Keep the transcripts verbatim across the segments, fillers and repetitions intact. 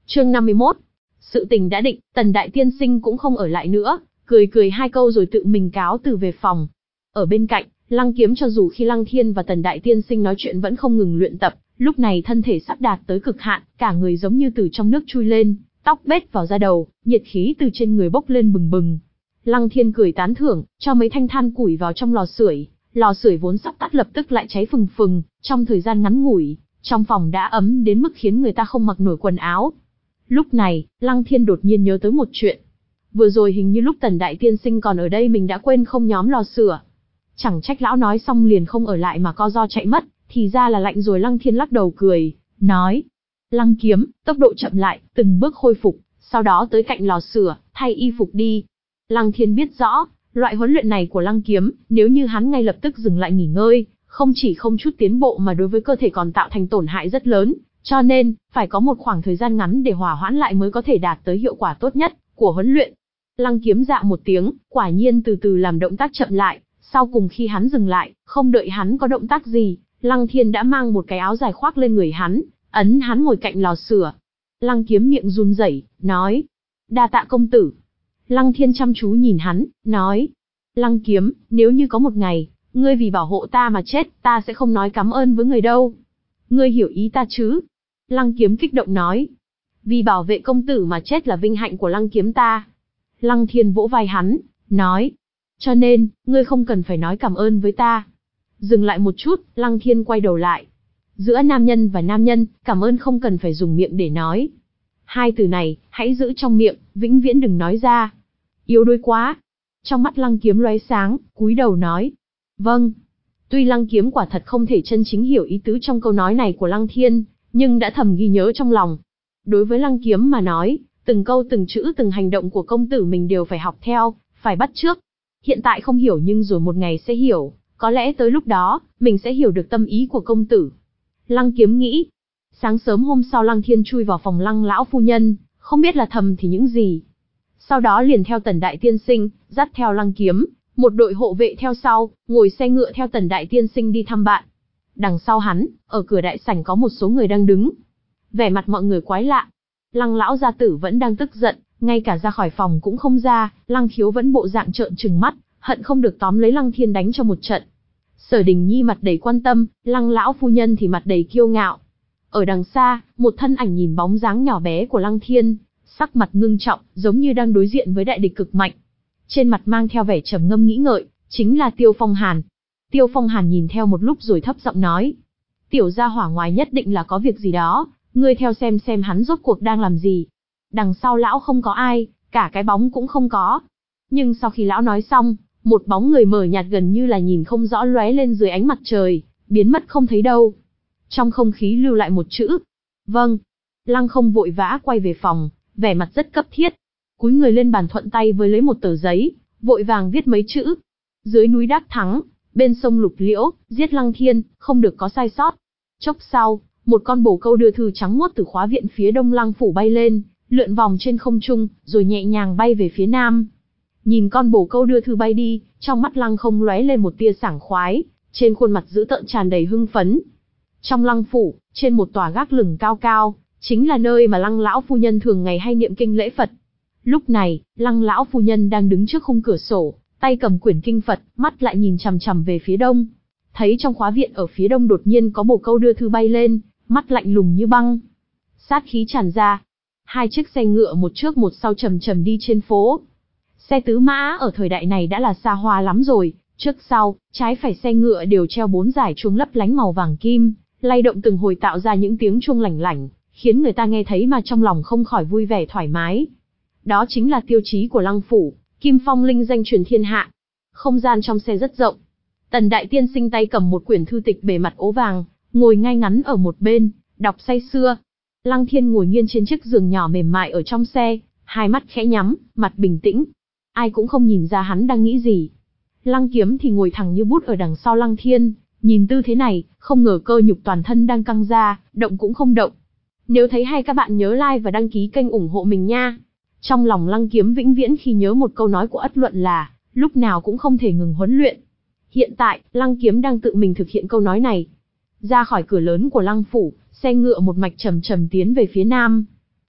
Chương năm mươi mốt. Sự tình đã định, Tần đại tiên sinh cũng không ở lại nữa, cười cười hai câu rồi tự mình cáo từ về phòng. Ở bên cạnh, Lăng Kiếm cho dù khi Lăng Thiên và Tần đại tiên sinh nói chuyện vẫn không ngừng luyện tập, lúc này thân thể sắp đạt tới cực hạn, cả người giống như từ trong nước chui lên, tóc bết vào da đầu, nhiệt khí từ trên người bốc lên bừng bừng. Lăng Thiên cười tán thưởng, cho mấy thanh than củi vào trong lò sưởi, lò sưởi vốn sắp tắt lập tức lại cháy phừng phừng, trong thời gian ngắn ngủi, trong phòng đã ấm đến mức khiến người ta không mặc nổi quần áo. Lúc này, Lăng Thiên đột nhiên nhớ tới một chuyện. Vừa rồi hình như lúc Tần đại tiên sinh còn ở đây mình đã quên không nhóm lò sưởi. Chẳng trách lão nói xong liền không ở lại mà co do chạy mất, thì ra là lạnh rồi. Lăng Thiên lắc đầu cười, nói: Lăng Kiếm, tốc độ chậm lại, từng bước khôi phục, sau đó tới cạnh lò sưởi, thay y phục đi. Lăng Thiên biết rõ, loại huấn luyện này của Lăng Kiếm, nếu như hắn ngay lập tức dừng lại nghỉ ngơi, không chỉ không chút tiến bộ mà đối với cơ thể còn tạo thành tổn hại rất lớn, cho nên, phải có một khoảng thời gian ngắn để hòa hoãn lại mới có thể đạt tới hiệu quả tốt nhất của huấn luyện. Lăng Kiếm dạ một tiếng, quả nhiên từ từ làm động tác chậm lại, sau cùng khi hắn dừng lại, không đợi hắn có động tác gì, Lăng Thiên đã mang một cái áo dài khoác lên người hắn, ấn hắn ngồi cạnh lò sưởi. Lăng Kiếm miệng run rẩy, nói: Đa tạ công tử. Lăng Thiên chăm chú nhìn hắn, nói: Lăng Kiếm, nếu như có một ngày, ngươi vì bảo hộ ta mà chết, ta sẽ không nói cảm ơn với người đâu. Ngươi hiểu ý ta chứ? Lăng Kiếm kích động nói: Vì bảo vệ công tử mà chết là vinh hạnh của Lăng Kiếm ta. Lăng Thiên vỗ vai hắn, nói: Cho nên, ngươi không cần phải nói cảm ơn với ta. Dừng lại một chút, Lăng Thiên quay đầu lại. Giữa nam nhân và nam nhân, cảm ơn không cần phải dùng miệng để nói. Hai từ này, hãy giữ trong miệng, vĩnh viễn đừng nói ra. Yếu đuối quá. Trong mắt Lăng Kiếm lóe sáng, cúi đầu nói: Vâng. Tuy Lăng Kiếm quả thật không thể chân chính hiểu ý tứ trong câu nói này của Lăng Thiên, nhưng đã thầm ghi nhớ trong lòng. Đối với Lăng Kiếm mà nói, từng câu từng chữ từng hành động của công tử mình đều phải học theo, phải bắt chước. Hiện tại không hiểu nhưng rồi một ngày sẽ hiểu, có lẽ tới lúc đó, mình sẽ hiểu được tâm ý của công tử. Lăng Kiếm nghĩ. Sáng sớm hôm sau Lăng Thiên chui vào phòng Lăng lão phu nhân, không biết là thầm thì những gì. Sau đó liền theo Tần đại tiên sinh, dắt theo Lăng Kiếm, một đội hộ vệ theo sau, ngồi xe ngựa theo Tần đại tiên sinh đi thăm bạn. Đằng sau hắn, ở cửa đại sảnh có một số người đang đứng. Vẻ mặt mọi người quái lạ. Lăng lão gia tử vẫn đang tức giận, ngay cả ra khỏi phòng cũng không ra, Lăng Khiếu vẫn bộ dạng trợn trừng mắt, hận không được tóm lấy Lăng Thiên đánh cho một trận. Sở Đình Nhi mặt đầy quan tâm, Lăng lão phu nhân thì mặt đầy kiêu ngạo. Ở đằng xa, một thân ảnh nhìn bóng dáng nhỏ bé của Lăng Thiên, sắc mặt ngưng trọng, giống như đang đối diện với đại địch cực mạnh. Trên mặt mang theo vẻ trầm ngâm nghĩ ngợi, chính là Tiêu Phong Hàn. Tiêu Phong Hàn nhìn theo một lúc rồi thấp giọng nói: Tiểu gia hỏa ngoài nhất định là có việc gì đó, ngươi theo xem xem hắn rốt cuộc đang làm gì. Đằng sau lão không có ai, cả cái bóng cũng không có. Nhưng sau khi lão nói xong, một bóng người mờ nhạt gần như là nhìn không rõ lóe lên dưới ánh mặt trời, biến mất không thấy đâu. Trong không khí lưu lại một chữ: Vâng. Lăng Không vội vã quay về phòng, vẻ mặt rất cấp thiết. Cúi người lên bàn thuận tay với lấy một tờ giấy, vội vàng viết mấy chữ: Dưới núi Đắc Thắng, bên sông Lục Liễu, giết Lăng Thiên, không được có sai sót. Chốc sau, một con bồ câu đưa thư trắng muốt từ khóa viện phía đông Lăng phủ bay lên, lượn vòng trên không trung, rồi nhẹ nhàng bay về phía nam. Nhìn con bồ câu đưa thư bay đi, trong mắt Lăng Không lóe lên một tia sảng khoái, trên khuôn mặt dữ tợn tràn đầy hưng phấn. Trong Lăng phủ, trên một tòa gác lửng cao cao, chính là nơi mà Lăng lão phu nhân thường ngày hay niệm kinh lễ Phật. Lúc này, Lăng lão phu nhân đang đứng trước khung cửa sổ, tay cầm quyển kinh Phật, mắt lại nhìn chằm chằm về phía đông. Thấy trong khóa viện ở phía đông đột nhiên có bồ câu đưa thư bay lên, mắt lạnh lùng như băng. Sát khí tràn ra. Hai chiếc xe ngựa một trước một sau chầm chầm đi trên phố. Xe tứ mã ở thời đại này đã là xa hoa lắm rồi, trước sau, trái phải xe ngựa đều treo bốn dải chuông lấp lánh màu vàng kim, lay động từng hồi tạo ra những tiếng chuông lảnh lảnh, khiến người ta nghe thấy mà trong lòng không khỏi vui vẻ thoải mái. Đó chính là tiêu chí của Lăng phủ, Kim Phong linh danh truyền thiên hạ. Không gian trong xe rất rộng. Tần đại tiên sinh tay cầm một quyển thư tịch bề mặt ố vàng, ngồi ngay ngắn ở một bên, đọc say sưa. Lăng Thiên ngồi nghiêng trên chiếc giường nhỏ mềm mại ở trong xe, hai mắt khẽ nhắm, mặt bình tĩnh. Ai cũng không nhìn ra hắn đang nghĩ gì. Lăng Kiếm thì ngồi thẳng như bút ở đằng sau Lăng Thiên, nhìn tư thế này, không ngờ cơ nhục toàn thân đang căng ra, động cũng không động. Nếu thấy hay các bạn nhớ like và đăng ký kênh ủng hộ mình nha. Trong lòng Lăng Kiếm vĩnh viễn khi nhớ một câu nói của Ất Luận là, lúc nào cũng không thể ngừng huấn luyện. Hiện tại, Lăng Kiếm đang tự mình thực hiện câu nói này. Ra khỏi cửa lớn của Lăng phủ, xe ngựa một mạch chậm chậm tiến về phía nam.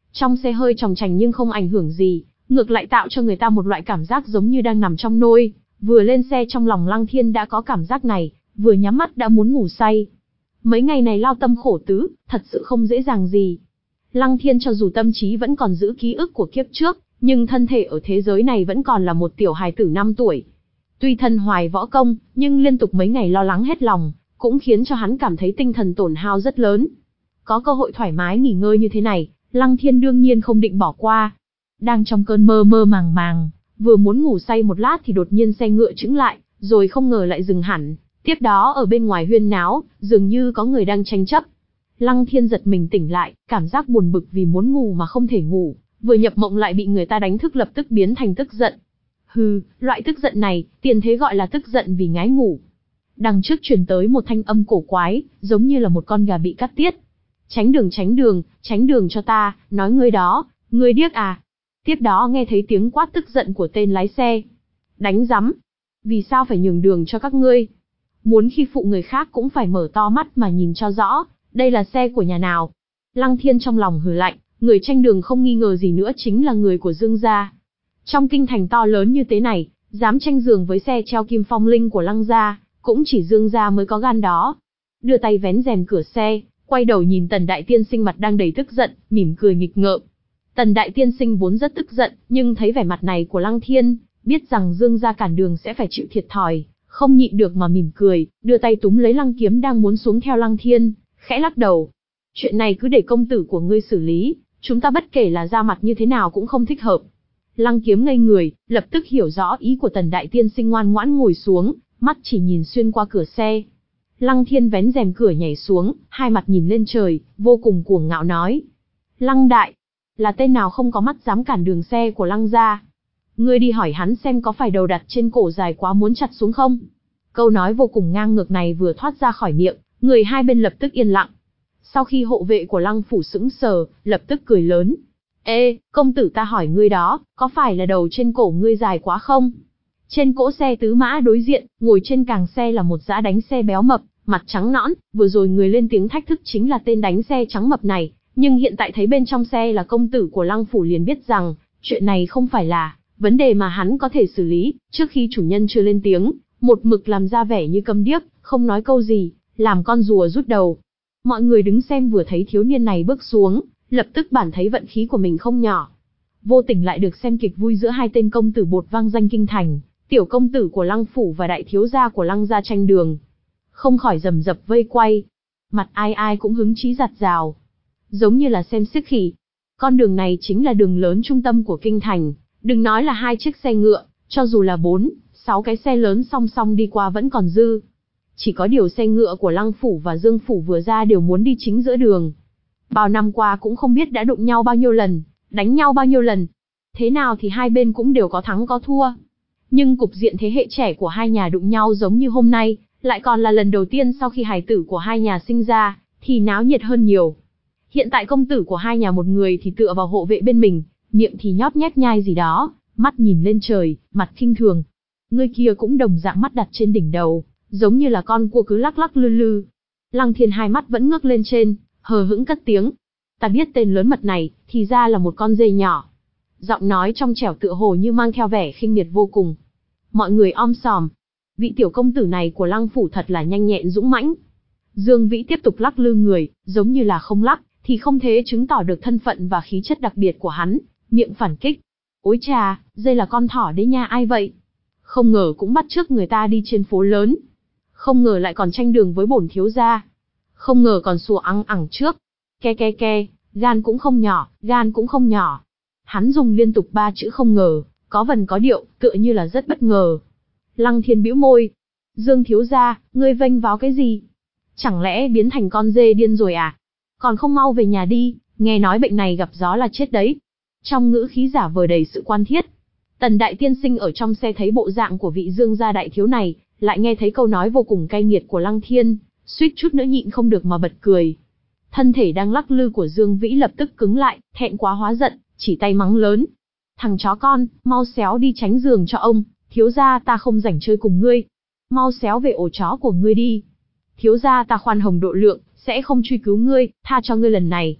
Trong xe hơi chòng chành nhưng không ảnh hưởng gì, ngược lại tạo cho người ta một loại cảm giác giống như đang nằm trong nôi. Vừa lên xe trong lòng Lăng Thiên đã có cảm giác này, vừa nhắm mắt đã muốn ngủ say. Mấy ngày này lao tâm khổ tứ, thật sự không dễ dàng gì. Lăng Thiên cho dù tâm trí vẫn còn giữ ký ức của kiếp trước, nhưng thân thể ở thế giới này vẫn còn là một tiểu hài tử năm tuổi. Tuy thân hoài võ công, nhưng liên tục mấy ngày lo lắng hết lòng, cũng khiến cho hắn cảm thấy tinh thần tổn hao rất lớn. Có cơ hội thoải mái nghỉ ngơi như thế này, Lăng Thiên đương nhiên không định bỏ qua. Đang trong cơn mơ mơ màng màng, vừa muốn ngủ say một lát thì đột nhiên xe ngựa chững lại, rồi không ngờ lại dừng hẳn. Tiếp đó ở bên ngoài huyên náo, dường như có người đang tranh chấp. Lăng Thiên giật mình tỉnh lại, cảm giác buồn bực vì muốn ngủ mà không thể ngủ, vừa nhập mộng lại bị người ta đánh thức lập tức biến thành tức giận. Hừ, loại tức giận này, tiền thế gọi là tức giận vì ngái ngủ. Đằng trước truyền tới một thanh âm cổ quái, giống như là một con gà bị cắt tiết. Tránh đường tránh đường, tránh đường cho ta, nói ngươi đó, ngươi điếc à. Tiếp đó nghe thấy tiếng quát tức giận của tên lái xe. Đánh rắm. Vì sao phải nhường đường cho các ngươi? Muốn khi phụ người khác cũng phải mở to mắt mà nhìn cho rõ, đây là xe của nhà nào. Lăng Thiên trong lòng hừ lạnh, người tranh đường không nghi ngờ gì nữa chính là người của Dương gia. Trong kinh thành to lớn như thế này, dám tranh giường với xe treo kim phong linh của Lăng gia, cũng chỉ Dương gia mới có gan đó. Đưa tay vén rèm cửa xe, quay đầu nhìn Tần Đại Tiên Sinh mặt đang đầy tức giận, mỉm cười nghịch ngợm. Tần Đại Tiên Sinh vốn rất tức giận, nhưng thấy vẻ mặt này của Lăng Thiên, biết rằng Dương gia cản đường sẽ phải chịu thiệt thòi, không nhịn được mà mỉm cười, đưa tay túm lấy lăng kiếm đang muốn xuống theo Lăng Thiên, khẽ lắc đầu. Chuyện này cứ để công tử của ngươi xử lý, chúng ta bất kể là ra mặt như thế nào cũng không thích hợp. Lăng kiếm ngây người, lập tức hiểu rõ ý của Tần Đại Tiên Sinh, ngoan ngoãn ngồi xuống, mắt chỉ nhìn xuyên qua cửa xe. Lăng Thiên vén rèm cửa nhảy xuống, hai mặt nhìn lên trời, vô cùng cuồng ngạo nói. Lăng Đại, là tên nào không có mắt dám cản đường xe của Lăng gia? Ngươi đi hỏi hắn xem có phải đầu đặt trên cổ dài quá muốn chặt xuống không? Câu nói vô cùng ngang ngược này vừa thoát ra khỏi miệng, người hai bên lập tức yên lặng. Sau khi hộ vệ của Lăng phủ sững sờ, lập tức cười lớn. Ê, công tử ta hỏi ngươi đó, có phải là đầu trên cổ ngươi dài quá không? Trên cỗ xe tứ mã đối diện, ngồi trên càng xe là một dã đánh xe béo mập, mặt trắng nõn, vừa rồi người lên tiếng thách thức chính là tên đánh xe trắng mập này, nhưng hiện tại thấy bên trong xe là công tử của Lăng phủ liền biết rằng, chuyện này không phải là vấn đề mà hắn có thể xử lý. Trước khi chủ nhân chưa lên tiếng, một mực làm ra vẻ như câm điếc, không nói câu gì, làm con rùa rút đầu. Mọi người đứng xem vừa thấy thiếu niên này bước xuống, lập tức bản thấy vận khí của mình không nhỏ. Vô tình lại được xem kịch vui giữa hai tên công tử bột vang danh kinh thành, tiểu công tử của Lăng phủ và đại thiếu gia của Lăng gia tranh đường. Không khỏi rầm rập vây quay. Mặt ai ai cũng hứng chí giặt rào. Giống như là xem xiếc khỉ. Con đường này chính là đường lớn trung tâm của kinh thành. Đừng nói là hai chiếc xe ngựa, cho dù là bốn, sáu cái xe lớn song song đi qua vẫn còn dư. Chỉ có điều xe ngựa của Lăng phủ và Dương phủ vừa ra đều muốn đi chính giữa đường. Bao năm qua cũng không biết đã đụng nhau bao nhiêu lần, đánh nhau bao nhiêu lần. Thế nào thì hai bên cũng đều có thắng có thua. Nhưng cục diện thế hệ trẻ của hai nhà đụng nhau giống như hôm nay, lại còn là lần đầu tiên sau khi hài tử của hai nhà sinh ra, thì náo nhiệt hơn nhiều. Hiện tại công tử của hai nhà một người thì tựa vào hộ vệ bên mình, miệng thì nhóp nhép nhai gì đó, mắt nhìn lên trời, mặt khinh thường. Người kia cũng đồng dạng mắt đặt trên đỉnh đầu, giống như là con cua cứ lắc lắc lư lư. Lăng Thiên hai mắt vẫn ngước lên trên, hờ hững cất tiếng. Ta biết tên lớn mật này, thì ra là một con dê nhỏ. Giọng nói trong trẻo tựa hồ như mang theo vẻ khinh miệt vô cùng. Mọi người om sòm. Vị tiểu công tử này của Lăng phủ thật là nhanh nhẹn dũng mãnh. Dương Vĩ tiếp tục lắc lư người, giống như là không lắc, thì không thể chứng tỏ được thân phận và khí chất đặc biệt của hắn, miệng phản kích. Ôi chà, dê là con thỏ đấy nha, ai vậy? Không ngờ cũng bắt chước người ta đi trên phố lớn. Không ngờ lại còn tranh đường với bổn thiếu gia. Không ngờ còn sủa ăng ẳng trước. Ke ke ke, gan cũng không nhỏ, gan cũng không nhỏ. Hắn dùng liên tục ba chữ không ngờ, có vần có điệu, tựa như là rất bất ngờ. Lăng Thiên bĩu môi. Dương thiếu gia, ngươi vênh váo cái gì? Chẳng lẽ biến thành con dê điên rồi à? Còn không mau về nhà đi, nghe nói bệnh này gặp gió là chết đấy. Trong ngữ khí giả vờ đầy sự quan thiết. Tần Đại Tiên Sinh ở trong xe thấy bộ dạng của vị Dương gia đại thiếu này, lại nghe thấy câu nói vô cùng cay nghiệt của Lăng Thiên, suýt chút nữa nhịn không được mà bật cười. Thân thể đang lắc lư của Dương Vĩ lập tức cứng lại, thẹn quá hóa giận, chỉ tay mắng lớn. Thằng chó con, mau xéo đi tránh giường cho ông, thiếu gia ta không rảnh chơi cùng ngươi. Mau xéo về ổ chó của ngươi đi. Thiếu gia ta khoan hồng độ lượng, sẽ không truy cứu ngươi, tha cho ngươi lần này.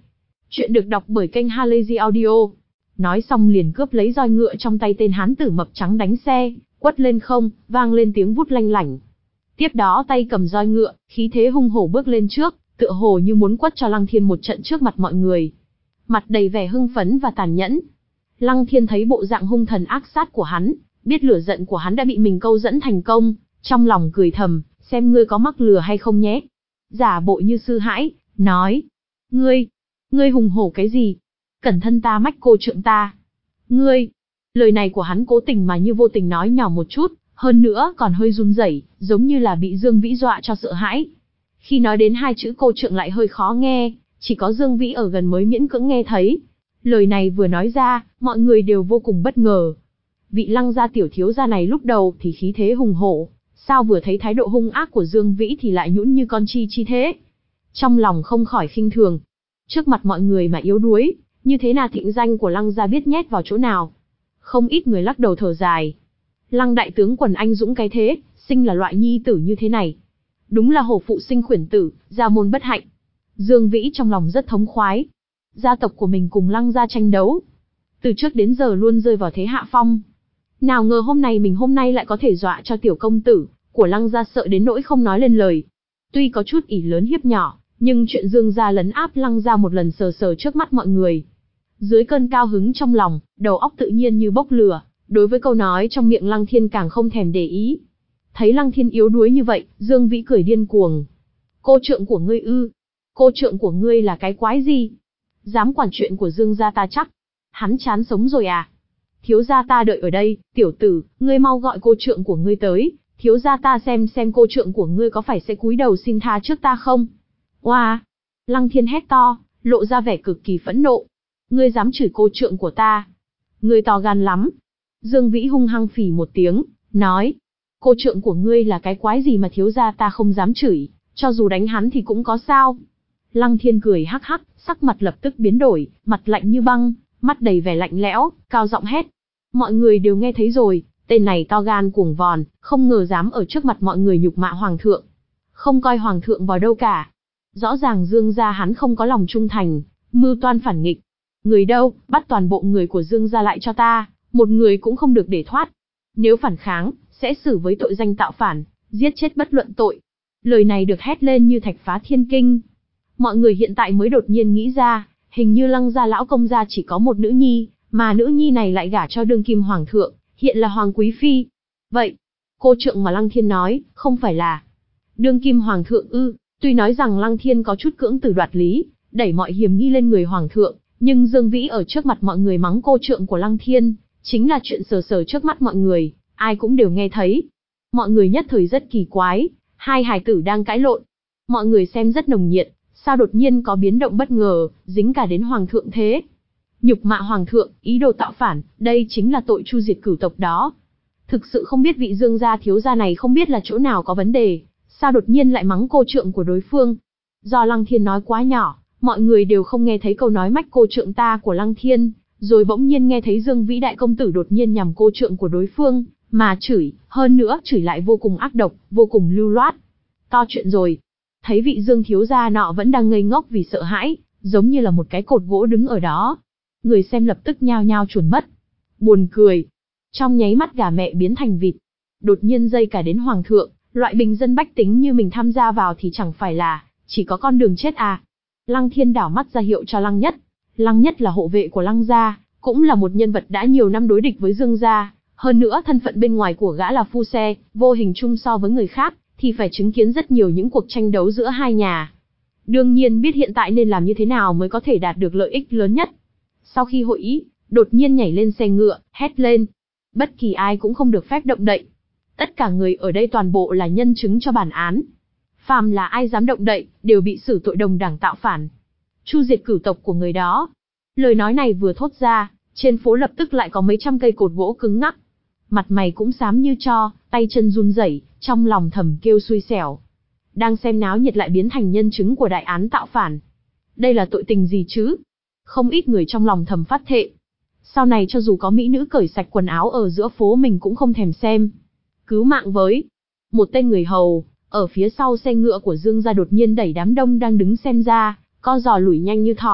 Chuyện được đọc bởi kênh Halazy Audio. Nói xong liền cướp lấy roi ngựa trong tay tên hán tử mập trắng đánh xe, quất lên không, vang lên tiếng vút lanh lảnh. Tiếp đó tay cầm roi ngựa, khí thế hung hổ bước lên trước, tựa hồ như muốn quất cho Lăng Thiên một trận trước mặt mọi người. Mặt đầy vẻ hưng phấn và tàn nhẫn. Lăng Thiên thấy bộ dạng hung thần ác sát của hắn, biết lửa giận của hắn đã bị mình câu dẫn thành công, trong lòng cười thầm, xem ngươi có mắc lừa hay không nhé. Giả bộ như sư hãi, nói, ngươi, ngươi hùng hổ cái gì? Cẩn thân ta mách cô trượng ta. Ngươi, lời này của hắn cố tình mà như vô tình nói nhỏ một chút, hơn nữa còn hơi run rẩy, giống như là bị Dương Vĩ dọa cho sợ hãi. Khi nói đến hai chữ cô trượng lại hơi khó nghe, chỉ có Dương Vĩ ở gần mới miễn cưỡng nghe thấy. Lời này vừa nói ra, mọi người đều vô cùng bất ngờ. Vị Lăng gia tiểu thiếu gia này lúc đầu thì khí thế hùng hổ, sao vừa thấy thái độ hung ác của Dương Vĩ thì lại nhũn như con chi chi thế? Trong lòng không khỏi khinh thường. Trước mặt mọi người mà yếu đuối, như thế nào thịnh danh của Lăng gia biết nhét vào chỗ nào? Không ít người lắc đầu thở dài. Lăng đại tướng quần anh dũng cái thế, sinh là loại nhi tử như thế này. Đúng là hổ phụ sinh khuyển tử, gia môn bất hạnh. Dương Vĩ trong lòng rất thống khoái. Gia tộc của mình cùng Lăng gia tranh đấu, từ trước đến giờ luôn rơi vào thế hạ phong. Nào ngờ hôm nay mình hôm nay lại có thể dọa cho tiểu công tử của Lăng gia sợ đến nỗi không nói lên lời. Tuy có chút ỷ lớn hiếp nhỏ, nhưng chuyện Dương gia lấn áp Lăng gia một lần sờ sờ trước mắt mọi người. Dưới cơn cao hứng trong lòng, đầu óc tự nhiên như bốc lửa, đối với câu nói trong miệng Lăng Thiên càng không thèm để ý. Thấy Lăng Thiên yếu đuối như vậy, Dương Vĩ cười điên cuồng. Cô trượng của ngươi ư? Cô trượng của ngươi là cái quái gì? Dám quản chuyện của Dương gia ta chắc? Hắn chán sống rồi à? Thiếu gia ta đợi ở đây, tiểu tử, ngươi mau gọi cô trượng của ngươi tới, thiếu gia ta xem xem cô trượng của ngươi có phải sẽ cúi đầu xin tha trước ta không? Oa! Wow. Lăng Thiên hét to, lộ ra vẻ cực kỳ phẫn nộ. Ngươi dám chửi cô trượng của ta? Ngươi to gan lắm. Dương Vĩ hung hăng phì một tiếng, nói, cô trượng của ngươi là cái quái gì mà thiếu gia ta không dám chửi, cho dù đánh hắn thì cũng có sao? Lăng Thiên cười hắc hắc, sắc mặt lập tức biến đổi, mặt lạnh như băng, mắt đầy vẻ lạnh lẽo, cao giọng hét. Mọi người đều nghe thấy rồi, tên này to gan cuồng vòn, không ngờ dám ở trước mặt mọi người nhục mạ hoàng thượng. Không coi hoàng thượng vào đâu cả. Rõ ràng Dương gia hắn không có lòng trung thành, mưu toan phản nghịch. Người đâu, bắt toàn bộ người của Dương gia lại cho ta, một người cũng không được để thoát. Nếu phản kháng, sẽ xử với tội danh tạo phản, giết chết bất luận tội. Lời này được hét lên như thạch phá thiên kinh. Mọi người hiện tại mới đột nhiên nghĩ ra, hình như Lăng gia lão công gia chỉ có một nữ nhi, mà nữ nhi này lại gả cho đương kim hoàng thượng, hiện là hoàng quý phi. Vậy, cô trượng mà Lăng Thiên nói, không phải là đương kim hoàng thượng ư? Tuy nói rằng Lăng Thiên có chút cưỡng từ đoạt lý, đẩy mọi hiểm nghi lên người hoàng thượng, nhưng Dương Vĩ ở trước mặt mọi người mắng cô trượng của Lăng Thiên, chính là chuyện sờ sờ trước mắt mọi người, ai cũng đều nghe thấy. Mọi người nhất thời rất kỳ quái, hai hài tử đang cãi lộn. Mọi người xem rất nồng nhiệt, sao đột nhiên có biến động bất ngờ, dính cả đến hoàng thượng thế? Nhục mạ hoàng thượng, ý đồ tạo phản, đây chính là tội tru diệt cửu tộc đó. Thực sự không biết vị Dương gia thiếu gia này không biết là chỗ nào có vấn đề, sao đột nhiên lại mắng cô trượng của đối phương? Do Lăng Thiên nói quá nhỏ, mọi người đều không nghe thấy câu nói mách cô trượng ta của Lăng Thiên, rồi bỗng nhiên nghe thấy Dương Vĩ đại công tử đột nhiên nhằm cô trượng của đối phương, mà chửi, hơn nữa chửi lại vô cùng ác độc, vô cùng lưu loát. To chuyện rồi. Thấy vị Dương thiếu gia nọ vẫn đang ngây ngốc vì sợ hãi, giống như là một cái cột gỗ đứng ở đó. Người xem lập tức nhao nhao chuồn mất. Buồn cười. Trong nháy mắt gà mẹ biến thành vịt. Đột nhiên dây cả đến hoàng thượng, loại bình dân bách tính như mình tham gia vào thì chẳng phải là chỉ có con đường chết à? Lăng Thiên đảo mắt ra hiệu cho Lăng Nhất. Lăng Nhất là hộ vệ của Lăng gia, cũng là một nhân vật đã nhiều năm đối địch với Dương gia, hơn nữa thân phận bên ngoài của gã là phu xe, vô hình chung so với người khác thì phải chứng kiến rất nhiều những cuộc tranh đấu giữa hai nhà. Đương nhiên biết hiện tại nên làm như thế nào mới có thể đạt được lợi ích lớn nhất. Sau khi hội ý, đột nhiên nhảy lên xe ngựa, hét lên. Bất kỳ ai cũng không được phép động đậy. Tất cả người ở đây toàn bộ là nhân chứng cho bản án. Phàm là ai dám động đậy, đều bị xử tội đồng đảng tạo phản. Chu diệt cửu tộc của người đó. Lời nói này vừa thốt ra, trên phố lập tức lại có mấy trăm cây cột gỗ cứng ngắc. Mặt mày cũng xám như tro, tay chân run rẩy, trong lòng thầm kêu xui xẻo. Đang xem náo nhiệt lại biến thành nhân chứng của đại án tạo phản. Đây là tội tình gì chứ? Không ít người trong lòng thầm phát thệ. Sau này cho dù có mỹ nữ cởi sạch quần áo ở giữa phố mình cũng không thèm xem. Cứu mạng với. Một tên người hầu, ở phía sau xe ngựa của Dương gia đột nhiên đẩy đám đông đang đứng xem ra, co giò lủi nhanh như thỏ,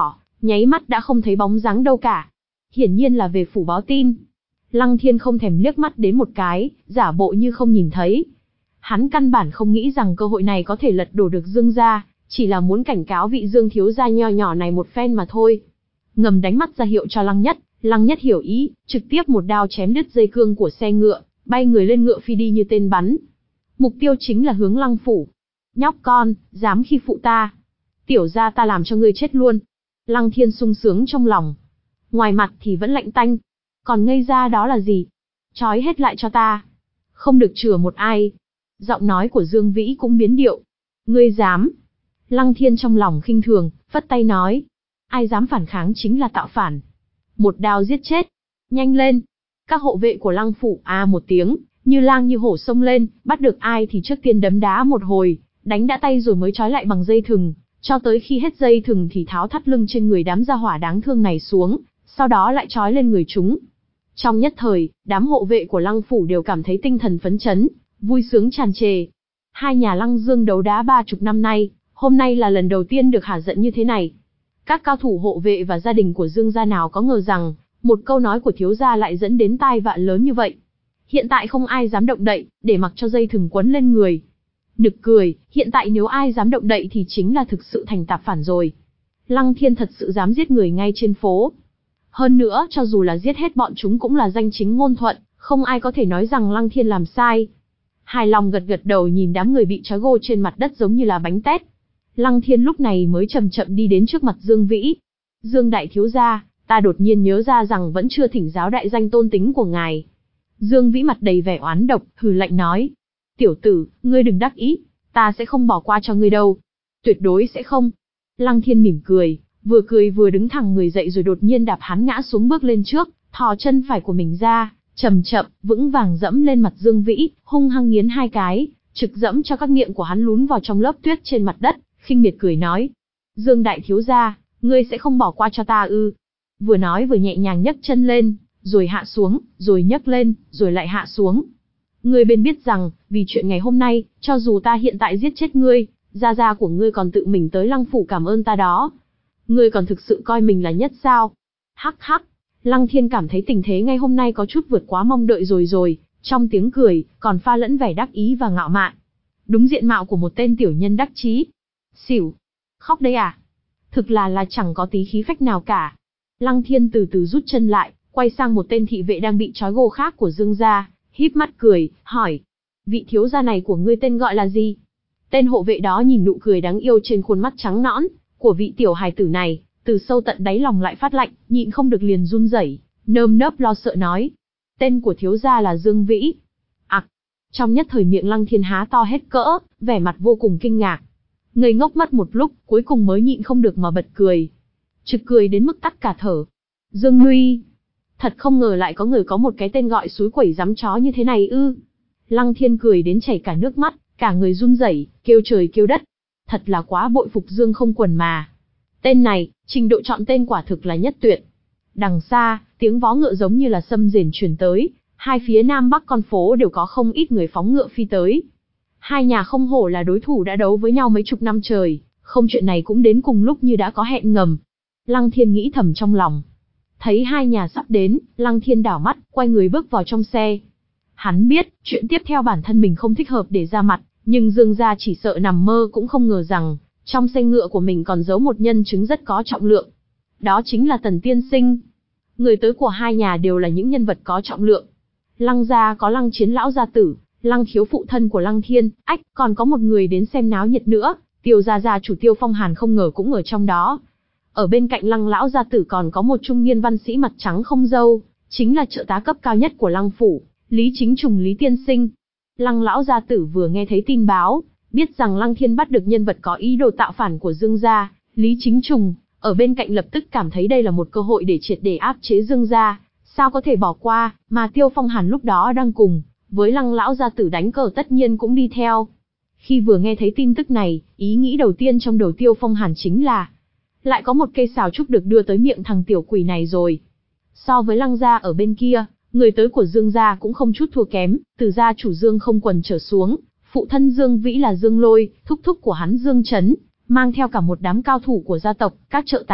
nháy mắt đã không thấy bóng dáng đâu cả. Hiển nhiên là về phủ báo tin. Lăng Thiên không thèm liếc mắt đến một cái, giả bộ như không nhìn thấy. Hắn căn bản không nghĩ rằng cơ hội này có thể lật đổ được Dương gia, chỉ là muốn cảnh cáo vị Dương thiếu gia nho nhỏ này một phen mà thôi. Ngầm đánh mắt ra hiệu cho Lăng Nhất, Lăng Nhất hiểu ý, trực tiếp một đao chém đứt dây cương của xe ngựa, bay người lên ngựa phi đi như tên bắn. Mục tiêu chính là hướng Lăng phủ. Nhóc con, dám khi phụ ta. Tiểu gia ta làm cho ngươi chết luôn. Lăng Thiên sung sướng trong lòng. Ngoài mặt thì vẫn lạnh tanh. Còn ngây ra đó là gì? Trói hết lại cho ta. Không được chừa một ai. Giọng nói của Dương Vĩ cũng biến điệu. Ngươi dám. Lăng Thiên trong lòng khinh thường, phất tay nói. Ai dám phản kháng chính là tạo phản. Một đao giết chết. Nhanh lên. Các hộ vệ của Lăng phủ a à một tiếng, như lang như hổ xông lên, bắt được ai thì trước tiên đấm đá một hồi, đánh đã tay rồi mới trói lại bằng dây thừng, cho tới khi hết dây thừng thì tháo thắt lưng trên người đám gia hỏa đáng thương này xuống, sau đó lại trói lên người chúng. Trong nhất thời, đám hộ vệ của Lăng phủ đều cảm thấy tinh thần phấn chấn, vui sướng tràn trề. Hai nhà Lăng Dương đấu đá ba chục năm nay, hôm nay là lần đầu tiên được hả giận như thế này. Các cao thủ hộ vệ và gia đình của Dương gia nào có ngờ rằng, một câu nói của thiếu gia lại dẫn đến tai vạ lớn như vậy. Hiện tại không ai dám động đậy, để mặc cho dây thừng quấn lên người. Nực cười, hiện tại nếu ai dám động đậy thì chính là thực sự thành tạp phản rồi. Lăng Thiên thật sự dám giết người ngay trên phố. Hơn nữa, cho dù là giết hết bọn chúng cũng là danh chính ngôn thuận, không ai có thể nói rằng Lăng Thiên làm sai. Hài lòng gật gật đầu nhìn đám người bị trói gô trên mặt đất giống như là bánh tét. Lăng Thiên lúc này mới chậm chậm đi đến trước mặt Dương Vĩ. Dương đại thiếu gia, ta đột nhiên nhớ ra rằng vẫn chưa thỉnh giáo đại danh tôn tính của ngài. Dương Vĩ mặt đầy vẻ oán độc, hừ lạnh nói. Tiểu tử, ngươi đừng đắc ý, ta sẽ không bỏ qua cho ngươi đâu. Tuyệt đối sẽ không. Lăng Thiên mỉm cười, vừa cười vừa đứng thẳng người dậy rồi đột nhiên đạp hắn ngã xuống bước lên trước, thò chân phải của mình ra, chậm chậm, vững vàng dẫm lên mặt Dương Vĩ, hung hăng nghiến hai cái, trực dẫm cho các miệng của hắn lún vào trong lớp tuyết trên mặt đất, khinh miệt cười nói. Dương đại thiếu gia, ngươi sẽ không bỏ qua cho ta ư? Vừa nói vừa nhẹ nhàng nhấc chân lên, rồi hạ xuống, rồi nhấc lên, rồi lại hạ xuống. Ngươi bên biết rằng, vì chuyện ngày hôm nay, cho dù ta hiện tại giết chết ngươi, gia gia của ngươi còn tự mình tới Lăng phủ cảm ơn ta đó. Ngươi còn thực sự coi mình là nhất sao? Hắc hắc, Lăng Thiên cảm thấy tình thế ngay hôm nay có chút vượt quá mong đợi rồi rồi, trong tiếng cười, còn pha lẫn vẻ đắc ý và ngạo mạn. Đúng diện mạo của một tên tiểu nhân đắc chí. Xỉu. Khóc đấy à? Thực là là chẳng có tí khí phách nào cả. Lăng Thiên từ từ rút chân lại, quay sang một tên thị vệ đang bị trói gô khác của Dương gia, híp mắt cười, hỏi. Vị thiếu gia này của ngươi tên gọi là gì? Tên hộ vệ đó nhìn nụ cười đáng yêu trên khuôn mắt trắng nõn của vị tiểu hài tử này, từ sâu tận đáy lòng lại phát lạnh, nhịn không được liền run rẩy, nơm nớp lo sợ nói. Tên của thiếu gia là Dương Vĩ. Ặc. Trong nhất thời miệng Lăng Thiên há to hết cỡ, vẻ mặt vô cùng kinh ngạc. Ngây ngốc mất một lúc, cuối cùng mới nhịn không được mà bật cười. Trực cười đến mức tắt cả thở. Dương Nuy. Thật không ngờ lại có người có một cái tên gọi suối quẩy giấm chó như thế này ư. Lăng Thiên cười đến chảy cả nước mắt, cả người run rẩy, kêu trời kêu đất. Thật là quá bội phục Dương không quần mà. Tên này, trình độ chọn tên quả thực là nhất tuyệt. Đằng xa, tiếng vó ngựa giống như là sâm rền truyền tới, hai phía nam bắc con phố đều có không ít người phóng ngựa phi tới. Hai nhà không hổ là đối thủ đã đấu với nhau mấy chục năm trời, không chuyện này cũng đến cùng lúc như đã có hẹn ngầm. Lăng Thiên nghĩ thầm trong lòng. Thấy hai nhà sắp đến, Lăng Thiên đảo mắt, quay người bước vào trong xe. Hắn biết, chuyện tiếp theo bản thân mình không thích hợp để ra mặt, nhưng Dương gia chỉ sợ nằm mơ cũng không ngờ rằng, trong xe ngựa của mình còn giấu một nhân chứng rất có trọng lượng. Đó chính là Tần tiên sinh. Người tới của hai nhà đều là những nhân vật có trọng lượng. Lăng gia có Lăng Chiến lão gia tử, Lăng Khiếu phụ thân của Lăng Thiên, ách, còn có một người đến xem náo nhiệt nữa, Tiêu gia gia chủ Tiêu Phong Hàn không ngờ cũng ở trong đó. Ở bên cạnh Lăng lão gia tử còn có một trung niên văn sĩ mặt trắng không râu, chính là trợ tá cấp cao nhất của Lăng phủ, Lý Chính Trùng Lý tiên sinh. Lăng lão gia tử vừa nghe thấy tin báo, biết rằng Lăng Thiên bắt được nhân vật có ý đồ tạo phản của Dương gia, Lý Chính Trùng, ở bên cạnh lập tức cảm thấy đây là một cơ hội để triệt để áp chế Dương gia, sao có thể bỏ qua, mà Tiêu Phong Hàn lúc đó đang cùng với Lăng lão gia tử đánh cờ tất nhiên cũng đi theo. Khi vừa nghe thấy tin tức này, ý nghĩ đầu tiên trong đầu Tiêu Phong Hàn chính là lại có một cây sào trúc được đưa tới miệng thằng tiểu quỷ này rồi. So với Lăng gia ở bên kia, người tới của Dương gia cũng không chút thua kém, từ gia chủ Dương không quần trở xuống, phụ thân Dương Vĩ là Dương Lôi, thúc thúc của hắn Dương Chấn, mang theo cả một đám cao thủ của gia tộc, các trợ tá,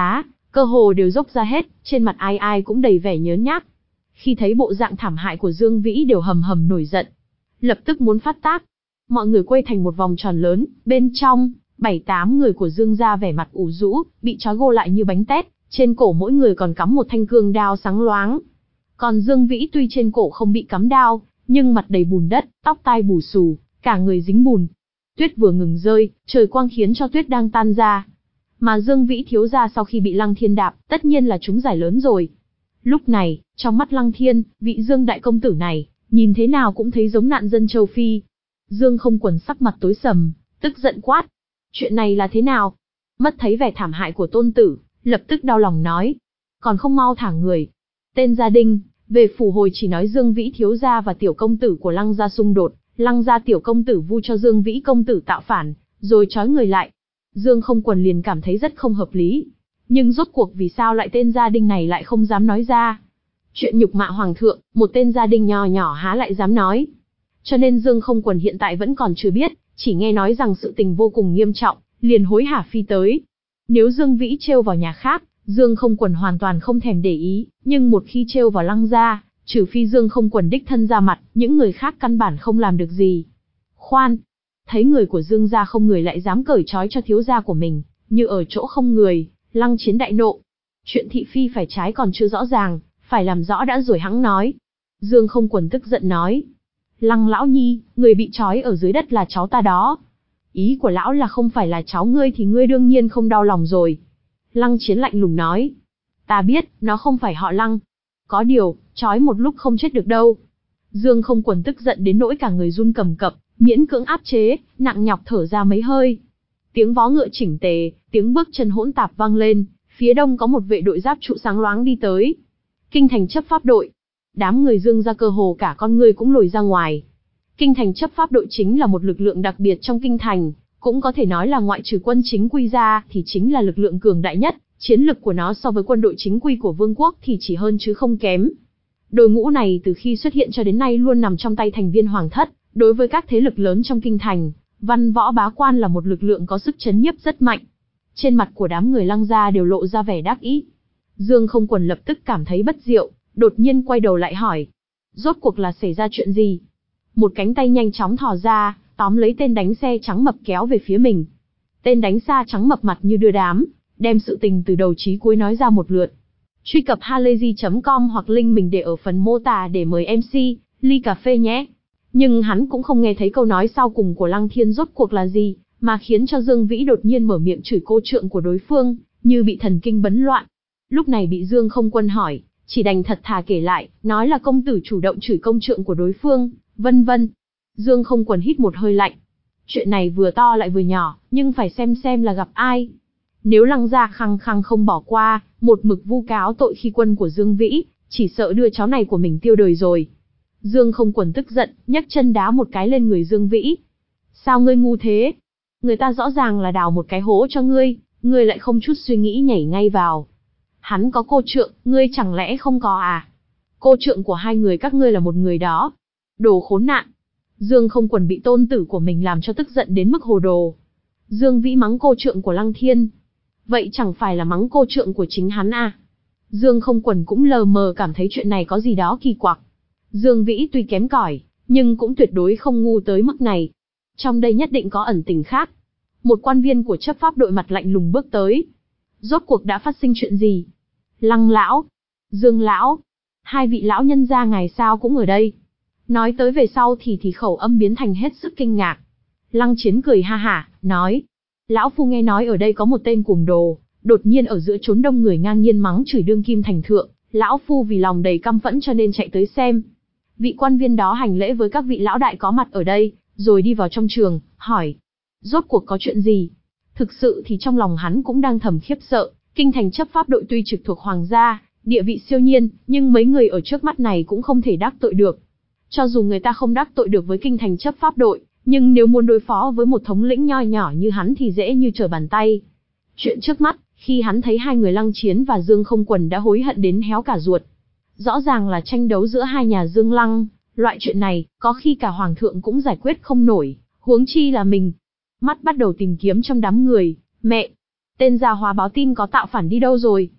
cơ hồ đều dốc ra hết, trên mặt ai ai cũng đầy vẻ nhớn nhác. Khi thấy bộ dạng thảm hại của Dương Vĩ đều hầm hầm nổi giận, lập tức muốn phát tác. Mọi người quay thành một vòng tròn lớn, bên trong, bảy tám người của Dương gia vẻ mặt ủ rũ, bị trói gô lại như bánh tét, trên cổ mỗi người còn cắm một thanh cương đao sáng loáng. Còn Dương Vĩ tuy trên cổ không bị cắm đao, nhưng mặt đầy bùn đất, tóc tai bù xù, cả người dính bùn. Tuyết vừa ngừng rơi, trời quang khiến cho tuyết đang tan ra. Mà Dương Vĩ thiếu gia sau khi bị Lăng Thiên đạp, tất nhiên là trúng giải lớn rồi. Lúc này, trong mắt Lăng Thiên, vị Dương đại công tử này, nhìn thế nào cũng thấy giống nạn dân châu Phi. Dương Không Quần sắc mặt tối sầm, tức giận quát. Chuyện này là thế nào? Mất thấy vẻ thảm hại của tôn tử, lập tức đau lòng nói. Còn không mau thả người. Tên gia đình, về phủ hồi chỉ nói Dương Vĩ thiếu gia và tiểu công tử của Lăng gia xung đột, Lăng gia tiểu công tử vu cho Dương Vĩ công tử tạo phản, rồi trói người lại. Dương Không Quần liền cảm thấy rất không hợp lý. Nhưng rốt cuộc vì sao lại tên gia đình này lại không dám nói ra? Chuyện nhục mạ hoàng thượng, một tên gia đình nhỏ nhỏ há lại dám nói. Cho nên Dương Không Quần hiện tại vẫn còn chưa biết, chỉ nghe nói rằng sự tình vô cùng nghiêm trọng, liền hối hả phi tới. Nếu Dương Vĩ trêu vào nhà khác, Dương Không Quần hoàn toàn không thèm để ý, nhưng một khi trêu vào Lăng gia, trừ phi Dương Không Quần đích thân ra mặt, những người khác căn bản không làm được gì. Khoan, thấy người của Dương gia không người lại dám cởi trói cho thiếu gia của mình, như ở chỗ không người, Lăng Chiến đại nộ. Chuyện thị phi phải trái còn chưa rõ ràng, phải làm rõ đã rồi hẵng nói. Dương Không Quần tức giận nói. Lăng lão nhi, người bị trói ở dưới đất là cháu ta đó. Ý của lão là không phải là cháu ngươi thì ngươi đương nhiên không đau lòng rồi. Lăng Chiến lạnh lùng nói. Ta biết, nó không phải họ Lăng. Có điều, trói một lúc không chết được đâu. Dương Không Quần tức giận đến nỗi cả người run cầm cập, miễn cưỡng áp chế, nặng nhọc thở ra mấy hơi. Tiếng vó ngựa chỉnh tề, tiếng bước chân hỗn tạp vang lên, phía đông có một vệ đội giáp trụ sáng loáng đi tới. Kinh thành chấp pháp đội. Đám người Dương gia cơ hồ cả con người cũng lồi ra ngoài. Kinh thành chấp pháp đội chính là một lực lượng đặc biệt trong kinh thành, cũng có thể nói là ngoại trừ quân chính quy ra thì chính là lực lượng cường đại nhất, chiến lực của nó so với quân đội chính quy của vương quốc thì chỉ hơn chứ không kém. Đội ngũ này từ khi xuất hiện cho đến nay luôn nằm trong tay thành viên hoàng thất, đối với các thế lực lớn trong kinh thành, văn võ bá quan là một lực lượng có sức chấn nhiếp rất mạnh. Trên mặt của đám người Lăng gia đều lộ ra vẻ đắc ý. Dương Không Quần lập tức cảm thấy bất diệu, đột nhiên quay đầu lại hỏi. Rốt cuộc là xảy ra chuyện gì? Một cánh tay nhanh chóng thò ra, tóm lấy tên đánh xe trắng mập kéo về phía mình. Tên đánh xa trắng mập mặt như đưa đám, đem sự tình từ đầu chí cuối nói ra một lượt. Truy cập halayzi chấm com hoặc link mình để ở phần mô tả để mời em xê, ly cà phê nhé. Nhưng hắn cũng không nghe thấy câu nói sau cùng của Lăng Thiên rốt cuộc là gì, mà khiến cho Dương Vĩ đột nhiên mở miệng chửi cô trượng của đối phương, như bị thần kinh bấn loạn. Lúc này bị Dương Không Quân hỏi, chỉ đành thật thà kể lại, nói là công tử chủ động chửi công trượng của đối phương, vân vân. Dương Không Quần hít một hơi lạnh. Chuyện này vừa to lại vừa nhỏ, nhưng phải xem xem là gặp ai. Nếu Lăng gia khăng khăng không bỏ qua, một mực vu cáo tội khi quân của Dương Vĩ, chỉ sợ đưa cháu này của mình tiêu đời rồi. Dương Không Quần tức giận, nhấc chân đá một cái lên người Dương Vĩ. Sao ngươi ngu thế? Người ta rõ ràng là đào một cái hố cho ngươi, ngươi lại không chút suy nghĩ nhảy ngay vào. Hắn có cô trượng, ngươi chẳng lẽ không có à? Cô trượng của hai người các ngươi là một người đó. Đồ khốn nạn. Dương Không Quần bị tôn tử của mình làm cho tức giận đến mức hồ đồ. Dương Vĩ mắng cô trượng của Lăng Thiên. Vậy chẳng phải là mắng cô trượng của chính hắn à? Dương Không Quần cũng lờ mờ cảm thấy chuyện này có gì đó kỳ quặc. Dương Vĩ tuy kém cỏi, nhưng cũng tuyệt đối không ngu tới mức này. Trong đây nhất định có ẩn tình khác. Một quan viên của chấp pháp đội mặt lạnh lùng bước tới. Rốt cuộc đã phát sinh chuyện gì? Lăng lão, Dương lão, hai vị lão nhân gia ngài sao cũng ở đây? Nói tới về sau thì thì khẩu âm biến thành hết sức kinh ngạc. Lăng Chiến cười ha hả, nói. Lão phu nghe nói ở đây có một tên cuồng đồ, đột nhiên ở giữa chốn đông người ngang nhiên mắng chửi đương kim thành thượng. Lão phu vì lòng đầy căm phẫn cho nên chạy tới xem. Vị quan viên đó hành lễ với các vị lão đại có mặt ở đây, rồi đi vào trong trường, hỏi. Rốt cuộc có chuyện gì? Thực sự thì trong lòng hắn cũng đang thầm khiếp sợ, kinh thành chấp pháp đội tuy trực thuộc hoàng gia, địa vị siêu nhiên, nhưng mấy người ở trước mắt này cũng không thể đắc tội được. Cho dù người ta không đắc tội được với kinh thành chấp pháp đội, nhưng nếu muốn đối phó với một thống lĩnh nho nhỏ như hắn thì dễ như trở bàn tay. Chuyện trước mắt, khi hắn thấy hai người Lăng Chiến và Dương Không Quần đã hối hận đến héo cả ruột. Rõ ràng là tranh đấu giữa hai nhà Dương Lăng, loại chuyện này, có khi cả hoàng thượng cũng giải quyết không nổi, huống chi là mình. Mắt bắt đầu tìm kiếm trong đám người, mẹ, tên già hóa báo tin có tạo phản đi đâu rồi?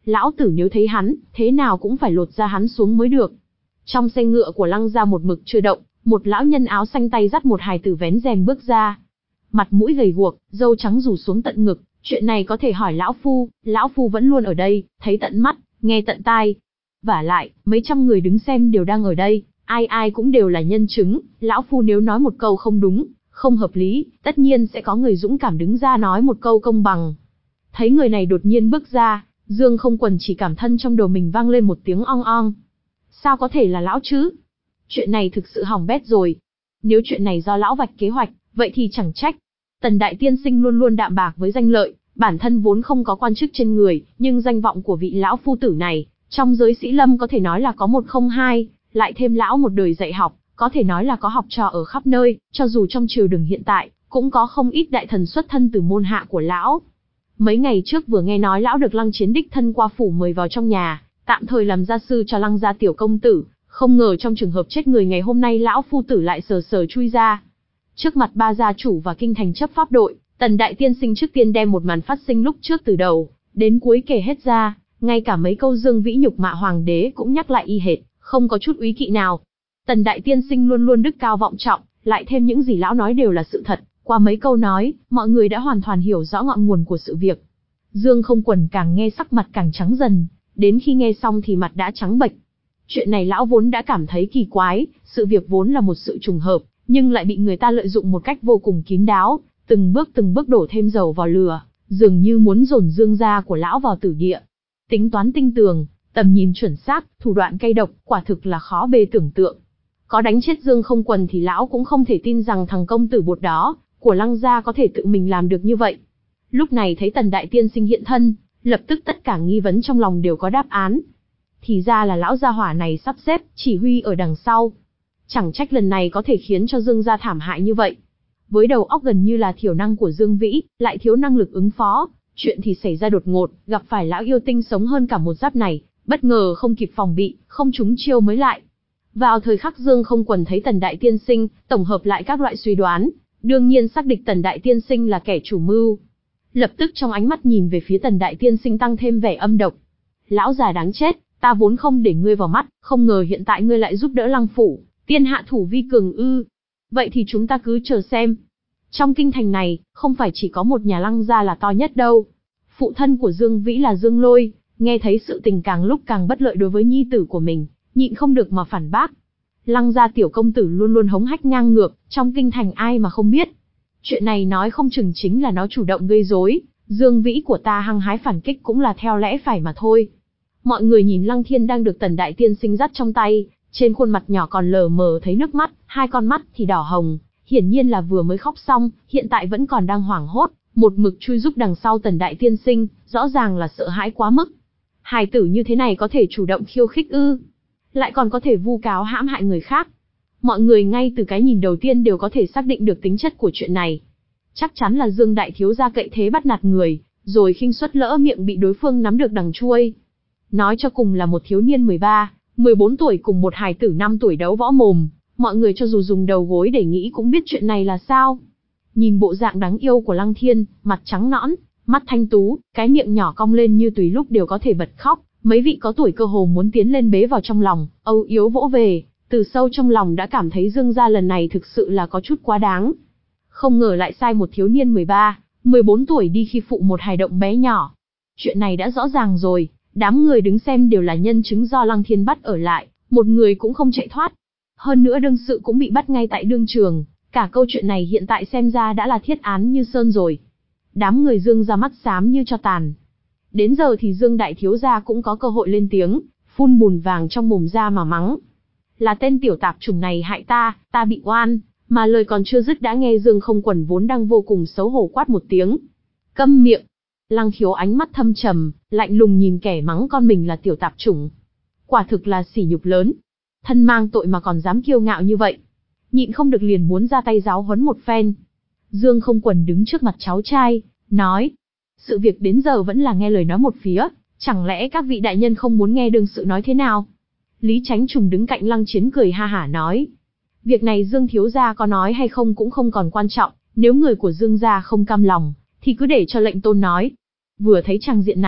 lão tử nếu thấy hắn, thế nào cũng phải lột da hắn xuống mới được. Trong xe ngựa của Lăng gia một mực chưa động, một lão nhân áo xanh tay dắt một hài tử vén rèm bước ra. Mặt mũi gầy guộc, râu trắng rủ xuống tận ngực, chuyện này có thể hỏi lão phu, lão phu vẫn luôn ở đây, thấy tận mắt, nghe tận tai. Vả lại, mấy trăm người đứng xem đều đang ở đây, ai ai cũng đều là nhân chứng, lão phu nếu nói một câu không đúng, không hợp lý, tất nhiên sẽ có người dũng cảm đứng ra nói một câu công bằng. Thấy người này đột nhiên bước ra, Dương Không Quần chỉ cảm thân trong đầu mình vang lên một tiếng ong ong. Sao có thể là lão chứ? Chuyện này thực sự hỏng bét rồi. Nếu chuyện này do lão vạch kế hoạch, vậy thì chẳng trách. Tần Đại Tiên Sinh luôn luôn đạm bạc với danh lợi, bản thân vốn không có quan chức trên người, nhưng danh vọng của vị lão phu tử này, trong giới sĩ lâm có thể nói là có một không hai, lại thêm lão một đời dạy học, có thể nói là có học trò ở khắp nơi, cho dù trong triều đường hiện tại, cũng có không ít đại thần xuất thân từ môn hạ của lão. Mấy ngày trước vừa nghe nói lão được Lăng Chiến đích thân qua phủ mời vào trong nhà, tạm thời làm gia sư cho Lăng gia tiểu công tử, không ngờ trong trường hợp chết người ngày hôm nay lão phu tử lại sờ sờ chui ra. Trước mặt ba gia chủ và kinh thành chấp pháp đội, Tần Đại Tiên Sinh trước tiên đem một màn phát sinh lúc trước từ đầu đến cuối kể hết ra, ngay cả mấy câu Dương Vĩ nhục mạ hoàng đế cũng nhắc lại y hệt, không có chút úy kỵ nào. Tần Đại Tiên Sinh luôn luôn đức cao vọng trọng, lại thêm những gì lão nói đều là sự thật, qua mấy câu nói, mọi người đã hoàn toàn hiểu rõ ngọn nguồn của sự việc. Dương Không Quần càng nghe sắc mặt càng trắng dần, đến khi nghe xong thì mặt đã trắng bệch. Chuyện này lão vốn đã cảm thấy kỳ quái, sự việc vốn là một sự trùng hợp, nhưng lại bị người ta lợi dụng một cách vô cùng kín đáo, từng bước từng bước đổ thêm dầu vào lửa, dường như muốn dồn Dương gia của lão vào tử địa. Tính toán tinh tường, tầm nhìn chuẩn xác, thủ đoạn cay độc, quả thực là khó bề tưởng tượng. Có đánh chết Dương Không Quần thì lão cũng không thể tin rằng thằng công tử bột đó của Lăng gia có thể tự mình làm được như vậy. Lúc này thấy Tần Đại Tiên Sinh hiện thân, lập tức tất cả nghi vấn trong lòng đều có đáp án. Thì ra là lão gia hỏa này sắp xếp, chỉ huy ở đằng sau. Chẳng trách lần này có thể khiến cho Dương gia thảm hại như vậy. Với đầu óc gần như là thiểu năng của Dương Vĩ, lại thiếu năng lực ứng phó, chuyện thì xảy ra đột ngột, gặp phải lão yêu tinh sống hơn cả một giáp này, bất ngờ không kịp phòng bị, không trúng chiêu mới lại. Vào thời khắc Dương Không Quần thấy Tần Đại Tiên Sinh, tổng hợp lại các loại suy đoán, đương nhiên xác định Tần Đại Tiên Sinh là kẻ chủ mưu. Lập tức trong ánh mắt nhìn về phía Tần Đại Tiên Sinh tăng thêm vẻ âm độc. Lão già đáng chết, ta vốn không để ngươi vào mắt, không ngờ hiện tại ngươi lại giúp đỡ Lăng phủ, tiên hạ thủ vi cường ư. Vậy thì chúng ta cứ chờ xem. Trong kinh thành này, không phải chỉ có một nhà Lăng gia là to nhất đâu. Phụ thân của Dương Vĩ là Dương Lôi, nghe thấy sự tình càng lúc càng bất lợi đối với nhi tử của mình, nhịn không được mà phản bác. Lăng gia tiểu công tử luôn luôn hống hách ngang ngược, trong kinh thành ai mà không biết. Chuyện này nói không chừng chính là nó chủ động gây rối, Dương Vĩ của ta hăng hái phản kích cũng là theo lẽ phải mà thôi. Mọi người nhìn Lăng Thiên đang được Tần Đại Tiên Sinh dắt trong tay, trên khuôn mặt nhỏ còn lờ mờ thấy nước mắt, hai con mắt thì đỏ hồng, hiển nhiên là vừa mới khóc xong, hiện tại vẫn còn đang hoảng hốt, một mực chui giúp đằng sau Tần Đại Tiên Sinh, rõ ràng là sợ hãi quá mức. Hài tử như thế này có thể chủ động khiêu khích ư? Lại còn có thể vu cáo hãm hại người khác. Mọi người ngay từ cái nhìn đầu tiên đều có thể xác định được tính chất của chuyện này. Chắc chắn là Dương đại thiếu gia cậy thế bắt nạt người, rồi khinh suất lỡ miệng bị đối phương nắm được đằng chuôi. Nói cho cùng là một thiếu niên mười ba, mười bốn tuổi cùng một hài tử năm tuổi đấu võ mồm, mọi người cho dù dùng đầu gối để nghĩ cũng biết chuyện này là sao. Nhìn bộ dạng đáng yêu của Lăng Thiên, mặt trắng nõn, mắt thanh tú, cái miệng nhỏ cong lên như tùy lúc đều có thể bật khóc, mấy vị có tuổi cơ hồ muốn tiến lên bế vào trong lòng, âu yếm vỗ về, từ sâu trong lòng đã cảm thấy Dương gia lần này thực sự là có chút quá đáng. Không ngờ lại sai một thiếu niên mười ba, mười bốn tuổi đi khi phụ một hài động bé nhỏ. Chuyện này đã rõ ràng rồi, đám người đứng xem đều là nhân chứng do Lăng Thiên bắt ở lại, một người cũng không chạy thoát. Hơn nữa đương sự cũng bị bắt ngay tại đương trường, cả câu chuyện này hiện tại xem ra đã là thiết án như sơn rồi. Đám người Dương ra mắt xám như cho tàn. Đến giờ thì Dương đại thiếu gia cũng có cơ hội lên tiếng, phun bùn vàng trong mồm ra mà mắng. Là tên tiểu tạp chủng này hại ta, ta bị oan, mà lời còn chưa dứt đã nghe Dương Không Quần vốn đang vô cùng xấu hổ quát một tiếng. Câm miệng. Lăng Khiếu ánh mắt thâm trầm, lạnh lùng nhìn kẻ mắng con mình là tiểu tạp chủng. Quả thực là sỉ nhục lớn. Thân mang tội mà còn dám kiêu ngạo như vậy. Nhịn không được liền muốn ra tay giáo huấn một phen. Dương Không Quần đứng trước mặt cháu trai, nói. Sự việc đến giờ vẫn là nghe lời nói một phía, chẳng lẽ các vị đại nhân không muốn nghe đương sự nói thế nào? Lý Chánh Trùng đứng cạnh Lăng Chiến cười ha hả nói. Việc này Dương thiếu gia có nói hay không cũng không còn quan trọng, nếu người của Dương gia không cam lòng, thì cứ để cho lệnh tôn nói. Vừa thấy trang diện này,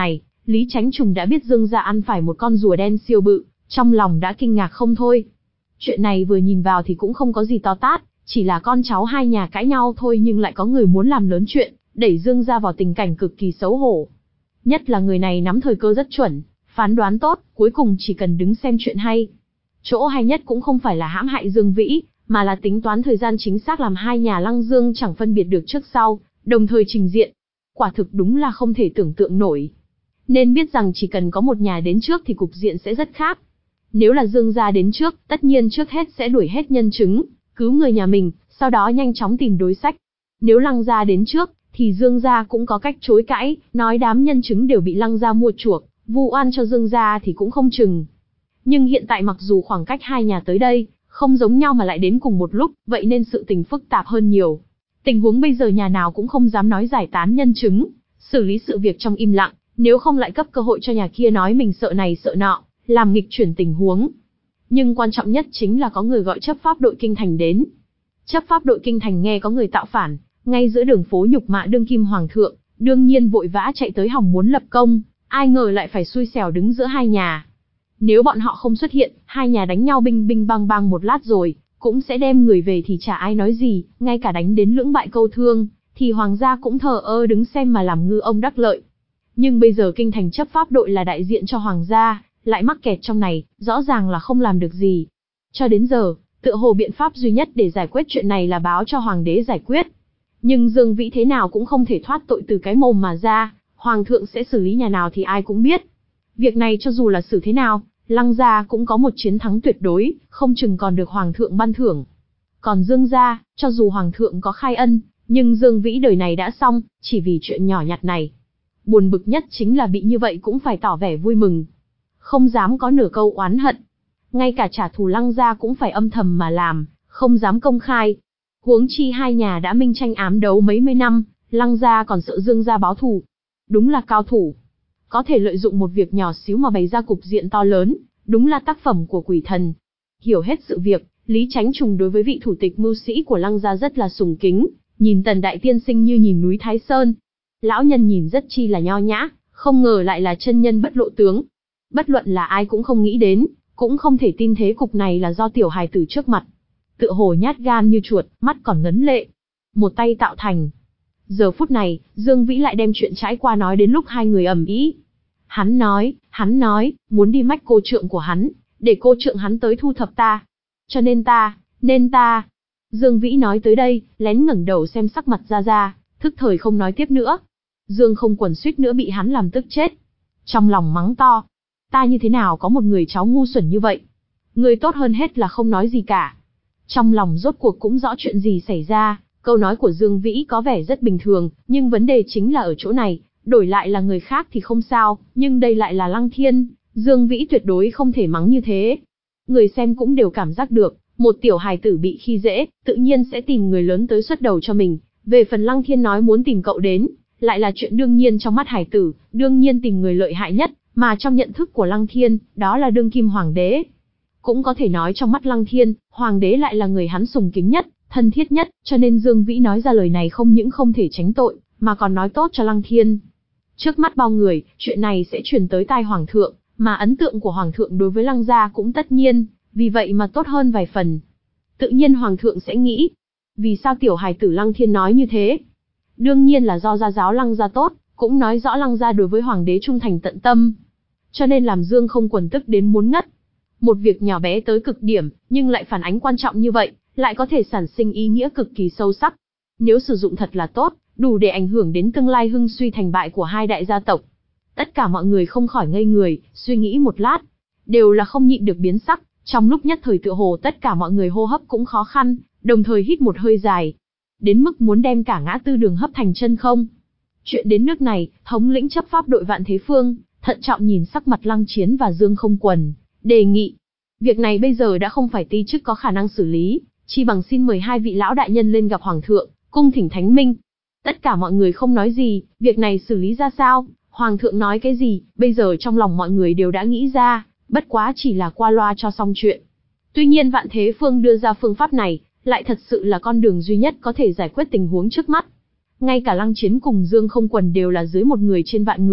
Lý Chánh Trùng đã biết Dương gia ăn phải một con rùa đen siêu bự, trong lòng đã kinh ngạc không thôi. Chuyện này vừa nhìn vào thì cũng không có gì to tát, chỉ là con cháu hai nhà cãi nhau thôi, nhưng lại có người muốn làm lớn chuyện, đẩy Dương gia vào tình cảnh cực kỳ xấu hổ. Nhất là người này nắm thời cơ rất chuẩn, phán đoán tốt, cuối cùng chỉ cần đứng xem chuyện hay. Chỗ hay nhất cũng không phải là hãm hại Dương Vĩ, mà là tính toán thời gian chính xác làm hai nhà Lăng Dương chẳng phân biệt được trước sau, đồng thời trình diện. Quả thực đúng là không thể tưởng tượng nổi. Nên biết rằng chỉ cần có một nhà đến trước thì cục diện sẽ rất khác. Nếu là Dương gia đến trước, tất nhiên trước hết sẽ đuổi hết nhân chứng, cứu người nhà mình, sau đó nhanh chóng tìm đối sách. Nếu Lăng gia đến trước, thì Dương gia cũng có cách chối cãi, nói đám nhân chứng đều bị Lăng gia mua chuộc, vu oan cho Dương gia thì cũng không chừng. Nhưng hiện tại mặc dù khoảng cách hai nhà tới đây không giống nhau mà lại đến cùng một lúc, vậy nên sự tình phức tạp hơn nhiều. Tình huống bây giờ nhà nào cũng không dám nói giải tán nhân chứng, xử lý sự việc trong im lặng, nếu không lại cấp cơ hội cho nhà kia nói mình sợ này sợ nọ, làm nghịch chuyển tình huống. Nhưng quan trọng nhất chính là có người gọi chấp pháp đội kinh thành đến. Chấp pháp đội kinh thành nghe có người tạo phản, ngay giữa đường phố nhục mạ đương kim hoàng thượng, đương nhiên vội vã chạy tới hòng muốn lập công, ai ngờ lại phải xui xẻo đứng giữa hai nhà. Nếu bọn họ không xuất hiện, hai nhà đánh nhau binh binh bang bang một lát rồi, cũng sẽ đem người về thì chả ai nói gì, ngay cả đánh đến lưỡng bại câu thương, thì hoàng gia cũng thờ ơ đứng xem mà làm ngư ông đắc lợi. Nhưng bây giờ kinh thành chấp pháp đội là đại diện cho hoàng gia, lại mắc kẹt trong này, rõ ràng là không làm được gì. Cho đến giờ, tựa hồ biện pháp duy nhất để giải quyết chuyện này là báo cho hoàng đế giải quyết. Nhưng Dương Vĩ thế nào cũng không thể thoát tội từ cái mồm mà ra, hoàng thượng sẽ xử lý nhà nào thì ai cũng biết. Việc này cho dù là xử thế nào, Lăng gia cũng có một chiến thắng tuyệt đối, không chừng còn được hoàng thượng ban thưởng. Còn Dương gia, cho dù hoàng thượng có khai ân, nhưng Dương Vĩ đời này đã xong, chỉ vì chuyện nhỏ nhặt này. Buồn bực nhất chính là bị như vậy cũng phải tỏ vẻ vui mừng, không dám có nửa câu oán hận. Ngay cả trả thù Lăng gia cũng phải âm thầm mà làm, không dám công khai. Huống chi hai nhà đã minh tranh ám đấu mấy mươi năm, Lăng gia còn sợ Dương gia báo thù. Đúng là cao thủ. Có thể lợi dụng một việc nhỏ xíu mà bày ra cục diện to lớn, đúng là tác phẩm của quỷ thần. Hiểu hết sự việc, Lý Chánh Trùng đối với vị thủ tịch mưu sĩ của Lăng gia rất là sùng kính, nhìn Tần đại tiên sinh như nhìn núi Thái Sơn. Lão nhân nhìn rất chi là nho nhã, không ngờ lại là chân nhân bất lộ tướng. Bất luận là ai cũng không nghĩ đến, cũng không thể tin thế cục này là do tiểu hài tử trước mặt. Tựa hồ nhát gan như chuột, mắt còn ngấn lệ. Một tay tạo thành. Giờ phút này, Dương Vĩ lại đem chuyện trải qua nói đến lúc hai người ầm ĩ. Hắn nói, hắn nói, muốn đi mách cô trượng của hắn, để cô trượng hắn tới thu thập ta. Cho nên ta, nên ta. Dương Vĩ nói tới đây, lén ngẩng đầu xem sắc mặt Gia Gia, thức thời không nói tiếp nữa. Dương Không Quần suýt nữa bị hắn làm tức chết. Trong lòng mắng to. Ta như thế nào có một người cháu ngu xuẩn như vậy? Người tốt hơn hết là không nói gì cả. Trong lòng rốt cuộc cũng rõ chuyện gì xảy ra, câu nói của Dương Vĩ có vẻ rất bình thường, nhưng vấn đề chính là ở chỗ này, đổi lại là người khác thì không sao, nhưng đây lại là Lăng Thiên, Dương Vĩ tuyệt đối không thể mắng như thế. Người xem cũng đều cảm giác được, một tiểu hài tử bị khi dễ, tự nhiên sẽ tìm người lớn tới xuất đầu cho mình. Về phần Lăng Thiên nói muốn tìm cậu đến, lại là chuyện đương nhiên trong mắt hài tử, đương nhiên tìm người lợi hại nhất, mà trong nhận thức của Lăng Thiên, đó là đương kim hoàng đế. Cũng có thể nói trong mắt Lăng Thiên, hoàng đế lại là người hắn sùng kính nhất, thân thiết nhất, cho nên Dương Vĩ nói ra lời này không những không thể tránh tội, mà còn nói tốt cho Lăng Thiên. Trước mắt bao người, chuyện này sẽ truyền tới tai hoàng thượng, mà ấn tượng của hoàng thượng đối với Lăng gia cũng tất nhiên, vì vậy mà tốt hơn vài phần. Tự nhiên hoàng thượng sẽ nghĩ, vì sao tiểu hài tử Lăng Thiên nói như thế? Đương nhiên là do gia giáo Lăng gia tốt, cũng nói rõ Lăng gia đối với hoàng đế trung thành tận tâm. Cho nên làm Dương Không Quần tức đến muốn ngất. Một việc nhỏ bé tới cực điểm, nhưng lại phản ánh quan trọng như vậy, lại có thể sản sinh ý nghĩa cực kỳ sâu sắc. Nếu sử dụng thật là tốt, đủ để ảnh hưởng đến tương lai hưng suy thành bại của hai đại gia tộc. Tất cả mọi người không khỏi ngây người, suy nghĩ một lát, đều là không nhịn được biến sắc, trong lúc nhất thời tựa hồ tất cả mọi người hô hấp cũng khó khăn, đồng thời hít một hơi dài, đến mức muốn đem cả ngã tư đường hấp thành chân không. Chuyện đến nước này, thống lĩnh chấp pháp đội Vạn Thế Phương, thận trọng nhìn sắc mặt Lăng Chiến và Dương Không Quần, đề nghị. Việc này bây giờ đã không phải ti chức có khả năng xử lý, chi bằng xin mời hai vị lão đại nhân lên gặp hoàng thượng, cung thỉnh thánh minh. Tất cả mọi người không nói gì, việc này xử lý ra sao, hoàng thượng nói cái gì, bây giờ trong lòng mọi người đều đã nghĩ ra, bất quá chỉ là qua loa cho xong chuyện. Tuy nhiên Vạn Thế Phương đưa ra phương pháp này, lại thật sự là con đường duy nhất có thể giải quyết tình huống trước mắt. Ngay cả Lăng Chiến cùng Dương Không Quần đều là dưới một người trên vạn người,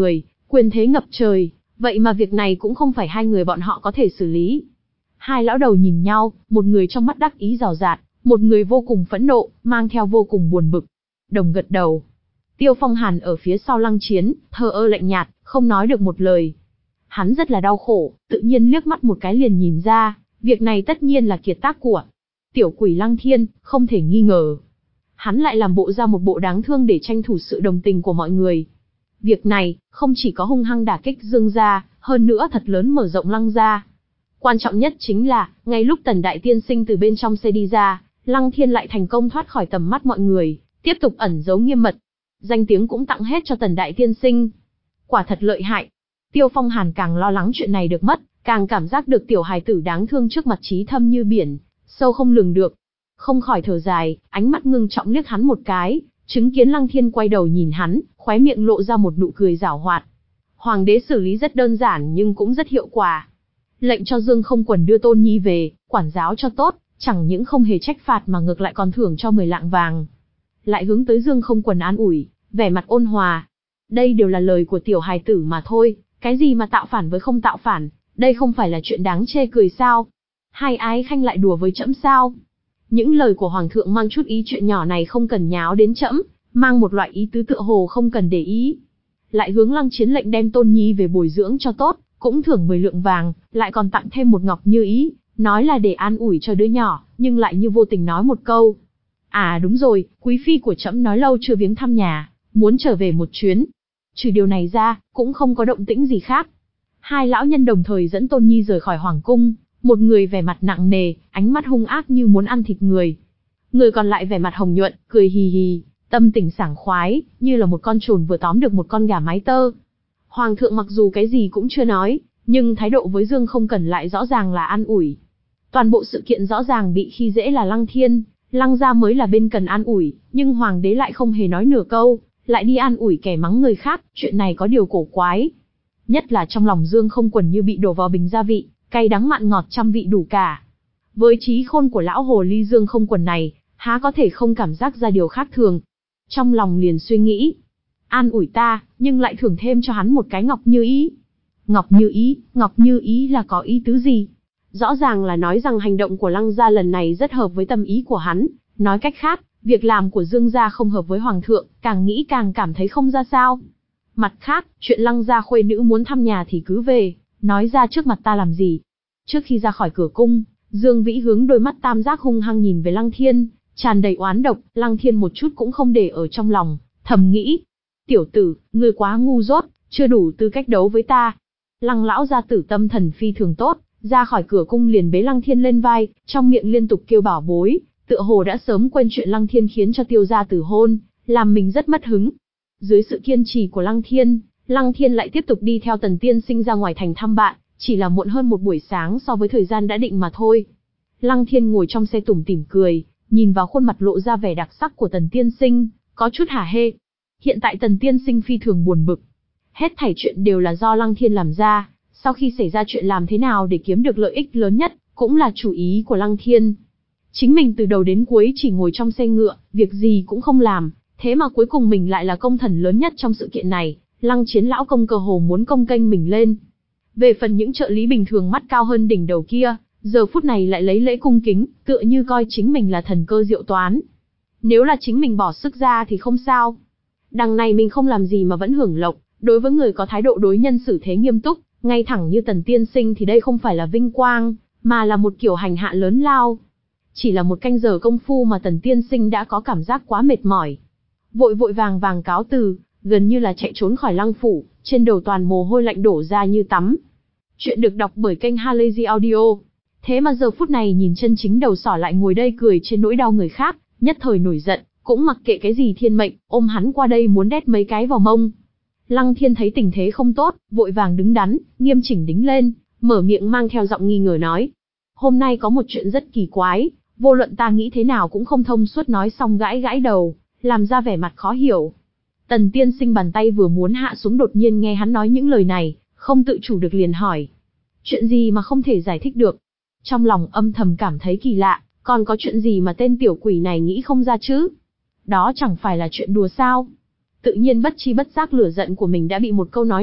Quyền thế ngập trời, vậy mà việc này cũng không phải hai người bọn họ có thể xử lý. Hai lão đầu nhìn nhau, một người trong mắt đắc ý rào rạt, một người vô cùng phẫn nộ, mang theo vô cùng buồn bực. Đồng gật đầu. Tiêu Phong Hàn ở phía sau Lăng Chiến, thờ ơ lạnh nhạt, không nói được một lời. Hắn rất là đau khổ, tự nhiên liếc mắt một cái liền nhìn ra, việc này tất nhiên là kiệt tác của tiểu quỷ Lăng Thiên, không thể nghi ngờ. Hắn lại làm bộ ra một bộ đáng thương để tranh thủ sự đồng tình của mọi người. Việc này, không chỉ có hung hăng đả kích Dương gia, hơn nữa thật lớn mở rộng Lăng gia. Quan trọng nhất chính là, ngay lúc Tần Đại Tiên Sinh từ bên trong xe đi ra, Lăng Thiên lại thành công thoát khỏi tầm mắt mọi người, tiếp tục ẩn giấu nghiêm mật. Danh tiếng cũng tặng hết cho Tần Đại Tiên Sinh. Quả thật lợi hại. Tiêu Phong Hàn càng lo lắng chuyện này được mất, càng cảm giác được tiểu hài tử đáng thương trước mặt trí thâm như biển, sâu không lường được. Không khỏi thở dài, ánh mắt ngưng trọng liếc hắn một cái, chứng kiến Lăng Thiên quay đầu nhìn hắn, khóe miệng lộ ra một nụ cười giảo hoạt. Hoàng đế xử lý rất đơn giản nhưng cũng rất hiệu quả. Lệnh cho Dương Không Quần đưa Tôn Nhi về, quản giáo cho tốt, chẳng những không hề trách phạt mà ngược lại còn thưởng cho mười lạng vàng. Lại hướng tới Dương Không Quần an ủi, vẻ mặt ôn hòa. Đây đều là lời của tiểu hài tử mà thôi, cái gì mà tạo phản với không tạo phản, đây không phải là chuyện đáng chê cười sao? Hai ái khanh lại đùa với trẫm sao? Những lời của hoàng thượng mang chút ý chuyện nhỏ này không cần nháo đến trẫm, mang một loại ý tứ tựa hồ không cần để ý. Lại hướng Lăng Chiến lệnh đem Tôn Nhi về bồi dưỡng cho tốt, cũng thưởng mười lượng vàng, lại còn tặng thêm một ngọc như ý, nói là để an ủi cho đứa nhỏ, nhưng lại như vô tình nói một câu. À đúng rồi, quý phi của trẫm nói lâu chưa viếng thăm nhà, muốn trở về một chuyến. Trừ điều này ra, cũng không có động tĩnh gì khác. Hai lão nhân đồng thời dẫn Tôn Nhi rời khỏi hoàng cung, một người vẻ mặt nặng nề, ánh mắt hung ác như muốn ăn thịt người. Người còn lại vẻ mặt hồng nhuận, cười hì hì, tâm tình sảng khoái, như là một con trồn vừa tóm được một con gà mái tơ. Hoàng thượng mặc dù cái gì cũng chưa nói, nhưng thái độ với Dương Không Cần lại rõ ràng là an ủi. Toàn bộ sự kiện rõ ràng bị khi dễ là Lăng Thiên, Lăng gia mới là bên cần an ủi, nhưng hoàng đế lại không hề nói nửa câu, lại đi an ủi kẻ mắng người khác, chuyện này có điều cổ quái. Nhất là trong lòng Dương Không Quần như bị đổ vào bình gia vị, cay đắng mặn ngọt trăm vị đủ cả. Với trí khôn của lão hồ ly Dương Không Quần này, há có thể không cảm giác ra điều khác thường. Trong lòng liền suy nghĩ, an ủi ta, nhưng lại thưởng thêm cho hắn một cái ngọc như ý. Ngọc như ý, ngọc như ý là có ý tứ gì? Rõ ràng là nói rằng hành động của Lăng gia lần này rất hợp với tâm ý của hắn, nói cách khác, việc làm của Dương gia không hợp với hoàng thượng, càng nghĩ càng cảm thấy không ra sao. Mặt khác, chuyện Lăng gia khuê nữ muốn thăm nhà thì cứ về, nói ra trước mặt ta làm gì? Trước khi ra khỏi cửa cung, Dương Vĩ hướng đôi mắt tam giác hung hăng nhìn về Lăng Thiên, tràn đầy oán độc. Lăng Thiên một chút cũng không để ở trong lòng, thầm nghĩ: tiểu tử, ngươi quá ngu dốt, chưa đủ tư cách đấu với ta. Lăng lão gia tử tâm thần phi thường tốt, ra khỏi cửa cung liền bế Lăng Thiên lên vai, trong miệng liên tục kêu bảo bối, tựa hồ đã sớm quên chuyện Lăng Thiên khiến cho Tiêu gia tử hôn, làm mình rất mất hứng. Dưới sự kiên trì của Lăng Thiên, Lăng Thiên lại tiếp tục đi theo Tần Tiên Sinh ra ngoài thành thăm bạn, chỉ là muộn hơn một buổi sáng so với thời gian đã định mà thôi. Lăng Thiên ngồi trong xe tủm tỉm cười, nhìn vào khuôn mặt lộ ra vẻ đặc sắc của Tần Tiên Sinh, có chút hả hê. Hiện tại Tần Tiên Sinh phi thường buồn bực. Hết thảy chuyện đều là do Lăng Thiên làm ra, sau khi xảy ra chuyện làm thế nào để kiếm được lợi ích lớn nhất, cũng là chủ ý của Lăng Thiên. Chính mình từ đầu đến cuối chỉ ngồi trong xe ngựa, việc gì cũng không làm, thế mà cuối cùng mình lại là công thần lớn nhất trong sự kiện này, Lăng Chiến lão công cơ hồ muốn công kênh mình lên. Về phần những trợ lý bình thường mắt cao hơn đỉnh đầu kia, giờ phút này lại lấy lễ cung kính, tựa như coi chính mình là thần cơ diệu toán. Nếu là chính mình bỏ sức ra thì không sao. Đằng này mình không làm gì mà vẫn hưởng lộc, đối với người có thái độ đối nhân xử thế nghiêm túc, ngay thẳng như Tần Tiên Sinh thì đây không phải là vinh quang, mà là một kiểu hành hạ lớn lao. Chỉ là một canh giờ công phu mà Tần Tiên Sinh đã có cảm giác quá mệt mỏi. Vội vội vàng vàng cáo từ, gần như là chạy trốn khỏi Lăng phủ, trên đầu toàn mồ hôi lạnh đổ ra như tắm. Chuyện được đọc bởi kênh Halazy Audio. Thế mà giờ phút này nhìn chân chính đầu sỏ lại ngồi đây cười trên nỗi đau người khác, nhất thời nổi giận, cũng mặc kệ cái gì thiên mệnh, ôm hắn qua đây muốn đét mấy cái vào mông. Lăng Thiên thấy tình thế không tốt, vội vàng đứng đắn, nghiêm chỉnh đứng lên, mở miệng mang theo giọng nghi ngờ nói: hôm nay có một chuyện rất kỳ quái, vô luận ta nghĩ thế nào cũng không thông suốt. Nói xong gãi gãi đầu, làm ra vẻ mặt khó hiểu. Tần Tiên Sinh bàn tay vừa muốn hạ xuống đột nhiên nghe hắn nói những lời này, không tự chủ được liền hỏi: chuyện gì mà không thể giải thích được? Trong lòng âm thầm cảm thấy kỳ lạ, còn có chuyện gì mà tên tiểu quỷ này nghĩ không ra chứ? Đó chẳng phải là chuyện đùa sao? Tự nhiên bất chi bất giác lửa giận của mình đã bị một câu nói này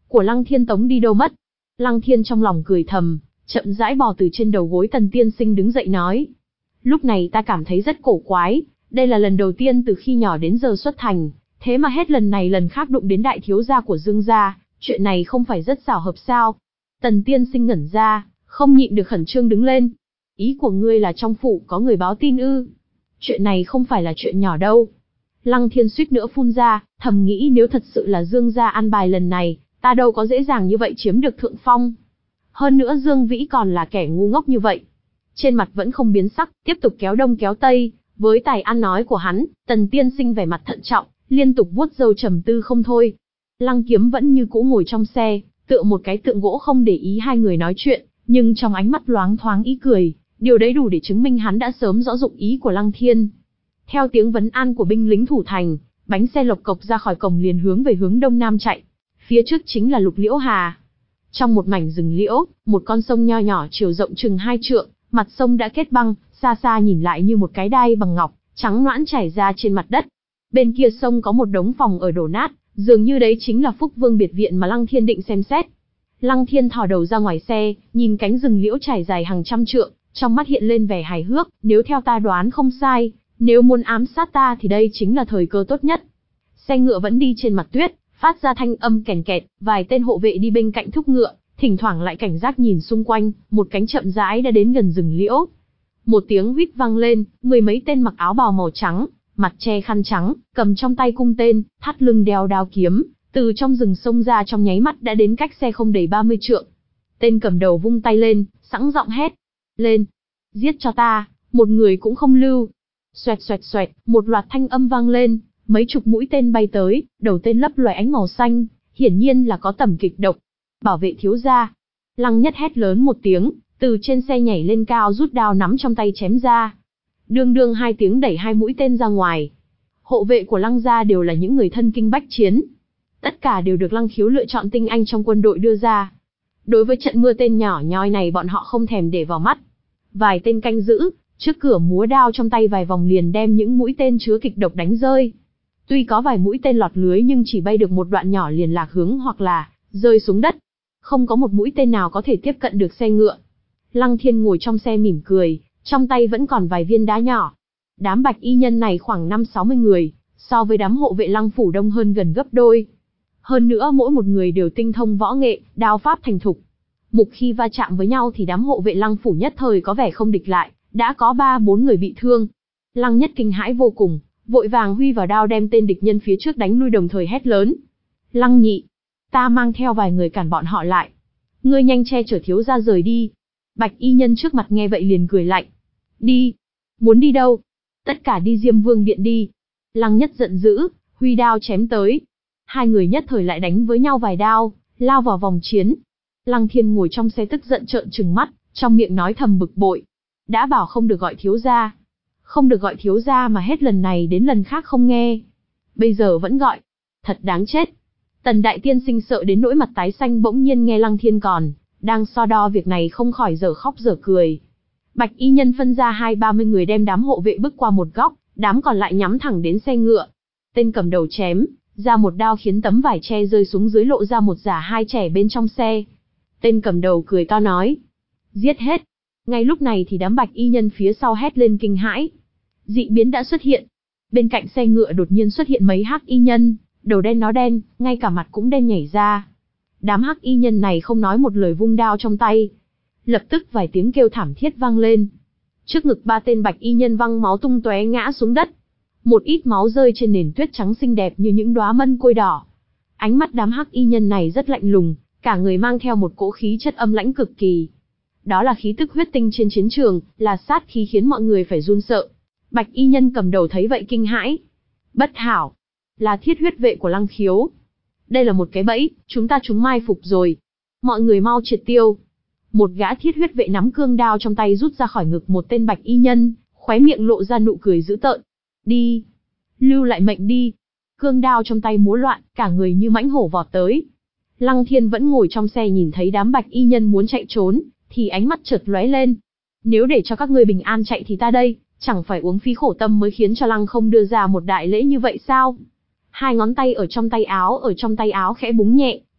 của Lăng Thiên tống đi đâu mất? Lăng Thiên trong lòng cười thầm, chậm rãi bò từ trên đầu gối Tần tiên sinh đứng dậy nói. Lúc này ta cảm thấy rất cổ quái, đây là lần đầu tiên từ khi nhỏ đến giờ xuất thành, thế mà hết lần này lần khác đụng đến đại thiếu gia của Dương gia, chuyện này không phải rất xảo hợp sao? Tần tiên sinh ngẩn ra, không nhịn được khẩn trương đứng lên. Ý của ngươi là trong phủ có người báo tin ư? Chuyện này không phải là chuyện nhỏ đâu. Lăng Thiên suýt nữa phun ra, thầm nghĩ nếu thật sự là Dương gia an bài lần này, ta đâu có dễ dàng như vậy chiếm được thượng phong. Hơn nữa Dương Vĩ còn là kẻ ngu ngốc như vậy. Trên mặt vẫn không biến sắc, tiếp tục kéo đông kéo tây, với tài ăn nói của hắn, Tần tiên sinh vẻ mặt thận trọng, liên tục vuốt râu trầm tư không thôi. Lăng Kiếm vẫn như cũ ngồi trong xe, tựa một cái tượng gỗ không để ý hai người nói chuyện, nhưng trong ánh mắt loáng thoáng ý cười, điều đấy đủ để chứng minh hắn đã sớm rõ dụng ý của Lăng Thiên. Theo tiếng vấn an của binh lính thủ thành, bánh xe lộc cộc ra khỏi cổng liền hướng về hướng đông nam chạy. Phía trước chính là Lục Liễu Hà. Trong một mảnh rừng liễu, một con sông nho nhỏ chiều rộng chừng hai trượng, mặt sông đã kết băng, xa xa nhìn lại như một cái đai bằng ngọc, trắng nõn chảy ra trên mặt đất. Bên kia sông có một đống phòng ở đổ nát, dường như đấy chính là Phúc Vương biệt viện mà Lăng Thiên định xem xét. Lăng Thiên thò đầu ra ngoài xe, nhìn cánh rừng liễu trải dài hàng trăm trượng, trong mắt hiện lên vẻ hài hước, nếu theo ta đoán không sai, nếu muốn ám sát ta thì đây chính là thời cơ tốt nhất. Xe ngựa vẫn đi trên mặt tuyết, phát ra thanh âm kèn kẹt, vài tên hộ vệ đi bên cạnh thúc ngựa, thỉnh thoảng lại cảnh giác nhìn xung quanh, một cánh chậm rãi đã đến gần rừng liễu. Một tiếng huýt vang lên, mười mấy tên mặc áo bào màu trắng, mặt che khăn trắng, cầm trong tay cung tên, thắt lưng đeo đao kiếm, từ trong rừng sông ra trong nháy mắt đã đến cách xe không đầy ba mươi trượng. Tên cầm đầu vung tay lên, sẵn giọng hét lên, giết cho ta, một người cũng không lưu. Xoẹt xoẹt xoẹt, một loạt thanh âm vang lên, mấy chục mũi tên bay tới, đầu tên lấp loài ánh màu xanh, hiển nhiên là có tẩm kịch độc. Bảo vệ thiếu gia. Lăng Nhất hét lớn một tiếng, từ trên xe nhảy lên cao rút đao nắm trong tay chém ra. Đương đương hai tiếng đẩy hai mũi tên ra ngoài. Hộ vệ của Lăng gia đều là những người thân kinh bách chiến. Tất cả đều được Lăng Khiếu lựa chọn tinh anh trong quân đội đưa ra. Đối với trận mưa tên nhỏ nhoi này bọn họ không thèm để vào mắt. Vài tên canh giữ, trước cửa múa đao trong tay vài vòng liền đem những mũi tên chứa kịch độc đánh rơi. Tuy có vài mũi tên lọt lưới nhưng chỉ bay được một đoạn nhỏ liền lạc hướng hoặc là rơi xuống đất. Không có một mũi tên nào có thể tiếp cận được xe ngựa. Lăng Thiên ngồi trong xe mỉm cười, trong tay vẫn còn vài viên đá nhỏ. Đám bạch y nhân này khoảng năm sáu mươi người, so với đám hộ vệ Lăng phủ đông hơn gần gấp đôi. Hơn nữa mỗi một người đều tinh thông võ nghệ, đao pháp thành thục. Mục khi va chạm với nhau thì đám hộ vệ Lăng phủ nhất thời có vẻ không địch lại, đã có ba bốn người bị thương. Lăng Nhất kinh hãi vô cùng, vội vàng huy vào đao đem tên địch nhân phía trước đánh lui đồng thời hét lớn. Lăng nhị, ta mang theo vài người cản bọn họ lại. Ngươi nhanh che chở thiếu gia rời đi. Bạch y nhân trước mặt nghe vậy liền cười lạnh. Đi. Muốn đi đâu? Tất cả đi Diêm Vương điện đi. Lăng Nhất giận dữ, huy đao chém tới. Hai người nhất thời lại đánh với nhau vài đao, lao vào vòng chiến. Lăng Thiên ngồi trong xe tức giận trợn trừng mắt, trong miệng nói thầm bực bội. Đã bảo không được gọi thiếu gia. Không được gọi thiếu gia mà hết lần này đến lần khác không nghe. Bây giờ vẫn gọi. Thật đáng chết. Tần đại tiên sinh sợ đến nỗi mặt tái xanh bỗng nhiên nghe Lăng Thiên còn đang so đo việc này không khỏi dở khóc dở cười. Bạch y nhân phân ra hai ba mươi người đem đám hộ vệ bước qua một góc, đám còn lại nhắm thẳng đến xe ngựa. Tên cầm đầu chém ra một đao khiến tấm vải che rơi xuống dưới lộ ra một giả hai trẻ bên trong xe. Tên cầm đầu cười to nói, giết hết. Ngay lúc này thì đám bạch y nhân phía sau hét lên kinh hãi. Dị biến đã xuất hiện. Bên cạnh xe ngựa đột nhiên xuất hiện mấy hắc y nhân, đầu đen nó đen, ngay cả mặt cũng đen nhảy ra. Đám hắc y nhân này không nói một lời vung đao trong tay. Lập tức vài tiếng kêu thảm thiết vang lên. Trước ngực ba tên bạch y nhân văng máu tung tóe ngã xuống đất. Một ít máu rơi trên nền tuyết trắng xinh đẹp như những đóa mân côi đỏ. Ánh mắt đám hắc y nhân này rất lạnh lùng, cả người mang theo một cỗ khí chất âm lãnh cực kỳ. Đó là khí tức huyết tinh trên chiến trường, là sát khí khiến mọi người phải run sợ. Bạch y nhân cầm đầu thấy vậy kinh hãi. Bất hảo, là thiết huyết vệ của Lăng Khiếu. Đây là một cái bẫy, chúng ta trúng mai phục rồi. Mọi người mau triệt tiêu. Một gã thiết huyết vệ nắm cương đao trong tay rút ra khỏi ngực một tên bạch y nhân, khóe miệng lộ ra nụ cười dữ tợn. Đi, lưu lại mệnh đi. Cương đao trong tay múa loạn, cả người như mãnh hổ vọt tới. Lăng Thiên vẫn ngồi trong xe nhìn thấy đám bạch y nhân muốn chạy trốn, thì ánh mắt chợt lóe lên. Nếu để cho các ngươi bình an chạy thì ta đây, chẳng phải uống phí khổ tâm mới khiến cho Lăng không đưa ra một đại lễ như vậy sao? Hai ngón tay ở trong tay áo ở trong tay áo khẽ búng nhẹ,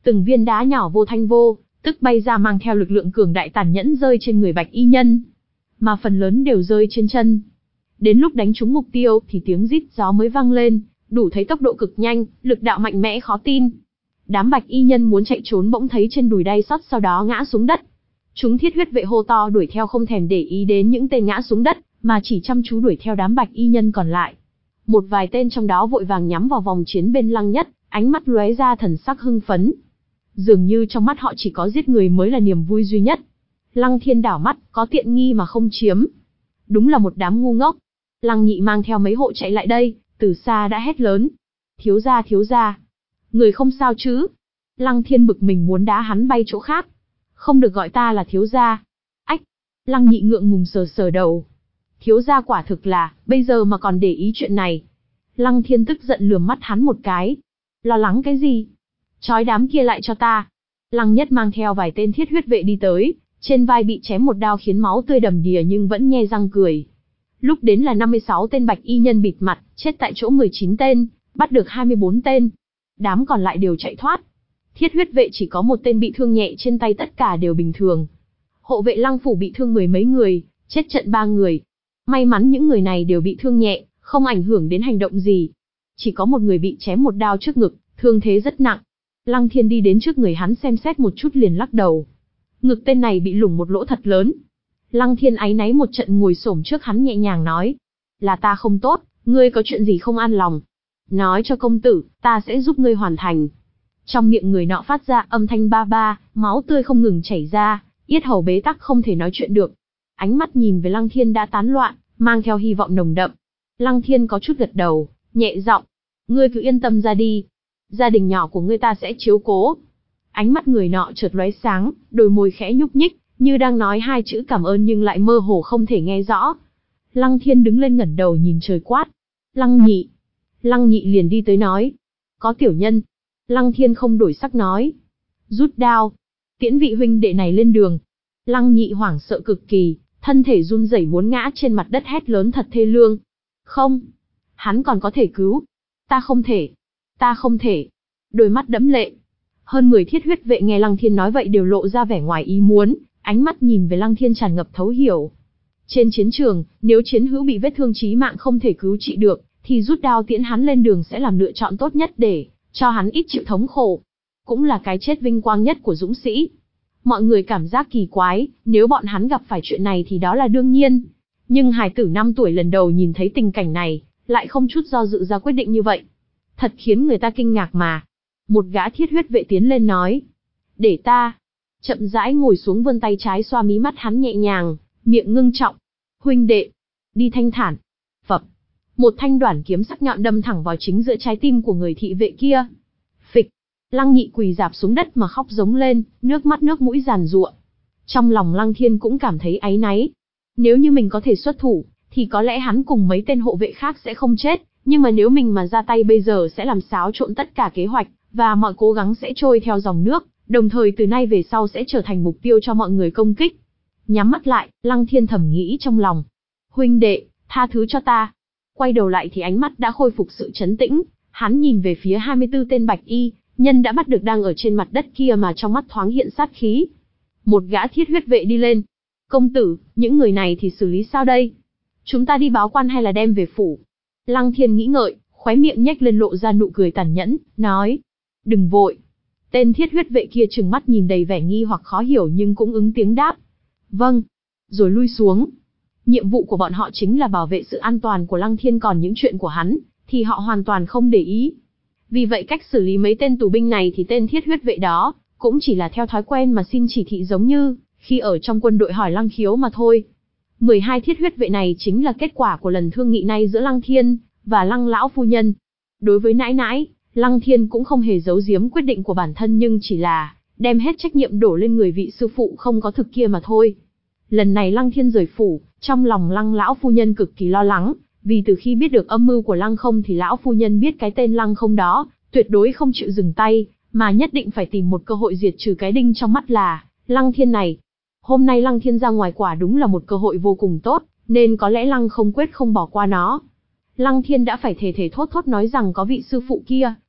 Từng viên đá nhỏ vô thanh vô tức bay ra mang theo lực lượng cường đại tàn nhẫn rơi trên người bạch y nhân, mà phần lớn đều rơi trên chân. Đến lúc đánh trúng mục tiêu thì tiếng rít gió mới vang lên, đủ thấy tốc độ cực nhanh, lực đạo mạnh mẽ khó tin. Đám bạch y nhân muốn chạy trốn bỗng thấy trên đùi đay sắt, sau đó ngã xuống đất. Chúng thiết huyết vệ hô to đuổi theo, không thèm để ý đến những tên ngã xuống đất, mà chỉ chăm chú đuổi theo đám bạch y nhân còn lại. Một vài tên trong đó vội vàng nhắm vào vòng chiến bên Lăng Nhất, ánh mắt lóe ra thần sắc hưng phấn. Dường như trong mắt họ chỉ có giết người mới là niềm vui duy nhất. Lăng Thiên đảo mắt, có tiện nghi mà không chiếm. Đúng là một đám ngu ngốc. Lăng Nhị mang theo mấy hộ chạy lại đây, từ xa đã hét lớn. Thiếu gia, thiếu gia. Người không sao chứ? Lăng Thiên bực mình muốn đá hắn bay chỗ khác. Không được gọi ta là thiếu gia. Ách. Lăng Nhị ngượng ngùng sờ sờ đầu. Thiếu gia quả thực là, bây giờ mà còn để ý chuyện này. Lăng Thiên tức giận lườm mắt hắn một cái. Lo lắng cái gì? Trói đám kia lại cho ta. Lăng Nhất mang theo vài tên thiết huyết vệ đi tới, trên vai bị chém một đao khiến máu tươi đầm đìa nhưng vẫn nhe răng cười. Lúc đến là năm mươi sáu tên bạch y nhân bịt mặt, chết tại chỗ mười chín tên, bắt được hai mươi bốn tên. Đám còn lại đều chạy thoát. Thiết huyết vệ chỉ có một tên bị thương nhẹ trên tay, tất cả đều bình thường. Hộ vệ Lăng phủ bị thương mười mấy người, chết trận ba người. May mắn những người này đều bị thương nhẹ, không ảnh hưởng đến hành động gì. Chỉ có một người bị chém một đao trước ngực, thương thế rất nặng. Lăng Thiên đi đến trước người hắn xem xét một chút liền lắc đầu. Ngực tên này bị lủng một lỗ thật lớn. Lăng Thiên áy náy một trận ngồi xổm trước hắn nhẹ nhàng nói. Là ta không tốt, ngươi có chuyện gì không an lòng. Nói cho công tử, ta sẽ giúp ngươi hoàn thành. Trong miệng người nọ phát ra âm thanh ba ba, máu tươi không ngừng chảy ra, yết hầu bế tắc không thể nói chuyện được. Ánh mắt nhìn về Lăng Thiên đã tán loạn, mang theo hy vọng nồng đậm. Lăng Thiên có chút gật đầu, nhẹ giọng. Ngươi cứ yên tâm ra đi. Gia đình nhỏ của ngươi ta sẽ chiếu cố. Ánh mắt người nọ chợt lóe sáng, đôi môi khẽ nhúc nhích, như đang nói hai chữ cảm ơn nhưng lại mơ hồ không thể nghe rõ. Lăng Thiên đứng lên ngẩng đầu nhìn trời quát. Lăng Nhị. Lăng Nhị liền đi tới nói. Có tiểu nhân. Lăng Thiên không đổi sắc nói. Rút đao. Tiễn vị huynh đệ này lên đường. Lăng Nhị hoảng sợ cực kỳ, thân thể run rẩy muốn ngã trên mặt đất hét lớn thật thê lương. Không. Hắn còn có thể cứu. Ta không thể. Ta không thể. Đôi mắt đẫm lệ. Hơn mười thiết huyết vệ nghe Lăng Thiên nói vậy đều lộ ra vẻ ngoài ý muốn, ánh mắt nhìn về Lăng Thiên tràn ngập thấu hiểu. Trên chiến trường, nếu chiến hữu bị vết thương chí mạng không thể cứu trị được, thì rút đao tiễn hắn lên đường sẽ làm lựa chọn tốt nhất để cho hắn ít chịu thống khổ. Cũng là cái chết vinh quang nhất của dũng sĩ. Mọi người cảm giác kỳ quái, nếu bọn hắn gặp phải chuyện này thì đó là đương nhiên. Nhưng hài tử năm tuổi lần đầu nhìn thấy tình cảnh này, lại không chút do dự ra quyết định như vậy. Thật khiến người ta kinh ngạc mà. Một gã thiết huyết vệ tiến lên nói. Để ta. Chậm rãi ngồi xuống vươn tay trái xoa mí mắt hắn nhẹ nhàng, miệng ngưng trọng. Huynh đệ. Đi thanh thản. Phập. Một thanh đoản kiếm sắc nhọn đâm thẳng vào chính giữa trái tim của người thị vệ kia. Phịch. Lăng Nhị quỳ rạp xuống đất mà khóc giống lên, nước mắt nước mũi giàn giụa. Trong lòng Lăng Thiên cũng cảm thấy áy náy. Nếu như mình có thể xuất thủ, thì có lẽ hắn cùng mấy tên hộ vệ khác sẽ không chết. Nhưng mà nếu mình mà ra tay bây giờ sẽ làm xáo trộn tất cả kế hoạch, và mọi cố gắng sẽ trôi theo dòng nước, đồng thời từ nay về sau sẽ trở thành mục tiêu cho mọi người công kích. Nhắm mắt lại, Lăng Thiên thầm nghĩ trong lòng. Huynh đệ, tha thứ cho ta. Quay đầu lại thì ánh mắt đã khôi phục sự trấn tĩnh, hắn nhìn về phía hai mươi tư tên bạch y, nhân đã bắt được đang ở trên mặt đất kia mà trong mắt thoáng hiện sát khí. Một gã thiết huyết vệ đi lên. Công tử, những người này thì xử lý sao đây? Chúng ta đi báo quan hay là đem về phủ? Lăng Thiên nghĩ ngợi, khóe miệng nhếch lên lộ ra nụ cười tàn nhẫn, nói. Đừng vội. Tên thiết huyết vệ kia trừng mắt nhìn đầy vẻ nghi hoặc khó hiểu nhưng cũng ứng tiếng đáp. Vâng. Rồi lui xuống. Nhiệm vụ của bọn họ chính là bảo vệ sự an toàn của Lăng Thiên, còn những chuyện của hắn, thì họ hoàn toàn không để ý. Vì vậy cách xử lý mấy tên tù binh này thì tên thiết huyết vệ đó, cũng chỉ là theo thói quen mà xin chỉ thị giống như, khi ở trong quân đội hỏi Lăng Khiếu mà thôi. mười hai thiết huyết vệ này chính là kết quả của lần thương nghị này giữa Lăng Thiên và Lăng lão phu nhân. Đối với nãi nãi, Lăng Thiên cũng không hề giấu giếm quyết định của bản thân nhưng chỉ là đem hết trách nhiệm đổ lên người vị sư phụ không có thực kia mà thôi. Lần này Lăng Thiên rời phủ, trong lòng Lăng lão phu nhân cực kỳ lo lắng, vì từ khi biết được âm mưu của Lăng Không thì lão phu nhân biết cái tên Lăng Không đó, tuyệt đối không chịu dừng tay, mà nhất định phải tìm một cơ hội diệt trừ cái đinh trong mắt là Lăng Thiên này. Hôm nay Lăng Thiên ra ngoài quả đúng là một cơ hội vô cùng tốt, nên có lẽ Lăng Không quyết không bỏ qua nó. Lăng Thiên đã phải thề thề thốt thốt nói rằng có vị sư phụ kia,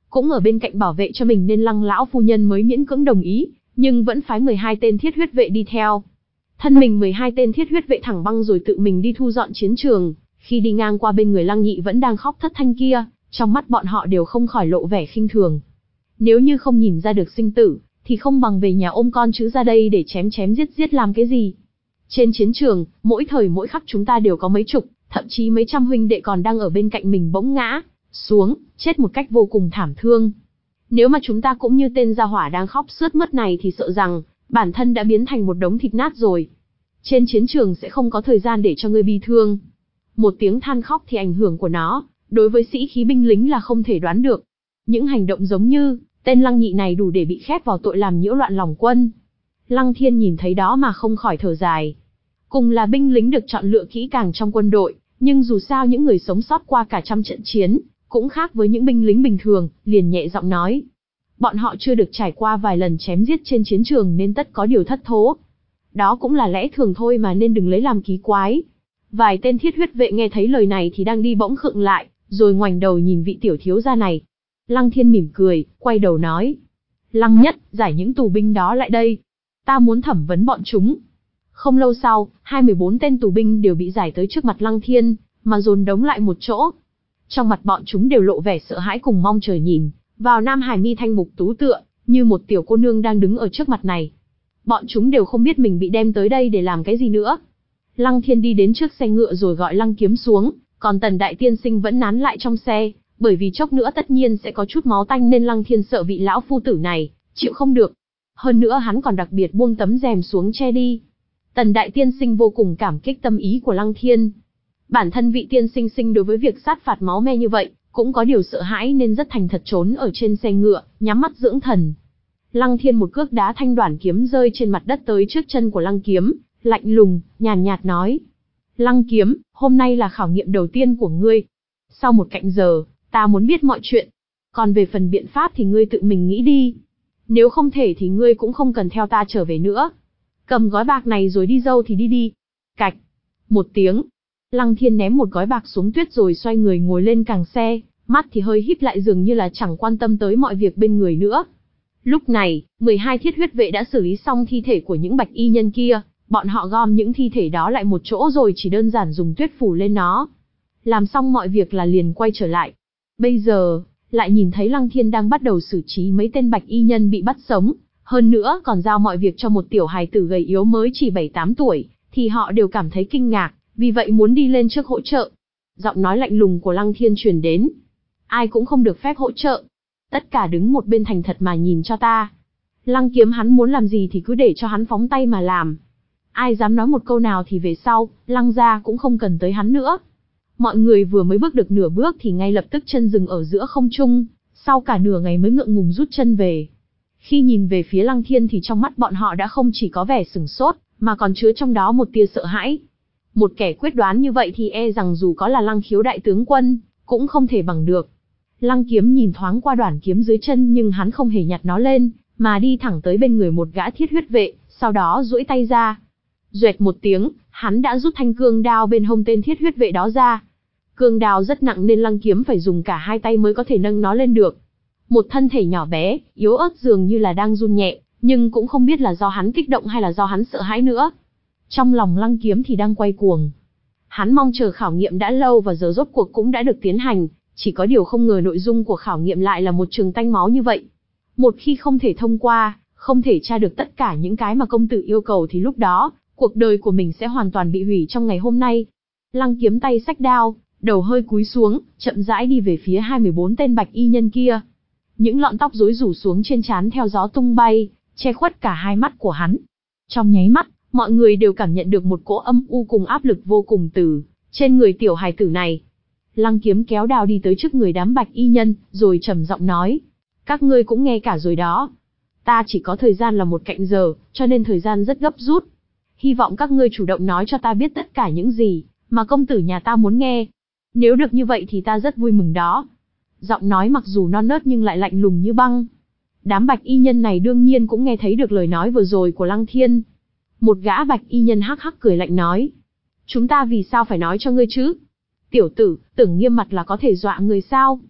cũng ở bên cạnh bảo vệ cho mình nên Lăng lão phu nhân mới miễn cưỡng đồng ý, nhưng vẫn phái mười hai tên thiết huyết vệ đi theo. Thân mình mười hai tên thiết huyết vệ thẳng băng rồi tự mình đi thu dọn chiến trường, khi đi ngang qua bên người Lăng Nhị vẫn đang khóc thất thanh kia, trong mắt bọn họ đều không khỏi lộ vẻ khinh thường. Nếu như không nhìn ra được sinh tử, thì không bằng về nhà ôm con chứ ra đây để chém chém giết giết làm cái gì. Trên chiến trường, mỗi thời mỗi khắc chúng ta đều có mấy chục, thậm chí mấy trăm huynh đệ còn đang ở bên cạnh mình bỗng ngã xuống, chết một cách vô cùng thảm thương. Nếu mà chúng ta cũng như tên gia hỏa đang khóc sướt mướt này thì sợ rằng bản thân đã biến thành một đống thịt nát rồi. Trên chiến trường sẽ không có thời gian để cho ngươi bi thương. Một tiếng than khóc thì ảnh hưởng của nó, đối với sĩ khí binh lính là không thể đoán được. Những hành động giống như tên Lăng Nhị này đủ để bị khép vào tội làm nhiễu loạn lòng quân. Lăng Thiên nhìn thấy đó mà không khỏi thở dài. Cùng là binh lính được chọn lựa kỹ càng trong quân đội, nhưng dù sao những người sống sót qua cả trăm trận chiến, cũng khác với những binh lính bình thường, liền nhẹ giọng nói. Bọn họ chưa được trải qua vài lần chém giết trên chiến trường nên tất có điều thất thố. Đó cũng là lẽ thường thôi mà nên đừng lấy làm kỳ quái. Vài tên thiết huyết vệ nghe thấy lời này thì đang đi bỗng khựng lại, rồi ngoảnh đầu nhìn vị tiểu thiếu gia này. Lăng Thiên mỉm cười, quay đầu nói. Lăng Nhất, giải những tù binh đó lại đây. Ta muốn thẩm vấn bọn chúng. Không lâu sau, hai mươi bốn tên tù binh đều bị giải tới trước mặt Lăng Thiên, mà dồn đống lại một chỗ. Trong mặt bọn chúng đều lộ vẻ sợ hãi cùng mong chờ nhìn vào Nam Hải mi thanh mục tú tựa, như một tiểu cô nương đang đứng ở trước mặt này. Bọn chúng đều không biết mình bị đem tới đây để làm cái gì nữa. Lăng Thiên đi đến trước xe ngựa rồi gọi Lăng Kiếm xuống, còn Tần Đại Tiên Sinh vẫn nán lại trong xe, bởi vì chốc nữa tất nhiên sẽ có chút máu tanh nên Lăng Thiên sợ vị lão phu tử này chịu không được. Hơn nữa hắn còn đặc biệt buông tấm rèm xuống che đi. Tần Đại Tiên Sinh vô cùng cảm kích tâm ý của Lăng Thiên. Bản thân vị tiên sinh sinh đối với việc sát phạt máu me như vậy, cũng có điều sợ hãi nên rất thành thật trốn ở trên xe ngựa, nhắm mắt dưỡng thần. Lăng Thiên một cước đá thanh đoản kiếm rơi trên mặt đất tới trước chân của Lăng Kiếm, lạnh lùng, nhàn nhạt nói. Lăng Kiếm, hôm nay là khảo nghiệm đầu tiên của ngươi. Sau một canh giờ, ta muốn biết mọi chuyện. Còn về phần biện pháp thì ngươi tự mình nghĩ đi. Nếu không thể thì ngươi cũng không cần theo ta trở về nữa. Cầm gói bạc này rồi đi dâu thì đi đi. Cạch. Một tiếng. Lăng Thiên ném một gói bạc xuống tuyết rồi xoay người ngồi lên càng xe, mắt thì hơi híp lại dường như là chẳng quan tâm tới mọi việc bên người nữa. Lúc này, mười hai thiết huyết vệ đã xử lý xong thi thể của những bạch y nhân kia, bọn họ gom những thi thể đó lại một chỗ rồi chỉ đơn giản dùng tuyết phủ lên nó. Làm xong mọi việc là liền quay trở lại. Bây giờ, lại nhìn thấy Lăng Thiên đang bắt đầu xử trí mấy tên bạch y nhân bị bắt sống, hơn nữa còn giao mọi việc cho một tiểu hài tử gầy yếu mới chỉ bảy tám tuổi, thì họ đều cảm thấy kinh ngạc, vì vậy muốn đi lên trước hỗ trợ. Giọng nói lạnh lùng của Lăng Thiên truyền đến. Ai cũng không được phép hỗ trợ. Tất cả đứng một bên thành thật mà nhìn cho ta. Lăng Kiếm hắn muốn làm gì thì cứ để cho hắn phóng tay mà làm. Ai dám nói một câu nào thì về sau, Lăng gia cũng không cần tới hắn nữa. Mọi người vừa mới bước được nửa bước thì ngay lập tức chân dừng ở giữa không trung, sau cả nửa ngày mới ngượng ngùng rút chân về. Khi nhìn về phía Lăng Thiên thì trong mắt bọn họ đã không chỉ có vẻ sửng sốt, mà còn chứa trong đó một tia sợ hãi. Một kẻ quyết đoán như vậy thì e rằng dù có là Lăng Khiếu đại tướng quân, cũng không thể bằng được. Lăng Kiếm nhìn thoáng qua đoản kiếm dưới chân nhưng hắn không hề nhặt nó lên, mà đi thẳng tới bên người một gã thiết huyết vệ, sau đó duỗi tay ra. Duệt một tiếng, hắn đã rút thanh cương đao bên hông tên thiết huyết vệ đó ra. Cương đao rất nặng nên Lăng Kiếm phải dùng cả hai tay mới có thể nâng nó lên được. Một thân thể nhỏ bé, yếu ớt dường như là đang run nhẹ, nhưng cũng không biết là do hắn kích động hay là do hắn sợ hãi nữa. Trong lòng Lăng Kiếm thì đang quay cuồng. Hắn mong chờ khảo nghiệm đã lâu và giờ rốt cuộc cũng đã được tiến hành, chỉ có điều không ngờ nội dung của khảo nghiệm lại là một trường tanh máu như vậy. Một khi không thể thông qua, không thể tra được tất cả những cái mà công tử yêu cầu thì lúc đó, cuộc đời của mình sẽ hoàn toàn bị hủy trong ngày hôm nay. Lăng Kiếm tay xách đao, đầu hơi cúi xuống, chậm rãi đi về phía hai mươi bốn tên bạch y nhân kia. Những lọn tóc rối rủ xuống trên trán theo gió tung bay, che khuất cả hai mắt của hắn. Trong nháy mắt, mọi người đều cảm nhận được một cỗ âm u cùng áp lực vô cùng từ trên người tiểu hài tử này. Lăng Kiếm kéo đao đi tới trước người đám bạch y nhân, rồi trầm giọng nói: các ngươi cũng nghe cả rồi đó. Ta chỉ có thời gian là một canh giờ, cho nên thời gian rất gấp rút. Hy vọng các ngươi chủ động nói cho ta biết tất cả những gì mà công tử nhà ta muốn nghe. Nếu được như vậy thì ta rất vui mừng đó. Giọng nói mặc dù non nớt nhưng lại lạnh lùng như băng. Đám bạch y nhân này đương nhiên cũng nghe thấy được lời nói vừa rồi của Lăng Thiên. Một gã bạch y nhân hắc hắc cười lạnh nói: chúng ta vì sao phải nói cho ngươi chứ? Tiểu tử, tưởng nghiêm mặt là có thể dọa người sao?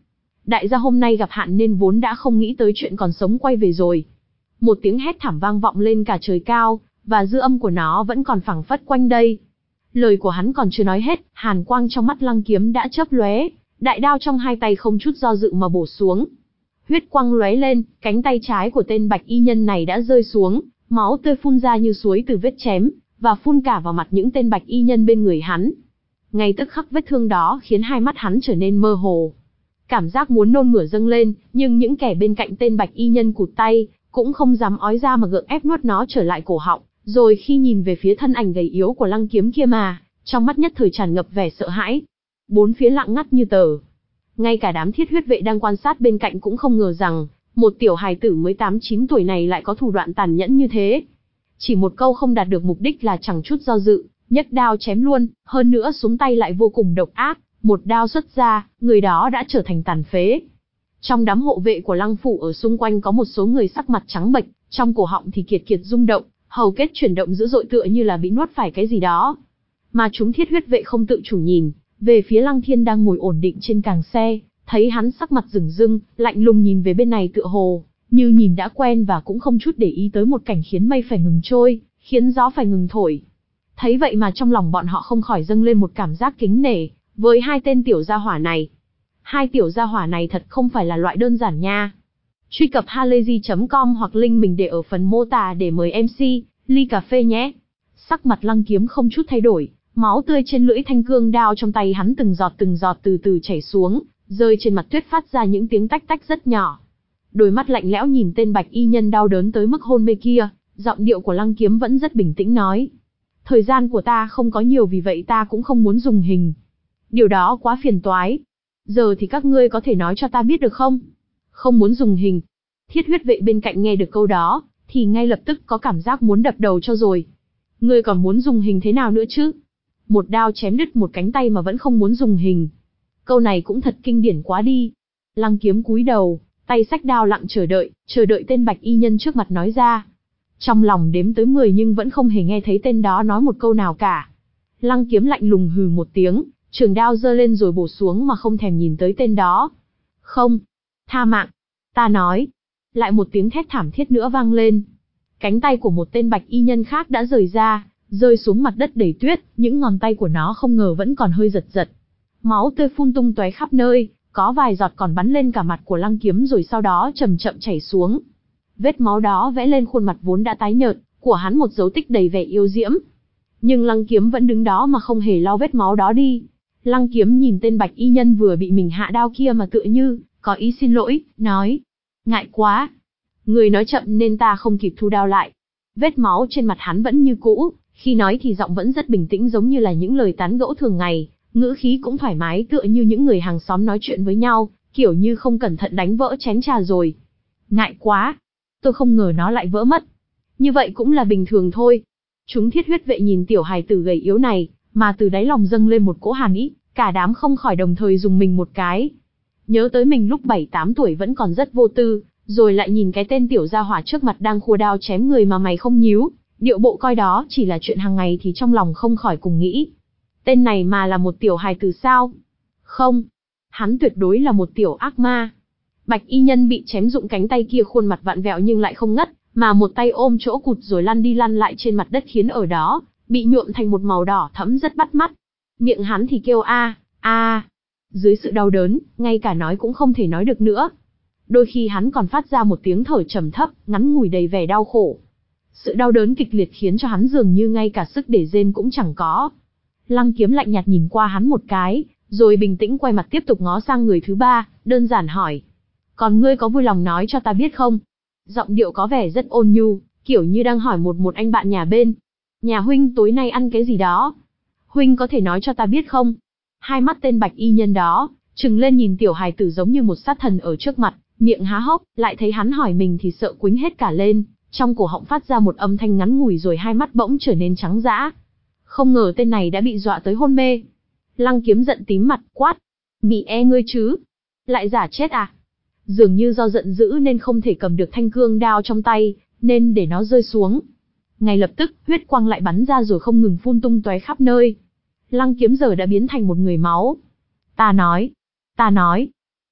đại gia hôm nay gặp hạn nên vốn đã không nghĩ tới chuyện còn sống quay về rồi. Một tiếng hét thảm vang vọng lên cả trời cao, và dư âm của nó vẫn còn phảng phất quanh đây. Lời của hắn còn chưa nói hết, hàn quang trong mắt Lăng Kiếm đã chớp lóe, đại đao trong hai tay không chút do dự mà bổ xuống. Huyết quang lóe lên, cánh tay trái của tên bạch y nhân này đã rơi xuống, máu tươi phun ra như suối từ vết chém, và phun cả vào mặt những tên bạch y nhân bên người hắn. Ngay tức khắc vết thương đó khiến hai mắt hắn trở nên mơ hồ. Cảm giác muốn nôn mửa dâng lên, nhưng những kẻ bên cạnh tên bạch y nhân cụt tay, cũng không dám ói ra mà gượng ép nuốt nó trở lại cổ họng. Rồi khi nhìn về phía thân ảnh gầy yếu của Lăng Kiếm kia mà, trong mắt nhất thời tràn ngập vẻ sợ hãi. Bốn phía lặng ngắt như tờ. Ngay cả đám thiết huyết vệ đang quan sát bên cạnh cũng không ngờ rằng, một tiểu hài tử mới tám chín tuổi này lại có thủ đoạn tàn nhẫn như thế. Chỉ một câu không đạt được mục đích là chẳng chút do dự, nhấc đao chém luôn, hơn nữa xuống tay lại vô cùng độc ác, một đao xuất ra, người đó đã trở thành tàn phế. Trong đám hộ vệ của Lăng phủ ở xung quanh có một số người sắc mặt trắng bệch, trong cổ họng thì kiệt kiệt rung động, hầu kết chuyển động dữ dội tựa như là bị nuốt phải cái gì đó. Mà chúng thiết huyết vệ không tự chủ nhìn về phía Lăng Thiên đang ngồi ổn định trên càng xe, thấy hắn sắc mặt rừng rưng, lạnh lùng nhìn về bên này tựa hồ như nhìn đã quen, và cũng không chút để ý tới một cảnh khiến mây phải ngừng trôi, khiến gió phải ngừng thổi. Thấy vậy mà trong lòng bọn họ không khỏi dâng lên một cảm giác kính nể với hai tên tiểu gia hỏa này. Hai tiểu gia hỏa này thật không phải là loại đơn giản nha. Truy cập halayzi chấm com hoặc link mình để ở phần mô tả để mời em xê ly cà phê nhé. Sắc mặt Lăng Kiếm không chút thay đổi, máu tươi trên lưỡi thanh cương đao trong tay hắn từng giọt từng giọt từ từ chảy xuống, rơi trên mặt tuyết phát ra những tiếng tách tách rất nhỏ. Đôi mắt lạnh lẽo nhìn tên bạch y nhân đau đớn tới mức hôn mê kia, giọng điệu của Lăng Kiếm vẫn rất bình tĩnh nói: thời gian của ta không có nhiều, vì vậy ta cũng không muốn dùng hình. Điều đó quá phiền toái. Giờ thì các ngươi có thể nói cho ta biết được không? Không muốn dùng hình. Thiết huyết vệ bên cạnh nghe được câu đó, thì ngay lập tức có cảm giác muốn đập đầu cho rồi. Ngươi còn muốn dùng hình thế nào nữa chứ? Một đao chém đứt một cánh tay mà vẫn không muốn dùng hình. Câu này cũng thật kinh điển quá đi. Lăng Kiếm cúi đầu, tay xách đao lặng chờ đợi, chờ đợi tên bạch y nhân trước mặt nói ra. Trong lòng đếm tới mười nhưng vẫn không hề nghe thấy tên đó nói một câu nào cả. Lăng Kiếm lạnh lùng hừ một tiếng, trường đao giơ lên rồi bổ xuống mà không thèm nhìn tới tên đó. Không, tha mạng, ta nói. Lại một tiếng thét thảm thiết nữa vang lên. Cánh tay của một tên bạch y nhân khác đã rời ra, rơi xuống mặt đất đầy tuyết, những ngón tay của nó không ngờ vẫn còn hơi giật giật. Máu tươi phun tung tóe khắp nơi, có vài giọt còn bắn lên cả mặt của Lăng Kiếm rồi sau đó chậm chậm chảy xuống. Vết máu đó vẽ lên khuôn mặt vốn đã tái nhợt của hắn một dấu tích đầy vẻ yêu diễm. Nhưng Lăng Kiếm vẫn đứng đó mà không hề lau vết máu đó đi. Lăng Kiếm nhìn tên bạch y nhân vừa bị mình hạ đao kia mà tựa như có ý xin lỗi, nói: ngại quá, người nói chậm nên ta không kịp thu đao lại. Vết máu trên mặt hắn vẫn như cũ, khi nói thì giọng vẫn rất bình tĩnh giống như là những lời tán gẫu thường ngày, ngữ khí cũng thoải mái tựa như những người hàng xóm nói chuyện với nhau, kiểu như không cẩn thận đánh vỡ chén trà rồi. Ngại quá, tôi không ngờ nó lại vỡ mất. Như vậy cũng là bình thường thôi. Chúng thiết huyết vệ nhìn tiểu hài tử gầy yếu này, mà từ đáy lòng dâng lên một cỗ hàn ý, cả đám không khỏi đồng thời dùng mình một cái. Nhớ tới mình lúc bảy tám tuổi vẫn còn rất vô tư, rồi lại nhìn cái tên tiểu gia hỏa trước mặt đang khua đao chém người mà mày không nhíu, điệu bộ coi đó chỉ là chuyện hàng ngày thì trong lòng không khỏi cùng nghĩ. Tên này mà là một tiểu hài tử sao? Không, hắn tuyệt đối là một tiểu ác ma. Bạch y nhân bị chém rụng cánh tay kia khuôn mặt vặn vẹo nhưng lại không ngất, mà một tay ôm chỗ cụt rồi lăn đi lăn lại trên mặt đất khiến ở đó bị nhuộm thành một màu đỏ thẫm rất bắt mắt. Miệng hắn thì kêu a a, dưới sự đau đớn, ngay cả nói cũng không thể nói được nữa. Đôi khi hắn còn phát ra một tiếng thở trầm thấp, ngắn ngủi đầy vẻ đau khổ. Sự đau đớn kịch liệt khiến cho hắn dường như ngay cả sức để rên cũng chẳng có. Lăng Kiếm lạnh nhạt nhìn qua hắn một cái, rồi bình tĩnh quay mặt tiếp tục ngó sang người thứ ba, đơn giản hỏi: còn ngươi có vui lòng nói cho ta biết không? Giọng điệu có vẻ rất ôn nhu, kiểu như đang hỏi một một anh bạn nhà bên. Nhà huynh tối nay ăn cái gì đó? Huynh có thể nói cho ta biết không? Hai mắt tên bạch y nhân đó trừng lên nhìn tiểu hài tử giống như một sát thần ở trước mặt, miệng há hốc, lại thấy hắn hỏi mình thì sợ quĩnh hết cả lên, trong cổ họng phát ra một âm thanh ngắn ngủi rồi hai mắt bỗng trở nên trắng dã. Không ngờ tên này đã bị dọa tới hôn mê. Lăng Kiếm giận tím mặt, quát: mị e ngươi chứ? Lại giả chết à? Dường như do giận dữ nên không thể cầm được thanh cương đao trong tay, nên để nó rơi xuống. Ngay lập tức, huyết quang lại bắn ra rồi không ngừng phun tung tóe khắp nơi. Lăng Kiếm giờ đã biến thành một người máu. Ta nói, ta nói,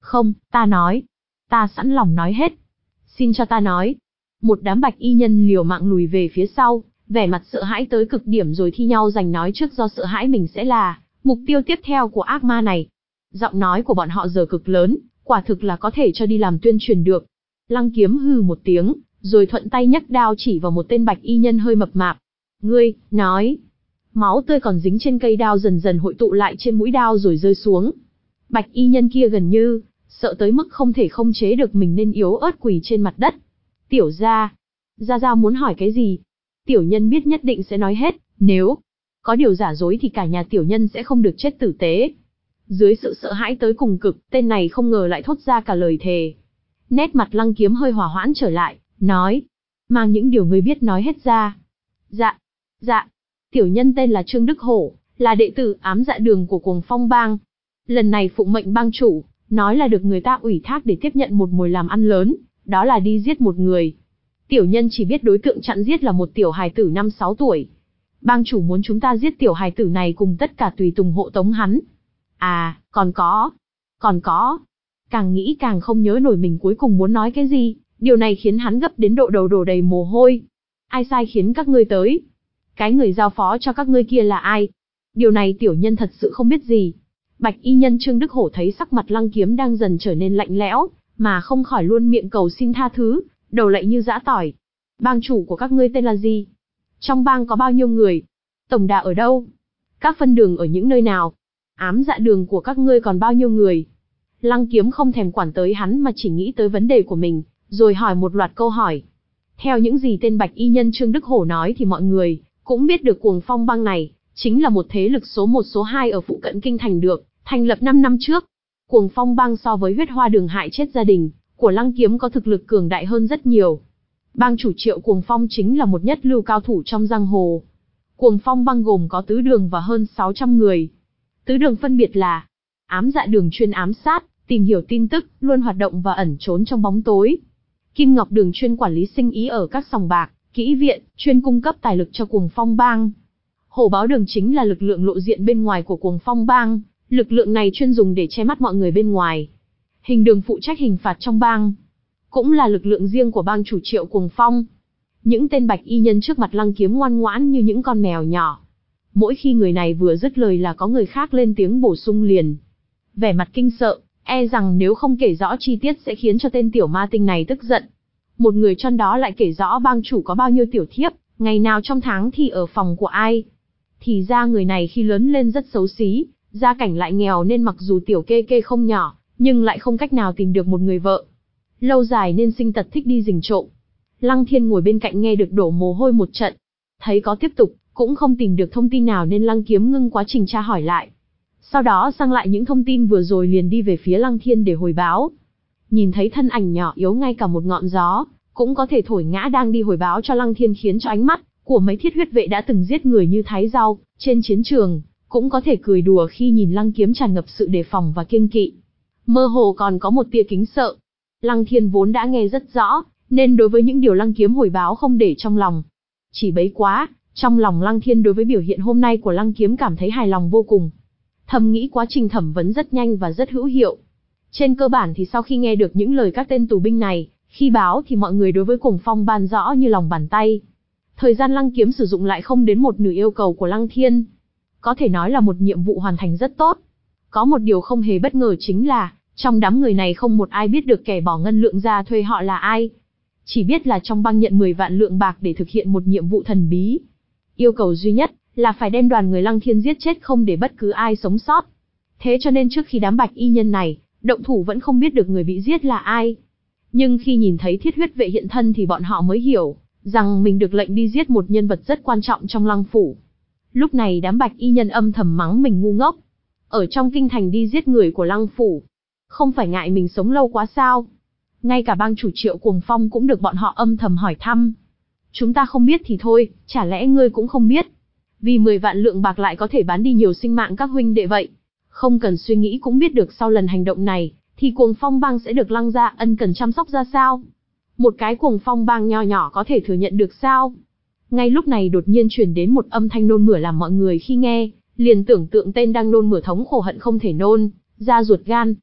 Không, ta nói. Ta sẵn lòng nói hết. Xin cho ta nói. Một đám bạch y nhân liều mạng lùi về phía sau, vẻ mặt sợ hãi tới cực điểm rồi thi nhau giành nói trước do sợ hãi mình sẽ là mục tiêu tiếp theo của ác ma này. Giọng nói của bọn họ giờ cực lớn, quả thực là có thể cho đi làm tuyên truyền được. Lăng Kiếm hừ một tiếng, rồi thuận tay nhấc đao chỉ vào một tên bạch y nhân hơi mập mạp. Ngươi, nói. Máu tươi còn dính trên cây đao dần dần hội tụ lại trên mũi đao rồi rơi xuống. Bạch y nhân kia gần như sợ tới mức không thể không chế được mình nên yếu ớt quỳ trên mặt đất. Tiểu gia, gia gia muốn hỏi cái gì? Tiểu nhân biết nhất định sẽ nói hết, nếu có điều giả dối thì cả nhà tiểu nhân sẽ không được chết tử tế. Dưới sự sợ hãi tới cùng cực, tên này không ngờ lại thốt ra cả lời thề. Nét mặt Lăng Kiếm hơi hòa hoãn trở lại, nói, mang những điều ngươi biết nói hết ra. Dạ, dạ, tiểu nhân tên là Trương Đức Hổ, là đệ tử ám dạ đường của Cuồng Phong Bang. Lần này phụng mệnh bang chủ, nói là được người ta ủy thác để tiếp nhận một mồi làm ăn lớn, đó là đi giết một người. Tiểu nhân chỉ biết đối tượng chặn giết là một tiểu hài tử năm sáu tuổi. Bang chủ muốn chúng ta giết tiểu hài tử này cùng tất cả tùy tùng hộ tống hắn. À, còn có, còn có. Càng nghĩ càng không nhớ nổi mình cuối cùng muốn nói cái gì, điều này khiến hắn gấp đến độ đầu đổ đầy mồ hôi. Ai sai khiến các ngươi tới? Cái người giao phó cho các ngươi kia là ai? Điều này tiểu nhân thật sự không biết gì. Bạch y nhân Trương Đức Hổ thấy sắc mặt Lăng Kiếm đang dần trở nên lạnh lẽo, mà không khỏi luôn miệng cầu xin tha thứ, đầu lạy như giã tỏi. Bang chủ của các ngươi tên là gì? Trong bang có bao nhiêu người? Tổng đà ở đâu? Các phân đường ở những nơi nào? Ám dạ đường của các ngươi còn bao nhiêu người? Lăng Kiếm không thèm quản tới hắn mà chỉ nghĩ tới vấn đề của mình, rồi hỏi một loạt câu hỏi. Theo những gì tên bạch y nhân Trương Đức Hổ nói thì mọi người cũng biết được Cuồng Phong Bang này chính là một thế lực số một số hai ở phụ cận kinh thành được thành lập năm năm trước. Cuồng Phong Bang so với Huyết Hoa Đường hại chết gia đình của Lăng Kiếm có thực lực cường đại hơn rất nhiều. Bang chủ Triệu Cuồng Phong chính là một nhất lưu cao thủ trong giang hồ. Cuồng Phong Bang gồm có tứ đường và hơn sáu trăm người. Tứ đường phân biệt là ám dạ đường chuyên ám sát, tìm hiểu tin tức, luôn hoạt động và ẩn trốn trong bóng tối. Kim Ngọc đường chuyên quản lý sinh ý ở các sòng bạc, kỹ viện, chuyên cung cấp tài lực cho Cuồng Phong Bang. Hổ báo đường chính là lực lượng lộ diện bên ngoài của Cuồng Phong Bang, lực lượng này chuyên dùng để che mắt mọi người bên ngoài. Hình đường phụ trách hình phạt trong bang, cũng là lực lượng riêng của bang chủ Triệu Cuồng Phong. Những tên bạch y nhân trước mặt Lăng Kiếm ngoan ngoãn như những con mèo nhỏ. Mỗi khi người này vừa dứt lời là có người khác lên tiếng bổ sung liền. Vẻ mặt kinh sợ, e rằng nếu không kể rõ chi tiết sẽ khiến cho tên tiểu ma tinh này tức giận. Một người trong đó lại kể rõ bang chủ có bao nhiêu tiểu thiếp, ngày nào trong tháng thì ở phòng của ai. Thì ra người này khi lớn lên rất xấu xí, gia cảnh lại nghèo nên mặc dù tiểu kê kê không nhỏ, nhưng lại không cách nào tìm được một người vợ. Lâu dài nên sinh tật thích đi rình trộm. Lăng Thiên ngồi bên cạnh nghe được đổ mồ hôi một trận. Thấy có tiếp tục, cũng không tìm được thông tin nào nên Lăng Kiếm ngưng quá trình tra hỏi lại. Sau đó sang lại những thông tin vừa rồi liền đi về phía Lăng Thiên để hồi báo. Nhìn thấy thân ảnh nhỏ yếu ngay cả một ngọn gió, cũng có thể thổi ngã đang đi hồi báo cho Lăng Thiên khiến cho ánh mắt của mấy thiết huyết vệ đã từng giết người như thái rau trên chiến trường, cũng có thể cười đùa khi nhìn Lăng Kiếm tràn ngập sự đề phòng và kiêng kỵ. Mơ hồ còn có một tia kính sợ. Lăng Thiên vốn đã nghe rất rõ, nên đối với những điều Lăng Kiếm hồi báo không để trong lòng. Chỉ bấy quá, trong lòng Lăng Thiên đối với biểu hiện hôm nay của Lăng Kiếm cảm thấy hài lòng vô cùng. Thầm nghĩ quá trình thẩm vấn rất nhanh và rất hữu hiệu. Trên cơ bản thì sau khi nghe được những lời các tên tù binh này, khi báo thì mọi người đối với Cuồng Phong Ban rõ như lòng bàn tay. Thời gian Lăng Kiếm sử dụng lại không đến một nửa yêu cầu của Lăng Thiên. Có thể nói là một nhiệm vụ hoàn thành rất tốt. Có một điều không hề bất ngờ chính là, trong đám người này không một ai biết được kẻ bỏ ngân lượng ra thuê họ là ai. Chỉ biết là trong bang nhận mười vạn lượng bạc để thực hiện một nhiệm vụ thần bí. Yêu cầu duy nhất là phải đem đoàn người Lăng Thiên giết chết không để bất cứ ai sống sót. Thế cho nên trước khi đám bạch y nhân này động thủ vẫn không biết được người bị giết là ai. Nhưng khi nhìn thấy thiết huyết vệ hiện thân thì bọn họ mới hiểu rằng mình được lệnh đi giết một nhân vật rất quan trọng trong Lăng phủ. Lúc này đám bạch y nhân âm thầm mắng mình ngu ngốc. Ở trong kinh thành đi giết người của Lăng phủ, không phải ngại mình sống lâu quá sao? Ngay cả bang chủ Triệu Cuồng Phong cũng được bọn họ âm thầm hỏi thăm. Chúng ta không biết thì thôi, chả lẽ ngươi cũng không biết? Vì mười vạn lượng bạc lại có thể bán đi nhiều sinh mạng các huynh đệ vậy. Không cần suy nghĩ cũng biết được sau lần hành động này, thì Cuồng Phong Bang sẽ được Lăng gia ân cần chăm sóc ra sao? Một cái Cuồng Phong Bang nho nhỏ có thể thừa nhận được sao? Ngay lúc này đột nhiên truyền đến một âm thanh nôn mửa làm mọi người khi nghe, liền tưởng tượng tên đang nôn mửa thống khổ hận không thể nôn ra ruột gan.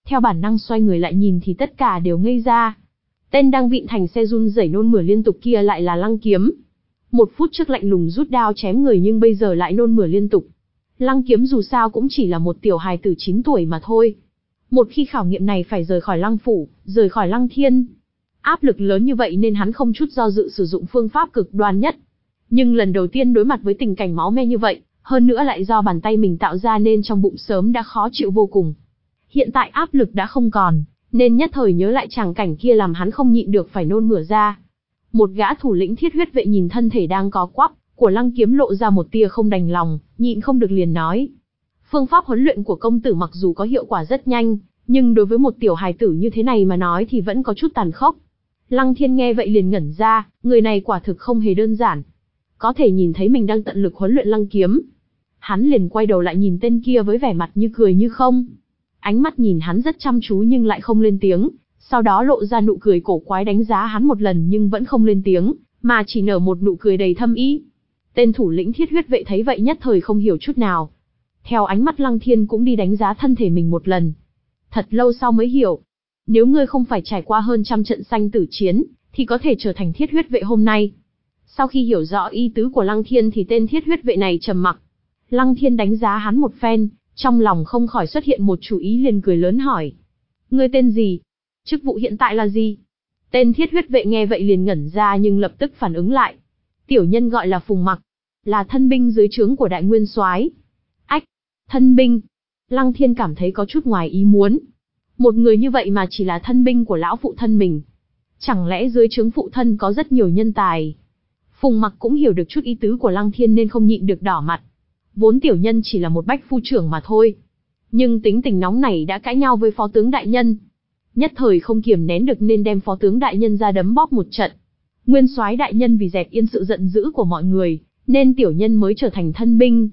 Theo bản năng xoay người lại nhìn thì tất cả đều ngây ra. Tên đang vịn thành xe run rẩy nôn mửa liên tục kia lại là Lăng Kiếm. Một phút trước lạnh lùng rút đao chém người nhưng bây giờ lại nôn mửa liên tục. Lăng Kiếm dù sao cũng chỉ là một tiểu hài tử chín tuổi mà thôi. Một khi khảo nghiệm này phải rời khỏi Lăng Phủ, rời khỏi Lăng Thiên. Áp lực lớn như vậy nên hắn không chút do dự sử dụng phương pháp cực đoan nhất. Nhưng lần đầu tiên đối mặt với tình cảnh máu me như vậy, hơn nữa lại do bàn tay mình tạo ra nên trong bụng sớm đã khó chịu vô cùng. Hiện tại áp lực đã không còn, nên nhất thời nhớ lại tràng cảnh kia làm hắn không nhịn được phải nôn mửa ra. Một gã thủ lĩnh thiết huyết vệ nhìn thân thể đang có quắp của Lăng Kiếm lộ ra một tia không đành lòng, nhịn không được liền nói. Phương pháp huấn luyện của công tử mặc dù có hiệu quả rất nhanh, nhưng đối với một tiểu hài tử như thế này mà nói thì vẫn có chút tàn khốc. Lăng Thiên nghe vậy liền ngẩn ra, người này quả thực không hề đơn giản. Có thể nhìn thấy mình đang tận lực huấn luyện Lăng Kiếm. Hắn liền quay đầu lại nhìn tên kia với vẻ mặt như cười như không. Ánh mắt nhìn hắn rất chăm chú nhưng lại không lên tiếng, sau đó lộ ra nụ cười cổ quái đánh giá hắn một lần nhưng vẫn không lên tiếng, mà chỉ nở một nụ cười đầy thâm ý. Tên thủ lĩnh thiết huyết vệ thấy vậy nhất thời không hiểu chút nào. Theo ánh mắt Lăng Thiên cũng đi đánh giá thân thể mình một lần. Thật lâu sau mới hiểu. Nếu ngươi không phải trải qua hơn trăm trận sanh tử chiến, thì có thể trở thành thiết huyết vệ hôm nay. Sau khi hiểu rõ ý tứ của Lăng Thiên thì tên thiết huyết vệ này trầm mặc. Lăng Thiên đánh giá hắn một phen, trong lòng không khỏi xuất hiện một chủ ý liền cười lớn hỏi. Ngươi tên gì? Chức vụ hiện tại là gì? Tên thiết huyết vệ nghe vậy liền ngẩn ra nhưng lập tức phản ứng lại. Tiểu nhân gọi là Phùng Mặc, là thân binh dưới trướng của Đại Nguyên Soái. Ách, thân binh. Lăng Thiên cảm thấy có chút ngoài ý muốn. Một người như vậy mà chỉ là thân binh của lão phụ thân mình. Chẳng lẽ dưới trướng phụ thân có rất nhiều nhân tài? Phùng Mặc cũng hiểu được chút ý tứ của Lăng Thiên nên không nhịn được đỏ mặt. Vốn tiểu nhân chỉ là một bách phu trưởng mà thôi. Nhưng tính tình nóng này đã cãi nhau với phó tướng đại nhân. Nhất thời không kiềm nén được nên đem phó tướng đại nhân ra đấm bóp một trận. Nguyên soái đại nhân vì dẹp yên sự giận dữ của mọi người, nên tiểu nhân mới trở thành thân binh.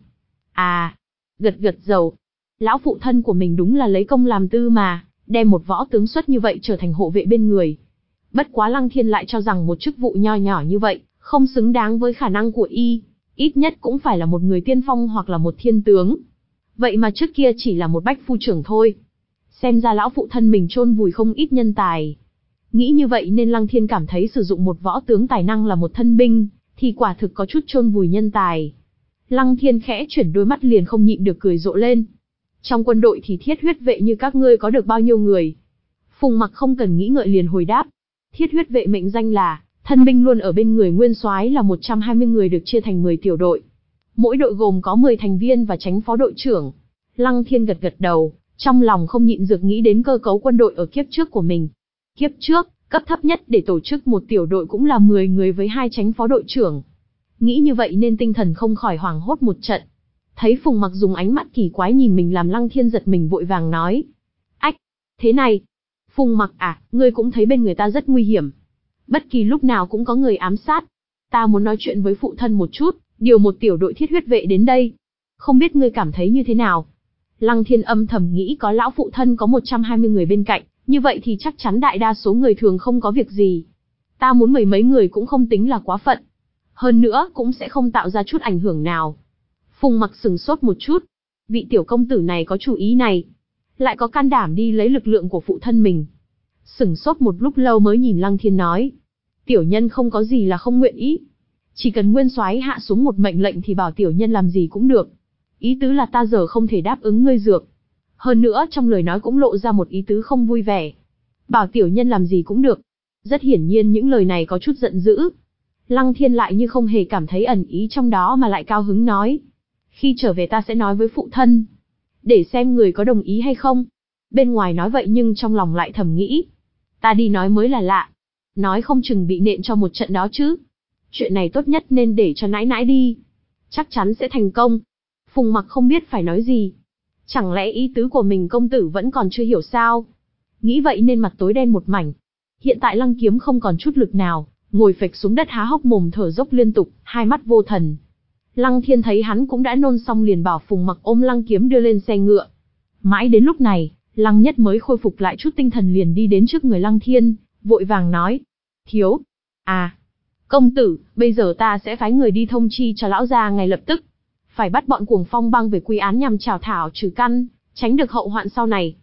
À, gật gật đầu. Lão phụ thân của mình đúng là lấy công làm tư mà, đem một võ tướng xuất như vậy trở thành hộ vệ bên người. Bất quá Lăng Thiên lại cho rằng một chức vụ nho nhỏ như vậy, không xứng đáng với khả năng của y. Ít nhất cũng phải là một người tiên phong hoặc là một thiên tướng. Vậy mà trước kia chỉ là một bách phu trưởng thôi. Xem ra lão phụ thân mình chôn vùi không ít nhân tài. Nghĩ như vậy nên Lăng Thiên cảm thấy sử dụng một võ tướng tài năng là một thân binh, thì quả thực có chút chôn vùi nhân tài. Lăng Thiên khẽ chuyển đôi mắt liền không nhịn được cười rộ lên. Trong quân đội thì thiết huyết vệ như các ngươi có được bao nhiêu người? Phùng Mặc không cần nghĩ ngợi liền hồi đáp. Thiết huyết vệ mệnh danh là thân binh luôn ở bên người nguyên soái là một trăm hai mươi người được chia thành mười tiểu đội. Mỗi đội gồm có mười thành viên và tránh phó đội trưởng. Lăng Thiên gật gật đầu, trong lòng không nhịn được nghĩ đến cơ cấu quân đội ở kiếp trước của mình. Kiếp trước, cấp thấp nhất để tổ chức một tiểu đội cũng là mười người với hai tránh phó đội trưởng. Nghĩ như vậy nên tinh thần không khỏi hoảng hốt một trận. Thấy Phùng Mặc dùng ánh mắt kỳ quái nhìn mình làm Lăng Thiên giật mình vội vàng nói. Ách, thế này. Phùng Mặc à, ngươi cũng thấy bên người ta rất nguy hiểm. Bất kỳ lúc nào cũng có người ám sát. Ta muốn nói chuyện với phụ thân một chút, điều một tiểu đội thiết huyết vệ đến đây. Không biết ngươi cảm thấy như thế nào? Lăng Thiên âm thầm nghĩ có lão phụ thân có một trăm hai mươi người bên cạnh, như vậy thì chắc chắn đại đa số người thường không có việc gì. Ta muốn mười mấy người cũng không tính là quá phận. Hơn nữa cũng sẽ không tạo ra chút ảnh hưởng nào. Phùng Mặc sừng sốt một chút. Vị tiểu công tử này có chủ ý này. Lại có can đảm đi lấy lực lượng của phụ thân mình. Sừng sốt một lúc lâu mới nhìn Lăng Thiên nói. Tiểu nhân không có gì là không nguyện ý. Chỉ cần nguyên soái hạ xuống một mệnh lệnh thì bảo tiểu nhân làm gì cũng được. Ý tứ là ta giờ không thể đáp ứng ngươi dược. Hơn nữa trong lời nói cũng lộ ra một ý tứ không vui vẻ. Bảo tiểu nhân làm gì cũng được. Rất hiển nhiên những lời này có chút giận dữ. Lăng Thiên lại như không hề cảm thấy ẩn ý trong đó mà lại cao hứng nói. Khi trở về ta sẽ nói với phụ thân. Để xem người có đồng ý hay không. Bên ngoài nói vậy nhưng trong lòng lại thầm nghĩ. Ta đi nói mới là lạ. Nói không chừng bị nện cho một trận đó chứ. Chuyện này tốt nhất nên để cho nãi nãi đi. Chắc chắn sẽ thành công. Phùng Mặc không biết phải nói gì. Chẳng lẽ ý tứ của mình công tử vẫn còn chưa hiểu sao? Nghĩ vậy nên mặt tối đen một mảnh. Hiện tại Lăng Kiếm không còn chút lực nào, ngồi phịch xuống đất há hốc mồm thở dốc liên tục, hai mắt vô thần. Lăng Thiên thấy hắn cũng đã nôn xong liền bảo Phùng Mặc ôm Lăng Kiếm đưa lên xe ngựa. Mãi đến lúc này, Lăng Nhất mới khôi phục lại chút tinh thần liền đi đến trước người Lăng Thiên, vội vàng nói. Thiếu. À. Công tử, bây giờ ta sẽ phái người đi thông chi cho lão gia ngay lập tức. Phải bắt bọn Cuồng Phong bang về quy án nhằm trảo thảo trừ căn, tránh được hậu hoạn sau này.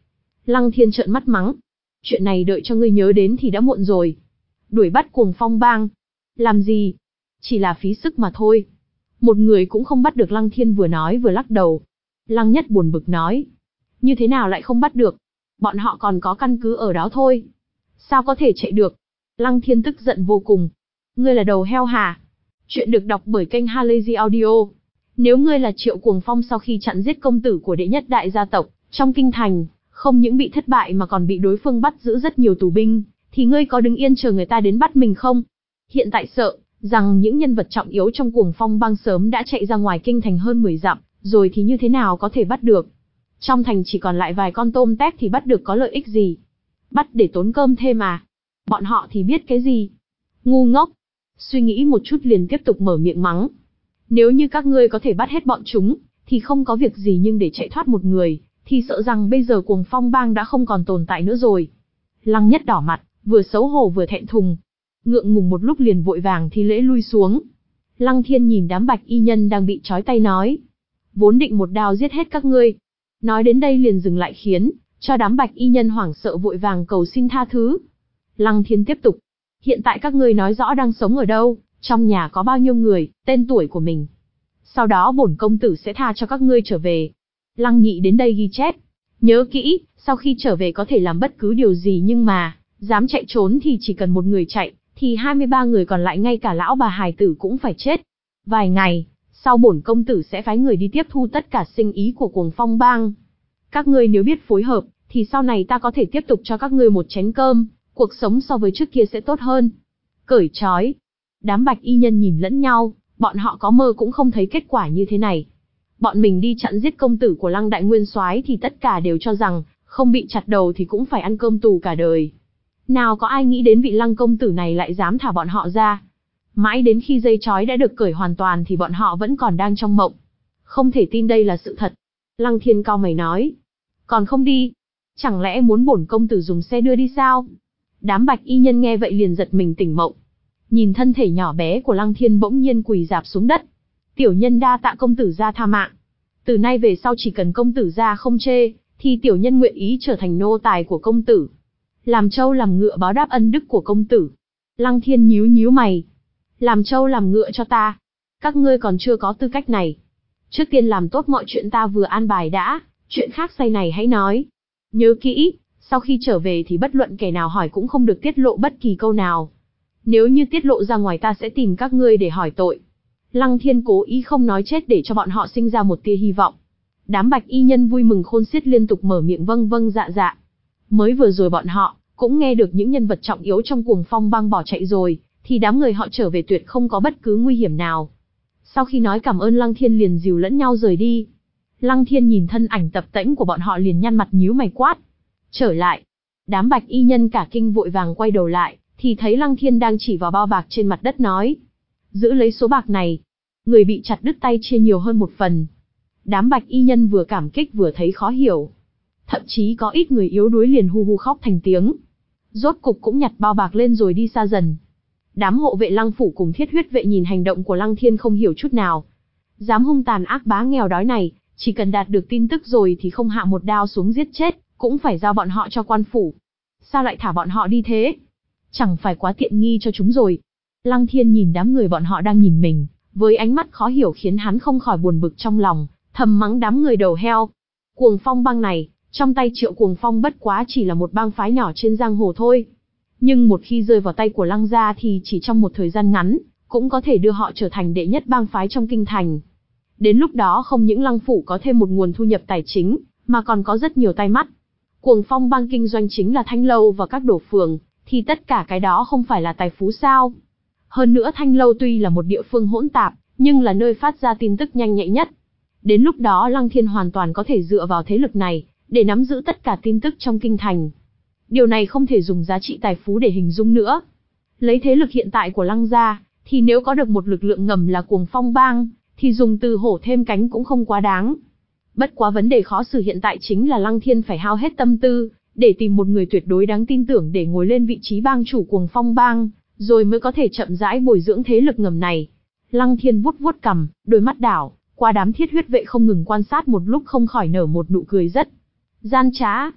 Lăng Thiên trợn mắt mắng. Chuyện này đợi cho ngươi nhớ đến thì đã muộn rồi. Đuổi bắt Cuồng Phong bang. Làm gì? Chỉ là phí sức mà thôi. Một người cũng không bắt được. Lăng Thiên vừa nói vừa lắc đầu. Lăng Nhất buồn bực nói. Như thế nào lại không bắt được? Bọn họ còn có căn cứ ở đó thôi. Sao có thể chạy được? Lăng Thiên tức giận vô cùng. Ngươi là đầu heo hả? Chuyện được đọc bởi kênh Halazy Audio. Nếu ngươi là Triệu Cuồng Phong sau khi chặn giết công tử của đệ nhất đại gia tộc trong kinh thành, không những bị thất bại mà còn bị đối phương bắt giữ rất nhiều tù binh, thì ngươi có đứng yên chờ người ta đến bắt mình không? Hiện tại sợ rằng những nhân vật trọng yếu trong Cuồng Phong bang sớm đã chạy ra ngoài kinh thành hơn mười dặm, rồi thì như thế nào có thể bắt được? Trong thành chỉ còn lại vài con tôm tép thì bắt được có lợi ích gì? Bắt để tốn cơm thêm à? Bọn họ thì biết cái gì? Ngu ngốc. Suy nghĩ một chút liền tiếp tục mở miệng mắng. Nếu như các ngươi có thể bắt hết bọn chúng, thì không có việc gì, nhưng để chạy thoát một người, thì sợ rằng bây giờ Cuồng Phong bang đã không còn tồn tại nữa rồi. Lăng Nhất đỏ mặt, vừa xấu hổ vừa thẹn thùng. Ngượng ngùng một lúc liền vội vàng thi lễ lui xuống. Lăng Thiên nhìn đám bạch y nhân đang bị trói tay nói. Vốn định một đao giết hết các ngươi. Nói đến đây liền dừng lại khiến cho đám bạch y nhân hoảng sợ vội vàng cầu xin tha thứ. Lăng Thiên tiếp tục. Hiện tại các ngươi nói rõ đang sống ở đâu, trong nhà có bao nhiêu người, tên tuổi của mình. Sau đó bổn công tử sẽ tha cho các ngươi trở về. Lăng Nhị đến đây ghi chép. Nhớ kỹ, sau khi trở về có thể làm bất cứ điều gì, nhưng mà, dám chạy trốn thì chỉ cần một người chạy, thì hai mươi ba người còn lại ngay cả lão bà hài tử cũng phải chết. Vài ngày, sau bổn công tử sẽ phái người đi tiếp thu tất cả sinh ý của Cuồng Phong bang. Các ngươi nếu biết phối hợp, thì sau này ta có thể tiếp tục cho các ngươi một chén cơm, cuộc sống so với trước kia sẽ tốt hơn. Cởi trói. Đám bạch y nhân nhìn lẫn nhau, bọn họ có mơ cũng không thấy kết quả như thế này. Bọn mình đi chặn giết công tử của Lăng Đại Nguyên Soái thì tất cả đều cho rằng, không bị chặt đầu thì cũng phải ăn cơm tù cả đời. Nào có ai nghĩ đến vị Lăng công tử này lại dám thả bọn họ ra. Mãi đến khi dây trói đã được cởi hoàn toàn thì bọn họ vẫn còn đang trong mộng. Không thể tin đây là sự thật. Lăng Thiên cau mày nói. Còn không đi? Chẳng lẽ muốn bổn công tử dùng xe đưa đi sao? Đám bạch y nhân nghe vậy liền giật mình tỉnh mộng. Nhìn thân thể nhỏ bé của Lăng Thiên bỗng nhiên quỳ rạp xuống đất. Tiểu nhân đa tạ công tử gia tha mạng. Từ nay về sau chỉ cần công tử gia không chê, thì tiểu nhân nguyện ý trở thành nô tài của công tử. Làm trâu làm ngựa báo đáp ân đức của công tử. Lăng Thiên nhíu nhíu mày. Làm trâu làm ngựa cho ta? Các ngươi còn chưa có tư cách này. Trước tiên làm tốt mọi chuyện ta vừa an bài đã, chuyện khác sau này hãy nói. Nhớ kỹ, sau khi trở về thì bất luận kẻ nào hỏi cũng không được tiết lộ bất kỳ câu nào. Nếu như tiết lộ ra ngoài ta sẽ tìm các ngươi để hỏi tội. Lăng Thiên cố ý không nói chết để cho bọn họ sinh ra một tia hy vọng. Đám bạch y nhân vui mừng khôn xiết liên tục mở miệng vâng vâng dạ dạ. Mới vừa rồi bọn họ cũng nghe được những nhân vật trọng yếu trong Cuồng Phong bang bỏ chạy rồi, thì đám người họ trở về tuyệt không có bất cứ nguy hiểm nào. Sau khi nói cảm ơn Lăng Thiên liền dìu lẫn nhau rời đi. Lăng Thiên nhìn thân ảnh tập tễnh của bọn họ liền nhăn mặt nhíu mày quát. Trở lại. Đám bạch y nhân cả kinh vội vàng quay đầu lại, thì thấy Lăng Thiên đang chỉ vào bao bạc trên mặt đất nói. Giữ lấy số bạc này. Người bị chặt đứt tay chia nhiều hơn một phần. Đám bạch y nhân vừa cảm kích vừa thấy khó hiểu. Thậm chí có ít người yếu đuối liền hu hu khóc thành tiếng. Rốt cục cũng nhặt bao bạc lên rồi đi xa dần. Đám hộ vệ Lăng phủ cùng Thiết Huyết vệ nhìn hành động của Lăng Thiên không hiểu chút nào. Dám hung tàn ác bá nghèo đói này, chỉ cần đạt được tin tức rồi thì không hạ một đao xuống giết chết, cũng phải giao bọn họ cho quan phủ. Sao lại thả bọn họ đi thế? Chẳng phải quá tiện nghi cho chúng rồi. Lăng Thiên nhìn đám người bọn họ đang nhìn mình, với ánh mắt khó hiểu khiến hắn không khỏi buồn bực trong lòng, thầm mắng đám người đầu heo. Cuồng Phong bang này, trong tay Triệu Cuồng Phong bất quá chỉ là một bang phái nhỏ trên giang hồ thôi. Nhưng một khi rơi vào tay của Lăng gia thì chỉ trong một thời gian ngắn, cũng có thể đưa họ trở thành đệ nhất bang phái trong kinh thành. Đến lúc đó không những Lăng phủ có thêm một nguồn thu nhập tài chính, mà còn có rất nhiều tay mắt. Cuồng Phong bang kinh doanh chính là thanh lâu và các đổ phường, thì tất cả cái đó không phải là tài phú sao? Hơn nữa thanh lâu tuy là một địa phương hỗn tạp, nhưng là nơi phát ra tin tức nhanh nhạy nhất. Đến lúc đó Lăng Thiên hoàn toàn có thể dựa vào thế lực này, để nắm giữ tất cả tin tức trong kinh thành. Điều này không thể dùng giá trị tài phú để hình dung nữa. Lấy thế lực hiện tại của Lăng gia, thì nếu có được một lực lượng ngầm là Cuồng Phong bang, thì dùng từ hổ thêm cánh cũng không quá đáng. Bất quá vấn đề khó xử hiện tại chính là Lăng Thiên phải hao hết tâm tư, để tìm một người tuyệt đối đáng tin tưởng để ngồi lên vị trí bang chủ Cuồng Phong bang, rồi mới có thể chậm rãi bồi dưỡng thế lực ngầm này. Lăng Thiên vuốt vuốt cằm, đôi mắt đảo qua đám Thiết Huyết vệ không ngừng quan sát một lúc không khỏi nở một nụ cười rất gian trá.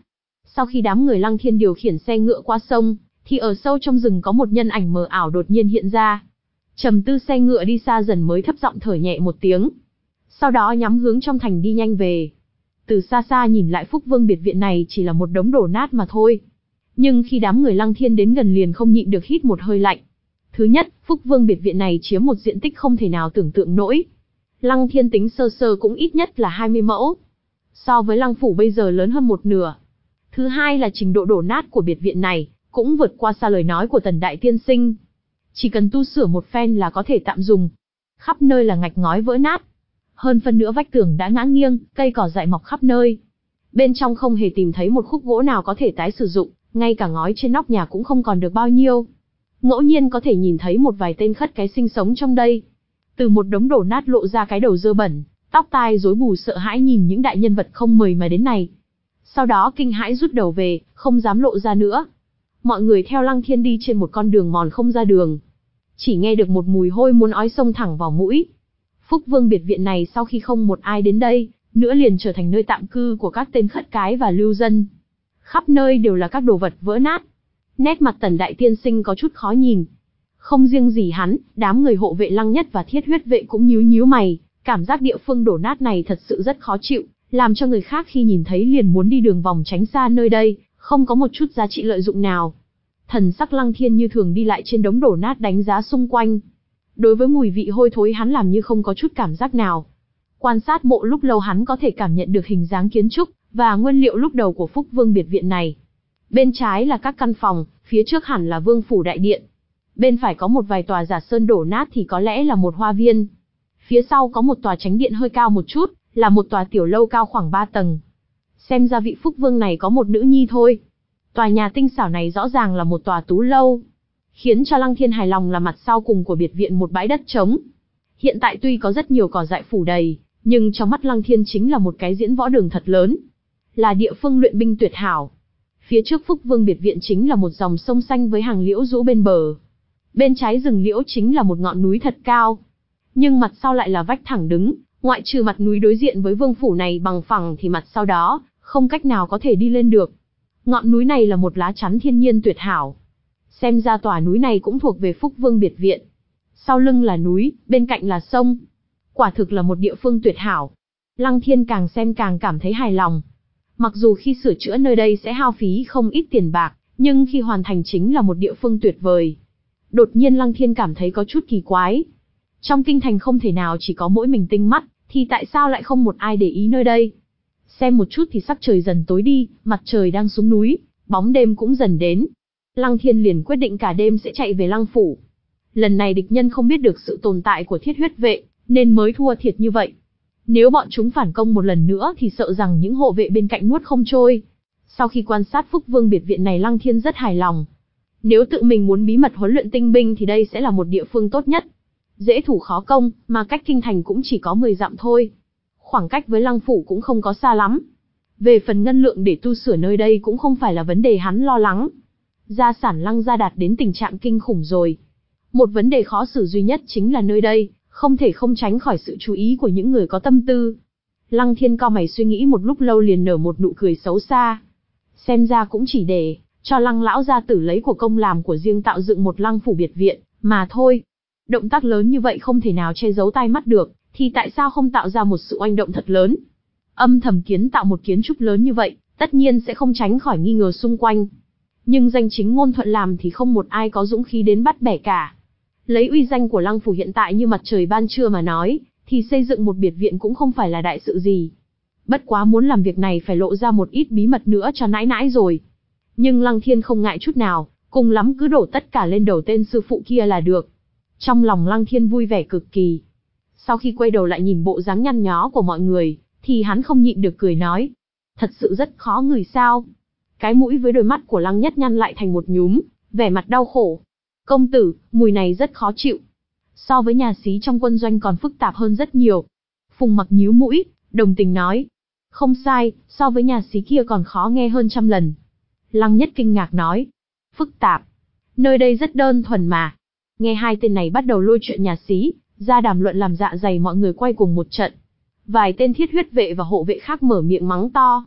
Sau khi đám người Lăng Thiên điều khiển xe ngựa qua sông, thì ở sâu trong rừng có một nhân ảnh mờ ảo đột nhiên hiện ra. Trầm tư xe ngựa đi xa dần mới thấp giọng thở nhẹ một tiếng. Sau đó nhắm hướng trong thành đi nhanh về. Từ xa xa nhìn lại Phúc Vương biệt viện này chỉ là một đống đổ nát mà thôi. Nhưng khi đám người Lăng Thiên đến gần liền không nhịn được hít một hơi lạnh. Thứ nhất, Phúc Vương biệt viện này chiếm một diện tích không thể nào tưởng tượng nổi. Lăng Thiên tính sơ sơ cũng ít nhất là hai mươi mẫu. So với Lăng Phủ bây giờ lớn hơn một nửa. Thứ hai là trình độ đổ nát của biệt viện này, cũng vượt qua xa lời nói của Tần Đại Tiên Sinh. Chỉ cần tu sửa một phen là có thể tạm dùng. Khắp nơi là ngạch ngói vỡ nát. Hơn phân nửa vách tường đã ngã nghiêng, cây cỏ dại mọc khắp nơi. Bên trong không hề tìm thấy một khúc gỗ nào có thể tái sử dụng, ngay cả ngói trên nóc nhà cũng không còn được bao nhiêu. Ngẫu nhiên có thể nhìn thấy một vài tên khất cái sinh sống trong đây. Từ một đống đổ nát lộ ra cái đầu dơ bẩn, tóc tai rối bù sợ hãi nhìn những đại nhân vật không mời mà đến này. Sau đó kinh hãi rút đầu về, không dám lộ ra nữa. Mọi người theo Lăng Thiên đi trên một con đường mòn không ra đường. Chỉ nghe được một mùi hôi muốn ói xông thẳng vào mũi. Phúc Vương biệt viện này sau khi không một ai đến đây, nữa liền trở thành nơi tạm cư của các tên khất cái và lưu dân. Khắp nơi đều là các đồ vật vỡ nát. Nét mặt Tần Đại Tiên Sinh có chút khó nhìn. Không riêng gì hắn, đám người hộ vệ Lăng Nhất và Thiết Huyết vệ cũng nhíu nhíu mày, cảm giác địa phương đổ nát này thật sự rất khó chịu, làm cho người khác khi nhìn thấy liền muốn đi đường vòng tránh xa nơi đây, không có một chút giá trị lợi dụng nào. Thần sắc Lăng Thiên như thường đi lại trên đống đổ nát đánh giá xung quanh. Đối với mùi vị hôi thối hắn làm như không có chút cảm giác nào. Quan sát mộ lúc lâu hắn có thể cảm nhận được hình dáng kiến trúc và nguyên liệu lúc đầu của Phúc Vương biệt viện này. Bên trái là các căn phòng, phía trước hẳn là Vương phủ đại điện. Bên phải có một vài tòa giả sơn đổ nát thì có lẽ là một hoa viên. Phía sau có một tòa chánh điện hơi cao một chút, là một tòa tiểu lâu cao khoảng ba tầng. Xem ra vị Phúc Vương này có một nữ nhi thôi. Tòa nhà tinh xảo này rõ ràng là một tòa tú lâu. Khiến cho Lăng Thiên hài lòng là mặt sau cùng của biệt viện một bãi đất trống. Hiện tại tuy có rất nhiều cỏ dại phủ đầy, nhưng trong mắt Lăng Thiên chính là một cái diễn võ đường thật lớn. Là địa phương luyện binh tuyệt hảo. Phía trước Phúc Vương biệt viện chính là một dòng sông xanh với hàng liễu rũ bên bờ. Bên trái rừng liễu chính là một ngọn núi thật cao. Nhưng mặt sau lại là vách thẳng đứng, ngoại trừ mặt núi đối diện với vương phủ này bằng phẳng thì mặt sau đó, không cách nào có thể đi lên được. Ngọn núi này là một lá chắn thiên nhiên tuyệt hảo. Xem ra tòa núi này cũng thuộc về Phúc Vương biệt viện. Sau lưng là núi, bên cạnh là sông. Quả thực là một địa phương tuyệt hảo. Lăng Thiên càng xem càng cảm thấy hài lòng. Mặc dù khi sửa chữa nơi đây sẽ hao phí không ít tiền bạc, nhưng khi hoàn thành chính là một địa phương tuyệt vời. Đột nhiên Lăng Thiên cảm thấy có chút kỳ quái. Trong kinh thành không thể nào chỉ có mỗi mình tinh mắt, thì tại sao lại không một ai để ý nơi đây? Xem một chút thì sắc trời dần tối đi, mặt trời đang xuống núi, bóng đêm cũng dần đến. Lăng Thiên liền quyết định cả đêm sẽ chạy về Lăng phủ. Lần này địch nhân không biết được sự tồn tại của Thiết Huyết vệ, nên mới thua thiệt như vậy. Nếu bọn chúng phản công một lần nữa thì sợ rằng những hộ vệ bên cạnh nuốt không trôi. Sau khi quan sát Phúc Vương biệt viện này Lăng Thiên rất hài lòng. Nếu tự mình muốn bí mật huấn luyện tinh binh thì đây sẽ là một địa phương tốt nhất. Dễ thủ khó công, mà cách kinh thành cũng chỉ có mười dặm thôi. Khoảng cách với Lăng phủ cũng không có xa lắm. Về phần ngân lượng để tu sửa nơi đây cũng không phải là vấn đề hắn lo lắng. Gia sản Lăng gia đạt đến tình trạng kinh khủng rồi. Một vấn đề khó xử duy nhất chính là nơi đây, không thể không tránh khỏi sự chú ý của những người có tâm tư. Lăng Thiên cau mày suy nghĩ một lúc lâu liền nở một nụ cười xấu xa. Xem ra cũng chỉ để cho Lăng lão gia tử lấy của công làm của riêng tạo dựng một Lăng phủ biệt viện, mà thôi. Động tác lớn như vậy không thể nào che giấu tai mắt được, thì tại sao không tạo ra một sự oanh động thật lớn? Âm thầm kiến tạo một kiến trúc lớn như vậy, tất nhiên sẽ không tránh khỏi nghi ngờ xung quanh. Nhưng danh chính ngôn thuận làm thì không một ai có dũng khí đến bắt bẻ cả. Lấy uy danh của Lăng phủ hiện tại như mặt trời ban trưa mà nói, thì xây dựng một biệt viện cũng không phải là đại sự gì. Bất quá muốn làm việc này phải lộ ra một ít bí mật nữa cho nãi nãi rồi. Nhưng Lăng Thiên không ngại chút nào, cùng lắm cứ đổ tất cả lên đầu tên sư phụ kia là được. Trong lòng Lăng Thiên vui vẻ cực kỳ. Sau khi quay đầu lại nhìn bộ dáng nhăn nhó của mọi người, thì hắn không nhịn được cười nói. Thật sự rất khó người sao. Cái mũi với đôi mắt của Lăng Nhất nhăn lại thành một nhúm, vẻ mặt đau khổ. Công tử, mùi này rất khó chịu. So với nhà xí trong quân doanh còn phức tạp hơn rất nhiều. Phùng Mặc nhíu mũi, đồng tình nói. Không sai, so với nhà xí kia còn khó nghe hơn trăm lần. Lăng Nhất kinh ngạc nói. Phức tạp. Nơi đây rất đơn thuần mà. Nghe hai tên này bắt đầu lôi chuyện nhà xí, ra đàm luận làm dạ dày mọi người quay cùng một trận. Vài tên thiết huyết vệ và hộ vệ khác mở miệng mắng to.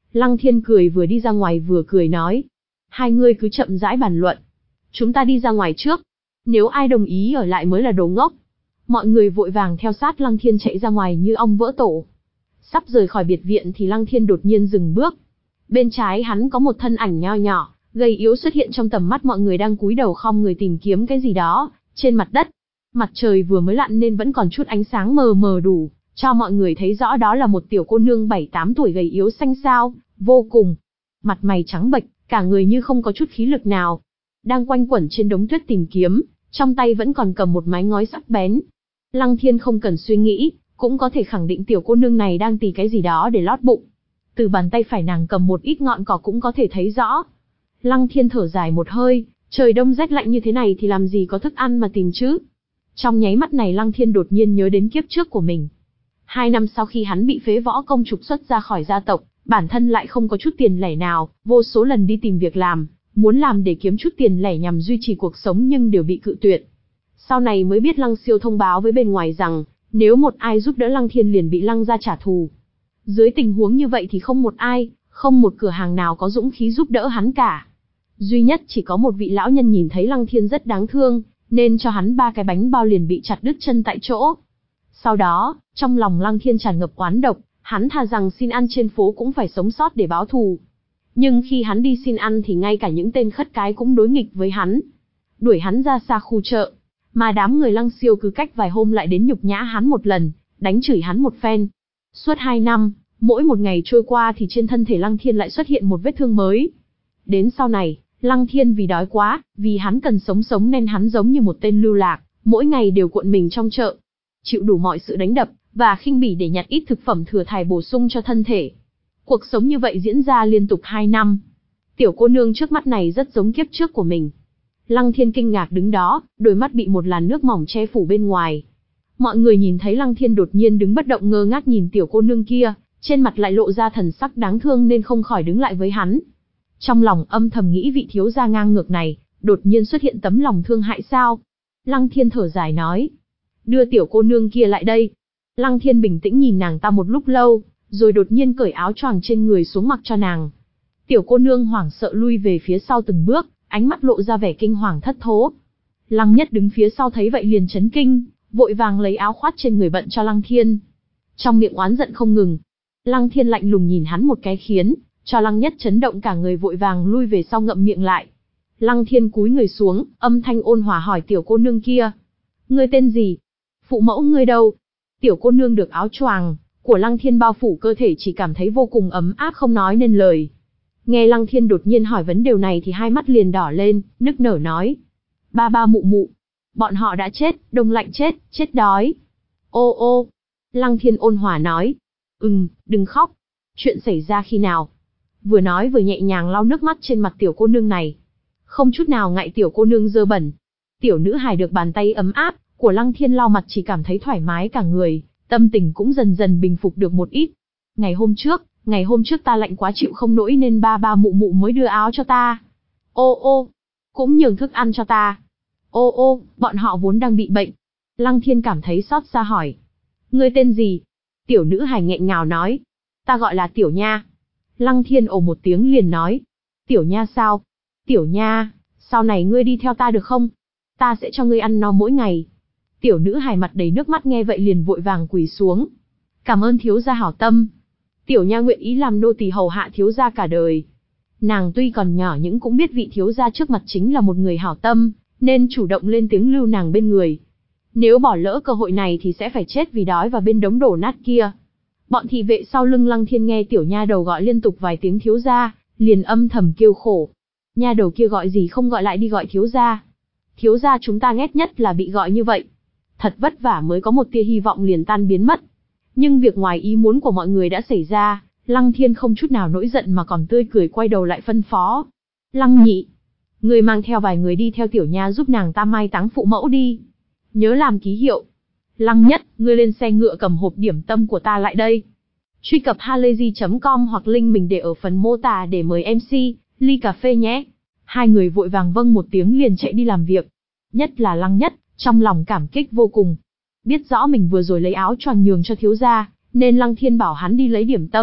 Lăng Thiên cười vừa đi ra ngoài vừa cười nói. Hai ngươi cứ chậm rãi bàn luận. Chúng ta đi ra ngoài trước. Nếu ai đồng ý ở lại mới là đồ ngốc. Mọi người vội vàng theo sát Lăng Thiên chạy ra ngoài như ong vỡ tổ. Sắp rời khỏi biệt viện thì Lăng Thiên đột nhiên dừng bước. Bên trái hắn có một thân ảnh nho nhỏ, gầy yếu xuất hiện trong tầm mắt mọi người đang cúi đầu khom người tìm kiếm cái gì đó trên mặt đất. Mặt trời vừa mới lặn nên vẫn còn chút ánh sáng mờ mờ đủ cho mọi người thấy rõ đó là một tiểu cô nương bảy tám tuổi gầy yếu xanh xao, vô cùng. Mặt mày trắng bệch, cả người như không có chút khí lực nào. Đang quanh quẩn trên đống tuyết tìm kiếm, trong tay vẫn còn cầm một mái ngói sắc bén. Lăng Thiên không cần suy nghĩ, cũng có thể khẳng định tiểu cô nương này đang tì cái gì đó để lót bụng. Từ bàn tay phải nàng cầm một ít ngọn cỏ cũng có thể thấy rõ. Lăng Thiên thở dài một hơi, trời đông rét lạnh như thế này thì làm gì có thức ăn mà tìm chứ. Trong nháy mắt này Lăng Thiên đột nhiên nhớ đến kiếp trước của mình. Hai năm sau khi hắn bị phế võ công trục xuất ra khỏi gia tộc, bản thân lại không có chút tiền lẻ nào, vô số lần đi tìm việc làm, muốn làm để kiếm chút tiền lẻ nhằm duy trì cuộc sống nhưng đều bị cự tuyệt. Sau này mới biết Lăng Siêu thông báo với bên ngoài rằng, nếu một ai giúp đỡ Lăng Thiên liền bị Lăng gia trả thù. Dưới tình huống như vậy thì không một ai, không một cửa hàng nào có dũng khí giúp đỡ hắn cả. Duy nhất chỉ có một vị lão nhân nhìn thấy Lăng Thiên rất đáng thương, nên cho hắn ba cái bánh bao liền bị chặt đứt chân tại chỗ. Sau đó, trong lòng Lăng Thiên tràn ngập oán độc, hắn thà rằng xin ăn trên phố cũng phải sống sót để báo thù. Nhưng khi hắn đi xin ăn thì ngay cả những tên khất cái cũng đối nghịch với hắn, đuổi hắn ra xa khu chợ. Mà đám người Lăng Siêu cứ cách vài hôm lại đến nhục nhã hắn một lần, đánh chửi hắn một phen. Suốt hai năm, mỗi một ngày trôi qua thì trên thân thể Lăng Thiên lại xuất hiện một vết thương mới. Đến sau này, Lăng Thiên vì đói quá, vì hắn cần sống sống nên hắn giống như một tên lưu lạc, mỗi ngày đều cuộn mình trong chợ, chịu đủ mọi sự đánh đập và khinh bỉ để nhặt ít thực phẩm thừa thải bổ sung cho thân thể. Cuộc sống như vậy diễn ra liên tục hai năm. Tiểu cô nương trước mắt này rất giống kiếp trước của mình. Lăng Thiên kinh ngạc đứng đó, đôi mắt bị một làn nước mỏng che phủ bên ngoài. Mọi người nhìn thấy Lăng Thiên đột nhiên đứng bất động ngơ ngác nhìn tiểu cô nương kia, trên mặt lại lộ ra thần sắc đáng thương nên không khỏi đứng lại với hắn. Trong lòng âm thầm nghĩ vị thiếu gia ngang ngược này, đột nhiên xuất hiện tấm lòng thương hại sao? Lăng Thiên thở dài nói. Đưa tiểu cô nương kia lại đây. Lăng Thiên bình tĩnh nhìn nàng ta một lúc lâu, rồi đột nhiên cởi áo choàng trên người xuống mặc cho nàng. Tiểu cô nương hoảng sợ lui về phía sau từng bước, ánh mắt lộ ra vẻ kinh hoàng thất thố. Lăng Nhất đứng phía sau thấy vậy liền chấn kinh, vội vàng lấy áo khoác trên người bận cho Lăng Thiên. Trong miệng oán giận không ngừng. Lăng Thiên lạnh lùng nhìn hắn một cái khiến cho Lăng Nhất chấn động cả người vội vàng lui về sau ngậm miệng lại. Lăng Thiên cúi người xuống, âm thanh ôn hòa hỏi tiểu cô nương kia. Ngươi tên gì? Phụ mẫu ngươi đâu? Tiểu cô nương được áo choàng của Lăng Thiên bao phủ cơ thể chỉ cảm thấy vô cùng ấm áp không nói nên lời. Nghe Lăng Thiên đột nhiên hỏi vấn đề này thì hai mắt liền đỏ lên, nức nở nói. Ba ba mụ mụ. Bọn họ đã chết, đông lạnh chết, chết đói. Ô ô. Lăng Thiên ôn hòa nói. Ừm, đừng khóc. Chuyện xảy ra khi nào? Vừa nói vừa nhẹ nhàng lau nước mắt trên mặt tiểu cô nương này. Không chút nào ngại tiểu cô nương dơ bẩn. Tiểu nữ hài được bàn tay ấm áp của Lăng Thiên lau mặt chỉ cảm thấy thoải mái cả người, tâm tình cũng dần dần bình phục được một ít. Ngày hôm trước, ngày hôm trước ta lạnh quá chịu không nổi nên ba ba mụ mụ mới đưa áo cho ta. Ô ô, cũng nhường thức ăn cho ta. Ô ô, bọn họ vốn đang bị bệnh. Lăng Thiên cảm thấy xót xa hỏi. Ngươi tên gì? Tiểu nữ hài nghẹn ngào nói. Ta gọi là Tiểu Nha. Lăng Thiên ồ một tiếng liền nói. Tiểu Nha sao? Tiểu Nha, sau này ngươi đi theo ta được không? Ta sẽ cho ngươi ăn no mỗi ngày. Tiểu nữ hài mặt đầy nước mắt nghe vậy liền vội vàng quỳ xuống. Cảm ơn thiếu gia hảo tâm. Tiểu Nha nguyện ý làm nô tỳ hầu hạ thiếu gia cả đời. Nàng tuy còn nhỏ nhưng cũng biết vị thiếu gia trước mặt chính là một người hảo tâm, nên chủ động lên tiếng lưu nàng bên người. Nếu bỏ lỡ cơ hội này thì sẽ phải chết vì đói vào bên đống đổ nát kia. Bọn thị vệ sau lưng Lăng Thiên nghe tiểu nha đầu gọi liên tục vài tiếng thiếu gia, liền âm thầm kêu khổ. Nha đầu kia gọi gì không gọi lại đi gọi thiếu gia. Thiếu gia chúng ta ghét nhất là bị gọi như vậy. Thật vất vả mới có một tia hy vọng liền tan biến mất. Nhưng việc ngoài ý muốn của mọi người đã xảy ra, Lăng Thiên không chút nào nổi giận mà còn tươi cười quay đầu lại phân phó. Lăng nhị, người mang theo vài người đi theo tiểu nha giúp nàng ta mai táng phụ mẫu đi. Nhớ làm ký hiệu. Lăng Nhất, ngươi lên xe ngựa cầm hộp điểm tâm của ta lại đây. Truy cập halayzi chấm com hoặc link mình để ở phần mô tả để mời em xê, ly cà phê nhé. Hai người vội vàng vâng một tiếng liền chạy đi làm việc. Nhất là Lăng Nhất, trong lòng cảm kích vô cùng. Biết rõ mình vừa rồi lấy áo choàng nhường cho thiếu gia, nên Lăng Thiên bảo hắn đi lấy điểm tâm,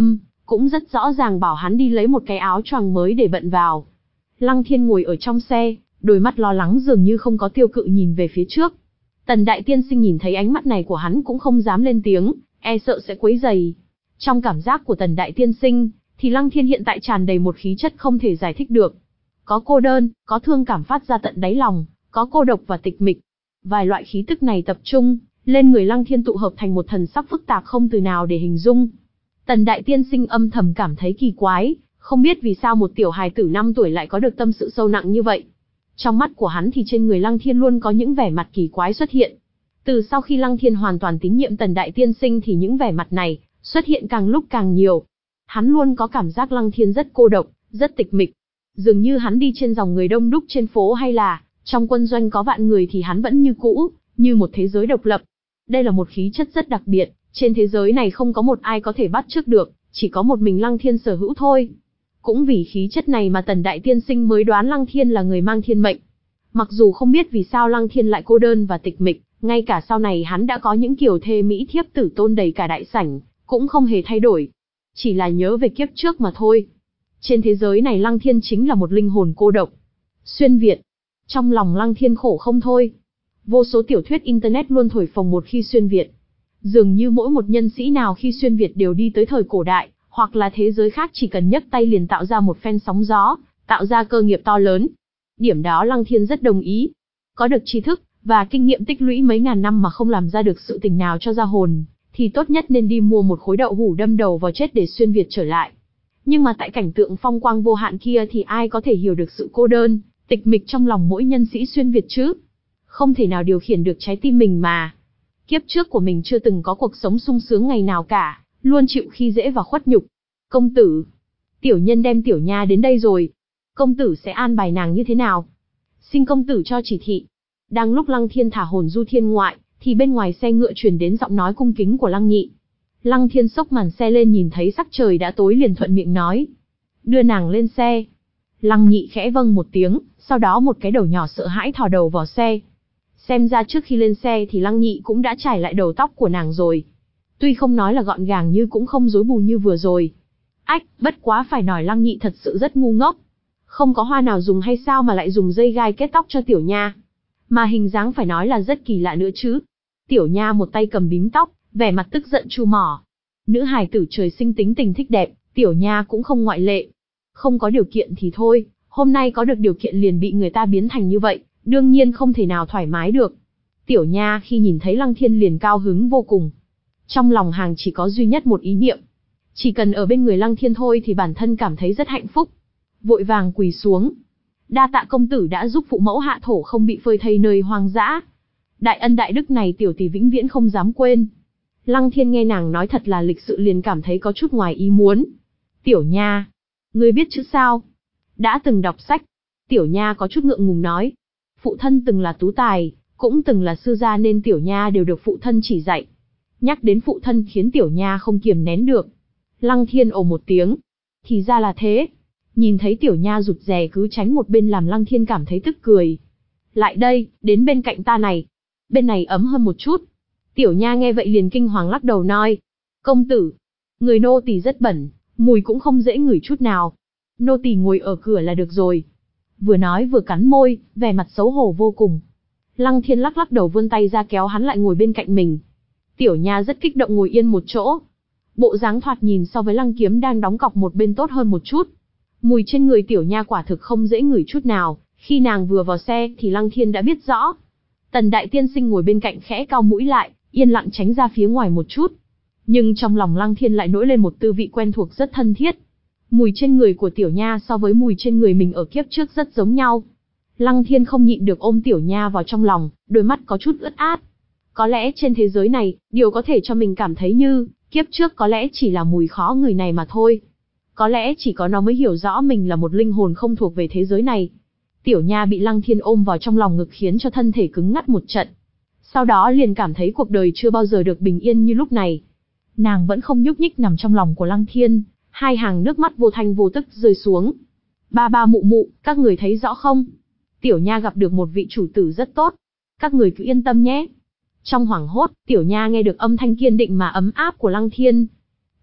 cũng rất rõ ràng bảo hắn đi lấy một cái áo choàng mới để bận vào. Lăng Thiên ngồi ở trong xe, đôi mắt lo lắng dường như không có tiêu cự nhìn về phía trước. Tần Đại Tiên Sinh nhìn thấy ánh mắt này của hắn cũng không dám lên tiếng, e sợ sẽ quấy rầy. Trong cảm giác của Tần Đại Tiên Sinh, thì Lăng Thiên hiện tại tràn đầy một khí chất không thể giải thích được. Có cô đơn, có thương cảm phát ra tận đáy lòng, có cô độc và tịch mịch. Vài loại khí tức này tập trung lên người Lăng Thiên tụ hợp thành một thần sắc phức tạp không từ nào để hình dung. Tần Đại Tiên Sinh âm thầm cảm thấy kỳ quái, không biết vì sao một tiểu hài tử năm tuổi lại có được tâm sự sâu nặng như vậy. Trong mắt của hắn thì trên người Lăng Thiên luôn có những vẻ mặt kỳ quái xuất hiện. Từ sau khi Lăng Thiên hoàn toàn tín nhiệm Tần Đại Tiên Sinh thì những vẻ mặt này xuất hiện càng lúc càng nhiều. Hắn luôn có cảm giác Lăng Thiên rất cô độc, rất tịch mịch. Dường như hắn đi trên dòng người đông đúc trên phố hay là trong quân doanh có vạn người thì hắn vẫn như cũ, như một thế giới độc lập. Đây là một khí chất rất đặc biệt, trên thế giới này không có một ai có thể bắt chước được, chỉ có một mình Lăng Thiên sở hữu thôi. Cũng vì khí chất này mà Tần Đại Tiên Sinh mới đoán Lăng Thiên là người mang thiên mệnh. Mặc dù không biết vì sao Lăng Thiên lại cô đơn và tịch mịch, ngay cả sau này hắn đã có những kiểu thê mỹ thiếp tử tôn đầy cả đại sảnh, cũng không hề thay đổi. Chỉ là nhớ về kiếp trước mà thôi. Trên thế giới này Lăng Thiên chính là một linh hồn cô độc. Xuyên Việt. Trong lòng Lăng Thiên khổ không thôi. Vô số tiểu thuyết internet luôn thổi phồng một khi xuyên Việt. Dường như mỗi một nhân sĩ nào khi xuyên Việt đều đi tới thời cổ đại, hoặc là thế giới khác chỉ cần nhấc tay liền tạo ra một phen sóng gió, tạo ra cơ nghiệp to lớn. Điểm đó Lăng Thiên rất đồng ý. Có được tri thức và kinh nghiệm tích lũy mấy ngàn năm mà không làm ra được sự tình nào cho ra hồn, thì tốt nhất nên đi mua một khối đậu hũ đâm đầu vào chết để xuyên Việt trở lại. Nhưng mà tại cảnh tượng phong quang vô hạn kia thì ai có thể hiểu được sự cô đơn, tịch mịch trong lòng mỗi nhân sĩ xuyên Việt chứ? Không thể nào điều khiển được trái tim mình mà. Kiếp trước của mình chưa từng có cuộc sống sung sướng ngày nào cả, luôn chịu khi dễ và khuất nhục. Công tử, tiểu nhân đem tiểu nha đến đây rồi. Công tử sẽ an bài nàng như thế nào? Xin công tử cho chỉ thị. Đang lúc Lăng Thiên thả hồn du thiên ngoại, thì bên ngoài xe ngựa truyền đến giọng nói cung kính của Lăng Nhị. Lăng Thiên xốc màn xe lên nhìn thấy sắc trời đã tối liền thuận miệng nói. Đưa nàng lên xe. Lăng Nhị khẽ vâng một tiếng, sau đó một cái đầu nhỏ sợ hãi thò đầu vào xe. Xem ra trước khi lên xe thì Lăng Nhị cũng đã trải lại đầu tóc của nàng rồi. Tuy không nói là gọn gàng như cũng không rối bù như vừa rồi. Ách, bất quá phải nói Lăng Nhị thật sự rất ngu ngốc. Không có hoa nào dùng hay sao mà lại dùng dây gai kết tóc cho tiểu nha. Mà hình dáng phải nói là rất kỳ lạ nữa chứ. Tiểu nha một tay cầm bím tóc, vẻ mặt tức giận chu mỏ. Nữ hài tử trời sinh tính tình thích đẹp, tiểu nha cũng không ngoại lệ. Không có điều kiện thì thôi, hôm nay có được điều kiện liền bị người ta biến thành như vậy, đương nhiên không thể nào thoải mái được. Tiểu nha khi nhìn thấy Lăng Thiên liền cao hứng vô cùng. Trong lòng hàng chỉ có duy nhất một ý niệm. Chỉ cần ở bên người Lăng Thiên thôi thì bản thân cảm thấy rất hạnh phúc. Vội vàng quỳ xuống. Đa tạ công tử đã giúp phụ mẫu hạ thổ không bị phơi thây nơi hoang dã. Đại ân đại đức này tiểu tỷ vĩnh viễn không dám quên. Lăng Thiên nghe nàng nói thật là lịch sự liền cảm thấy có chút ngoài ý muốn. Tiểu nha, ngươi biết chữ sao? Đã từng đọc sách. Tiểu nha có chút ngượng ngùng nói. Phụ thân từng là tú tài, cũng từng là sư gia nên tiểu nha đều được phụ thân chỉ dạy. Nhắc đến phụ thân khiến tiểu nha không kiềm nén được. Lăng Thiên ồ một tiếng. Thì ra là thế. Nhìn thấy tiểu nha rụt rè cứ tránh một bên làm Lăng Thiên cảm thấy tức cười. Lại đây, đến bên cạnh ta này. Bên này ấm hơn một chút. Tiểu nha nghe vậy liền kinh hoàng lắc đầu nói. Công tử, người nô tỳ rất bẩn, mùi cũng không dễ ngửi chút nào. Nô tỳ ngồi ở cửa là được rồi. Vừa nói vừa cắn môi, vẻ mặt xấu hổ vô cùng. Lăng Thiên lắc lắc đầu vươn tay ra kéo hắn lại ngồi bên cạnh mình. Tiểu nha rất kích động ngồi yên một chỗ. Bộ dáng thoạt nhìn so với Lăng Kiếm đang đóng cọc một bên tốt hơn một chút. Mùi trên người tiểu nha quả thực không dễ ngửi chút nào, khi nàng vừa vào xe thì Lăng Thiên đã biết rõ. Tần Đại Tiên Sinh ngồi bên cạnh khẽ cau mũi lại, yên lặng tránh ra phía ngoài một chút. Nhưng trong lòng Lăng Thiên lại nổi lên một tư vị quen thuộc rất thân thiết. Mùi trên người của tiểu nha so với mùi trên người mình ở kiếp trước rất giống nhau. Lăng Thiên không nhịn được ôm tiểu nha vào trong lòng, đôi mắt có chút ướt át. Có lẽ trên thế giới này, điều có thể cho mình cảm thấy như, kiếp trước có lẽ chỉ là mùi khó người này mà thôi. Có lẽ chỉ có nó mới hiểu rõ mình là một linh hồn không thuộc về thế giới này. Tiểu nha bị Lăng Thiên ôm vào trong lòng ngực khiến cho thân thể cứng ngắt một trận. Sau đó liền cảm thấy cuộc đời chưa bao giờ được bình yên như lúc này. Nàng vẫn không nhúc nhích nằm trong lòng của Lăng Thiên, hai hàng nước mắt vô thanh vô tức rơi xuống. Ba ba mụ mụ, các người thấy rõ không? Tiểu nha gặp được một vị chủ tử rất tốt. Các người cứ yên tâm nhé. Trong hoảng hốt, tiểu nha nghe được âm thanh kiên định mà ấm áp của Lăng Thiên.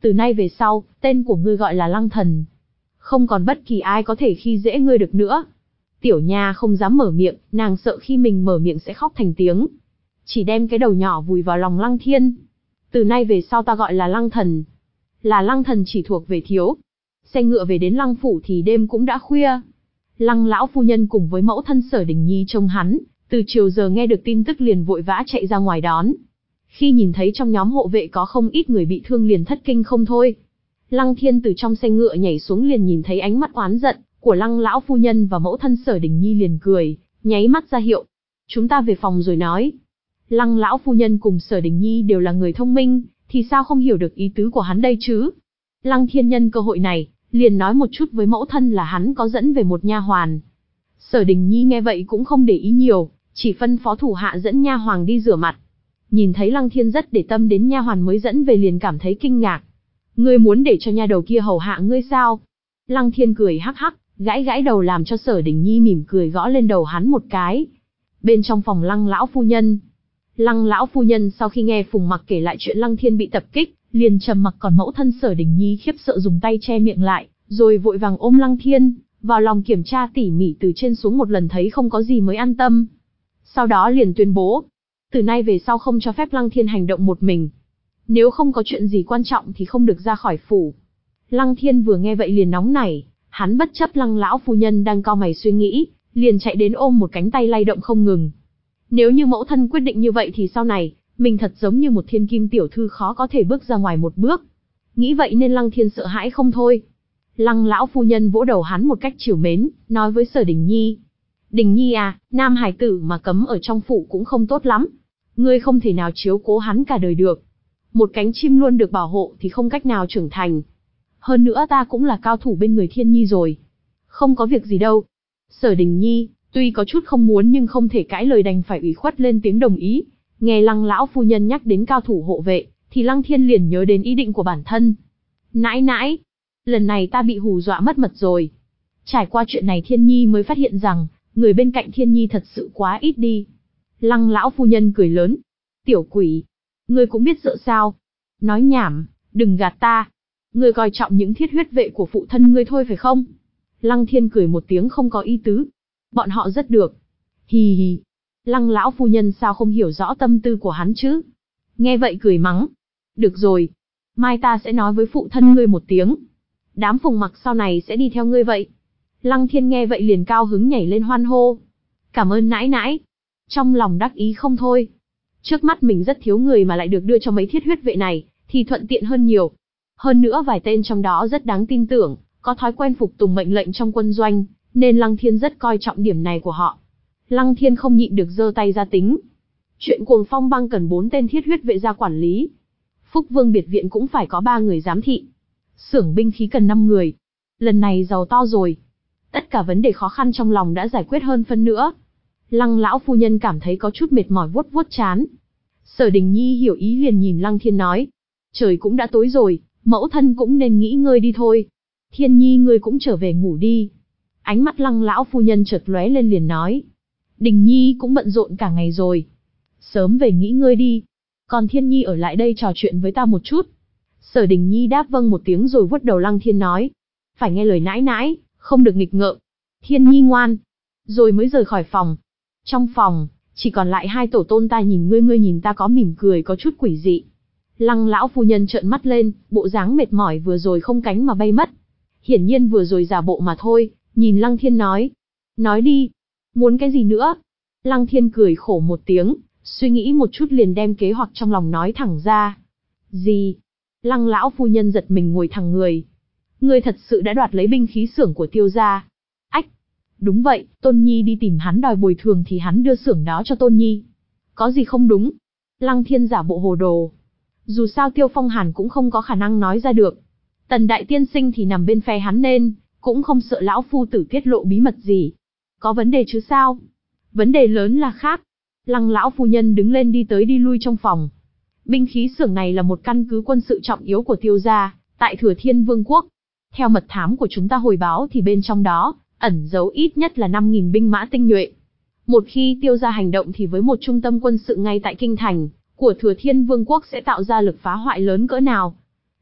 Từ nay về sau, tên của ngươi gọi là Lăng Thần. Không còn bất kỳ ai có thể khi dễ ngươi được nữa. Tiểu Nha không dám mở miệng, nàng sợ khi mình mở miệng sẽ khóc thành tiếng. Chỉ đem cái đầu nhỏ vùi vào lòng Lăng Thiên. Từ nay về sau ta gọi là Lăng Thần. Là Lăng Thần chỉ thuộc về thiếu. Xe ngựa về đến Lăng phủ thì đêm cũng đã khuya. Lăng lão phu nhân cùng với mẫu thân Sở Đình Nhi trông hắn, từ chiều giờ nghe được tin tức liền vội vã chạy ra ngoài đón. Khi nhìn thấy trong nhóm hộ vệ có không ít người bị thương liền thất kinh không thôi. Lăng Thiên từ trong xe ngựa nhảy xuống liền nhìn thấy ánh mắt oán giận của Lăng lão phu nhân và mẫu thân Sở Đình Nhi liền cười, nháy mắt ra hiệu. Chúng ta về phòng rồi nói. Lăng lão phu nhân cùng Sở Đình Nhi đều là người thông minh, thì sao không hiểu được ý tứ của hắn đây chứ? Lăng Thiên nhân cơ hội này, liền nói một chút với mẫu thân là hắn có dẫn về một nha hoàn. Sở Đình Nhi nghe vậy cũng không để ý nhiều, chỉ phân phó thủ hạ dẫn nha hoàn đi rửa mặt. Nhìn thấy Lăng Thiên rất để tâm đến nha hoàn mới dẫn về liền cảm thấy kinh ngạc. Ngươi muốn để cho nha đầu kia hầu hạ ngươi sao? Lăng Thiên cười hắc hắc, gãi gãi đầu làm cho Sở Đình Nhi mỉm cười gõ lên đầu hắn một cái. Bên trong phòng Lăng lão phu nhân, Lăng lão phu nhân sau khi nghe Phùng Mặc kể lại chuyện Lăng Thiên bị tập kích, liền trầm mặc, còn mẫu thân Sở Đình Nhi khiếp sợ dùng tay che miệng lại, rồi vội vàng ôm Lăng Thiên vào lòng kiểm tra tỉ mỉ từ trên xuống một lần, thấy không có gì mới an tâm. Sau đó liền tuyên bố, từ nay về sau không cho phép Lăng Thiên hành động một mình. Nếu không có chuyện gì quan trọng thì không được ra khỏi phủ. Lăng Thiên vừa nghe vậy liền nóng nảy, hắn bất chấp Lăng lão phu nhân đang cau mày suy nghĩ, liền chạy đến ôm một cánh tay lay động không ngừng. Nếu như mẫu thân quyết định như vậy thì sau này, mình thật giống như một thiên kim tiểu thư khó có thể bước ra ngoài một bước. Nghĩ vậy nên Lăng Thiên sợ hãi không thôi. Lăng lão phu nhân vỗ đầu hắn một cách trìu mến, nói với Sở Đình Nhi. Đình Nhi à, nam hài tử mà cấm ở trong phủ cũng không tốt lắm. Ngươi không thể nào chiếu cố hắn cả đời được. Một cánh chim luôn được bảo hộ thì không cách nào trưởng thành. Hơn nữa ta cũng là cao thủ bên người Thiên Nhi rồi. Không có việc gì đâu. Sở Đình Nhi, tuy có chút không muốn nhưng không thể cãi lời, đành phải ủy khuất lên tiếng đồng ý. Nghe Lăng lão phu nhân nhắc đến cao thủ hộ vệ, thì Lăng Thiên liền nhớ đến ý định của bản thân. Nãi nãi, lần này ta bị hù dọa mất mật rồi. Trải qua chuyện này Thiên Nhi mới phát hiện rằng, người bên cạnh Thiên Nhi thật sự quá ít đi. Lăng lão phu nhân cười lớn. Tiểu quỷ, ngươi cũng biết sợ sao? Nói nhảm, đừng gạt ta. Ngươi coi trọng những thiết huyết vệ của phụ thân ngươi thôi phải không? Lăng Thiên cười một tiếng không có ý tứ. Bọn họ rất được. Hì hì. Lăng lão phu nhân sao không hiểu rõ tâm tư của hắn chứ? Nghe vậy cười mắng. Được rồi. Mai ta sẽ nói với phụ thân ngươi một tiếng. Đám Phùng Mặc sau này sẽ đi theo ngươi vậy. Lăng Thiên nghe vậy liền cao hứng nhảy lên hoan hô. Cảm ơn nãi nãi. Trong lòng đắc ý không thôi. Trước mắt mình rất thiếu người mà lại được đưa cho mấy thiết huyết vệ này, thì thuận tiện hơn nhiều. Hơn nữa vài tên trong đó rất đáng tin tưởng, có thói quen phục tùng mệnh lệnh trong quân doanh, nên Lăng Thiên rất coi trọng điểm này của họ. Lăng Thiên không nhịn được giơ tay ra tính. Chuyện Cuồng Phong bang cần bốn tên thiết huyết vệ ra quản lý. Phúc Vương biệt viện cũng phải có ba người giám thị. Xưởng binh khí cần năm người. Lần này giàu to rồi. Tất cả vấn đề khó khăn trong lòng đã giải quyết hơn phân nữa. Lăng lão phu nhân cảm thấy có chút mệt mỏi vuốt vuốt trán. Sở Đình Nhi hiểu ý liền nhìn Lăng Thiên nói. Trời cũng đã tối rồi, mẫu thân cũng nên nghỉ ngơi đi thôi. Thiên Nhi ngươi cũng trở về ngủ đi. Ánh mắt Lăng lão phu nhân chợt lóe lên liền nói. Đình Nhi cũng bận rộn cả ngày rồi. Sớm về nghỉ ngơi đi. Còn Thiên Nhi ở lại đây trò chuyện với ta một chút. Sở Đình Nhi đáp vâng một tiếng rồi vuốt đầu Lăng Thiên nói. Phải nghe lời nãi nãi, không được nghịch ngợm. Thiên Nhi ngoan. Rồi mới rời khỏi phòng. Trong phòng, chỉ còn lại hai tổ tôn ta nhìn ngươi ngươi nhìn ta có mỉm cười có chút quỷ dị. Lăng lão phu nhân trợn mắt lên, bộ dáng mệt mỏi vừa rồi không cánh mà bay mất. Hiển nhiên vừa rồi giả bộ mà thôi, nhìn Lăng Thiên nói. Nói đi. Muốn cái gì nữa? Lăng Thiên cười khổ một tiếng, suy nghĩ một chút liền đem kế hoạch trong lòng nói thẳng ra. Gì? Lăng lão phu nhân giật mình ngồi thẳng người. Ngươi thật sự đã đoạt lấy binh khí xưởng của Tiêu gia? Ách! Đúng vậy, Tôn Nhi đi tìm hắn đòi bồi thường thì hắn đưa xưởng đó cho Tôn Nhi. Có gì không đúng? Lăng Thiên giả bộ hồ đồ. Dù sao Tiêu Phong Hàn cũng không có khả năng nói ra được. Tần đại tiên sinh thì nằm bên phe hắn nên, cũng không sợ lão phu tử tiết lộ bí mật gì. Có vấn đề chứ sao? Vấn đề lớn là khác. Lăng lão phu nhân đứng lên đi tới đi lui trong phòng. Binh khí xưởng này là một căn cứ quân sự trọng yếu của Tiêu gia, tại Thừa Thiên Vương quốc. Theo mật thám của chúng ta hồi báo thì bên trong đó, ẩn giấu ít nhất là năm nghìn binh mã tinh nhuệ. Một khi Tiêu gia hành động thì với một trung tâm quân sự ngay tại kinh thành của Thừa Thiên Vương quốc sẽ tạo ra lực phá hoại lớn cỡ nào.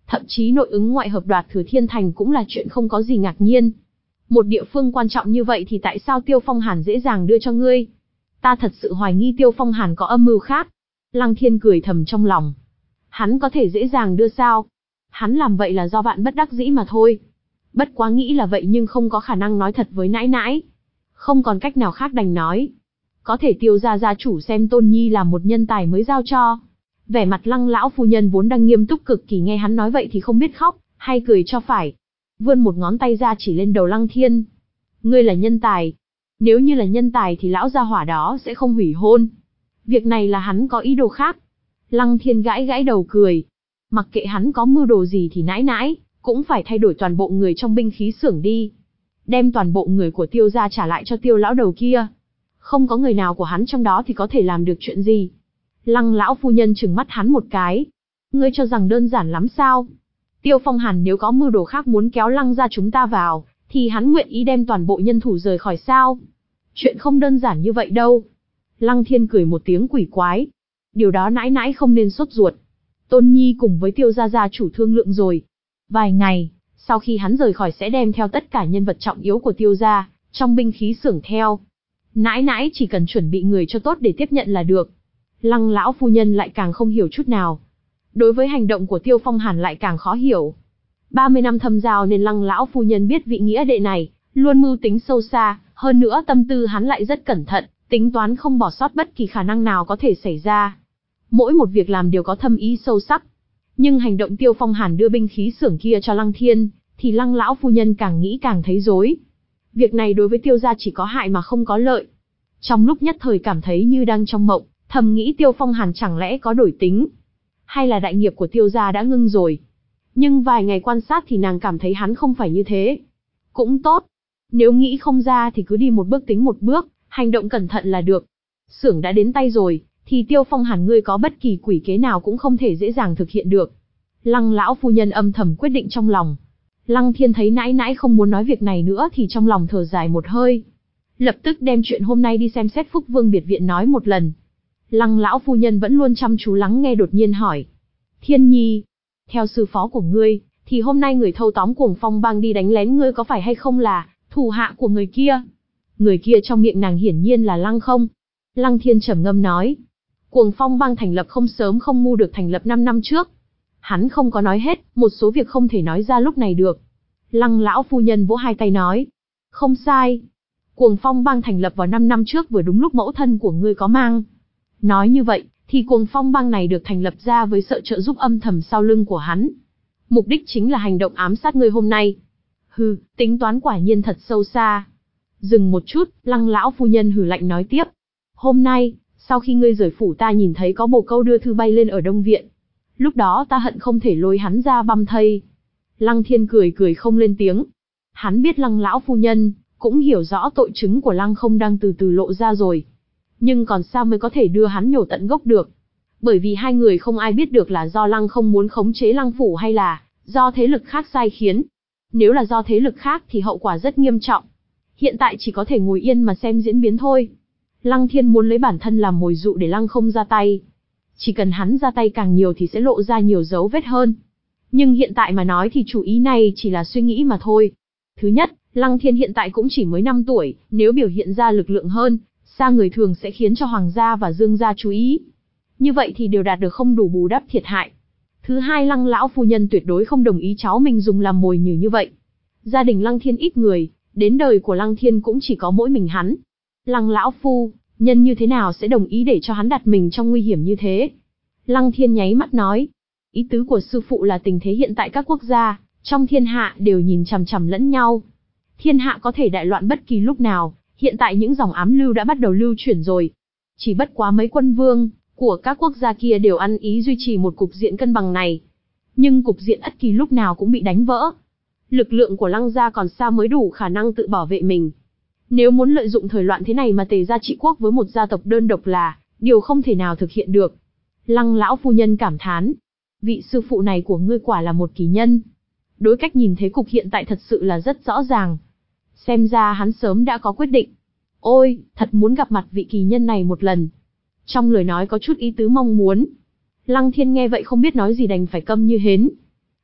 Thậm chí nội ứng ngoại hợp đoạt Thừa Thiên Thành cũng là chuyện không có gì ngạc nhiên. Một địa phương quan trọng như vậy thì tại sao Tiêu Phong Hàn dễ dàng đưa cho ngươi? Ta thật sự hoài nghi Tiêu Phong Hàn có âm mưu khác. Lăng Thiên cười thầm trong lòng. Hắn có thể dễ dàng đưa sao? Hắn làm vậy là do vạn bất đắc dĩ mà thôi. Bất quá nghĩ là vậy nhưng không có khả năng nói thật với nãi nãi. Không còn cách nào khác đành nói. Có thể Tiêu gia gia chủ xem Tôn Nhi là một nhân tài mới giao cho. Vẻ mặt Lăng lão phu nhân vốn đang nghiêm túc cực kỳ nghe hắn nói vậy thì không biết khóc, hay cười cho phải. Vươn một ngón tay ra chỉ lên đầu Lăng Thiên. Ngươi là nhân tài. Nếu như là nhân tài thì lão gia hỏa đó sẽ không hủy hôn. Việc này là hắn có ý đồ khác. Lăng Thiên gãi gãi đầu cười. Mặc kệ hắn có mưu đồ gì thì nãi nãi, cũng phải thay đổi toàn bộ người trong binh khí xưởng đi. Đem toàn bộ người của Tiêu gia trả lại cho Tiêu lão đầu kia. Không có người nào của hắn trong đó thì có thể làm được chuyện gì. Lăng lão phu nhân trừng mắt hắn một cái. Ngươi cho rằng đơn giản lắm sao? Tiêu Phong Hàn nếu có mưu đồ khác muốn kéo Lăng gia chúng ta vào, thì hắn nguyện ý đem toàn bộ nhân thủ rời khỏi sao? Chuyện không đơn giản như vậy đâu. Lăng Thiên cười một tiếng quỷ quái. Điều đó nãi nãi không nên sốt ruột. Tôn Nhi cùng với Tiêu gia gia chủ thương lượng rồi. Vài ngày, sau khi hắn rời khỏi sẽ đem theo tất cả nhân vật trọng yếu của Tiêu gia, trong binh khí xưởng theo. Nãi nãi chỉ cần chuẩn bị người cho tốt để tiếp nhận là được. Lăng lão phu nhân lại càng không hiểu chút nào. Đối với hành động của Tiêu Phong Hàn lại càng khó hiểu. ba mươi năm thâm giao nên Lăng lão phu nhân biết vị nghĩa đệ này, luôn mưu tính sâu xa, hơn nữa tâm tư hắn lại rất cẩn thận, tính toán không bỏ sót bất kỳ khả năng nào có thể xảy ra. Mỗi một việc làm đều có thâm ý sâu sắc. Nhưng hành động Tiêu Phong Hàn đưa binh khí xưởng kia cho Lăng Thiên, thì Lăng lão phu nhân càng nghĩ càng thấy rối. Việc này đối với Tiêu gia chỉ có hại mà không có lợi. Trong lúc nhất thời cảm thấy như đang trong mộng, thầm nghĩ Tiêu Phong Hàn chẳng lẽ có đổi tính, hay là đại nghiệp của Tiêu gia đã ngưng rồi. Nhưng vài ngày quan sát thì nàng cảm thấy hắn không phải như thế. Cũng tốt. Nếu nghĩ không ra thì cứ đi một bước tính một bước, hành động cẩn thận là được. Xưởng đã đến tay rồi, thì Tiêu Phong Hàn ngươi có bất kỳ quỷ kế nào cũng không thể dễ dàng thực hiện được. Lăng lão phu nhân âm thầm quyết định trong lòng. Lăng Thiên thấy nãi nãi không muốn nói việc này nữa thì trong lòng thở dài một hơi. Lập tức đem chuyện hôm nay đi xem xét Phúc Vương biệt viện nói một lần. Lăng lão phu nhân vẫn luôn chăm chú lắng nghe đột nhiên hỏi. Thiên Nhi, theo sư phó của ngươi, thì hôm nay người thâu tóm Cuồng Phong bang đi đánh lén ngươi có phải hay không là thủ hạ của người kia? Người kia trong miệng nàng hiển nhiên là Lăng Không. Lăng Thiên trầm ngâm nói. Cuồng Phong bang thành lập không sớm không ngu được thành lập năm năm trước. Hắn không có nói hết, một số việc không thể nói ra lúc này được. Lăng lão phu nhân vỗ hai tay nói. Không sai. Cuồng Phong bang thành lập vào năm năm trước vừa đúng lúc mẫu thân của ngươi có mang. Nói như vậy, thì Cuồng Phong bang này được thành lập ra với sự trợ giúp âm thầm sau lưng của hắn. Mục đích chính là hành động ám sát ngươi hôm nay. Hừ, tính toán quả nhiên thật sâu xa. Dừng một chút, Lăng lão phu nhân hừ lạnh nói tiếp. Hôm nay, sau khi ngươi rời phủ ta nhìn thấy có bồ câu đưa thư bay lên ở Đông Viện. Lúc đó ta hận không thể lôi hắn ra băm thây. Lăng Thiên cười cười không lên tiếng. Hắn biết Lăng lão phu nhân, cũng hiểu rõ tội chứng của Lăng Không đang từ từ lộ ra rồi. Nhưng còn sao mới có thể đưa hắn nhổ tận gốc được? Bởi vì hai người không ai biết được là do Lăng Không muốn khống chế Lăng phủ hay là do thế lực khác sai khiến. Nếu là do thế lực khác thì hậu quả rất nghiêm trọng. Hiện tại chỉ có thể ngồi yên mà xem diễn biến thôi. Lăng Thiên muốn lấy bản thân làm mồi dụ để Lăng Không ra tay. Chỉ cần hắn ra tay càng nhiều thì sẽ lộ ra nhiều dấu vết hơn. Nhưng hiện tại mà nói thì chủ ý này chỉ là suy nghĩ mà thôi. Thứ nhất, Lăng Thiên hiện tại cũng chỉ mới năm tuổi, nếu biểu hiện ra lực lượng hơn, xa người thường sẽ khiến cho Hoàng gia và Dương gia chú ý. Như vậy thì đều đạt được không đủ bù đắp thiệt hại. Thứ hai, Lăng lão phu nhân tuyệt đối không đồng ý cháu mình dùng làm mồi nhử như vậy. Gia đình Lăng Thiên ít người, đến đời của Lăng Thiên cũng chỉ có mỗi mình hắn. Lăng lão phu nhân như thế nào sẽ đồng ý để cho hắn đặt mình trong nguy hiểm như thế? Lăng Thiên nháy mắt nói. Ý tứ của sư phụ là tình thế hiện tại các quốc gia trong thiên hạ đều nhìn chằm chằm lẫn nhau. Thiên hạ có thể đại loạn bất kỳ lúc nào, hiện tại những dòng ám lưu đã bắt đầu lưu chuyển rồi. Chỉ bất quá mấy quân vương của các quốc gia kia đều ăn ý duy trì một cục diện cân bằng này. Nhưng cục diện ắt kỳ lúc nào cũng bị đánh vỡ. Lực lượng của Lăng gia còn sao mới đủ khả năng tự bảo vệ mình. Nếu muốn lợi dụng thời loạn thế này mà tề gia trị quốc với một gia tộc đơn độc là điều không thể nào thực hiện được. Lăng lão phu nhân cảm thán. Vị sư phụ này của ngươi quả là một kỳ nhân. Đối cách nhìn thế cục hiện tại thật sự là rất rõ ràng. Xem ra hắn sớm đã có quyết định. Ôi, thật muốn gặp mặt vị kỳ nhân này một lần. Trong lời nói có chút ý tứ mong muốn. Lăng Thiên nghe vậy không biết nói gì đành phải câm như hến.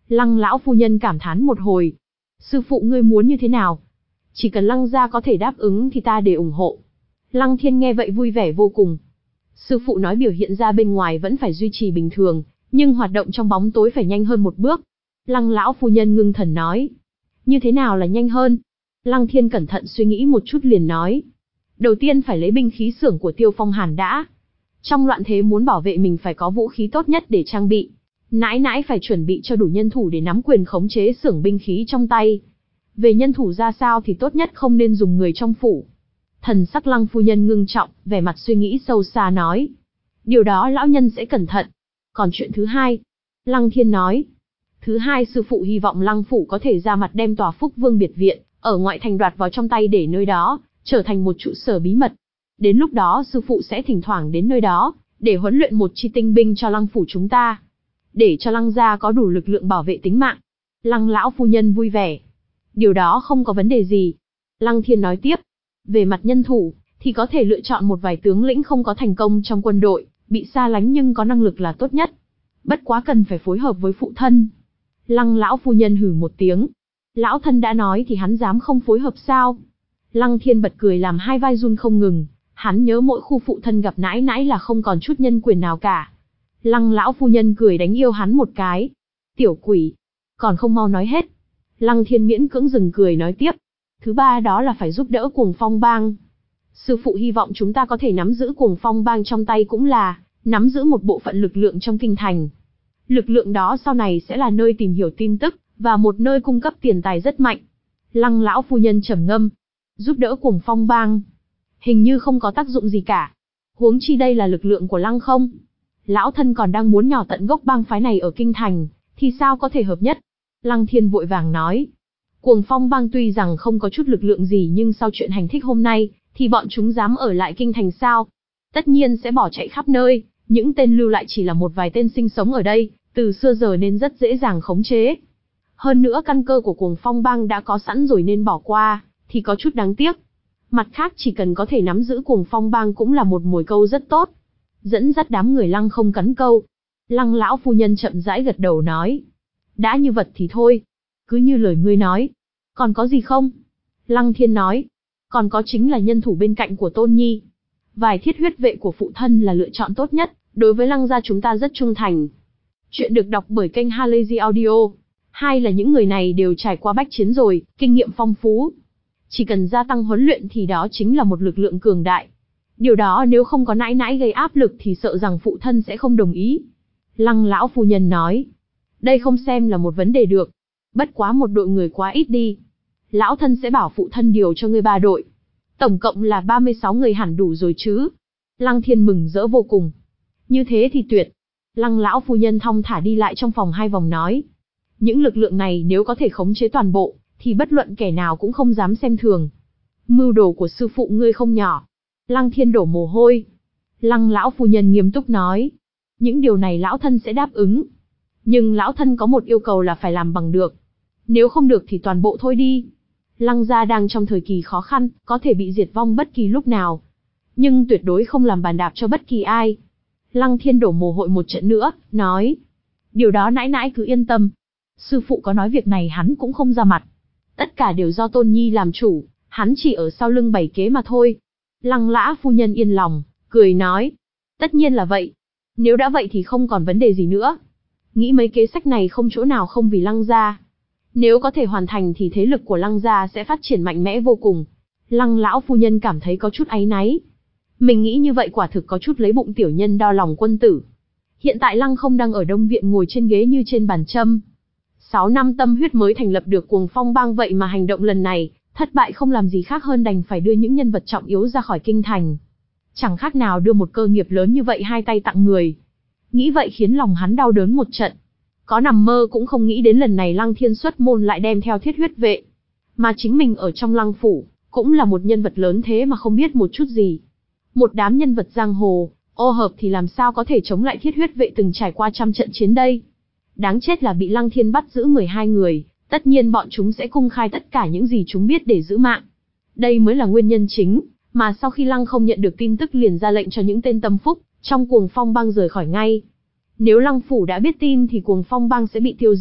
Lăng lão phu nhân cảm thán một hồi. Sư phụ ngươi muốn như thế nào? Chỉ cần Lăng gia có thể đáp ứng thì ta đều ủng hộ. Lăng Thiên nghe vậy vui vẻ vô cùng. Sư phụ nói biểu hiện ra bên ngoài vẫn phải duy trì bình thường, nhưng hoạt động trong bóng tối phải nhanh hơn một bước. Lăng lão phu nhân ngưng thần nói. Như thế nào là nhanh hơn? Lăng Thiên cẩn thận suy nghĩ một chút liền nói. Đầu tiên phải lấy binh khí xưởng của Tiêu Phong Hàn đã. Trong loạn thế muốn bảo vệ mình phải có vũ khí tốt nhất để trang bị. Nãi nãi phải chuẩn bị cho đủ nhân thủ để nắm quyền khống chế xưởng binh khí trong tay. Về nhân thủ ra sao thì tốt nhất không nên dùng người trong phủ. Thần sắc Lăng phu nhân ngưng trọng, vẻ mặt suy nghĩ sâu xa nói. Điều đó lão nhân sẽ cẩn thận. Còn chuyện thứ hai, Lăng Thiên nói. Thứ hai sư phụ hy vọng Lăng phủ có thể ra mặt đem tòa Phúc Vương biệt viện, ở ngoại thành đoạt vào trong tay để nơi đó, trở thành một trụ sở bí mật. Đến lúc đó sư phụ sẽ thỉnh thoảng đến nơi đó, để huấn luyện một chi tinh binh cho Lăng phủ chúng ta. Để cho Lăng gia có đủ lực lượng bảo vệ tính mạng. Lăng lão phu nhân vui vẻ. Điều đó không có vấn đề gì. Lăng Thiên nói tiếp. Về mặt nhân thủ, thì có thể lựa chọn một vài tướng lĩnh không có thành công trong quân đội, bị xa lánh nhưng có năng lực là tốt nhất. Bất quá cần phải phối hợp với phụ thân. Lăng lão phu nhân hừ một tiếng. Lão thân đã nói thì hắn dám không phối hợp sao? Lăng Thiên bật cười làm hai vai run không ngừng. Hắn nhớ mỗi khu phụ thân gặp nãi nãi là không còn chút nhân quyền nào cả. Lăng lão phu nhân cười đánh yêu hắn một cái. Tiểu quỷ, còn không mau nói hết. Lăng Thiên miễn cưỡng dừng cười nói tiếp. Thứ ba đó là phải giúp đỡ Cuồng Phong Bang. Sư phụ hy vọng chúng ta có thể nắm giữ Cuồng Phong Bang trong tay cũng là nắm giữ một bộ phận lực lượng trong kinh thành. Lực lượng đó sau này sẽ là nơi tìm hiểu tin tức, và một nơi cung cấp tiền tài rất mạnh. Lăng lão phu nhân trầm ngâm. Giúp đỡ Cuồng Phong Bang. Hình như không có tác dụng gì cả. Huống chi đây là lực lượng của Lăng không. Lão thân còn đang muốn nhỏ tận gốc bang phái này ở kinh thành, thì sao có thể hợp nhất? Lăng Thiên vội vàng nói. Cuồng Phong Bang tuy rằng không có chút lực lượng gì nhưng sau chuyện hành thích hôm nay, thì bọn chúng dám ở lại kinh thành sao? Tất nhiên sẽ bỏ chạy khắp nơi, những tên lưu lại chỉ là một vài tên sinh sống ở đây, từ xưa giờ nên rất dễ dàng khống chế. Hơn nữa căn cơ của Cuồng Phong Bang đã có sẵn rồi nên bỏ qua, thì có chút đáng tiếc. Mặt khác chỉ cần có thể nắm giữ Cuồng Phong Bang cũng là một mồi câu rất tốt. Dẫn dắt đám người Lăng không cắn câu. Lăng lão phu nhân chậm rãi gật đầu nói. Đã như vật thì thôi. Cứ như lời ngươi nói. Còn có gì không? Lăng Thiên nói. Còn có chính là nhân thủ bên cạnh của Tôn Nhi. Vài thiết huyết vệ của phụ thân là lựa chọn tốt nhất, đối với Lăng gia chúng ta rất trung thành. Chuyện được đọc bởi kênh Halazy Audio. Hai là những người này đều trải qua bách chiến rồi, kinh nghiệm phong phú. Chỉ cần gia tăng huấn luyện thì đó chính là một lực lượng cường đại. Điều đó nếu không có nãi nãi gây áp lực thì sợ rằng phụ thân sẽ không đồng ý. Lăng lão phu nhân nói. Đây không xem là một vấn đề được. Bất quá một đội người quá ít đi. Lão thân sẽ bảo phụ thân điều cho ngươi ba đội. Tổng cộng là ba mươi sáu người hẳn đủ rồi chứ. Lăng Thiên mừng rỡ vô cùng. Như thế thì tuyệt. Lăng lão phu nhân thong thả đi lại trong phòng hai vòng nói. Những lực lượng này nếu có thể khống chế toàn bộ, thì bất luận kẻ nào cũng không dám xem thường. Mưu đồ của sư phụ ngươi không nhỏ. Lăng Thiên đổ mồ hôi. Lăng lão phu nhân nghiêm túc nói. Những điều này lão thân sẽ đáp ứng. Nhưng lão thân có một yêu cầu là phải làm bằng được. Nếu không được thì toàn bộ thôi đi. Lăng gia đang trong thời kỳ khó khăn, có thể bị diệt vong bất kỳ lúc nào. Nhưng tuyệt đối không làm bàn đạp cho bất kỳ ai. Lăng Thiên đổ mồ hôi một trận nữa, nói. Điều đó nãi nãi cứ yên tâm. Sư phụ có nói việc này hắn cũng không ra mặt. Tất cả đều do Tôn Nhi làm chủ, hắn chỉ ở sau lưng bày kế mà thôi. Lăng lã phu nhân yên lòng, cười nói. Tất nhiên là vậy. Nếu đã vậy thì không còn vấn đề gì nữa. Nghĩ mấy kế sách này không chỗ nào không vì Lăng gia. Nếu có thể hoàn thành thì thế lực của Lăng gia sẽ phát triển mạnh mẽ vô cùng. Lăng lão phu nhân cảm thấy có chút áy náy. Mình nghĩ như vậy quả thực có chút lấy bụng tiểu nhân đo lòng quân tử. Hiện tại Lăng không đang ở Đông Viện ngồi trên ghế như trên bàn châm. Sáu năm tâm huyết mới thành lập được Cuồng Phong Bang, vậy mà hành động lần này, thất bại không làm gì khác hơn đành phải đưa những nhân vật trọng yếu ra khỏi kinh thành. Chẳng khác nào đưa một cơ nghiệp lớn như vậy hai tay tặng người. Nghĩ vậy khiến lòng hắn đau đớn một trận. Có nằm mơ cũng không nghĩ đến lần này Lăng Thiên xuất môn lại đem theo thiết huyết vệ. Mà chính mình ở trong Lăng phủ, cũng là một nhân vật lớn thế mà không biết một chút gì. Một đám nhân vật giang hồ, ô hợp thì làm sao có thể chống lại thiết huyết vệ từng trải qua trăm trận chiến đây. Đáng chết là bị Lăng Thiên bắt giữ mười hai người, tất nhiên bọn chúng sẽ công khai tất cả những gì chúng biết để giữ mạng. Đây mới là nguyên nhân chính, mà sau khi Lăng không nhận được tin tức liền ra lệnh cho những tên tâm phúc trong Cuồng Phong Bang rời khỏi ngay. Nếu Lăng phủ đã biết tin thì Cuồng Phong Bang sẽ bị tiêu diệt,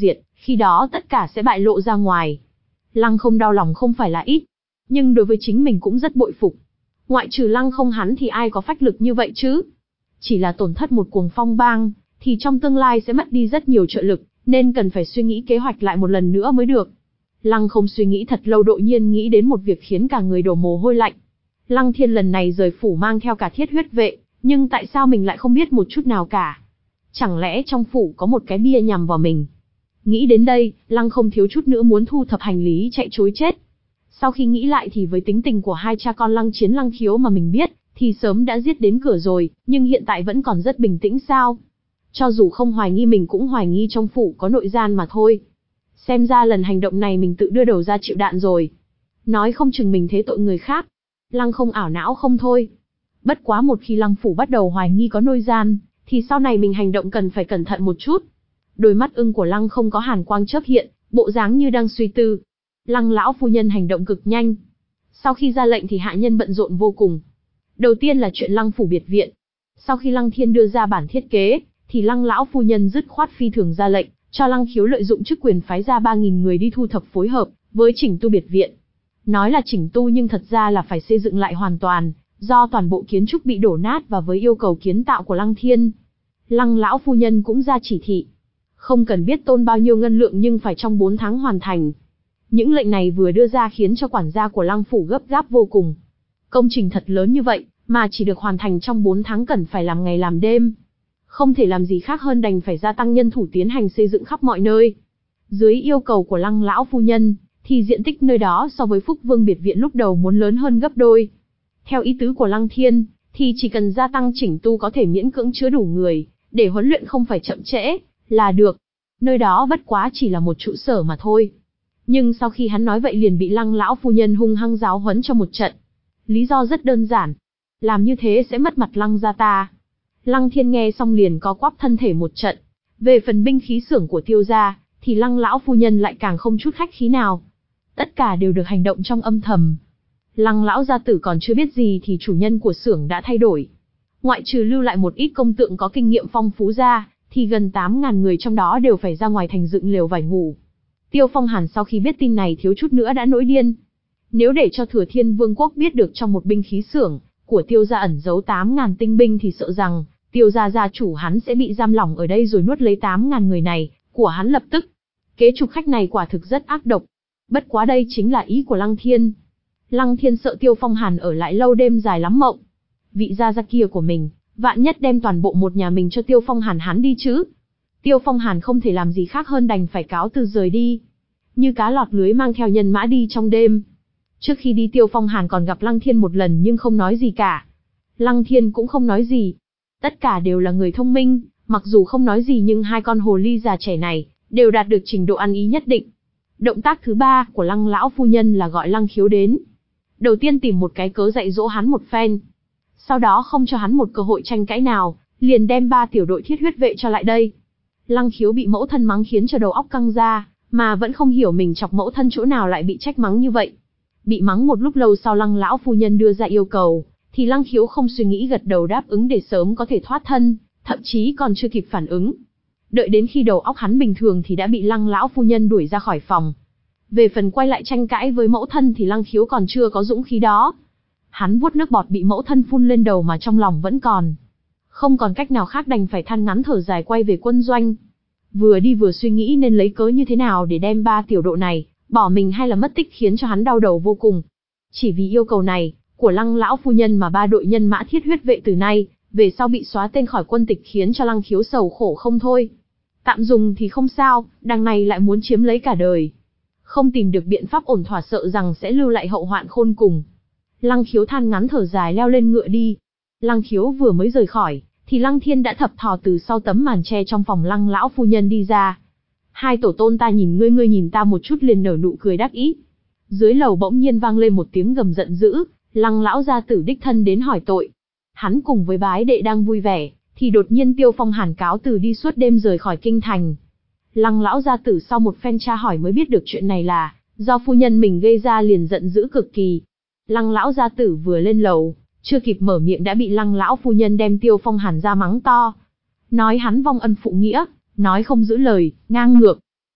khi đó tất cả sẽ bại lộ ra ngoài. Lăng Không đau lòng không phải là ít, nhưng đối với chính mình cũng rất bội phục. Ngoại trừ Lăng Không hắn thì ai có phách lực như vậy chứ? Chỉ là tổn thất một Cuồng Phong bang, thì trong tương lai sẽ mất đi rất nhiều trợ lực, nên cần phải suy nghĩ kế hoạch lại một lần nữa mới được. Lăng Không suy nghĩ thật lâu đột nhiên nghĩ đến một việc khiến cả người đổ mồ hôi lạnh. Lăng Thiên lần này rời phủ mang theo cả thiết huyết vệ, nhưng tại sao mình lại không biết một chút nào cả? Chẳng lẽ trong phủ có một cái bia nhằm vào mình? Nghĩ đến đây, Lăng Không thiếu chút nữa muốn thu thập hành lý chạy trối chết. Sau khi nghĩ lại thì với tính tình của hai cha con Lăng Chiến Lăng Khiếu mà mình biết, thì sớm đã giết đến cửa rồi, nhưng hiện tại vẫn còn rất bình tĩnh sao? Cho dù không hoài nghi mình cũng hoài nghi trong phủ có nội gian mà thôi. Xem ra lần hành động này mình tự đưa đầu ra chịu đạn rồi. Nói không chừng mình thế tội người khác. Lăng Không ảo não không thôi. Bất quá một khi Lăng phủ bắt đầu hoài nghi có nội gian, thì sau này mình hành động cần phải cẩn thận một chút. Đôi mắt ưng của Lăng Không có hàn quang chớp hiện, bộ dáng như đang suy tư. Lăng lão phu nhân hành động cực nhanh. Sau khi ra lệnh thì hạ nhân bận rộn vô cùng. Đầu tiên là chuyện Lăng phủ biệt viện. Sau khi Lăng Thiên đưa ra bản thiết kế, thì Lăng lão phu nhân dứt khoát phi thường ra lệnh, cho Lăng Khiếu lợi dụng chức quyền phái ra ba nghìn người đi thu thập phối hợp với chỉnh tu biệt viện. Nói là chỉnh tu nhưng thật ra là phải xây dựng lại hoàn toàn, do toàn bộ kiến trúc bị đổ nát và với yêu cầu kiến tạo của Lăng Thiên. Lăng lão phu nhân cũng ra chỉ thị. Không cần biết tôn bao nhiêu ngân lượng nhưng phải trong bốn tháng hoàn thành. Những lệnh này vừa đưa ra khiến cho quản gia của Lăng phủ gấp gáp vô cùng. Công trình thật lớn như vậy, mà chỉ được hoàn thành trong bốn tháng cần phải làm ngày làm đêm. Không thể làm gì khác hơn đành phải gia tăng nhân thủ tiến hành xây dựng khắp mọi nơi. Dưới yêu cầu của Lăng lão phu nhân, thì diện tích nơi đó so với Phúc Vương biệt viện lúc đầu muốn lớn hơn gấp đôi. Theo ý tứ của Lăng Thiên, thì chỉ cần gia tăng chỉnh tu có thể miễn cưỡng chứa đủ người, để huấn luyện không phải chậm trễ, là được. Nơi đó bất quá chỉ là một trụ sở mà thôi. Nhưng sau khi hắn nói vậy liền bị Lăng lão phu nhân hung hăng giáo huấn cho một trận. Lý do rất đơn giản. Làm như thế sẽ mất mặt Lăng gia ta. Lăng Thiên nghe xong liền có quắp thân thể một trận. Về phần binh khí xưởng của Tiêu gia, thì Lăng lão phu nhân lại càng không chút khách khí nào. Tất cả đều được hành động trong âm thầm. Lăng lão gia tử còn chưa biết gì thì chủ nhân của xưởng đã thay đổi. Ngoại trừ lưu lại một ít công tượng có kinh nghiệm phong phú ra, thì gần tám ngàn người trong đó đều phải ra ngoài thành dựng lều vải ngủ. Tiêu Phong Hàn sau khi biết tin này thiếu chút nữa đã nổi điên. Nếu để cho Thừa Thiên Vương quốc biết được trong một binh khí xưởng của Tiêu gia ẩn giấu tám ngàn tinh binh thì sợ rằng Tiêu gia gia chủ hắn sẽ bị giam lỏng ở đây rồi nuốt lấy tám ngàn người này của hắn lập tức. Kế trục khách này quả thực rất ác độc. Bất quá đây chính là ý của Lăng Thiên. Lăng Thiên sợ Tiêu Phong Hàn ở lại lâu đêm dài lắm mộng. Vị gia gia kia của mình, vạn nhất đem toàn bộ một nhà mình cho Tiêu Phong Hàn hắn đi chứ. Tiêu Phong Hàn không thể làm gì khác hơn đành phải cáo từ rời đi. Như cá lọt lưới mang theo nhân mã đi trong đêm. Trước khi đi Tiêu Phong Hàn còn gặp Lăng Thiên một lần nhưng không nói gì cả. Lăng Thiên cũng không nói gì. Tất cả đều là người thông minh, mặc dù không nói gì nhưng hai con hồ ly già trẻ này đều đạt được trình độ ăn ý nhất định. Động tác thứ ba của Lăng lão phu nhân là gọi Lăng Khiếu đến. Đầu tiên tìm một cái cớ dạy dỗ hắn một phen. Sau đó không cho hắn một cơ hội tranh cãi nào, liền đem ba tiểu đội thiết huyết vệ cho lại đây. Lăng Khiếu bị mẫu thân mắng khiến cho đầu óc căng ra, mà vẫn không hiểu mình chọc mẫu thân chỗ nào lại bị trách mắng như vậy. Bị mắng một lúc lâu sau Lăng lão phu nhân đưa ra yêu cầu, thì Lăng Khiếu không suy nghĩ gật đầu đáp ứng để sớm có thể thoát thân, thậm chí còn chưa kịp phản ứng. Đợi đến khi đầu óc hắn bình thường thì đã bị Lăng lão phu nhân đuổi ra khỏi phòng. Về phần quay lại tranh cãi với mẫu thân thì Lăng Khiếu còn chưa có dũng khí đó. Hắn vuốt nước bọt bị mẫu thân phun lên đầu mà trong lòng vẫn còn. Không còn cách nào khác đành phải than ngắn thở dài quay về quân doanh. Vừa đi vừa suy nghĩ nên lấy cớ như thế nào để đem ba tiểu độ này, bỏ mình hay là mất tích khiến cho hắn đau đầu vô cùng. Chỉ vì yêu cầu này, của Lăng lão phu nhân mà ba đội nhân mã thiết huyết vệ từ nay, về sau bị xóa tên khỏi quân tịch khiến cho Lăng Khiếu sầu khổ không thôi. Tạm dùng thì không sao, đằng này lại muốn chiếm lấy cả đời. Không tìm được biện pháp ổn thỏa sợ rằng sẽ lưu lại hậu hoạn khôn cùng. Lăng Khiếu than ngắn thở dài leo lên ngựa đi. Lăng Khiếu vừa mới rời khỏi, thì Lăng Thiên đã thập thò từ sau tấm màn che trong phòng Lăng lão phu nhân đi ra. Hai tổ tôn ta nhìn ngươi ngươi nhìn ta một chút liền nở nụ cười đắc ý. Dưới lầu bỗng nhiên vang lên một tiếng gầm giận dữ, Lăng lão gia tử đích thân đến hỏi tội. Hắn cùng với bái đệ đang vui vẻ, thì đột nhiên Tiêu Phong Hàn cáo từ đi suốt đêm rời khỏi kinh thành. Lăng lão gia tử sau một phen tra hỏi mới biết được chuyện này là do phu nhân mình gây ra, liền giận dữ cực kỳ. Lăng lão gia tử vừa lên lầu, chưa kịp mở miệng đã bị Lăng lão phu nhân đem Tiêu Phong Hàn ra mắng to. Nói hắn vong ân phụ nghĩa, nói không giữ lời, ngang ngược.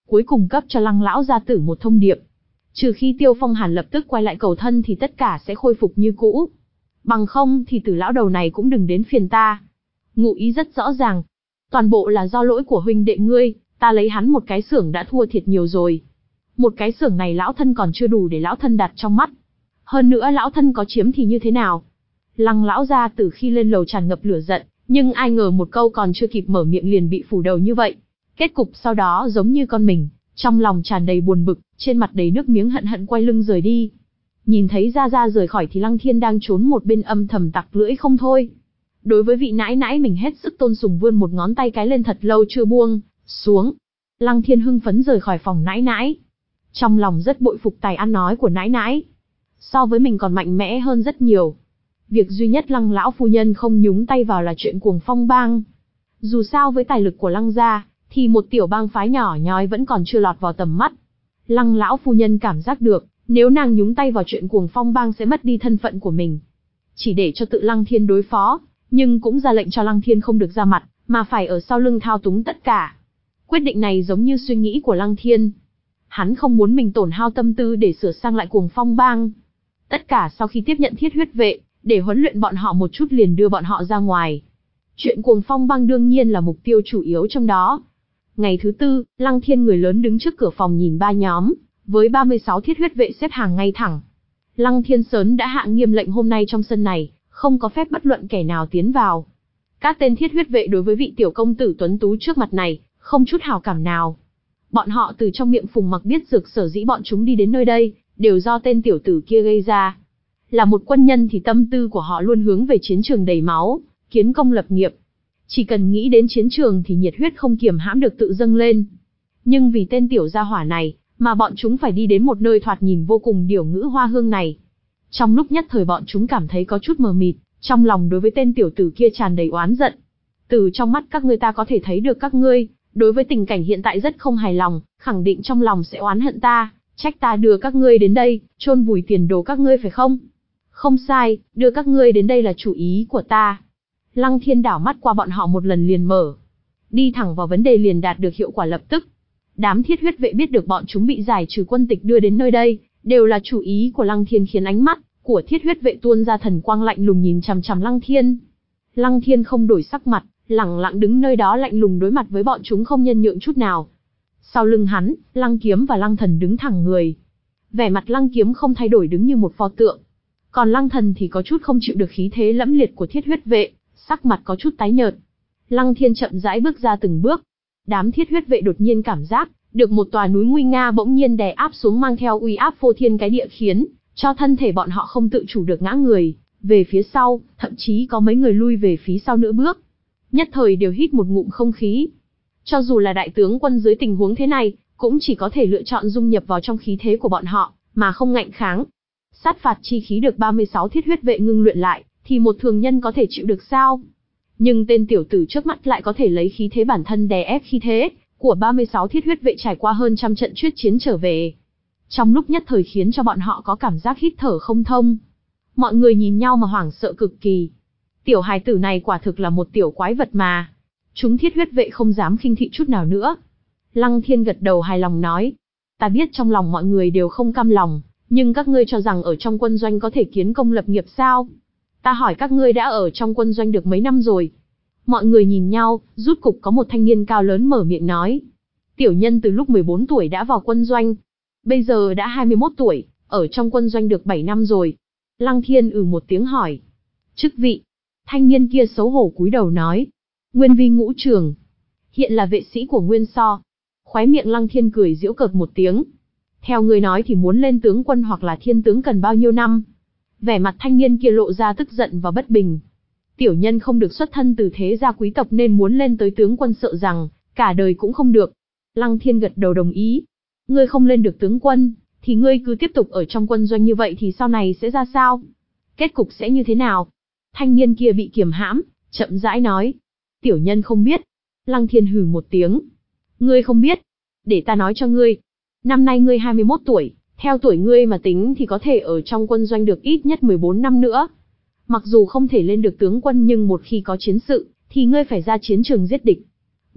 cuối cùng cấp cho Lăng lão gia tử một thông điệp. Trừ khi Tiêu Phong Hàn lập tức quay lại cầu thân thì tất cả sẽ khôi phục như cũ. Bằng không thì Tử lão đầu này cũng đừng đến phiền ta. Ngụ ý rất rõ ràng. Toàn bộ là do lỗi của huynh đệ ngươi, ta lấy hắn một cái xưởng đã thua thiệt nhiều rồi. Một cái xưởng này lão thân còn chưa đủ để lão thân đặt trong mắt. Hơn nữa lão thân có chiếm thì như thế nào? Lăng lão gia tử khi lên lầu tràn ngập lửa giận, nhưng ai ngờ một câu còn chưa kịp mở miệng liền bị phủ đầu như vậy. Kết cục sau đó giống như con mình, trong lòng tràn đầy buồn bực, trên mặt đầy nước miếng hận hận quay lưng rời đi. Nhìn thấy Gia Gia rời khỏi thì Lăng Thiên đang trốn một bên âm thầm tặc lưỡi không thôi. Đối với vị nãi nãi mình hết sức tôn sùng vươn một ngón tay cái lên thật lâu chưa buông xuống. Lăng Thiên hưng phấn rời khỏi phòng nãi nãi. Trong lòng rất bội phục tài ăn nói của nãi nãi. So với mình còn mạnh mẽ hơn rất nhiều. Việc duy nhất Lăng lão phu nhân không nhúng tay vào là chuyện Cuồng Phong bang. Dù sao với tài lực của Lăng gia, thì một tiểu bang phái nhỏ nhoi vẫn còn chưa lọt vào tầm mắt. Lăng lão phu nhân cảm giác được, nếu nàng nhúng tay vào chuyện Cuồng Phong bang sẽ mất đi thân phận của mình. Chỉ để cho tự Lăng Thiên đối phó, nhưng cũng ra lệnh cho Lăng Thiên không được ra mặt, mà phải ở sau lưng thao túng tất cả. Quyết định này giống như suy nghĩ của Lăng Thiên. Hắn không muốn mình tổn hao tâm tư để sửa sang lại Cuồng Phong bang. Tất cả sau khi tiếp nhận thiết huyết vệ, để huấn luyện bọn họ một chút liền đưa bọn họ ra ngoài. Chuyện Cuồng Phong bang đương nhiên là mục tiêu chủ yếu trong đó. Ngày thứ tư, Lăng Thiên người lớn đứng trước cửa phòng nhìn ba nhóm, với ba mươi sáu thiết huyết vệ xếp hàng ngay thẳng. Lăng Thiên sớm đã hạ nghiêm lệnh hôm nay trong sân này, không có phép bất luận kẻ nào tiến vào. Các tên thiết huyết vệ đối với vị tiểu công tử tuấn tú trước mặt này, không chút hảo cảm nào. Bọn họ từ trong miệng Phùng Mặc biết dược sở dĩ bọn chúng đi đến nơi đây, đều do tên tiểu tử kia gây ra. Là một quân nhân thì tâm tư của họ luôn hướng về chiến trường đầy máu, kiến công lập nghiệp. Chỉ cần nghĩ đến chiến trường thì nhiệt huyết không kiềm hãm được tự dâng lên. Nhưng vì tên tiểu gia hỏa này, mà bọn chúng phải đi đến một nơi thoạt nhìn vô cùng điểu ngữ hoa hương này. Trong lúc nhất thời bọn chúng cảm thấy có chút mờ mịt, trong lòng đối với tên tiểu tử kia tràn đầy oán giận. Từ trong mắt các ngươi ta có thể thấy được các ngươi, đối với tình cảnh hiện tại rất không hài lòng, khẳng định trong lòng sẽ oán hận ta, trách ta đưa các ngươi đến đây, chôn vùi tiền đồ các ngươi phải không? Không sai, đưa các ngươi đến đây là chủ ý của ta. Lăng Thiên đảo mắt qua bọn họ một lần liền mở. Đi thẳng vào vấn đề liền đạt được hiệu quả lập tức. Đám thiết huyết vệ biết được bọn chúng bị giải trừ quân tịch đưa đến nơi đây, đều là chủ ý của Lăng Thiên khiến ánh mắt của thiết huyết vệ tuôn ra thần quang lạnh lùng nhìn chằm chằm Lăng Thiên. Lăng Thiên không đổi sắc mặt, lẳng lặng đứng nơi đó lạnh lùng đối mặt với bọn chúng không nhân nhượng chút nào. Sau lưng hắn, Lăng Kiếm và Lăng Thần đứng thẳng người. Vẻ mặt Lăng Kiếm không thay đổi đứng như một pho tượng. Còn Lăng Thần thì có chút không chịu được khí thế lẫm liệt của thiết huyết vệ, sắc mặt có chút tái nhợt. Lăng Thiên chậm rãi bước ra từng bước. Đám thiết huyết vệ đột nhiên cảm giác được một tòa núi nguy nga bỗng nhiên đè áp xuống mang theo uy áp phô thiên cái địa khiến cho thân thể bọn họ không tự chủ được ngã người về phía sau, thậm chí có mấy người lui về phía sau nửa bước. Nhất thời đều hít một ngụm không khí. Cho dù là đại tướng quân dưới tình huống thế này, cũng chỉ có thể lựa chọn dung nhập vào trong khí thế của bọn họ, mà không ngạnh kháng. Sát phạt chi khí được ba mươi sáu thiết huyết vệ ngưng luyện lại, thì một thường nhân có thể chịu được sao? Nhưng tên tiểu tử trước mắt lại có thể lấy khí thế bản thân đè ép khí thế của ba mươi sáu thiết huyết vệ trải qua hơn trăm trận chuyết chiến trở về. Trong lúc nhất thời khiến cho bọn họ có cảm giác hít thở không thông. Mọi người nhìn nhau mà hoảng sợ cực kỳ. Tiểu hài tử này quả thực là một tiểu quái vật mà. Chúng thiết huyết vệ không dám khinh thị chút nào nữa. Lăng Thiên gật đầu hài lòng nói. Ta biết trong lòng mọi người đều không cam lòng, nhưng các ngươi cho rằng ở trong quân doanh có thể kiến công lập nghiệp sao? Ta hỏi các ngươi đã ở trong quân doanh được mấy năm rồi? Mọi người nhìn nhau, rút cục có một thanh niên cao lớn mở miệng nói. Tiểu nhân từ lúc mười bốn tuổi đã vào quân doanh. Bây giờ đã hai mươi mốt tuổi, ở trong quân doanh được bảy năm rồi. Lăng Thiên ừ một tiếng hỏi. Chức vị? Thanh niên kia xấu hổ cúi đầu nói. Nguyên vi ngũ trường. Hiện là vệ sĩ của Nguyên So. Khóe miệng Lăng Thiên cười giễu cợt một tiếng. Theo người nói thì muốn lên tướng quân hoặc là thiên tướng cần bao nhiêu năm? Vẻ mặt thanh niên kia lộ ra tức giận và bất bình. Tiểu nhân không được xuất thân từ thế gia quý tộc nên muốn lên tới tướng quân sợ rằng cả đời cũng không được. Lăng Thiên gật đầu đồng ý. Ngươi không lên được tướng quân, thì ngươi cứ tiếp tục ở trong quân doanh như vậy thì sau này sẽ ra sao? Kết cục sẽ như thế nào? Thanh niên kia bị kiềm hãm, chậm rãi nói. Tiểu nhân không biết. Lăng Thiên hừ một tiếng. Ngươi không biết? Để ta nói cho ngươi. Năm nay ngươi hai mươi mốt tuổi, theo tuổi ngươi mà tính thì có thể ở trong quân doanh được ít nhất mười bốn năm nữa. Mặc dù không thể lên được tướng quân nhưng một khi có chiến sự, thì ngươi phải ra chiến trường giết địch.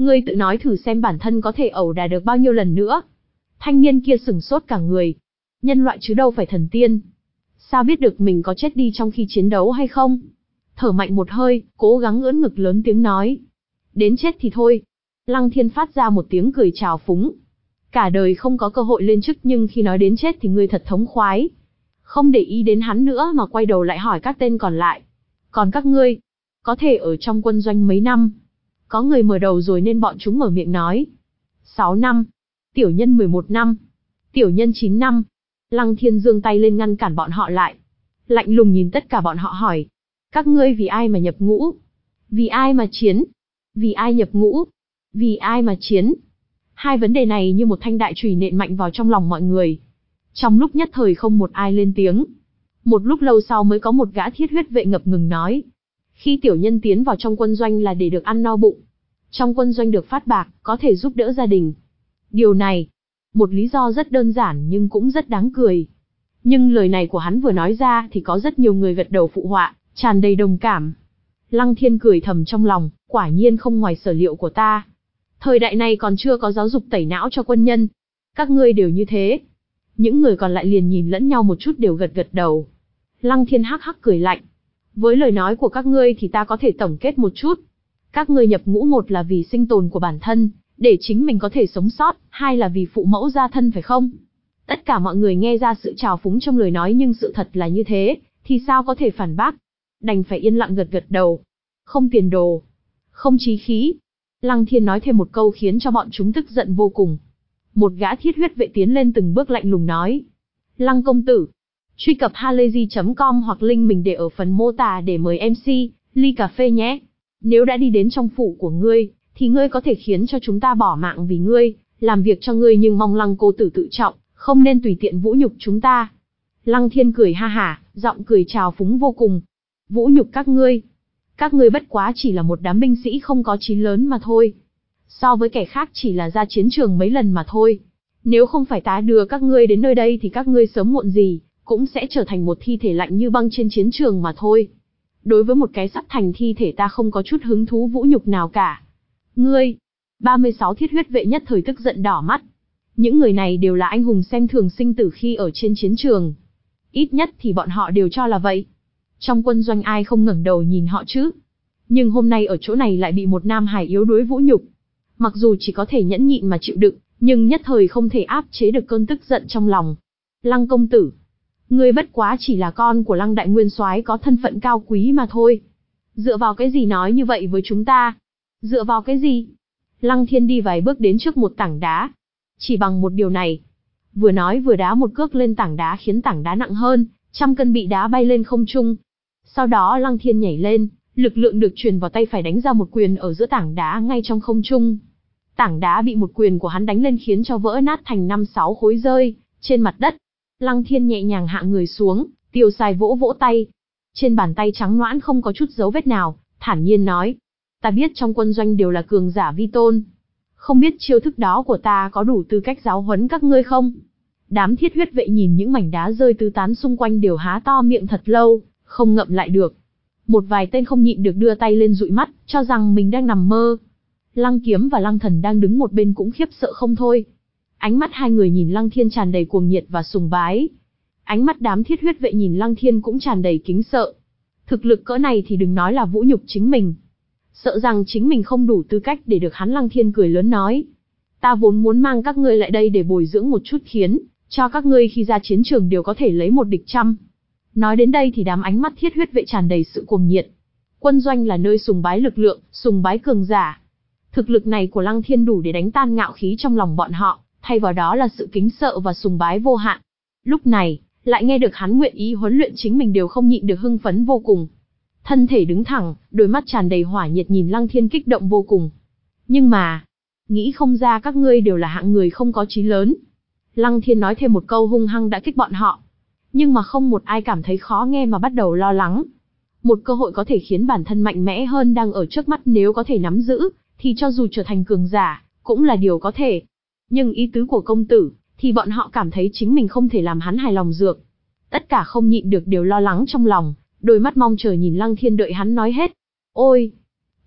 Ngươi tự nói thử xem bản thân có thể ẩu đả được bao nhiêu lần nữa. Thanh niên kia sửng sốt cả người. Nhân loại chứ đâu phải thần tiên. Sao biết được mình có chết đi trong khi chiến đấu hay không? Thở mạnh một hơi, cố gắng ưỡn ngực lớn tiếng nói. Đến chết thì thôi. Lăng Thiên phát ra một tiếng cười trào phúng. Cả đời không có cơ hội lên chức nhưng khi nói đến chết thì ngươi thật thống khoái. Không để ý đến hắn nữa mà quay đầu lại hỏi các tên còn lại. Còn các ngươi, có thể ở trong quân doanh mấy năm? Có người mở đầu rồi nên bọn chúng mở miệng nói. Sáu năm. Tiểu nhân mười một năm. Tiểu nhân chín năm. Lăng Thiên giương tay lên ngăn cản bọn họ lại. Lạnh lùng nhìn tất cả bọn họ hỏi. Các ngươi vì ai mà nhập ngũ? Vì ai mà chiến? Vì ai nhập ngũ? Vì ai mà chiến? Hai vấn đề này như một thanh đại chùy nện mạnh vào trong lòng mọi người. Trong lúc nhất thời không một ai lên tiếng. Một lúc lâu sau mới có một gã thiết huyết vệ ngập ngừng nói. Khi tiểu nhân tiến vào trong quân doanh là để được ăn no bụng. Trong quân doanh được phát bạc, có thể giúp đỡ gia đình. Điều này, một lý do rất đơn giản nhưng cũng rất đáng cười. Nhưng lời này của hắn vừa nói ra thì có rất nhiều người gật đầu phụ họa, tràn đầy đồng cảm. Lăng Thiên cười thầm trong lòng, quả nhiên không ngoài sở liệu của ta. Thời đại này còn chưa có giáo dục tẩy não cho quân nhân. Các ngươi đều như thế. Những người còn lại liền nhìn lẫn nhau một chút đều gật gật đầu. Lăng Thiên hắc hắc cười lạnh. Với lời nói của các ngươi thì ta có thể tổng kết một chút. Các ngươi nhập ngũ, một là vì sinh tồn của bản thân, để chính mình có thể sống sót, hai là vì phụ mẫu gia thân phải không? Tất cả mọi người nghe ra sự trào phúng trong lời nói nhưng sự thật là như thế, thì sao có thể phản bác? Đành phải yên lặng gật gật đầu. Không tiền đồ, không chí khí. Lăng Thiên nói thêm một câu khiến cho bọn chúng tức giận vô cùng. Một gã thiết huyết vệ tiến lên từng bước lạnh lùng nói. Lăng công tử, truy cập halayzi chấm com hoặc link mình để ở phần mô tả để mời em xê, ly cà phê nhé. Nếu đã đi đến trong phủ của ngươi, thì ngươi có thể khiến cho chúng ta bỏ mạng vì ngươi, làm việc cho ngươi, nhưng mong Lăng cô tử tự trọng, không nên tùy tiện vũ nhục chúng ta. Lăng Thiên cười ha hả, giọng cười trào phúng vô cùng. Vũ nhục các ngươi? Các ngươi bất quá chỉ là một đám binh sĩ không có chí lớn mà thôi. So với kẻ khác chỉ là ra chiến trường mấy lần mà thôi. Nếu không phải ta đưa các ngươi đến nơi đây thì các ngươi sớm muộn gì cũng sẽ trở thành một thi thể lạnh như băng trên chiến trường mà thôi. Đối với một cái sắp thành thi thể ta không có chút hứng thú vũ nhục nào cả. Ngươi, ba mươi sáu thiết huyết vệ nhất thời tức giận đỏ mắt. Những người này đều là anh hùng xem thường sinh tử khi ở trên chiến trường. Ít nhất thì bọn họ đều cho là vậy. Trong quân doanh ai không ngẩng đầu nhìn họ chứ? Nhưng hôm nay ở chỗ này lại bị một nam hài yếu đuối vũ nhục. Mặc dù chỉ có thể nhẫn nhịn mà chịu đựng, nhưng nhất thời không thể áp chế được cơn tức giận trong lòng. Lăng công tử, ngươi bất quá chỉ là con của Lăng đại nguyên soái có thân phận cao quý mà thôi. Dựa vào cái gì nói như vậy với chúng ta? Dựa vào cái gì? Lăng Thiên đi vài bước đến trước một tảng đá. Chỉ bằng một điều này, vừa nói vừa đá một cước lên tảng đá khiến tảng đá nặng hơn, trăm cân bị đá bay lên không trung. Sau đó Lăng Thiên nhảy lên, lực lượng được truyền vào tay phải đánh ra một quyền ở giữa tảng đá ngay trong không trung. Tảng đá bị một quyền của hắn đánh lên khiến cho vỡ nát thành năm sáu khối rơi trên mặt đất. Lăng Thiên nhẹ nhàng hạ người xuống, tiêu xài vỗ vỗ tay. Trên bàn tay trắng nõn không có chút dấu vết nào, thản nhiên nói. Ta biết trong quân doanh đều là cường giả vi tôn. Không biết chiêu thức đó của ta có đủ tư cách giáo huấn các ngươi không? Đám thiết huyết vệ nhìn những mảnh đá rơi tứ tán xung quanh đều há to miệng thật lâu, không ngậm lại được. Một vài tên không nhịn được đưa tay lên dụi mắt, cho rằng mình đang nằm mơ. Lăng Kiếm và Lăng Thần đang đứng một bên cũng khiếp sợ không thôi. Ánh mắt hai người nhìn Lăng Thiên tràn đầy cuồng nhiệt và sùng bái. Ánh mắt đám thiết huyết vệ nhìn Lăng Thiên cũng tràn đầy kính sợ. Thực lực cỡ này thì đừng nói là vũ nhục chính mình. Sợ rằng chính mình không đủ tư cách để được hắn. Lăng Thiên cười lớn nói. Ta vốn muốn mang các ngươi lại đây để bồi dưỡng một chút khiến cho các ngươi khi ra chiến trường đều có thể lấy một địch trăm. Nói đến đây thì đám ánh mắt thiết huyết vệ tràn đầy sự cuồng nhiệt. Quân doanh là nơi sùng bái lực lượng, sùng bái cường giả. Thực lực này của Lăng Thiên đủ để đánh tan ngạo khí trong lòng bọn họ, thay vào đó là sự kính sợ và sùng bái vô hạn. Lúc này, lại nghe được hắn nguyện ý huấn luyện chính mình đều không nhịn được hưng phấn vô cùng. Thân thể đứng thẳng, đôi mắt tràn đầy hỏa nhiệt nhìn Lăng Thiên kích động vô cùng. Nhưng mà, nghĩ không ra các ngươi đều là hạng người không có chí lớn. Lăng Thiên nói thêm một câu hung hăng đã kích bọn họ. Nhưng mà không một ai cảm thấy khó nghe mà bắt đầu lo lắng. Một cơ hội có thể khiến bản thân mạnh mẽ hơn đang ở trước mắt, nếu có thể nắm giữ, thì cho dù trở thành cường giả, cũng là điều có thể. Nhưng ý tứ của công tử, thì bọn họ cảm thấy chính mình không thể làm hắn hài lòng dược. Tất cả không nhịn được đều lo lắng trong lòng, đôi mắt mong chờ nhìn Lăng Thiên đợi hắn nói hết. Ôi!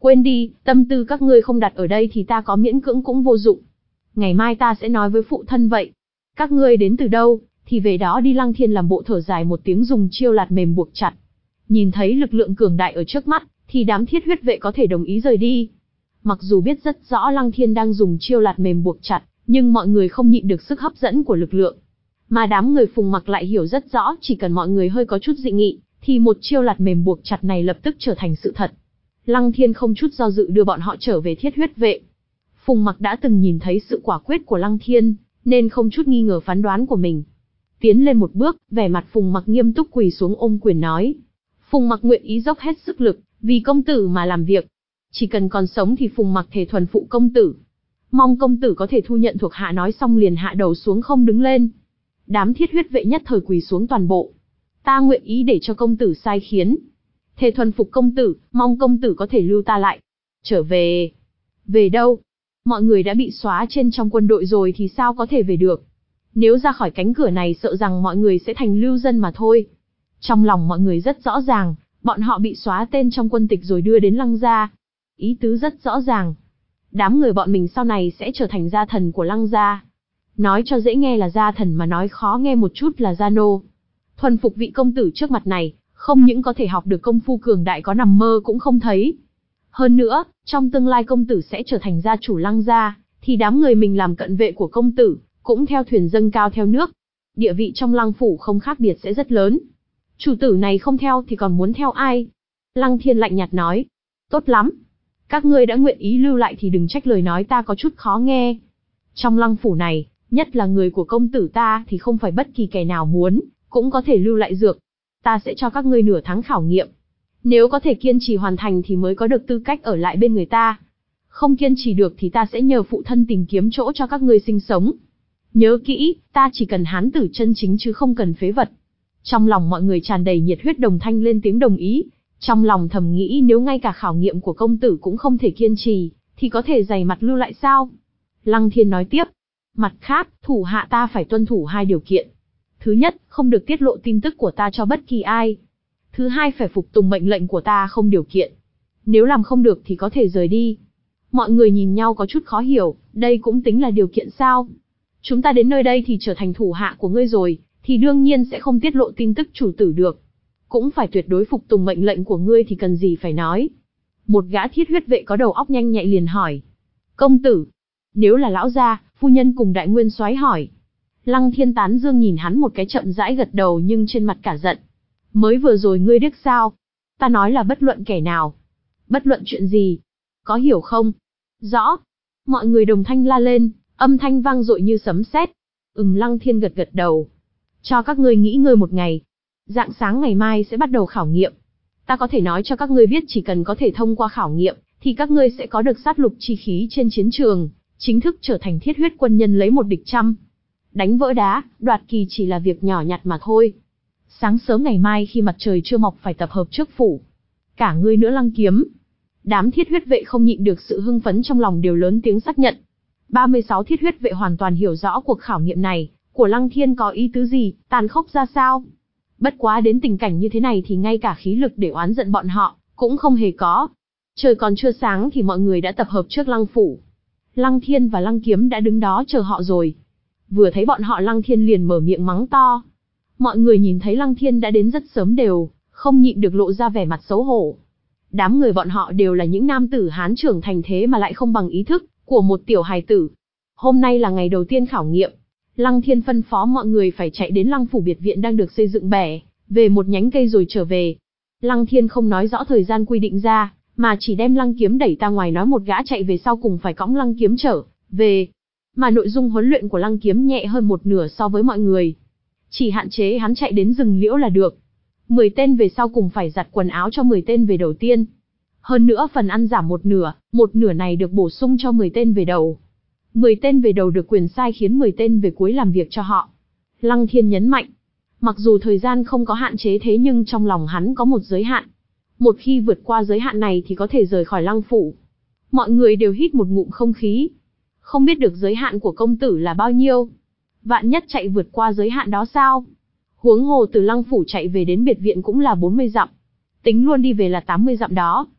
Quên đi, tâm tư các ngươi không đặt ở đây thì ta có miễn cưỡng cũng vô dụng. Ngày mai ta sẽ nói với phụ thân vậy. Các ngươi đến từ đâu, thì về đó đi. Lăng Thiên làm bộ thở dài một tiếng, dùng chiêu lạt mềm buộc chặt. Nhìn thấy lực lượng cường đại ở trước mắt, thì đám thiết huyết vệ có thể đồng ý rời đi. Mặc dù biết rất rõ Lăng Thiên đang dùng chiêu lạt mềm buộc chặt, nhưng mọi người không nhịn được sức hấp dẫn của lực lượng. Mà đám người Phùng Mặc lại hiểu rất rõ, chỉ cần mọi người hơi có chút dị nghị, thì một chiêu lạt mềm buộc chặt này lập tức trở thành sự thật. Lăng Thiên không chút do dự đưa bọn họ trở về thiết huyết vệ. Phùng Mặc đã từng nhìn thấy sự quả quyết của Lăng Thiên, nên không chút nghi ngờ phán đoán của mình. Tiến lên một bước, vẻ mặt Phùng Mặc nghiêm túc quỳ xuống ôm quyền nói. Phùng Mặc nguyện ý dốc hết sức lực, vì công tử mà làm việc. Chỉ cần còn sống thì Phùng Mặc thề thuần phụ công tử. Mong công tử có thể thu nhận thuộc hạ. Nói xong liền hạ đầu xuống không đứng lên. Đám thiết huyết vệ nhất thời quỳ xuống toàn bộ. Ta nguyện ý để cho công tử sai khiến. Thề thuần phục công tử, mong công tử có thể lưu ta lại. Trở về. Về đâu? Mọi người đã bị xóa trên trong quân đội rồi thì sao có thể về được? Nếu ra khỏi cánh cửa này sợ rằng mọi người sẽ thành lưu dân mà thôi. Trong lòng mọi người rất rõ ràng, bọn họ bị xóa tên trong quân tịch rồi đưa đến Lăng gia. Ý tứ rất rõ ràng. Đám người bọn mình sau này sẽ trở thành gia thần của Lăng gia. Nói cho dễ nghe là gia thần, mà nói khó nghe một chút là gia nô. Thuần phục vị công tử trước mặt này, không những có thể học được công phu cường đại có nằm mơ cũng không thấy. Hơn nữa, trong tương lai công tử sẽ trở thành gia chủ Lăng gia, thì đám người mình làm cận vệ của công tử, cũng theo thuyền dâng cao theo nước. Địa vị trong Lăng phủ không khác biệt sẽ rất lớn. Chủ tử này không theo thì còn muốn theo ai? Lăng Thiên lạnh nhạt nói. Tốt lắm. Các ngươi đã nguyện ý lưu lại thì đừng trách lời nói ta có chút khó nghe. Trong Lăng phủ này, nhất là người của công tử ta thì không phải bất kỳ kẻ nào muốn, cũng có thể lưu lại dược. Ta sẽ cho các ngươi nửa tháng khảo nghiệm. Nếu có thể kiên trì hoàn thành thì mới có được tư cách ở lại bên người ta. Không kiên trì được thì ta sẽ nhờ phụ thân tìm kiếm chỗ cho các ngươi sinh sống. Nhớ kỹ, ta chỉ cần hán tử chân chính chứ không cần phế vật. Trong lòng mọi người tràn đầy nhiệt huyết, đồng thanh lên tiếng đồng ý. Trong lòng thầm nghĩ nếu ngay cả khảo nghiệm của công tử cũng không thể kiên trì, thì có thể dày mặt lưu lại sao? Lăng Thiên nói tiếp. Mặt khác, thủ hạ ta phải tuân thủ hai điều kiện. Thứ nhất, không được tiết lộ tin tức của ta cho bất kỳ ai. Thứ hai, phải phục tùng mệnh lệnh của ta không điều kiện. Nếu làm không được thì có thể rời đi. Mọi người nhìn nhau có chút khó hiểu, đây cũng tính là điều kiện sao? Chúng ta đến nơi đây thì trở thành thủ hạ của ngươi rồi, thì đương nhiên sẽ không tiết lộ tin tức chủ tử được. Cũng phải tuyệt đối phục tùng mệnh lệnh của ngươi thì cần gì phải nói. Một gã thiết huyết vệ có đầu óc nhanh nhạy liền hỏi. Công tử, nếu là lão gia, phu nhân cùng đại nguyên soái hỏi. Lăng Thiên tán dương nhìn hắn một cái, chậm rãi gật đầu nhưng trên mặt cả giận. Mới vừa rồi ngươi điếc sao? Ta nói là bất luận kẻ nào. Bất luận chuyện gì. Có hiểu không? Rõ. Mọi người đồng thanh la lên, âm thanh vang dội như sấm sét. Ừm, Lăng Thiên gật gật đầu. Cho các ngươi nghỉ ngơi một ngày. Rạng sáng ngày mai sẽ bắt đầu khảo nghiệm. Ta có thể nói cho các ngươi biết chỉ cần có thể thông qua khảo nghiệm, thì các ngươi sẽ có được sát lục chi khí trên chiến trường, chính thức trở thành thiết huyết quân nhân lấy một địch trăm. Đánh vỡ đá, đoạt kỳ chỉ là việc nhỏ nhặt mà thôi. Sáng sớm ngày mai khi mặt trời chưa mọc phải tập hợp trước phủ. Cả ngươi nữa Lăng Kiếm. Đám thiết huyết vệ không nhịn được sự hưng phấn trong lòng, đều lớn tiếng xác nhận. ba mươi sáu thiết huyết vệ hoàn toàn hiểu rõ cuộc khảo nghiệm này của Lăng Thiên có ý tứ gì, tàn khốc ra sao. Bất quá đến tình cảnh như thế này thì ngay cả khí lực để oán giận bọn họ cũng không hề có. Trời còn chưa sáng thì mọi người đã tập hợp trước Lăng phủ. Lăng Thiên và Lăng Kiếm đã đứng đó chờ họ rồi. Vừa thấy bọn họ, Lăng Thiên liền mở miệng mắng to. Mọi người nhìn thấy Lăng Thiên đã đến rất sớm đều không nhịn được lộ ra vẻ mặt xấu hổ. Đám người bọn họ đều là những nam tử hán trưởng thành, thế mà lại không bằng ý thức của một tiểu hài tử. Hôm nay là ngày đầu tiên khảo nghiệm. Lăng Thiên phân phó mọi người phải chạy đến Lăng phủ biệt viện đang được xây dựng bẻ về một nhánh cây rồi trở về. Lăng Thiên không nói rõ thời gian quy định ra, mà chỉ đem Lăng Kiếm đẩy ra ngoài, nói một gã chạy về sau cùng phải cõng Lăng Kiếm trở về. Mà nội dung huấn luyện của Lăng Kiếm nhẹ hơn một nửa so với mọi người. Chỉ hạn chế hắn chạy đến rừng liễu là được. mười tên về sau cùng phải giặt quần áo cho mười tên về đầu tiên. Hơn nữa phần ăn giảm một nửa, một nửa này được bổ sung cho mười tên về đầu. mười tên về đầu được quyền sai khiến mười tên về cuối làm việc cho họ. Lăng Thiên nhấn mạnh, mặc dù thời gian không có hạn chế thế nhưng trong lòng hắn có một giới hạn. Một khi vượt qua giới hạn này thì có thể rời khỏi Lăng phủ. Mọi người đều hít một ngụm không khí. Không biết được giới hạn của công tử là bao nhiêu. Vạn nhất chạy vượt qua giới hạn đó sao? Huống hồ từ Lăng phủ chạy về đến biệt viện cũng là bốn mươi dặm. Tính luôn đi về là tám mươi dặm đó.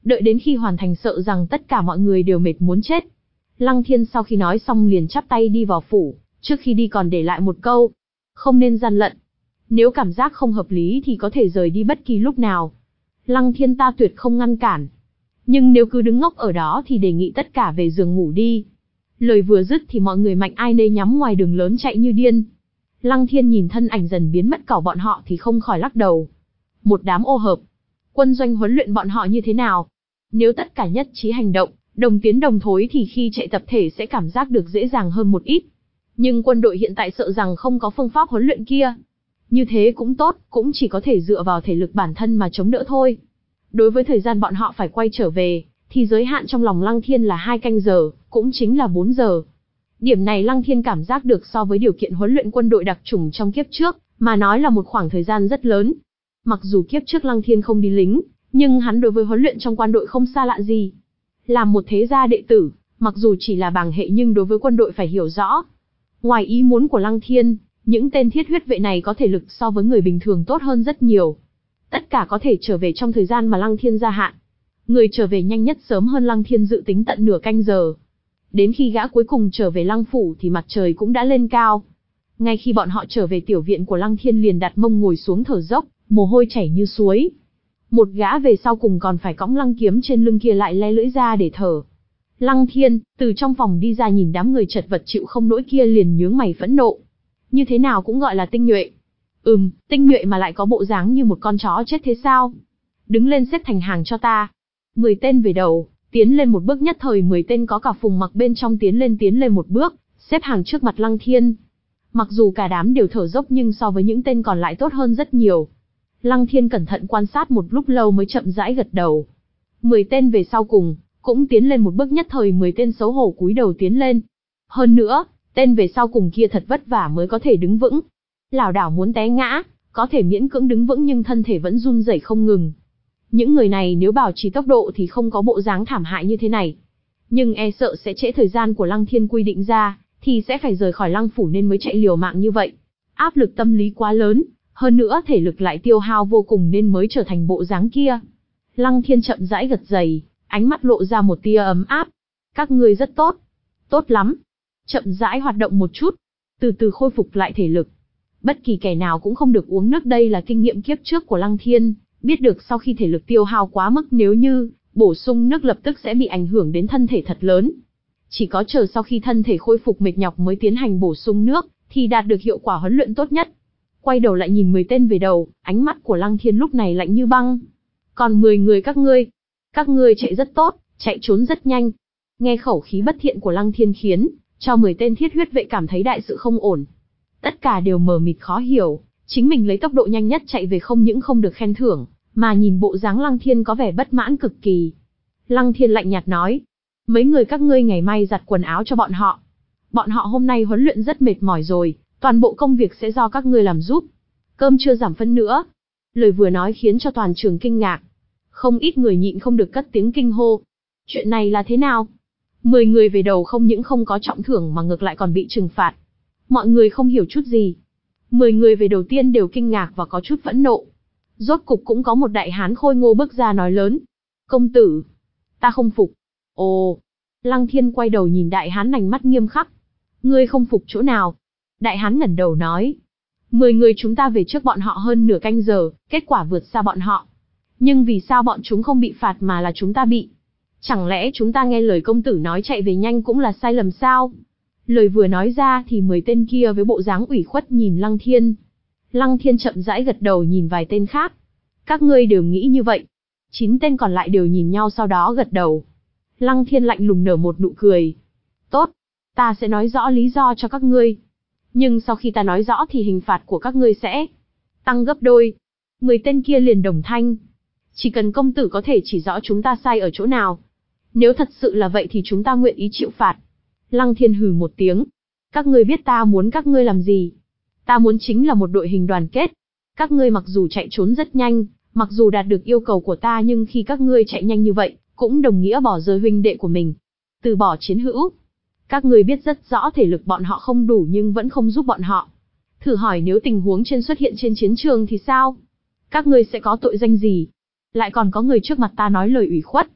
Đợi đến khi hoàn thành sợ rằng tất cả mọi người đều mệt muốn chết. Lăng Thiên sau khi nói xong liền chắp tay đi vào phủ, trước khi đi còn để lại một câu. Không nên gian lận. Nếu cảm giác không hợp lý thì có thể rời đi bất kỳ lúc nào. Lăng Thiên ta tuyệt không ngăn cản. Nhưng nếu cứ đứng ngốc ở đó thì đề nghị tất cả về giường ngủ đi. Lời vừa dứt thì mọi người mạnh ai nấy nhắm ngoài đường lớn chạy như điên. Lăng Thiên nhìn thân ảnh dần biến mất cỏ bọn họ thì không khỏi lắc đầu. Một đám ô hợp. Quân doanh huấn luyện bọn họ như thế nào? Nếu tất cả nhất trí hành động, đồng tiến đồng thối thì khi chạy tập thể sẽ cảm giác được dễ dàng hơn một ít. Nhưng quân đội hiện tại sợ rằng không có phương pháp huấn luyện kia. Như thế cũng tốt, cũng chỉ có thể dựa vào thể lực bản thân mà chống đỡ thôi. Đối với thời gian bọn họ phải quay trở về, thì giới hạn trong lòng Lăng Thiên là hai canh giờ, cũng chính là bốn giờ. Điểm này Lăng Thiên cảm giác được so với điều kiện huấn luyện quân đội đặc chủng trong kiếp trước, mà nói là một khoảng thời gian rất lớn. Mặc dù kiếp trước Lăng Thiên không đi lính, nhưng hắn đối với huấn luyện trong quân đội không xa lạ gì. Làm một thế gia đệ tử, mặc dù chỉ là bàng hệ nhưng đối với quân đội phải hiểu rõ. Ngoài ý muốn của Lăng Thiên, những tên thiết huyết vệ này có thể lực so với người bình thường tốt hơn rất nhiều. Tất cả có thể trở về trong thời gian mà Lăng Thiên gia hạn. Người trở về nhanh nhất sớm hơn Lăng Thiên dự tính tận nửa canh giờ. Đến khi gã cuối cùng trở về Lăng phủ thì mặt trời cũng đã lên cao. Ngay khi bọn họ trở về tiểu viện của Lăng Thiên liền đặt mông ngồi xuống thở dốc, mồ hôi chảy như suối. Một gã về sau cùng còn phải cõng lăng kiếm trên lưng kia lại le lưỡi ra để thở. Lăng Thiên, từ trong phòng đi ra nhìn đám người chật vật chịu không nổi kia liền nhướng mày phẫn nộ. Như thế nào cũng gọi là tinh nhuệ. Ừm, tinh nhuệ mà lại có bộ dáng như một con chó chết thế sao? Đứng lên xếp thành hàng cho ta. Mười tên về đầu, tiến lên một bước nhất thời mười tên có cả Phùng Mặc bên trong tiến lên tiến lên một bước, xếp hàng trước mặt Lăng Thiên. Mặc dù cả đám đều thở dốc nhưng so với những tên còn lại tốt hơn rất nhiều. Lăng Thiên cẩn thận quan sát một lúc lâu mới chậm rãi gật đầu. Mười tên về sau cùng, cũng tiến lên một bước nhất thời mười tên xấu hổ cúi đầu tiến lên. Hơn nữa, tên về sau cùng kia thật vất vả mới có thể đứng vững. Lảo đảo muốn té ngã, có thể miễn cưỡng đứng vững nhưng thân thể vẫn run rẩy không ngừng. Những người này nếu bảo trì tốc độ thì không có bộ dáng thảm hại như thế này. Nhưng e sợ sẽ trễ thời gian của Lăng Thiên quy định ra, thì sẽ phải rời khỏi Lăng phủ nên mới chạy liều mạng như vậy. Áp lực tâm lý quá lớn, hơn nữa thể lực lại tiêu hao vô cùng nên mới trở thành bộ dáng kia. Lăng Thiên chậm rãi gật giày, ánh mắt lộ ra một tia ấm áp. Các ngươi rất tốt. Tốt lắm. Chậm rãi hoạt động một chút, từ từ khôi phục lại thể lực. Bất kỳ kẻ nào cũng không được uống nước, đây là kinh nghiệm kiếp trước của Lăng Thiên, biết được sau khi thể lực tiêu hao quá mức nếu như bổ sung nước lập tức sẽ bị ảnh hưởng đến thân thể thật lớn. Chỉ có chờ sau khi thân thể khôi phục mệt nhọc mới tiến hành bổ sung nước, thì đạt được hiệu quả huấn luyện tốt nhất. Quay đầu lại nhìn mười tên về đầu, ánh mắt của Lăng Thiên lúc này lạnh như băng. Còn mười người các ngươi, các ngươi chạy rất tốt, chạy trốn rất nhanh. Nghe khẩu khí bất thiện của Lăng Thiên khiến cho mười tên thiết huyết vệ cảm thấy đại sự không ổn. Tất cả đều mờ mịt khó hiểu, chính mình lấy tốc độ nhanh nhất chạy về không những không được khen thưởng, mà nhìn bộ dáng Lăng Thiên có vẻ bất mãn cực kỳ. Lăng Thiên lạnh nhạt nói, mấy người các ngươi ngày mai giặt quần áo cho bọn họ. Bọn họ hôm nay huấn luyện rất mệt mỏi rồi, toàn bộ công việc sẽ do các ngươi làm giúp. Cơm chưa giảm phân nữa. Lời vừa nói khiến cho toàn trường kinh ngạc. Không ít người nhịn không được cất tiếng kinh hô. Chuyện này là thế nào? Mười người về đầu không những không có trọng thưởng mà ngược lại còn bị trừng phạt. Mọi người không hiểu chút gì. Mười người về đầu tiên đều kinh ngạc và có chút phẫn nộ. Rốt cục cũng có một đại hán khôi ngô bước ra nói lớn. Công tử, ta không phục. Ồ, Lăng Thiên quay đầu nhìn đại hán nành mắt nghiêm khắc. Ngươi không phục chỗ nào? Đại hán ngẩng đầu nói. Mười người chúng ta về trước bọn họ hơn nửa canh giờ, kết quả vượt xa bọn họ. Nhưng vì sao bọn chúng không bị phạt mà là chúng ta bị? Chẳng lẽ chúng ta nghe lời công tử nói chạy về nhanh cũng là sai lầm sao? Lời vừa nói ra thì mười tên kia với bộ dáng ủy khuất nhìn Lăng Thiên. Lăng Thiên chậm rãi gật đầu nhìn vài tên khác. Các ngươi đều nghĩ như vậy. Chín tên còn lại đều nhìn nhau sau đó gật đầu. Lăng Thiên lạnh lùng nở một nụ cười. Tốt, ta sẽ nói rõ lý do cho các ngươi. Nhưng sau khi ta nói rõ thì hình phạt của các ngươi sẽ tăng gấp đôi. Mười tên kia liền đồng thanh. Chỉ cần công tử có thể chỉ rõ chúng ta sai ở chỗ nào. Nếu thật sự là vậy thì chúng ta nguyện ý chịu phạt. Lăng Thiên hừ một tiếng. Các ngươi biết ta muốn các ngươi làm gì? Ta muốn chính là một đội hình đoàn kết. Các ngươi mặc dù chạy trốn rất nhanh, mặc dù đạt được yêu cầu của ta nhưng khi các ngươi chạy nhanh như vậy, cũng đồng nghĩa bỏ rơi huynh đệ của mình. Từ bỏ chiến hữu. Các ngươi biết rất rõ thể lực bọn họ không đủ nhưng vẫn không giúp bọn họ. Thử hỏi nếu tình huống trên xuất hiện trên chiến trường thì sao? Các ngươi sẽ có tội danh gì? Lại còn có người trước mặt ta nói lời ủy khuất.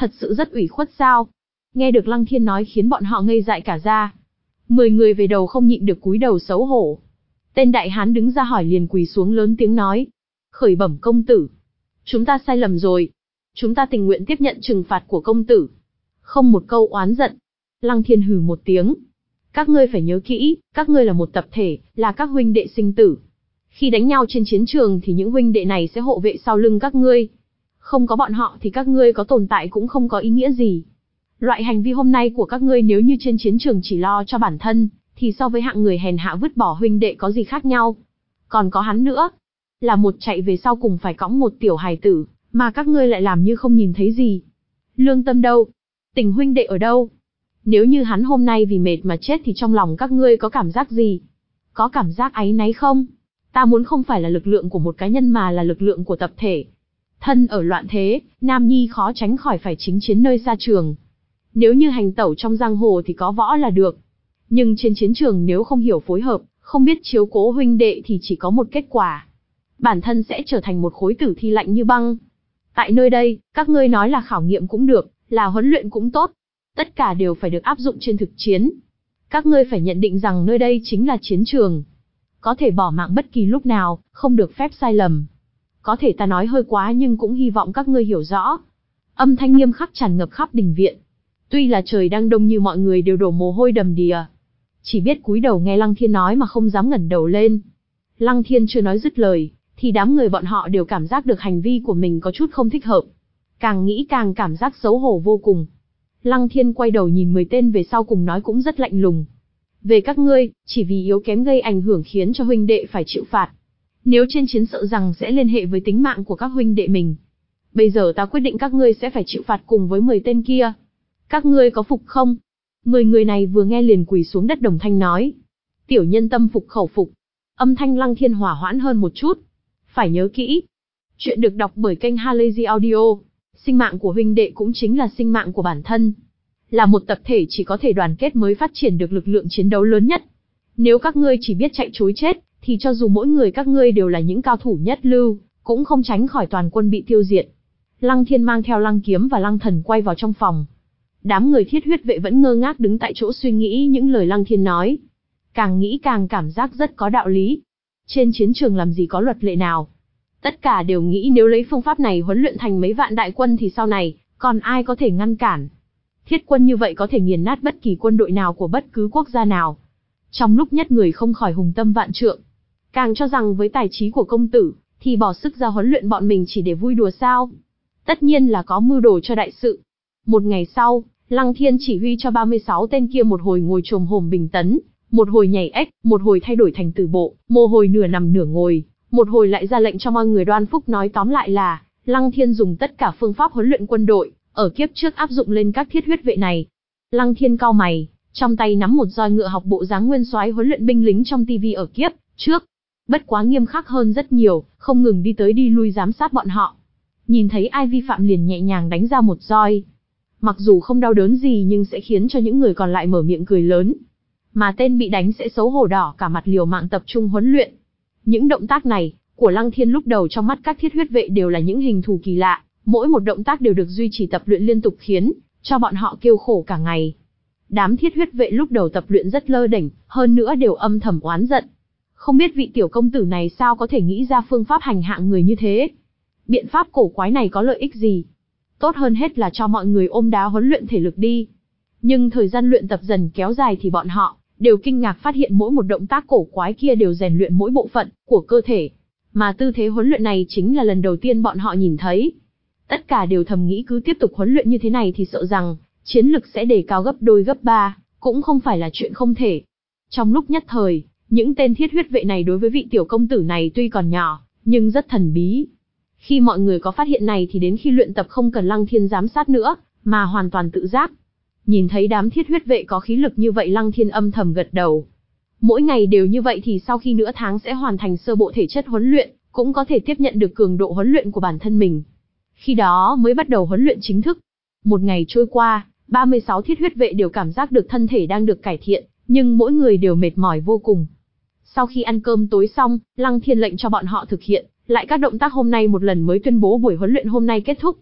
Thật sự rất ủy khuất sao? Nghe được Lăng Thiên nói khiến bọn họ ngây dại cả ra. Mười người về đầu không nhịn được cúi đầu xấu hổ. Tên đại hán đứng ra hỏi liền quỳ xuống lớn tiếng nói. Khởi bẩm công tử. Chúng ta sai lầm rồi. Chúng ta tình nguyện tiếp nhận trừng phạt của công tử. Không một câu oán giận. Lăng Thiên hừ một tiếng. Các ngươi phải nhớ kỹ, các ngươi là một tập thể, là các huynh đệ sinh tử. Khi đánh nhau trên chiến trường thì những huynh đệ này sẽ hộ vệ sau lưng các ngươi. Không có bọn họ thì các ngươi có tồn tại cũng không có ý nghĩa gì. Loại hành vi hôm nay của các ngươi nếu như trên chiến trường chỉ lo cho bản thân, thì so với hạng người hèn hạ vứt bỏ huynh đệ có gì khác nhau. Còn có hắn nữa, là một chạy về sau cùng phải cõng một tiểu hài tử, mà các ngươi lại làm như không nhìn thấy gì. Lương tâm đâu? Tình huynh đệ ở đâu? Nếu như hắn hôm nay vì mệt mà chết thì trong lòng các ngươi có cảm giác gì? Có cảm giác áy náy không? Ta muốn không phải là lực lượng của một cá nhân mà là lực lượng của tập thể. Thân ở loạn thế, nam nhi khó tránh khỏi phải chính chiến nơi xa trường. Nếu như hành tẩu trong giang hồ thì có võ là được. Nhưng trên chiến trường nếu không hiểu phối hợp, không biết chiếu cố huynh đệ thì chỉ có một kết quả. Bản thân sẽ trở thành một khối tử thi lạnh như băng. Tại nơi đây, các ngươi nói là khảo nghiệm cũng được, là huấn luyện cũng tốt. Tất cả đều phải được áp dụng trên thực chiến. Các ngươi phải nhận định rằng nơi đây chính là chiến trường. Có thể bỏ mạng bất kỳ lúc nào, không được phép sai lầm. Có thể ta nói hơi quá nhưng cũng hy vọng các ngươi hiểu rõ. Âm thanh nghiêm khắc tràn ngập khắp đình viện. Tuy là trời đang đông như mọi người đều đổ mồ hôi đầm đìa. Chỉ biết cúi đầu nghe Lăng Thiên nói mà không dám ngẩng đầu lên. Lăng Thiên chưa nói dứt lời, thì đám người bọn họ đều cảm giác được hành vi của mình có chút không thích hợp. Càng nghĩ càng cảm giác xấu hổ vô cùng. Lăng Thiên quay đầu nhìn mười tên về sau cùng nói cũng rất lạnh lùng. Về các ngươi, chỉ vì yếu kém gây ảnh hưởng khiến cho huynh đệ phải chịu phạt. Nếu trên chiến sợ rằng sẽ liên hệ với tính mạng của các huynh đệ mình. Bây giờ ta quyết định các ngươi sẽ phải chịu phạt cùng với mười tên kia. Các ngươi có phục không? Mười người này vừa nghe liền quỳ xuống đất đồng thanh nói. Tiểu nhân tâm phục khẩu phục. Âm thanh Lăng Thiên hỏa hoãn hơn một chút. Phải nhớ kỹ. Chuyện được đọc bởi kênh Halazy Audio. Sinh mạng của huynh đệ cũng chính là sinh mạng của bản thân. Là một tập thể chỉ có thể đoàn kết mới phát triển được lực lượng chiến đấu lớn nhất. Nếu các ngươi chỉ biết chạy trối chết, thì cho dù mỗi người các ngươi đều là những cao thủ nhất lưu, cũng không tránh khỏi toàn quân bị tiêu diệt. Lăng Thiên mang theo Lăng Kiếm và Lăng Thần quay vào trong phòng. Đám người thiết huyết vệ vẫn ngơ ngác đứng tại chỗ suy nghĩ những lời Lăng Thiên nói. Càng nghĩ càng cảm giác rất có đạo lý. Trên chiến trường làm gì có luật lệ nào. Tất cả đều nghĩ nếu lấy phương pháp này huấn luyện thành mấy vạn đại quân thì sau này, còn ai có thể ngăn cản. Thiết quân như vậy có thể nghiền nát bất kỳ quân đội nào của bất cứ quốc gia nào. Trong lúc nhất người không khỏi hùng tâm vạn trượng. Càng cho rằng với tài trí của công tử, thì bỏ sức ra huấn luyện bọn mình chỉ để vui đùa sao. Tất nhiên là có mưu đồ cho đại sự. Một ngày sau, Lăng Thiên chỉ huy cho ba mươi sáu tên kia một hồi ngồi chồm hổm bình tấn, một hồi nhảy ếch, một hồi thay đổi thành tử bộ, một hồi nửa nằm nửa ngồi, một hồi lại ra lệnh cho mọi người đoan phúc. Nói tóm lại là, Lăng Thiên dùng tất cả phương pháp huấn luyện quân đội, ở kiếp trước áp dụng lên các thiết huyết vệ này. Lăng Thiên cau mày, trong tay nắm một roi ngựa học bộ dáng nguyên soái huấn luyện binh lính trong tivi ở kiếp trước. Bất quá nghiêm khắc hơn rất nhiều, không ngừng đi tới đi lui giám sát bọn họ. Nhìn thấy ai vi phạm liền nhẹ nhàng đánh ra một roi. Mặc dù không đau đớn gì nhưng sẽ khiến cho những người còn lại mở miệng cười lớn. Mà tên bị đánh sẽ xấu hổ đỏ cả mặt liều mạng tập trung huấn luyện. Những động tác này, của Lăng Thiên lúc đầu trong mắt các thiết huyết vệ đều là những hình thù kỳ lạ. Mỗi một động tác đều được duy trì tập luyện liên tục khiến cho bọn họ kêu khổ cả ngày. Đám thiết huyết vệ lúc đầu tập luyện rất lơ đễnh, hơn nữa đều âm thầm oán giận. Không biết vị tiểu công tử này sao có thể nghĩ ra phương pháp hành hạ người như thế. Biện pháp cổ quái này có lợi ích gì? Tốt hơn hết là cho mọi người ôm đá huấn luyện thể lực đi. Nhưng thời gian luyện tập dần kéo dài thì bọn họ đều kinh ngạc phát hiện mỗi một động tác cổ quái kia đều rèn luyện mỗi bộ phận của cơ thể. Mà tư thế huấn luyện này chính là lần đầu tiên bọn họ nhìn thấy. Tất cả đều thầm nghĩ cứ tiếp tục huấn luyện như thế này thì sợ rằng chiến lực sẽ đề cao gấp đôi gấp ba, cũng không phải là chuyện không thể. Trong lúc nhất thời, những tên thiết huyết vệ này đối với vị tiểu công tử này tuy còn nhỏ, nhưng rất thần bí. Khi mọi người có phát hiện này thì đến khi luyện tập không cần Lăng Thiên giám sát nữa, mà hoàn toàn tự giác. Nhìn thấy đám thiết huyết vệ có khí lực như vậy Lăng Thiên âm thầm gật đầu. Mỗi ngày đều như vậy thì sau khi nửa tháng sẽ hoàn thành sơ bộ thể chất huấn luyện, cũng có thể tiếp nhận được cường độ huấn luyện của bản thân mình. Khi đó mới bắt đầu huấn luyện chính thức. Một ngày trôi qua, ba mươi sáu thiết huyết vệ đều cảm giác được thân thể đang được cải thiện, nhưng mỗi người đều mệt mỏi vô cùng. Sau khi ăn cơm tối xong, Lăng Thiên lệnh cho bọn họ thực hiện lại các động tác hôm nay một lần mới tuyên bố buổi huấn luyện hôm nay kết thúc.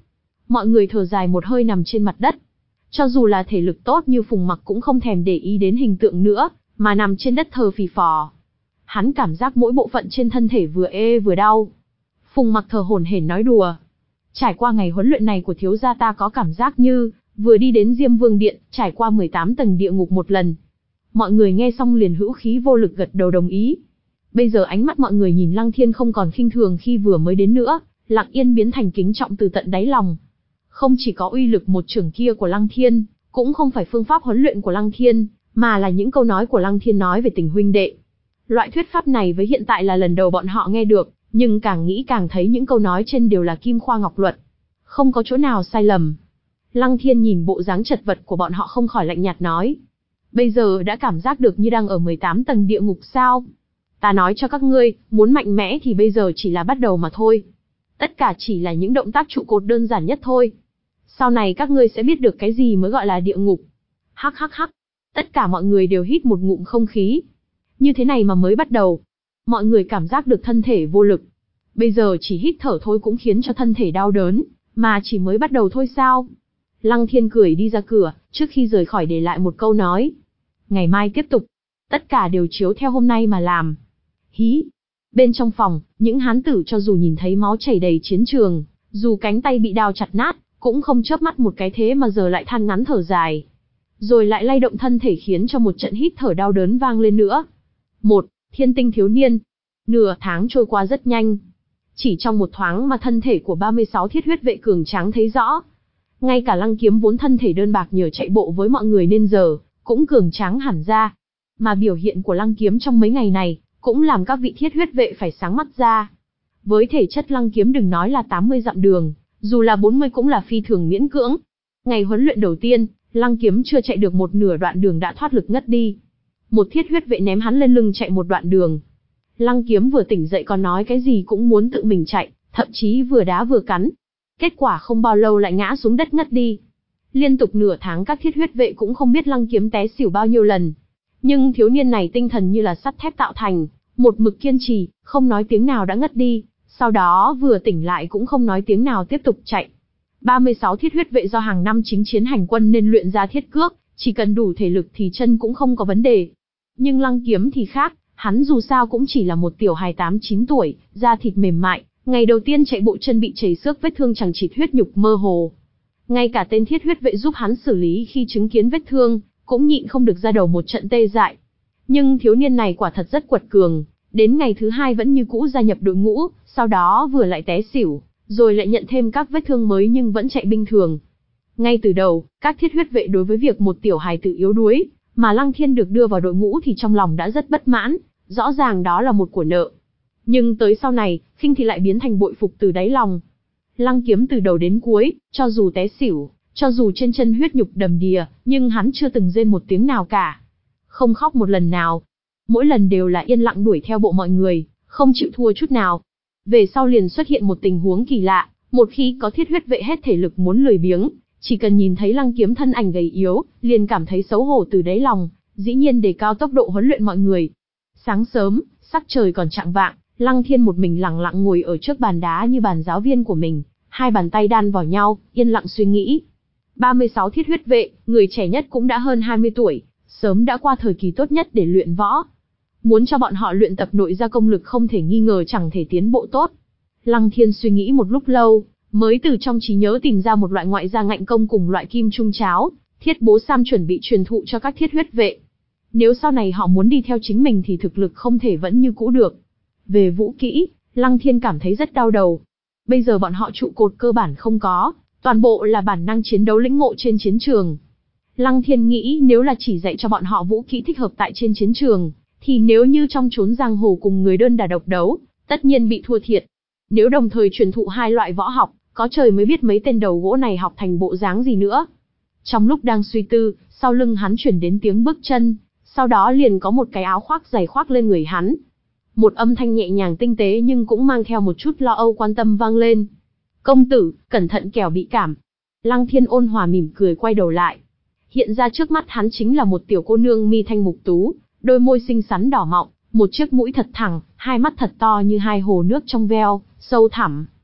Mọi người thở dài một hơi nằm trên mặt đất. Cho dù là thể lực tốt như Phùng Mặc cũng không thèm để ý đến hình tượng nữa, mà nằm trên đất thờ phì phò. Hắn cảm giác mỗi bộ phận trên thân thể vừa ê vừa đau. Phùng Mặc thở hổn hển nói đùa. Trải qua ngày huấn luyện này của thiếu gia ta có cảm giác như vừa đi đến Diêm Vương Điện, trải qua mười tám tầng địa ngục một lần. Mọi người nghe xong liền hữu khí vô lực gật đầu đồng ý. Bây giờ ánh mắt mọi người nhìn Lăng Thiên không còn khinh thường khi vừa mới đến nữa, lặng yên biến thành kính trọng từ tận đáy lòng. Không chỉ có uy lực một chưởng kia của Lăng Thiên, cũng không phải phương pháp huấn luyện của Lăng Thiên, mà là những câu nói của Lăng Thiên nói về tình huynh đệ. Loại thuyết pháp này với hiện tại là lần đầu bọn họ nghe được, nhưng càng nghĩ càng thấy những câu nói trên đều là kim khoa ngọc luật. Không có chỗ nào sai lầm. Lăng Thiên nhìn bộ dáng chật vật của bọn họ không khỏi lạnh nhạt nói. Bây giờ đã cảm giác được như đang ở mười tám tầng địa ngục sao? Ta nói cho các ngươi, muốn mạnh mẽ thì bây giờ chỉ là bắt đầu mà thôi. Tất cả chỉ là những động tác trụ cột đơn giản nhất thôi. Sau này các ngươi sẽ biết được cái gì mới gọi là địa ngục. Hắc hắc hắc. Tất cả mọi người đều hít một ngụm không khí. Như thế này mà mới bắt đầu. Mọi người cảm giác được thân thể vô lực. Bây giờ chỉ hít thở thôi cũng khiến cho thân thể đau đớn, mà chỉ mới bắt đầu thôi sao? Lăng Thiên cười đi ra cửa, trước khi rời khỏi để lại một câu nói. Ngày mai tiếp tục. Tất cả đều chiếu theo hôm nay mà làm. Hí. Bên trong phòng, những hán tử cho dù nhìn thấy máu chảy đầy chiến trường, dù cánh tay bị đao chặt nát, cũng không chớp mắt một cái thế mà giờ lại than ngắn thở dài. Rồi lại lay động thân thể khiến cho một trận hít thở đau đớn vang lên nữa. Một, Thiên tinh thiếu niên. Nửa tháng trôi qua rất nhanh. Chỉ trong một thoáng mà thân thể của ba mươi sáu thiết huyết vệ cường tráng thấy rõ. Ngay cả Lăng Kiếm vốn thân thể đơn bạc nhờ chạy bộ với mọi người nên giờ, cũng cường tráng hẳn ra. Mà biểu hiện của Lăng Kiếm trong mấy ngày này, cũng làm các vị thiết huyết vệ phải sáng mắt ra. Với thể chất Lăng Kiếm đừng nói là tám mươi dặm đường, dù là bốn mươi cũng là phi thường miễn cưỡng. Ngày huấn luyện đầu tiên, Lăng Kiếm chưa chạy được một nửa đoạn đường đã thoát lực ngất đi. Một thiết huyết vệ ném hắn lên lưng chạy một đoạn đường. Lăng Kiếm vừa tỉnh dậy còn nói cái gì cũng muốn tự mình chạy, thậm chí vừa đá vừa cắn. Kết quả không bao lâu lại ngã xuống đất ngất đi. Liên tục nửa tháng các thiết huyết vệ cũng không biết Lăng Kiếm té xỉu bao nhiêu lần. Nhưng thiếu niên này tinh thần như là sắt thép tạo thành, một mực kiên trì, không nói tiếng nào đã ngất đi, sau đó vừa tỉnh lại cũng không nói tiếng nào tiếp tục chạy. ba mươi sáu thiết huyết vệ do hàng năm chính chiến hành quân nên luyện ra thiết cước, chỉ cần đủ thể lực thì chân cũng không có vấn đề. Nhưng Lăng Kiếm thì khác, hắn dù sao cũng chỉ là một tiểu hài tám chín tuổi, da thịt mềm mại, ngày đầu tiên chạy bộ chân bị chảy xước vết thương chẳng chịt huyết nhục mơ hồ. Ngay cả tên thiết huyết vệ giúp hắn xử lý khi chứng kiến vết thương, cũng nhịn không được ra đầu một trận tê dại. Nhưng thiếu niên này quả thật rất quật cường, đến ngày thứ hai vẫn như cũ gia nhập đội ngũ, sau đó vừa lại té xỉu, rồi lại nhận thêm các vết thương mới nhưng vẫn chạy bình thường. Ngay từ đầu, các thiết huyết vệ đối với việc một tiểu hài tử yếu đuối, mà Lăng Thiên được đưa vào đội ngũ thì trong lòng đã rất bất mãn, rõ ràng đó là một của nợ. Nhưng tới sau này, khinh thì lại biến thành bội phục từ đáy lòng. Lăng Kiếm từ đầu đến cuối, cho dù té xỉu, cho dù trên chân huyết nhục đầm đìa, nhưng hắn chưa từng rên một tiếng nào cả. Không khóc một lần nào. Mỗi lần đều là yên lặng đuổi theo bộ mọi người, không chịu thua chút nào. Về sau liền xuất hiện một tình huống kỳ lạ, một khi có thiết huyết vệ hết thể lực muốn lười biếng, chỉ cần nhìn thấy Lăng Kiếm thân ảnh gầy yếu, liền cảm thấy xấu hổ từ đáy lòng, dĩ nhiên đề cao tốc độ huấn luyện mọi người. Sáng sớm, sắc trời còn chạng vạng, Lăng Thiên một mình lặng lặng ngồi ở trước bàn đá như bàn giáo viên của mình, hai bàn tay đan vào nhau, yên lặng suy nghĩ. ba mươi sáu thiết huyết vệ, người trẻ nhất cũng đã hơn hai mươi tuổi, sớm đã qua thời kỳ tốt nhất để luyện võ. Muốn cho bọn họ luyện tập nội gia công lực không thể nghi ngờ chẳng thể tiến bộ tốt. Lăng Thiên suy nghĩ một lúc lâu, mới từ trong trí nhớ tìm ra một loại ngoại gia ngạnh công cùng loại kim trung cháo, thiết bố sam chuẩn bị truyền thụ cho các thiết huyết vệ. Nếu sau này họ muốn đi theo chính mình thì thực lực không thể vẫn như cũ được. Về vũ kỹ, Lăng Thiên cảm thấy rất đau đầu. Bây giờ bọn họ trụ cột cơ bản không có, toàn bộ là bản năng chiến đấu lĩnh ngộ trên chiến trường. Lăng Thiên nghĩ nếu là chỉ dạy cho bọn họ vũ kỹ thích hợp tại trên chiến trường, thì nếu như trong chốn giang hồ cùng người đơn đả độc đấu, tất nhiên bị thua thiệt. Nếu đồng thời truyền thụ hai loại võ học, có trời mới biết mấy tên đầu gỗ này học thành bộ dáng gì nữa. Trong lúc đang suy tư, sau lưng hắn chuyển đến tiếng bước chân, sau đó liền có một cái áo khoác dày khoác lên người hắn. Một âm thanh nhẹ nhàng tinh tế nhưng cũng mang theo một chút lo âu quan tâm vang lên. Công tử, cẩn thận kẻo bị cảm. Lăng Thiên ôn hòa mỉm cười quay đầu lại. Hiện ra trước mắt hắn chính là một tiểu cô nương mi thanh mục tú, đôi môi xinh xắn đỏ mọng, một chiếc mũi thật thẳng, hai mắt thật to như hai hồ nước trong veo, sâu thẳm.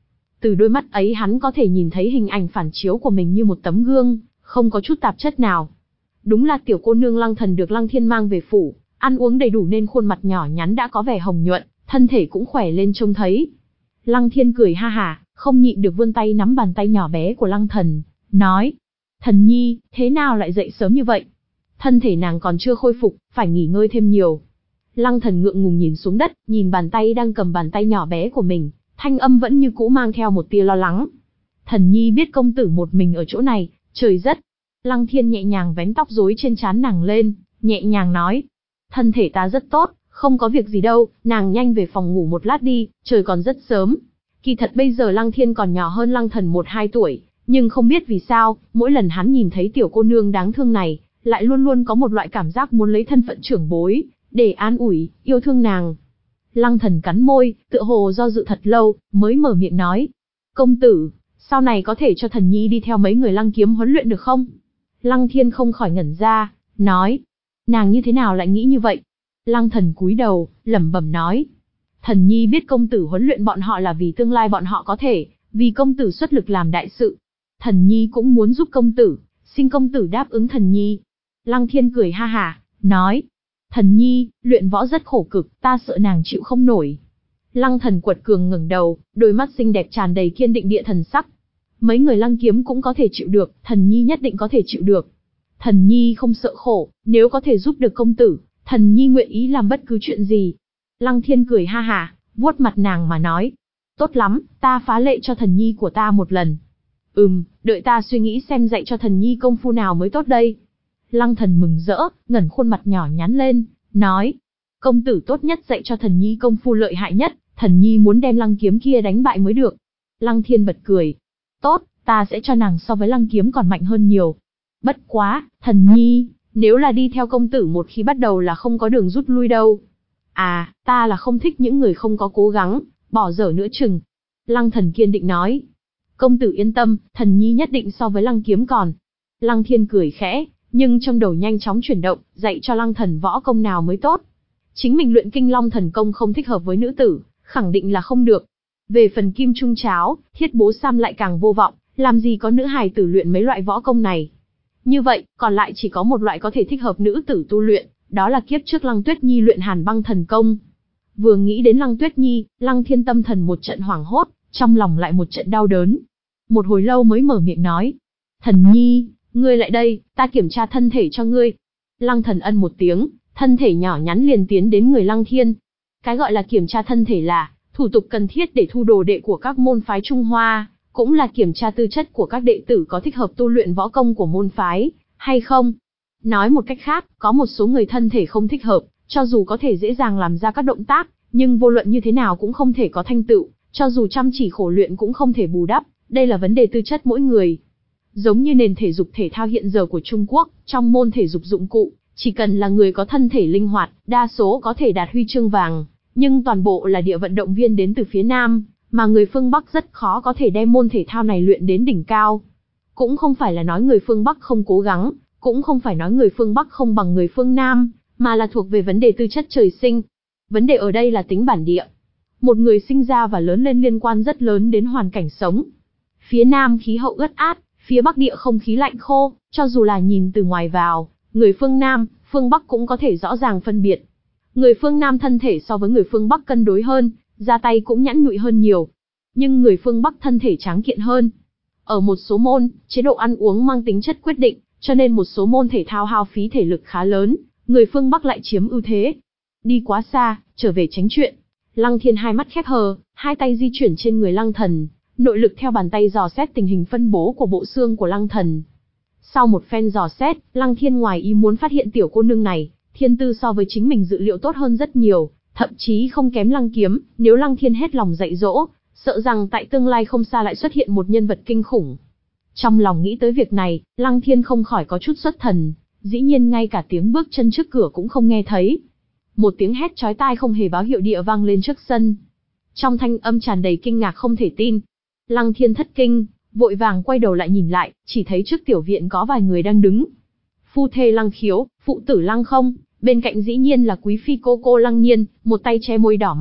Từ đôi mắt ấy hắn có thể nhìn thấy hình ảnh phản chiếu của mình như một tấm gương, không có chút tạp chất nào. Đúng là tiểu cô nương Lăng Thần được Lăng Thiên mang về phủ, ăn uống đầy đủ nên khuôn mặt nhỏ nhắn đã có vẻ hồng nhuận, thân thể cũng khỏe lên trông thấy. Lăng Thiên cười ha hả, không nhịn được vươn tay nắm bàn tay nhỏ bé của Lăng Thần, nói: Thần nhi, thế nào lại dậy sớm như vậy? Thân thể nàng còn chưa khôi phục, phải nghỉ ngơi thêm nhiều. Lăng Thần ngượng ngùng nhìn xuống đất, nhìn bàn tay đang cầm bàn tay nhỏ bé của mình, thanh âm vẫn như cũ mang theo một tia lo lắng. Thần nhi biết công tử một mình ở chỗ này, trời rất. Lăng Thiên nhẹ nhàng vén tóc rối trên trán nàng lên, nhẹ nhàng nói: Thân thể ta rất tốt, không có việc gì đâu, nàng nhanh về phòng ngủ một lát đi, trời còn rất sớm. Kỳ thật bây giờ Lăng Thiên còn nhỏ hơn Lăng Thần một hai tuổi, nhưng không biết vì sao, mỗi lần hắn nhìn thấy tiểu cô nương đáng thương này, lại luôn luôn có một loại cảm giác muốn lấy thân phận trưởng bối, để an ủi, yêu thương nàng. Lăng Thần cắn môi, tựa hồ do dự thật lâu, mới mở miệng nói: Công tử, sau này có thể cho thần nhi đi theo mấy người Lăng Kiếm huấn luyện được không? Lăng Thiên không khỏi ngẩn ra, nói: Nàng như thế nào lại nghĩ như vậy? Lăng Thần cúi đầu, lẩm bẩm nói: Thần nhi biết công tử huấn luyện bọn họ là vì tương lai bọn họ có thể, vì công tử xuất lực làm đại sự. Thần nhi cũng muốn giúp công tử, xin công tử đáp ứng thần nhi. Lăng Thiên cười ha hả, nói: Thần nhi, luyện võ rất khổ cực, ta sợ nàng chịu không nổi. Lăng Thần quật cường ngẩng đầu, đôi mắt xinh đẹp tràn đầy kiên định địa thần sắc. Mấy người Lăng Kiếm cũng có thể chịu được, thần nhi nhất định có thể chịu được. Thần nhi không sợ khổ, nếu có thể giúp được công tử, thần nhi nguyện ý làm bất cứ chuyện gì. Lăng Thiên cười ha hả, vuốt mặt nàng mà nói: Tốt lắm, ta phá lệ cho thần nhi của ta một lần. Ừm, đợi ta suy nghĩ xem dạy cho thần nhi công phu nào mới tốt đây. Lăng Thần mừng rỡ, ngẩng khuôn mặt nhỏ nhắn lên, nói: Công tử tốt nhất dạy cho thần nhi công phu lợi hại nhất, thần nhi muốn đem Lăng Kiếm kia đánh bại mới được. Lăng Thiên bật cười: Tốt, ta sẽ cho nàng so với Lăng Kiếm còn mạnh hơn nhiều. Bất quá, thần nhi, nếu là đi theo công tử một khi bắt đầu là không có đường rút lui đâu. À, ta là không thích những người không có cố gắng, bỏ dở nữa chừng. Lăng Thần kiên định nói: Công tử yên tâm, thần nhi nhất định so với Lăng Kiếm còn. Lăng Thiên cười khẽ, nhưng trong đầu nhanh chóng chuyển động, dạy cho Lăng Thần võ công nào mới tốt. Chính mình luyện Kinh Long Thần Công không thích hợp với nữ tử, khẳng định là không được. Về phần Kim Trung Cháo, Thiết Bố Sam lại càng vô vọng, làm gì có nữ hài tử luyện mấy loại võ công này. Như vậy, còn lại chỉ có một loại có thể thích hợp nữ tử tu luyện, đó là kiếp trước Lăng Tuyết Nhi luyện Hàn Băng Thần Công. Vừa nghĩ đến Lăng Tuyết Nhi, Lăng Thiên tâm thần một trận hoảng hốt, trong lòng lại một trận đau đớn. Một hồi lâu mới mở miệng nói: Thần nhi, ngươi lại đây, ta kiểm tra thân thể cho ngươi. Lăng Thần ân một tiếng, thân thể nhỏ nhắn liền tiến đến người Lăng Thiên. Cái gọi là kiểm tra thân thể là thủ tục cần thiết để thu đồ đệ của các môn phái Trung Hoa, cũng là kiểm tra tư chất của các đệ tử có thích hợp tu luyện võ công của môn phái, hay không. Nói một cách khác, có một số người thân thể không thích hợp, cho dù có thể dễ dàng làm ra các động tác, nhưng vô luận như thế nào cũng không thể có thành tựu, cho dù chăm chỉ khổ luyện cũng không thể bù đắp, đây là vấn đề tư chất mỗi người. Giống như nền thể dục thể thao hiện giờ của Trung Quốc, trong môn thể dục dụng cụ, chỉ cần là người có thân thể linh hoạt, đa số có thể đạt huy chương vàng, nhưng toàn bộ là địa vận động viên đến từ phía Nam, mà người phương Bắc rất khó có thể đem môn thể thao này luyện đến đỉnh cao. Cũng không phải là nói người phương Bắc không cố gắng, cũng không phải nói người phương Bắc không bằng người phương Nam, mà là thuộc về vấn đề tư chất trời sinh. Vấn đề ở đây là tính bản địa. Một người sinh ra và lớn lên liên quan rất lớn đến hoàn cảnh sống. Phía Nam khí hậu ướt át, phía Bắc địa không khí lạnh khô, cho dù là nhìn từ ngoài vào, người phương Nam, phương Bắc cũng có thể rõ ràng phân biệt. Người phương Nam thân thể so với người phương Bắc cân đối hơn, ra tay cũng nhẵn nhụi hơn nhiều. Nhưng người phương Bắc thân thể tráng kiện hơn. Ở một số môn, chế độ ăn uống mang tính chất quyết định, cho nên một số môn thể thao hao phí thể lực khá lớn, người phương Bắc lại chiếm ưu thế. Đi quá xa, trở về tránh chuyện. Lăng Thiên hai mắt khép hờ, hai tay di chuyển trên người Lăng Thần, nội lực theo bàn tay dò xét tình hình phân bố của bộ xương của Lăng Thần. Sau một phen dò xét, Lăng Thiên ngoài ý muốn phát hiện tiểu cô nương này, thiên tư so với chính mình dự liệu tốt hơn rất nhiều, thậm chí không kém Lăng Kiếm, nếu Lăng Thiên hết lòng dạy dỗ, sợ rằng tại tương lai không xa lại xuất hiện một nhân vật kinh khủng. Trong lòng nghĩ tới việc này, Lăng Thiên không khỏi có chút xuất thần, dĩ nhiên ngay cả tiếng bước chân trước cửa cũng không nghe thấy. Một tiếng hét chói tai không hề báo hiệu địa vang lên trước sân. Trong thanh âm tràn đầy kinh ngạc không thể tin. Lăng Thiên thất kinh, vội vàng quay đầu lại nhìn lại, chỉ thấy trước tiểu viện có vài người đang đứng. Phu thê Lăng Khiếu, phụ tử Lăng Không, bên cạnh dĩ nhiên là quý phi cô cô Lăng Nhiên, một tay che môi đỏ mọng,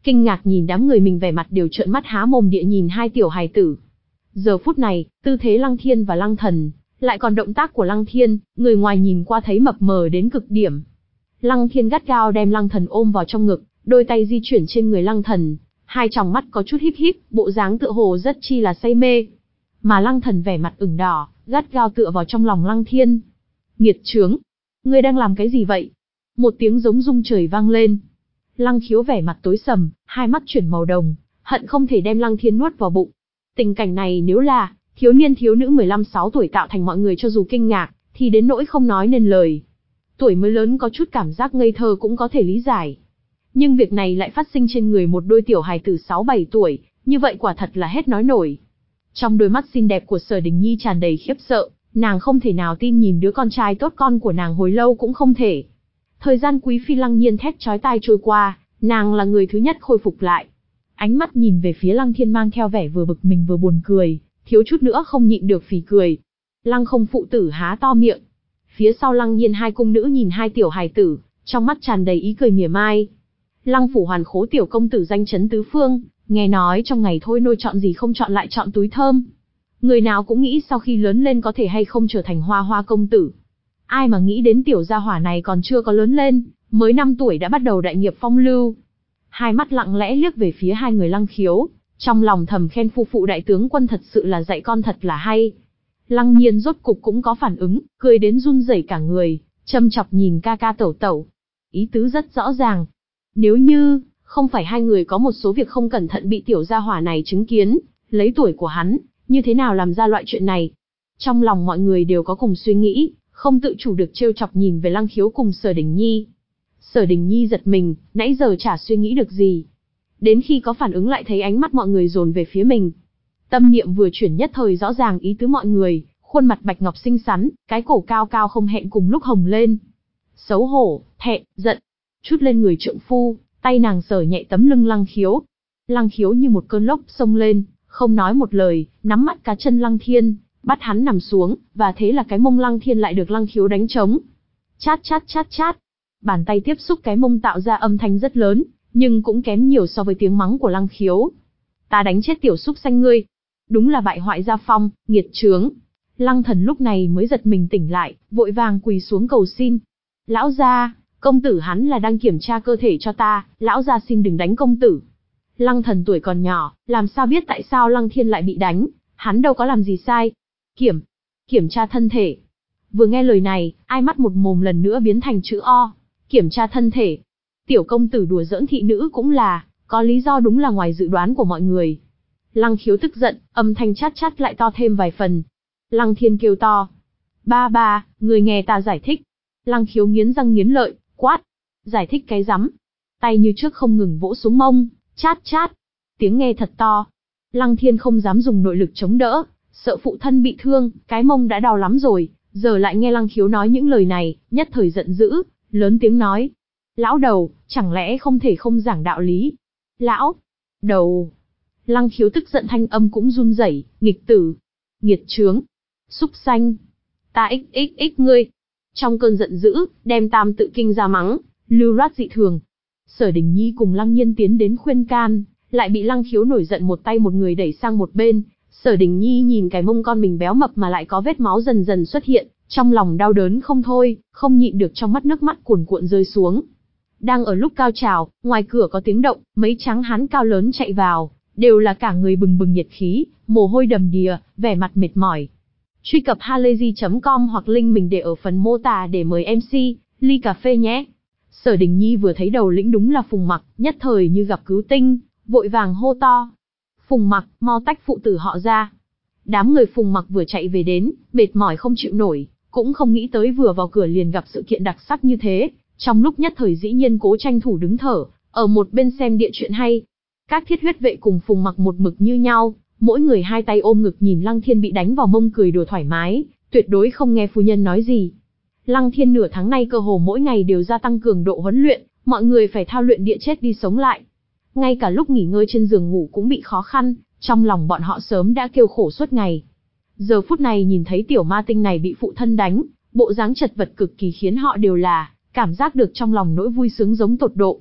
kinh ngạc nhìn đám người mình, vẻ mặt đều trợn mắt há mồm địa nhìn hai tiểu hài tử. Giờ phút này, tư thế Lăng Thiên và Lăng Thần, lại còn động tác của Lăng Thiên, người ngoài nhìn qua thấy mập mờ đến cực điểm. Lăng Thiên gắt gao đem Lăng Thần ôm vào trong ngực, đôi tay di chuyển trên người Lăng Thần, hai tròng mắt có chút híp híp, bộ dáng tựa hồ rất chi là say mê. Mà Lăng Thần vẻ mặt ửng đỏ, gắt gao tựa vào trong lòng Lăng Thiên. Nghiệt chướng! Ngươi đang làm cái gì vậy? Một tiếng giống rung trời vang lên. Lăng Khiếu vẻ mặt tối sầm, hai mắt chuyển màu đồng, hận không thể đem Lăng Thiên nuốt vào bụng. Tình cảnh này nếu là thiếu niên thiếu nữ mười lăm sáu tuổi tạo thành, mọi người cho dù kinh ngạc, thì đến nỗi không nói nên lời. Tuổi mới lớn có chút cảm giác ngây thơ cũng có thể lý giải. Nhưng việc này lại phát sinh trên người một đôi tiểu hài tử sáu bảy tuổi, như vậy quả thật là hết nói nổi. Trong đôi mắt xinh đẹp của Sở Đình Nhi tràn đầy khiếp sợ, nàng không thể nào tin nhìn đứa con trai tốt con của nàng hồi lâu cũng không thể. Thời gian quý phi Lăng Nhiên thét chói tai trôi qua, nàng là người thứ nhất khôi phục lại. Ánh mắt nhìn về phía Lăng Thiên mang theo vẻ vừa bực mình vừa buồn cười, thiếu chút nữa không nhịn được phì cười. Lăng Không phụ tử há to miệng. Phía sau Lăng Nhiên hai cung nữ nhìn hai tiểu hài tử, trong mắt tràn đầy ý cười mỉa mai. Lăng phủ Hoàn Khố tiểu công tử danh chấn tứ phương, nghe nói trong ngày thôi nôi chọn gì không chọn lại chọn túi thơm. Người nào cũng nghĩ sau khi lớn lên có thể hay không trở thành hoa hoa công tử. Ai mà nghĩ đến tiểu gia hỏa này còn chưa có lớn lên, mới năm tuổi đã bắt đầu đại nghiệp phong lưu. Hai mắt lặng lẽ liếc về phía hai người Lăng Khiếu, trong lòng thầm khen phu phụ đại tướng quân thật sự là dạy con thật là hay. Lăng Nhiên rốt cục cũng có phản ứng, cười đến run rẩy cả người, châm chọc nhìn ca ca tẩu tẩu. Ý tứ rất rõ ràng. Nếu như, không phải hai người có một số việc không cẩn thận bị tiểu gia hỏa này chứng kiến, lấy tuổi của hắn, như thế nào làm ra loại chuyện này. Trong lòng mọi người đều có cùng suy nghĩ, không tự chủ được trêu chọc nhìn về Lăng Khiếu cùng Sở Đình Nhi. Sở Đình Nhi giật mình, nãy giờ chả suy nghĩ được gì. Đến khi có phản ứng lại thấy ánh mắt mọi người dồn về phía mình. Tâm niệm vừa chuyển nhất thời rõ ràng ý tứ mọi người, khuôn mặt bạch ngọc xinh xắn, cái cổ cao cao không hẹn cùng lúc hồng lên. Xấu hổ, thẹn, giận, chút lên người trượng phu, tay nàng sờ nhẹ tấm lưng Lăng Khiếu. Lăng Khiếu như một cơn lốc xông lên, không nói một lời, nắm mắt cá chân Lăng Thiên, bắt hắn nằm xuống, và thế là cái mông Lăng Thiên lại được Lăng Khiếu đánh trống. Chát chát chát chát. Bàn tay tiếp xúc cái mông tạo ra âm thanh rất lớn, nhưng cũng kém nhiều so với tiếng mắng của Lăng Khiếu. Ta đánh chết tiểu súc sanh ngươi. Đúng là bại hoại gia phong, nghiệt chướng. Lăng Thần lúc này mới giật mình tỉnh lại, vội vàng quỳ xuống cầu xin. Lão gia, công tử hắn là đang kiểm tra cơ thể cho ta, lão gia xin đừng đánh công tử. Lăng Thần tuổi còn nhỏ, làm sao biết tại sao Lăng Thiên lại bị đánh, hắn đâu có làm gì sai. Kiểm, kiểm tra thân thể. Vừa nghe lời này, ai mắt một mồm lần nữa biến thành chữ O. Kiểm tra thân thể. Tiểu công tử đùa giỡn thị nữ cũng là, có lý do đúng là ngoài dự đoán của mọi người. Lăng Khiếu tức giận, âm thanh chát chát lại to thêm vài phần. Lăng Thiên kêu to. Ba ba, người nghe ta giải thích. Lăng Khiếu nghiến răng nghiến lợi, quát. Giải thích cái rắm. Tay như trước không ngừng vỗ xuống mông, chát chát. Tiếng nghe thật to. Lăng Thiên không dám dùng nội lực chống đỡ, sợ phụ thân bị thương, cái mông đã đau lắm rồi, giờ lại nghe Lăng Khiếu nói những lời này, nhất thời giận dữ, lớn tiếng nói. Lão đầu, chẳng lẽ không thể không giảng đạo lý? Lão đầu. Lăng Khiếu tức giận thanh âm cũng run rẩy, nghịch tử, nghiệt chướng, súc sanh, ta xxx ngươi. Trong cơn giận dữ, đem tam tự kinh ra mắng, lưu loát dị thường. Sở Đình Nhi cùng Lăng Nhiên tiến đến khuyên can, lại bị Lăng Khiếu nổi giận một tay một người đẩy sang một bên. Sở Đình Nhi nhìn cái mông con mình béo mập mà lại có vết máu dần dần xuất hiện, trong lòng đau đớn không thôi, không nhịn được trong mắt nước mắt cuồn cuộn rơi xuống. Đang ở lúc cao trào, ngoài cửa có tiếng động, mấy tráng hán cao lớn chạy vào, đều là cả người bừng bừng nhiệt khí, mồ hôi đầm đìa, vẻ mặt mệt mỏi. Truy cập halayzi chấm com hoặc link mình để ở phần mô tả để mời em xê, ly cà phê nhé. Sở Đình Nhi vừa thấy đầu lĩnh đúng là Phùng Mặc, nhất thời như gặp cứu tinh, vội vàng hô to. Phùng Mặc, mau tách phụ tử họ ra. Đám người Phùng Mặc vừa chạy về đến, mệt mỏi không chịu nổi, cũng không nghĩ tới vừa vào cửa liền gặp sự kiện đặc sắc như thế. Trong lúc nhất thời dĩ nhiên cố tranh thủ đứng thở, ở một bên xem địa chuyện hay. Các thiết huyết vệ cùng Phùng Mặc một mực như nhau, mỗi người hai tay ôm ngực nhìn Lăng Thiên bị đánh vào mông cười đùa thoải mái, tuyệt đối không nghe phu nhân nói gì. Lăng Thiên nửa tháng nay cơ hồ mỗi ngày đều gia tăng cường độ huấn luyện, mọi người phải thao luyện địa chết đi sống lại. Ngay cả lúc nghỉ ngơi trên giường ngủ cũng bị khó khăn, trong lòng bọn họ sớm đã kêu khổ suốt ngày. Giờ phút này nhìn thấy tiểu ma tinh này bị phụ thân đánh, bộ dáng chật vật cực kỳ khiến họ đều là cảm giác được trong lòng nỗi vui sướng giống tột độ.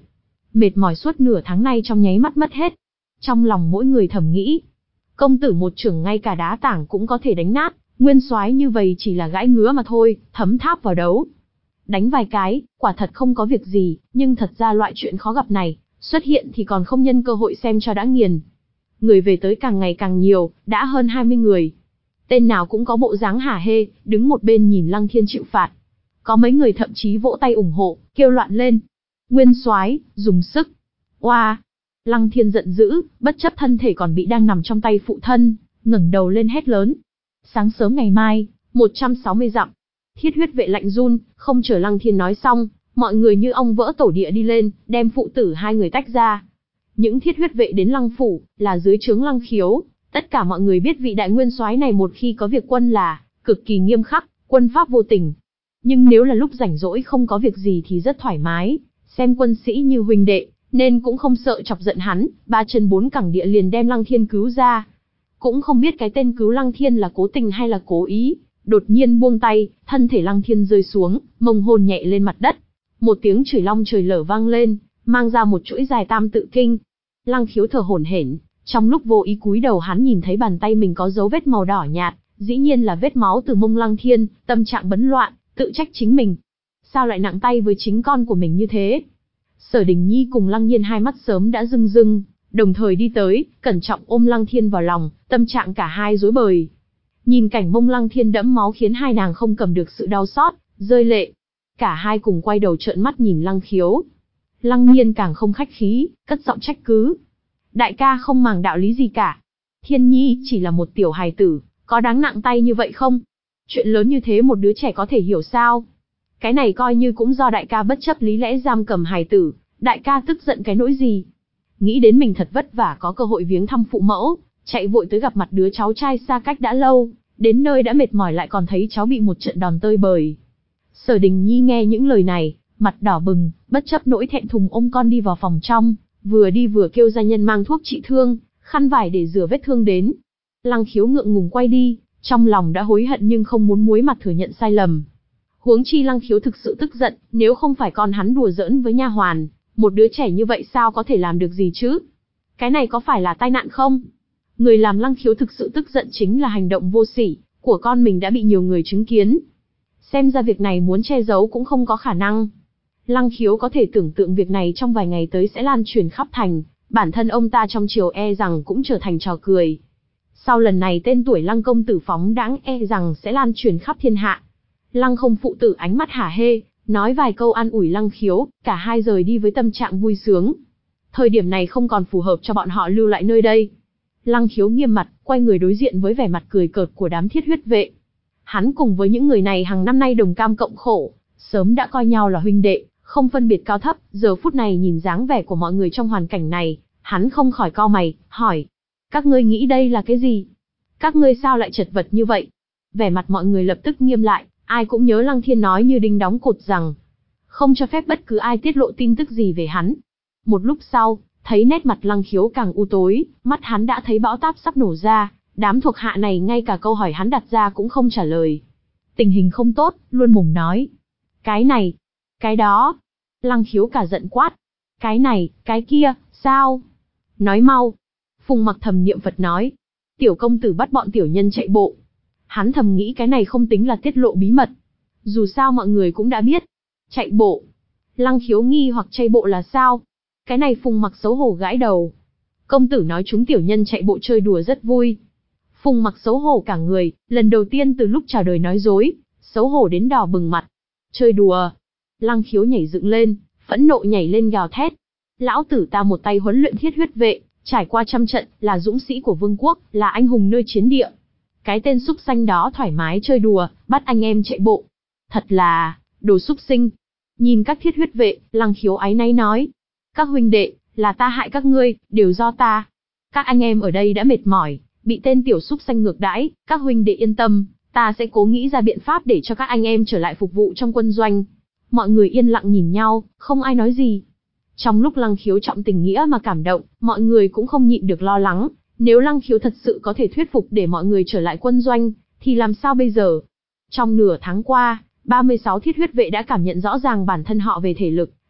Mệt mỏi suốt nửa tháng nay trong nháy mắt mất hết. Trong lòng mỗi người thầm nghĩ, công tử một chưởng ngay cả đá tảng cũng có thể đánh nát, nguyên soái như vậy chỉ là gãi ngứa mà thôi, thấm tháp vào đấu. Đánh vài cái, quả thật không có việc gì, nhưng thật ra loại chuyện khó gặp này, xuất hiện thì còn không nhân cơ hội xem cho đã nghiền. Người về tới càng ngày càng nhiều, đã hơn hai mươi người. Tên nào cũng có bộ dáng hả hê, đứng một bên nhìn Lăng Thiên chịu phạt. Có mấy người thậm chí vỗ tay ủng hộ, kêu loạn lên. Nguyên soái, dùng sức. Oa! Lăng Thiên giận dữ, bất chấp thân thể còn bị đang nằm trong tay phụ thân, ngẩng đầu lên hét lớn. Sáng sớm ngày mai, một trăm sáu mươi dặm. Thiết huyết vệ lạnh run, không chờ Lăng Thiên nói xong, mọi người như ong vỡ tổ địa đi lên, đem phụ tử hai người tách ra. Những thiết huyết vệ đến Lăng phủ, là dưới trướng Lăng Khiếu, tất cả mọi người biết vị đại nguyên soái này một khi có việc quân là cực kỳ nghiêm khắc, quân pháp vô tình. Nhưng nếu là lúc rảnh rỗi không có việc gì thì rất thoải mái, xem quân sĩ như huynh đệ, nên cũng không sợ chọc giận hắn, ba chân bốn cẳng địa liền đem Lăng Thiên cứu ra. Cũng không biết cái tên cứu Lăng Thiên là cố tình hay là cố ý, đột nhiên buông tay, thân thể Lăng Thiên rơi xuống, mông hồn nhẹ lên mặt đất. Một tiếng chửi long trời lở vang lên, mang ra một chuỗi dài tam tự kinh. Lăng Khiếu thở hổn hển, trong lúc vô ý cúi đầu hắn nhìn thấy bàn tay mình có dấu vết màu đỏ nhạt, dĩ nhiên là vết máu từ mông Lăng Thiên, tâm trạng bấn loạn, tự trách chính mình. Sao lại nặng tay với chính con của mình như thế? Sở Đình Nhi cùng Lăng Nhiên hai mắt sớm đã rưng rưng, đồng thời đi tới, cẩn trọng ôm Lăng Thiên vào lòng, tâm trạng cả hai rối bời. Nhìn cảnh mông Lăng Thiên đẫm máu khiến hai nàng không cầm được sự đau xót, rơi lệ. Cả hai cùng quay đầu trợn mắt nhìn Lăng Khiếu. Lăng Nhiên càng không khách khí, cất giọng trách cứ. Đại ca không màng đạo lý gì cả. Thiên Nhi chỉ là một tiểu hài tử, có đáng nặng tay như vậy không? Chuyện lớn như thế một đứa trẻ có thể hiểu sao? Cái này coi như cũng do đại ca bất chấp lý lẽ giam cầm hài tử, đại ca tức giận cái nỗi gì? Nghĩ đến mình thật vất vả có cơ hội viếng thăm phụ mẫu, chạy vội tới gặp mặt đứa cháu trai xa cách đã lâu, đến nơi đã mệt mỏi lại còn thấy cháu bị một trận đòn tơi bời. Sở Đình Nhi nghe những lời này, mặt đỏ bừng, bất chấp nỗi thẹn thùng ôm con đi vào phòng trong, vừa đi vừa kêu gia nhân mang thuốc trị thương, khăn vải để rửa vết thương đến. Lăng Khiếu ngượng ngùng quay đi, trong lòng đã hối hận nhưng không muốn muối mặt thừa nhận sai lầm. Huống chi Lăng Khiếu thực sự tức giận, nếu không phải con hắn đùa giỡn với nha hoàn, một đứa trẻ như vậy sao có thể làm được gì chứ? Cái này có phải là tai nạn không? Người làm Lăng Khiếu thực sự tức giận chính là hành động vô sỉ của con mình đã bị nhiều người chứng kiến. Xem ra việc này muốn che giấu cũng không có khả năng. Lăng Khiếu có thể tưởng tượng việc này trong vài ngày tới sẽ lan truyền khắp thành, bản thân ông ta trong triều e rằng cũng trở thành trò cười. Sau lần này tên tuổi Lăng công tử phóng đãng e rằng sẽ lan truyền khắp thiên hạ. Lăng không phụ tử ánh mắt hả hê, nói vài câu an ủi Lăng Khiếu, cả hai rời đi với tâm trạng vui sướng. Thời điểm này không còn phù hợp cho bọn họ lưu lại nơi đây. Lăng Khiếu nghiêm mặt, quay người đối diện với vẻ mặt cười cợt của đám thiết huyết vệ. Hắn cùng với những người này hàng năm nay đồng cam cộng khổ, sớm đã coi nhau là huynh đệ, không phân biệt cao thấp, giờ phút này nhìn dáng vẻ của mọi người trong hoàn cảnh này, hắn không khỏi cau mày, hỏi. Các ngươi nghĩ đây là cái gì? Các ngươi sao lại chật vật như vậy? Vẻ mặt mọi người lập tức nghiêm lại, ai cũng nhớ Lăng Thiên nói như đinh đóng cột rằng, không cho phép bất cứ ai tiết lộ tin tức gì về hắn. Một lúc sau, thấy nét mặt Lăng Khiếu càng u tối, mắt hắn đã thấy bão táp sắp nổ ra, đám thuộc hạ này ngay cả câu hỏi hắn đặt ra cũng không trả lời. Tình hình không tốt, luôn mồm nói. Cái này, cái đó. Lăng Khiếu cả giận quát. Cái này, cái kia, sao? Nói mau. Phùng Mặc thầm niệm Phật nói. Tiểu công tử bắt bọn tiểu nhân chạy bộ. Hắn thầm nghĩ cái này không tính là tiết lộ bí mật. Dù sao mọi người cũng đã biết. Chạy bộ. Lăng Khiếu nghi hoặc chạy bộ là sao? Cái này Phùng Mặc xấu hổ gãi đầu. Công tử nói chúng tiểu nhân chạy bộ chơi đùa rất vui. Phùng Mặc xấu hổ cả người, lần đầu tiên từ lúc chào đời nói dối, xấu hổ đến đỏ bừng mặt. Chơi đùa. Lăng Khiếu nhảy dựng lên, phẫn nộ nhảy lên gào thét. Lão tử ta một tay huấn luyện thiết huyết vệ, trải qua trăm trận, là dũng sĩ của vương quốc, là anh hùng nơi chiến địa. Cái tên súc sanh đó thoải mái chơi đùa, bắt anh em chạy bộ. Thật là, đồ súc sinh. Nhìn các thiết huyết vệ, Lăng Khiếu áy náy nói. Các huynh đệ, là ta hại các ngươi, đều do ta. Các anh em ở đây đã mệt mỏi, bị tên tiểu súc sanh ngược đãi, các huynh đệ yên tâm, ta sẽ cố nghĩ ra biện pháp để cho các anh em trở lại phục vụ trong quân doanh. Mọi người yên lặng nhìn nhau, không ai nói gì. Trong lúc Lăng Khiếu trọng tình nghĩa mà cảm động, mọi người cũng không nhịn được lo lắng. Nếu Lăng Khiếu thật sự có thể thuyết phục để mọi người trở lại quân doanh, thì làm sao bây giờ? Trong nửa tháng qua, ba mươi sáu thiết huyết vệ đã cảm nhận rõ ràng bản thân họ về thể lực,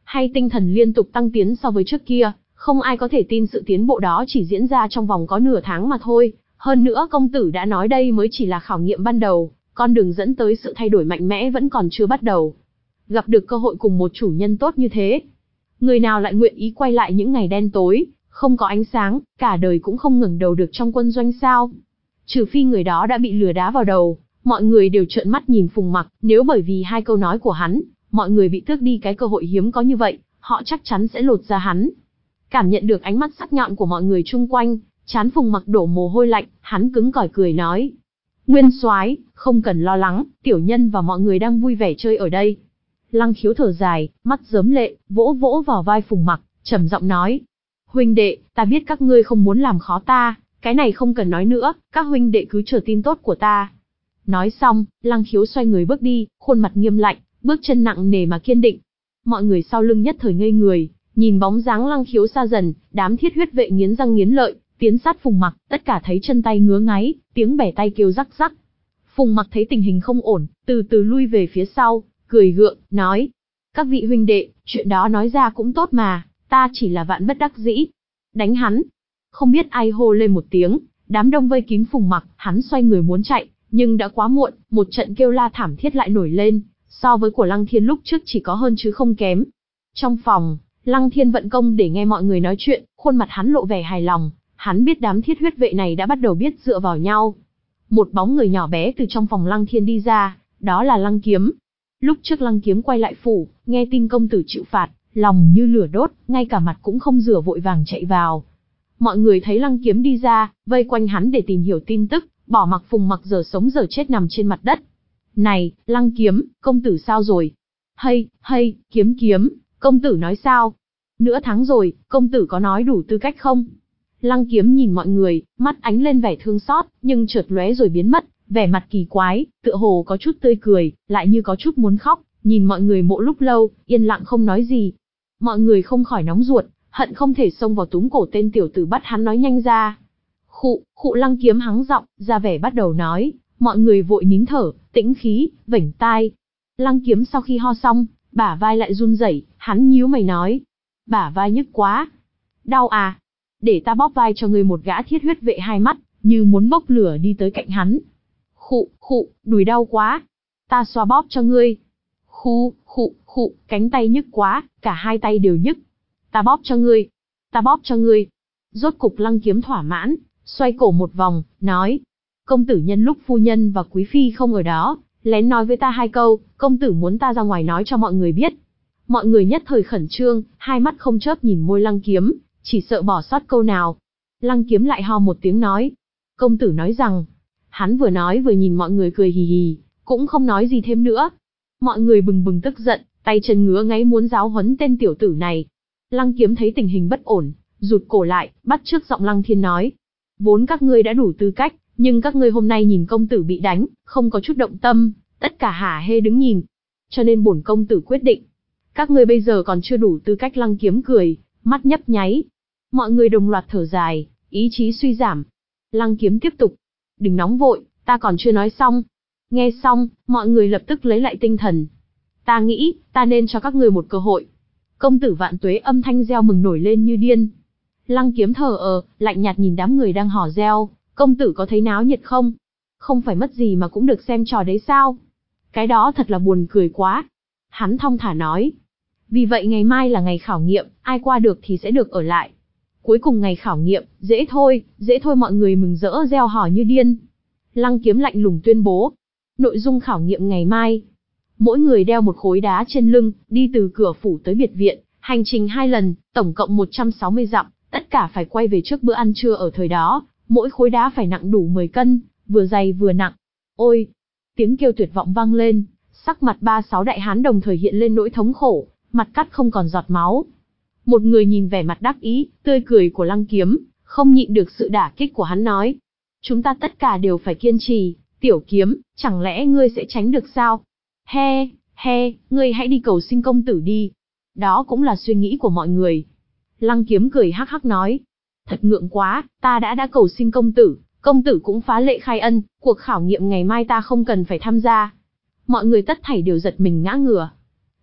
hay tinh thần liên tục tăng tiến so với trước kia, không ai có thể tin sự tiến bộ đó chỉ diễn ra trong vòng có nửa tháng mà thôi. Hơn nữa công tử đã nói đây mới chỉ là khảo nghiệm ban đầu, con đường dẫn tới sự thay đổi mạnh mẽ vẫn còn chưa bắt đầu. Gặp được cơ hội cùng một chủ nhân tốt như thế, người nào lại nguyện ý quay lại những ngày đen tối, không có ánh sáng, cả đời cũng không ngẩng đầu được trong quân doanh sao? Trừ phi người đó đã bị lừa đá vào đầu. Mọi người đều trợn mắt nhìn Phùng Mặc, nếu bởi vì hai câu nói của hắn, mọi người bị tước đi cái cơ hội hiếm có như vậy, họ chắc chắn sẽ lột ra hắn. Cảm nhận được ánh mắt sắc nhọn của mọi người chung quanh, trán Phùng Mặc đổ mồ hôi lạnh, hắn cứng cỏi cười nói: "Nguyên soái, không cần lo lắng, tiểu nhân và mọi người đang vui vẻ chơi ở đây." Lăng Khiếu thở dài, mắt rớm lệ, vỗ vỗ vào vai Phùng Mặc, trầm giọng nói: "Huynh đệ, ta biết các ngươi không muốn làm khó ta, cái này không cần nói nữa, các huynh đệ cứ chờ tin tốt của ta." Nói xong, Lăng Khiếu xoay người bước đi, khuôn mặt nghiêm lạnh, bước chân nặng nề mà kiên định. Mọi người sau lưng nhất thời ngây người, nhìn bóng dáng Lăng Khiếu xa dần, đám thiết huyết vệ nghiến răng nghiến lợi, tiến sát Phùng Mặc, tất cả thấy chân tay ngứa ngáy, tiếng bẻ tay kêu rắc rắc. Phùng Mặc thấy tình hình không ổn, từ từ lui về phía sau, cười gượng, nói: "Các vị huynh đệ, chuyện đó nói ra cũng tốt mà, ta chỉ là vạn bất đắc dĩ." Đánh hắn. Không biết ai hô lên một tiếng, đám đông vây kín Phùng Mặc, hắn xoay người muốn chạy, nhưng đã quá muộn, một trận kêu la thảm thiết lại nổi lên, so với của Lăng Thiên lúc trước chỉ có hơn chứ không kém. Trong phòng, Lăng Thiên vận công để nghe mọi người nói chuyện, khuôn mặt hắn lộ vẻ hài lòng, hắn biết đám thiết huyết vệ này đã bắt đầu biết dựa vào nhau. Một bóng người nhỏ bé từ trong phòng Lăng Thiên đi ra, đó là Lăng Kiếm. Lúc trước Lăng Kiếm quay lại phủ, nghe tin công tử chịu phạt, lòng như lửa đốt, ngay cả mặt cũng không rửa vội vàng chạy vào. Mọi người thấy Lăng Kiếm đi ra, vây quanh hắn để tìm hiểu tin tức, bỏ mặc Phùng Mặc giờ sống giờ chết nằm trên mặt đất. "Này, Lăng Kiếm, công tử sao rồi?" "Hây, hây, Kiếm Kiếm, công tử nói sao? Nửa tháng rồi, công tử có nói đủ tư cách không?" Lăng Kiếm nhìn mọi người, mắt ánh lên vẻ thương xót, nhưng chợt lóe rồi biến mất, vẻ mặt kỳ quái, tựa hồ có chút tươi cười, lại như có chút muốn khóc, nhìn mọi người một lúc lâu, yên lặng không nói gì. Mọi người không khỏi nóng ruột, hận không thể xông vào túm cổ tên tiểu tử bắt hắn nói nhanh ra. Khụ, khụ Lăng Kiếm hắng giọng, ra vẻ bắt đầu nói, mọi người vội nín thở, tĩnh khí, vểnh tai. Lăng Kiếm sau khi ho xong, bả vai lại run rẩy, hắn nhíu mày nói, bả vai nhức quá. Đau à? Để ta bóp vai cho ngươi. Một gã thiết huyết vệ hai mắt, như muốn bốc lửa đi tới cạnh hắn. Khụ, khụ, đùi đau quá. Ta xoa bóp cho ngươi. Khu, khụ, khụ, cánh tay nhức quá, cả hai tay đều nhức. Ta bóp cho ngươi. Ta bóp cho ngươi. Rốt cục Lăng Kiếm thỏa mãn, xoay cổ một vòng, nói. Công tử nhân lúc phu nhân và quý phi không ở đó, lén nói với ta hai câu, công tử muốn ta ra ngoài nói cho mọi người biết. Mọi người nhất thời khẩn trương, hai mắt không chớp nhìn môi Lăng Kiếm, chỉ sợ bỏ sót câu nào. Lăng Kiếm lại ho một tiếng nói. Công tử nói rằng, hắn vừa nói vừa nhìn mọi người cười hì hì, cũng không nói gì thêm nữa. Mọi người bừng bừng tức giận, tay chân ngứa ngáy muốn giáo huấn tên tiểu tử này. Lăng Kiếm thấy tình hình bất ổn, rụt cổ lại, bắt trước giọng Lăng Thiên nói. Vốn các ngươi đã đủ tư cách, nhưng các ngươi hôm nay nhìn công tử bị đánh, không có chút động tâm, tất cả hả hê đứng nhìn. Cho nên bổn công tử quyết định, các ngươi bây giờ còn chưa đủ tư cách. Lăng Kiếm cười, mắt nhấp nháy. Mọi người đồng loạt thở dài, ý chí suy giảm. Lăng Kiếm tiếp tục. Đừng nóng vội, ta còn chưa nói xong. Nghe xong, mọi người lập tức lấy lại tinh thần. Ta nghĩ, ta nên cho các ngươi một cơ hội. Công tử vạn tuế, âm thanh reo mừng nổi lên như điên. Lăng Kiếm thờ ờ, lạnh nhạt nhìn đám người đang hò reo. Công tử có thấy náo nhiệt không? Không phải mất gì mà cũng được xem trò đấy sao? Cái đó thật là buồn cười quá. Hắn thong thả nói. Vì vậy ngày mai là ngày khảo nghiệm, ai qua được thì sẽ được ở lại. Cuối cùng ngày khảo nghiệm, dễ thôi, dễ thôi. Mọi người mừng rỡ reo hò như điên. Lăng Kiếm lạnh lùng tuyên bố. Nội dung khảo nghiệm ngày mai. Mỗi người đeo một khối đá trên lưng, đi từ cửa phủ tới biệt viện, hành trình hai lần, tổng cộng một trăm sáu mươi dặm, tất cả phải quay về trước bữa ăn trưa ở thời đó, mỗi khối đá phải nặng đủ mười cân, vừa dày vừa nặng. Ôi! Tiếng kêu tuyệt vọng vang lên, sắc mặt ba sáu đại hán đồng thời hiện lên nỗi thống khổ, mặt cắt không còn giọt máu. Một người nhìn vẻ mặt đắc ý, tươi cười của Lăng Kiếm, không nhịn được sự đả kích của hắn nói. Chúng ta tất cả đều phải kiên trì, Tiểu Kiếm, chẳng lẽ ngươi sẽ tránh được sao? He, he, ngươi hãy đi cầu xin công tử đi. Đó cũng là suy nghĩ của mọi người. Lăng Kiếm cười hắc hắc nói. Thật ngượng quá, ta đã đã cầu xin công tử, công tử cũng phá lệ khai ân, cuộc khảo nghiệm ngày mai ta không cần phải tham gia. Mọi người tất thảy đều giật mình ngã ngửa.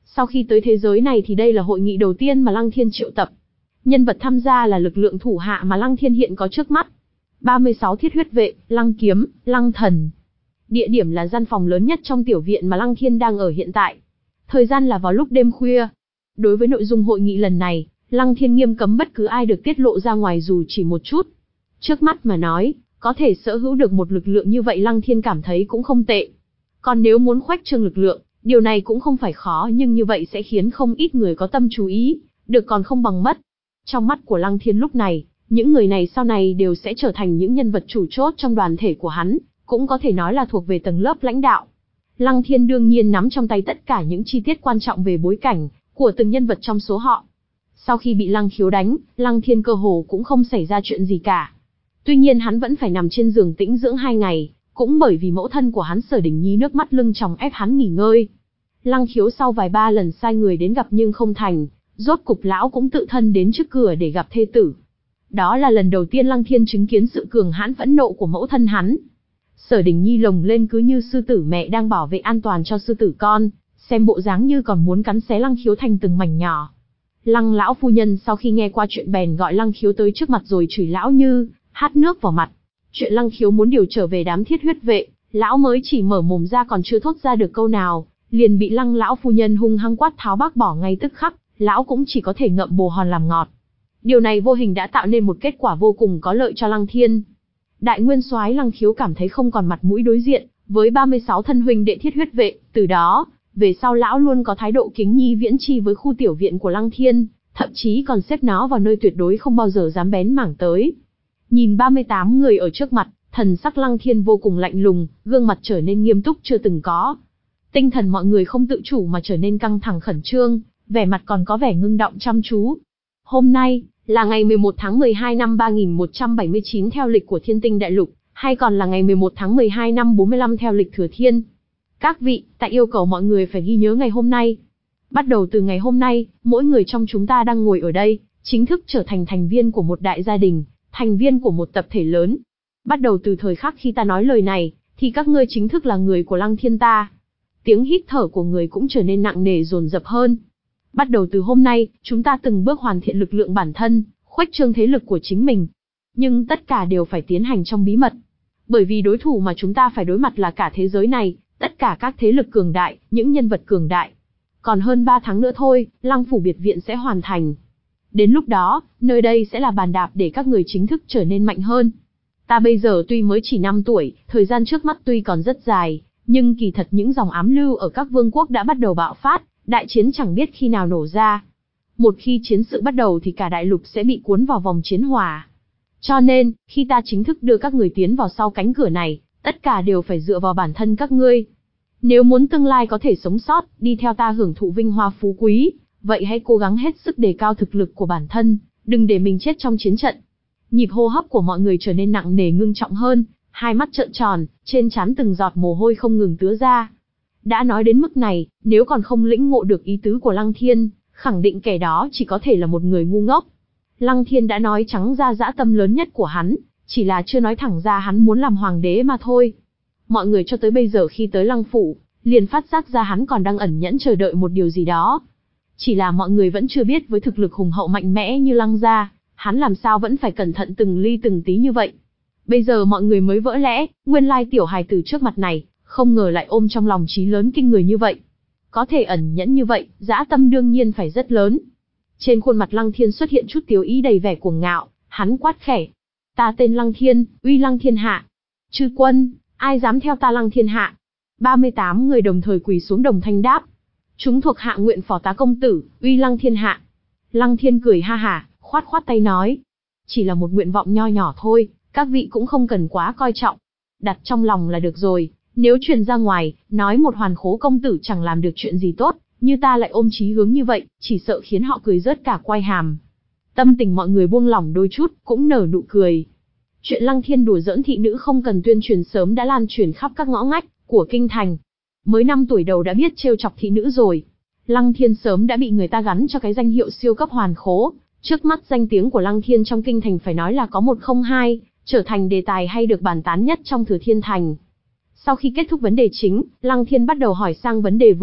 Sau khi tới thế giới này thì đây là hội nghị đầu tiên mà Lăng Thiên triệu tập. Nhân vật tham gia là lực lượng thủ hạ mà Lăng Thiên hiện có trước mắt. ba mươi sáu thiết huyết vệ, Lăng Kiếm, Lăng Thần. Địa điểm là gian phòng lớn nhất trong tiểu viện mà Lăng Thiên đang ở hiện tại. Thời gian là vào lúc đêm khuya. Đối với nội dung hội nghị lần này, Lăng Thiên nghiêm cấm bất cứ ai được tiết lộ ra ngoài dù chỉ một chút. Trước mắt mà nói, có thể sở hữu được một lực lượng như vậy Lăng Thiên cảm thấy cũng không tệ. Còn nếu muốn khoách trương lực lượng, điều này cũng không phải khó, nhưng như vậy sẽ khiến không ít người có tâm chú ý, được còn không bằng mất. Trong mắt của Lăng Thiên lúc này, những người này sau này đều sẽ trở thành những nhân vật chủ chốt trong đoàn thể của hắn, cũng có thể nói là thuộc về tầng lớp lãnh đạo. Lăng Thiên đương nhiên nắm trong tay tất cả những chi tiết quan trọng về bối cảnh của từng nhân vật trong số họ. Sau khi bị Lăng Khiếu đánh, Lăng Thiên cơ hồ cũng không xảy ra chuyện gì cả. Tuy nhiên hắn vẫn phải nằm trên giường tĩnh dưỡng hai ngày, cũng bởi vì mẫu thân của hắn Sở Đình Nhi nước mắt lưng tròng ép hắn nghỉ ngơi. Lăng Khiếu sau vài ba lần sai người đến gặp nhưng không thành, rốt cục lão cũng tự thân đến trước cửa để gặp thê tử. Đó là lần đầu tiên Lăng Thiên chứng kiến sự cường hãn phẫn nộ của mẫu thân hắn. Sở Đình Nhi lồng lên cứ như sư tử mẹ đang bảo vệ an toàn cho sư tử con, xem bộ dáng như còn muốn cắn xé Lăng Khiếu thành từng mảnh nhỏ. Lăng lão phu nhân sau khi nghe qua chuyện bèn gọi Lăng Khiếu tới trước mặt rồi chửi lão như hắt nước vào mặt. Chuyện Lăng Khiếu muốn điều trở về đám thiết huyết vệ, lão mới chỉ mở mồm ra còn chưa thốt ra được câu nào, liền bị Lăng lão phu nhân hung hăng quát tháo bác bỏ ngay tức khắc, lão cũng chỉ có thể ngậm bồ hòn làm ngọt. Điều này vô hình đã tạo nên một kết quả vô cùng có lợi cho Lăng Thiên. Đại nguyên soái Lăng Khiếu cảm thấy không còn mặt mũi đối diện với ba mươi sáu thân huynh đệ thiết huyết vệ, từ đó về sau lão luôn có thái độ kính nhi viễn chi với khu tiểu viện của Lăng Thiên, thậm chí còn xếp nó vào nơi tuyệt đối không bao giờ dám bén mảng tới. Nhìn ba mươi tám người ở trước mặt, thần sắc Lăng Thiên vô cùng lạnh lùng, gương mặt trở nên nghiêm túc chưa từng có. Tinh thần mọi người không tự chủ mà trở nên căng thẳng khẩn trương, vẻ mặt còn có vẻ ngưng động chăm chú. Hôm nay là ngày mười một tháng mười hai năm ba nghìn một trăm bảy mươi chín theo lịch của Thiên Tinh Đại Lục, hay còn là ngày mười một tháng mười hai năm bốn mươi lăm theo lịch Thừa Thiên. Các vị, ta yêu cầu mọi người phải ghi nhớ ngày hôm nay. Bắt đầu từ ngày hôm nay, mỗi người trong chúng ta đang ngồi ở đây, chính thức trở thành thành viên của một đại gia đình, thành viên của một tập thể lớn. Bắt đầu từ thời khắc khi ta nói lời này, thì các ngươi chính thức là người của Lăng Thiên ta. Tiếng hít thở của người cũng trở nên nặng nề dồn dập hơn. Bắt đầu từ hôm nay, chúng ta từng bước hoàn thiện lực lượng bản thân, khuếch trương thế lực của chính mình. Nhưng tất cả đều phải tiến hành trong bí mật. Bởi vì đối thủ mà chúng ta phải đối mặt là cả thế giới này, tất cả các thế lực cường đại, những nhân vật cường đại. Còn hơn ba tháng nữa thôi, Lăng Phủ biệt viện sẽ hoàn thành. Đến lúc đó, nơi đây sẽ là bàn đạp để các người chính thức trở nên mạnh hơn. Ta bây giờ tuy mới chỉ năm tuổi, thời gian trước mắt tuy còn rất dài, nhưng kỳ thật những dòng ám lưu ở các vương quốc đã bắt đầu bạo phát, đại chiến chẳng biết khi nào nổ ra. Một khi chiến sự bắt đầu thì cả đại lục sẽ bị cuốn vào vòng chiến hỏa. Cho nên, khi ta chính thức đưa các người tiến vào sau cánh cửa này, tất cả đều phải dựa vào bản thân các ngươi. Nếu muốn tương lai có thể sống sót, đi theo ta hưởng thụ vinh hoa phú quý, vậy hãy cố gắng hết sức đề cao thực lực của bản thân, đừng để mình chết trong chiến trận. Nhịp hô hấp của mọi người trở nên nặng nề ngưng trọng hơn, hai mắt trợn tròn, trên trán từng giọt mồ hôi không ngừng tứa ra. Đã nói đến mức này, nếu còn không lĩnh ngộ được ý tứ của Lăng Thiên, khẳng định kẻ đó chỉ có thể là một người ngu ngốc. Lăng Thiên đã nói trắng ra dã tâm lớn nhất của hắn, chỉ là chưa nói thẳng ra hắn muốn làm hoàng đế mà thôi. Mọi người cho tới bây giờ khi tới Lăng Phủ, liền phát giác ra hắn còn đang ẩn nhẫn chờ đợi một điều gì đó. Chỉ là mọi người vẫn chưa biết với thực lực hùng hậu mạnh mẽ như Lăng gia, hắn làm sao vẫn phải cẩn thận từng ly từng tí như vậy. Bây giờ mọi người mới vỡ lẽ, nguyên lai tiểu hài tử trước mặt này, không ngờ lại ôm trong lòng chí lớn kinh người như vậy. Có thể ẩn nhẫn như vậy, dã tâm đương nhiên phải rất lớn. Trên khuôn mặt Lăng Thiên xuất hiện chút tiếu ý đầy vẻ cuồng ngạo, hắn quát khẽ. Ta tên Lăng Thiên, uy Lăng Thiên hạ. Chư quân, ai dám theo ta Lăng Thiên hạ? ba mươi tám người đồng thời quỳ xuống đồng thanh đáp. Chúng thuộc hạ nguyện phò tá công tử, uy Lăng Thiên hạ. Lăng Thiên cười ha hả, khoát khoát tay nói. Chỉ là một nguyện vọng nho nhỏ thôi, các vị cũng không cần quá coi trọng. Đặt trong lòng là được rồi, nếu truyền ra ngoài, nói một hoàn khố công tử chẳng làm được chuyện gì tốt, như ta lại ôm chí hướng như vậy, chỉ sợ khiến họ cười rớt cả quai hàm. Tâm tình mọi người buông lỏng đôi chút, cũng nở nụ cười. Chuyện Lăng Thiên đùa giỡn thị nữ không cần tuyên truyền sớm đã lan truyền khắp các ngõ ngách của kinh thành. Mới năm tuổi đầu đã biết trêu chọc thị nữ rồi. Lăng Thiên sớm đã bị người ta gắn cho cái danh hiệu siêu cấp hoàn khố. Trước mắt danh tiếng của Lăng Thiên trong kinh thành phải nói là có một không hai, trở thành đề tài hay được bàn tán nhất trong Thừa Thiên thành. Sau khi kết thúc vấn đề chính, Lăng Thiên bắt đầu hỏi sang vấn đề vướng mắc,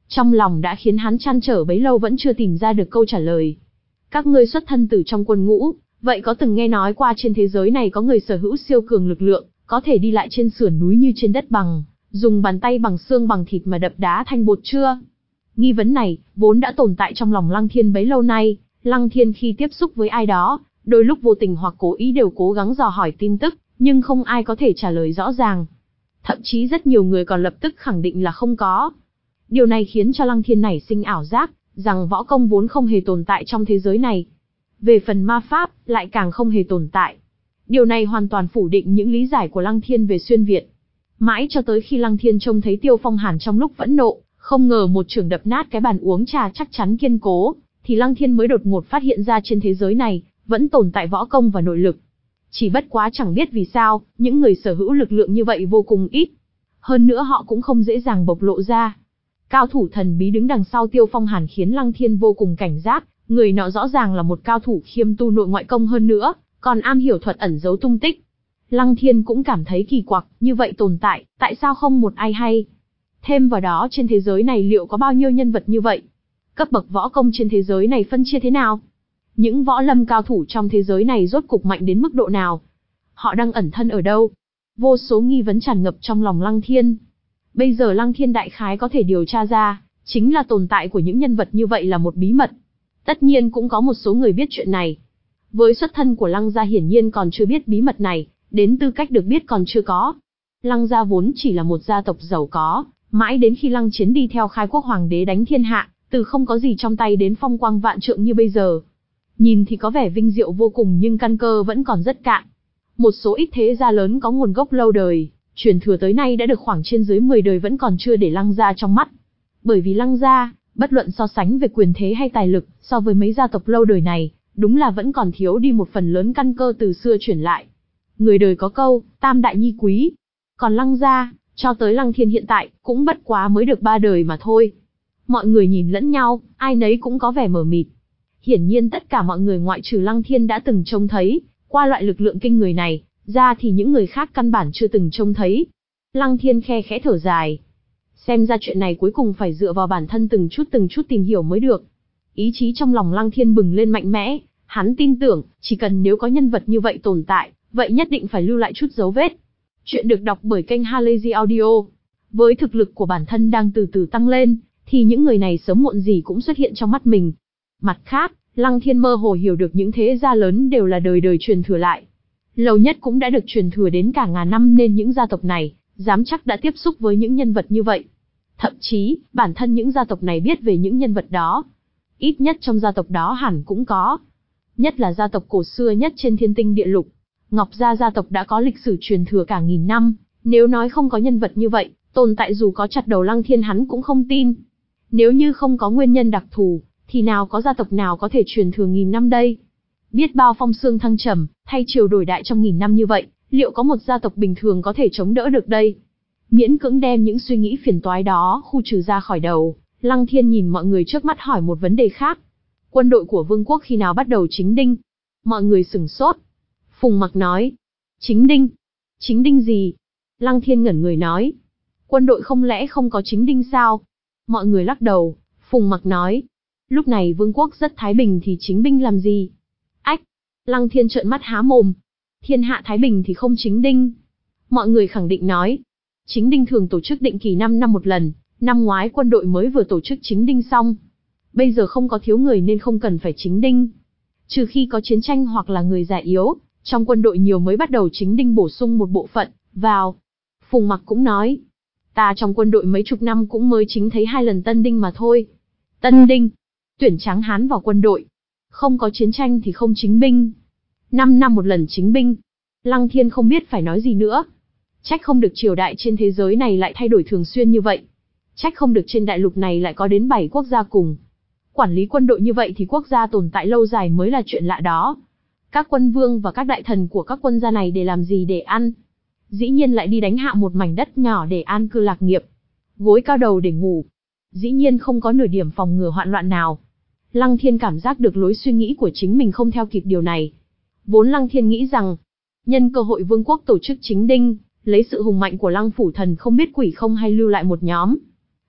Trong lòng đã khiến hắn trăn trở bấy lâu vẫn chưa tìm ra được câu trả lời. Các ngươi xuất thân từ trong quân ngũ, vậy có từng nghe nói qua trên thế giới này có người sở hữu siêu cường lực lượng, có thể đi lại trên sườn núi như trên đất bằng, dùng bàn tay bằng xương bằng thịt mà đập đá thành bột chưa? Nghi vấn này, vốn đã tồn tại trong lòng Lăng Thiên bấy lâu nay, Lăng Thiên khi tiếp xúc với ai đó, đôi lúc vô tình hoặc cố ý đều cố gắng dò hỏi tin tức, nhưng không ai có thể trả lời rõ ràng. Thậm chí rất nhiều người còn lập tức khẳng định là không có. Điều này khiến cho Lăng Thiên nảy sinh ảo giác, rằng võ công vốn không hề tồn tại trong thế giới này. Về phần ma pháp, lại càng không hề tồn tại. Điều này hoàn toàn phủ định những lý giải của Lăng Thiên về xuyên Việt. Mãi cho tới khi Lăng Thiên trông thấy Tiêu Phong Hàn trong lúc phẫn nộ, không ngờ một chưởng đập nát cái bàn uống trà chắc chắn kiên cố, thì Lăng Thiên mới đột ngột phát hiện ra trên thế giới này, vẫn tồn tại võ công và nội lực. Chỉ bất quá chẳng biết vì sao, những người sở hữu lực lượng như vậy vô cùng ít. Hơn nữa họ cũng không dễ dàng bộc lộ ra. Cao thủ thần bí đứng đằng sau Tiêu Phong Hàn khiến Lăng Thiên vô cùng cảnh giác, người nọ rõ ràng là một cao thủ khiêm tu nội ngoại công hơn nữa, còn am hiểu thuật ẩn giấu tung tích. Lăng Thiên cũng cảm thấy kỳ quặc, như vậy tồn tại, tại sao không một ai hay? Thêm vào đó trên thế giới này liệu có bao nhiêu nhân vật như vậy? Cấp bậc võ công trên thế giới này phân chia thế nào? Những võ lâm cao thủ trong thế giới này rốt cục mạnh đến mức độ nào? Họ đang ẩn thân ở đâu? Vô số nghi vấn tràn ngập trong lòng Lăng Thiên. Bây giờ Lăng Thiên đại khái có thể điều tra ra, chính là tồn tại của những nhân vật như vậy là một bí mật. Tất nhiên cũng có một số người biết chuyện này. Với xuất thân của Lăng gia hiển nhiên còn chưa biết bí mật này, đến tư cách được biết còn chưa có. Lăng gia vốn chỉ là một gia tộc giàu có, mãi đến khi Lăng Chiến đi theo khai quốc hoàng đế đánh thiên hạ, từ không có gì trong tay đến phong quang vạn trượng như bây giờ. Nhìn thì có vẻ vinh diệu vô cùng nhưng căn cơ vẫn còn rất cạn. Một số ít thế gia lớn có nguồn gốc lâu đời, truyền thừa tới nay đã được khoảng trên dưới mười đời vẫn còn chưa để Lăng gia trong mắt. Bởi vì Lăng gia, bất luận so sánh về quyền thế hay tài lực, so với mấy gia tộc lâu đời này, đúng là vẫn còn thiếu đi một phần lớn căn cơ từ xưa chuyển lại. Người đời có câu, tam đại nhi quý. Còn Lăng gia, cho tới Lăng Thiên hiện tại, cũng bất quá mới được ba đời mà thôi. Mọi người nhìn lẫn nhau, ai nấy cũng có vẻ mờ mịt. Hiển nhiên tất cả mọi người ngoại trừ Lăng Thiên đã từng trông thấy, qua loại lực lượng kinh người này, ra thì những người khác căn bản chưa từng trông thấy. Lăng Thiên khe khẽ thở dài. Xem ra chuyện này cuối cùng phải dựa vào bản thân từng chút từng chút tìm hiểu mới được. Ý chí trong lòng Lăng Thiên bừng lên mạnh mẽ, hắn tin tưởng, chỉ cần nếu có nhân vật như vậy tồn tại, vậy nhất định phải lưu lại chút dấu vết. Chuyện được đọc bởi kênh Halazy Audio. Với thực lực của bản thân đang từ từ tăng lên, thì những người này sớm muộn gì cũng xuất hiện trong mắt mình. Mặt khác, Lăng Thiên mơ hồ hiểu được những thế gia lớn đều là đời đời truyền thừa lại. Lâu nhất cũng đã được truyền thừa đến cả ngàn năm nên những gia tộc này, dám chắc đã tiếp xúc với những nhân vật như vậy. Thậm chí, bản thân những gia tộc này biết về những nhân vật đó. Ít nhất trong gia tộc đó hẳn cũng có. Nhất là gia tộc cổ xưa nhất trên thiên tinh địa lục. Ngọc Gia gia tộc đã có lịch sử truyền thừa cả nghìn năm, nếu nói không có nhân vật như vậy, tồn tại dù có chặt đầu Lăng Thiên hắn cũng không tin. Nếu như không có nguyên nhân đặc thù, thì nào có gia tộc nào có thể truyền thừa nghìn năm đây? Biết bao phong sương thăng trầm, thay triều đổi đại trong nghìn năm như vậy, liệu có một gia tộc bình thường có thể chống đỡ được đây? Miễn cưỡng đem những suy nghĩ phiền toái đó khu trừ ra khỏi đầu, Lăng Thiên nhìn mọi người trước mắt hỏi một vấn đề khác. Quân đội của vương quốc khi nào bắt đầu chính đinh? Mọi người sửng sốt. Phùng Mặc nói. Chính đinh? Chính đinh gì? Lăng Thiên ngẩn người nói. Quân đội không lẽ không có chính đinh sao? Mọi người lắc đầu. Phùng Mặc nói. Lúc này vương quốc rất thái bình thì chính binh làm gì? Ách! Lăng Thiên trợn mắt há mồm. Thiên hạ thái bình thì không chính đinh. Mọi người khẳng định nói. Chính đinh thường tổ chức định kỳ năm năm một lần, năm ngoái quân đội mới vừa tổ chức chính đinh xong. Bây giờ không có thiếu người nên không cần phải chính đinh. Trừ khi có chiến tranh hoặc là người già yếu, trong quân đội nhiều mới bắt đầu chính đinh bổ sung một bộ phận, vào. Phùng Mặc cũng nói. Ta trong quân đội mấy chục năm cũng mới chính thấy hai lần tân đinh mà thôi. Tân đinh. Tuyển tráng hán vào quân đội. Không có chiến tranh thì không chính binh. Năm năm một lần chính binh. Lăng Thiên không biết phải nói gì nữa. Trách không được triều đại trên thế giới này lại thay đổi thường xuyên như vậy. Trách không được trên đại lục này lại có đến bảy quốc gia cùng. Quản lý quân đội như vậy thì quốc gia tồn tại lâu dài mới là chuyện lạ đó. Các quân vương và các đại thần của các quân gia này để làm gì để ăn? Dĩ nhiên lại đi đánh hạ một mảnh đất nhỏ để an cư lạc nghiệp. Gối cao đầu để ngủ. Dĩ nhiên không có nửa điểm phòng ngừa hoạn loạn nào. Lăng Thiên cảm giác được lối suy nghĩ của chính mình không theo kịp điều này. Vốn Lăng Thiên nghĩ rằng, nhân cơ hội vương quốc tổ chức chính đinh, lấy sự hùng mạnh của Lăng Phủ Thần không biết quỷ không hay lưu lại một nhóm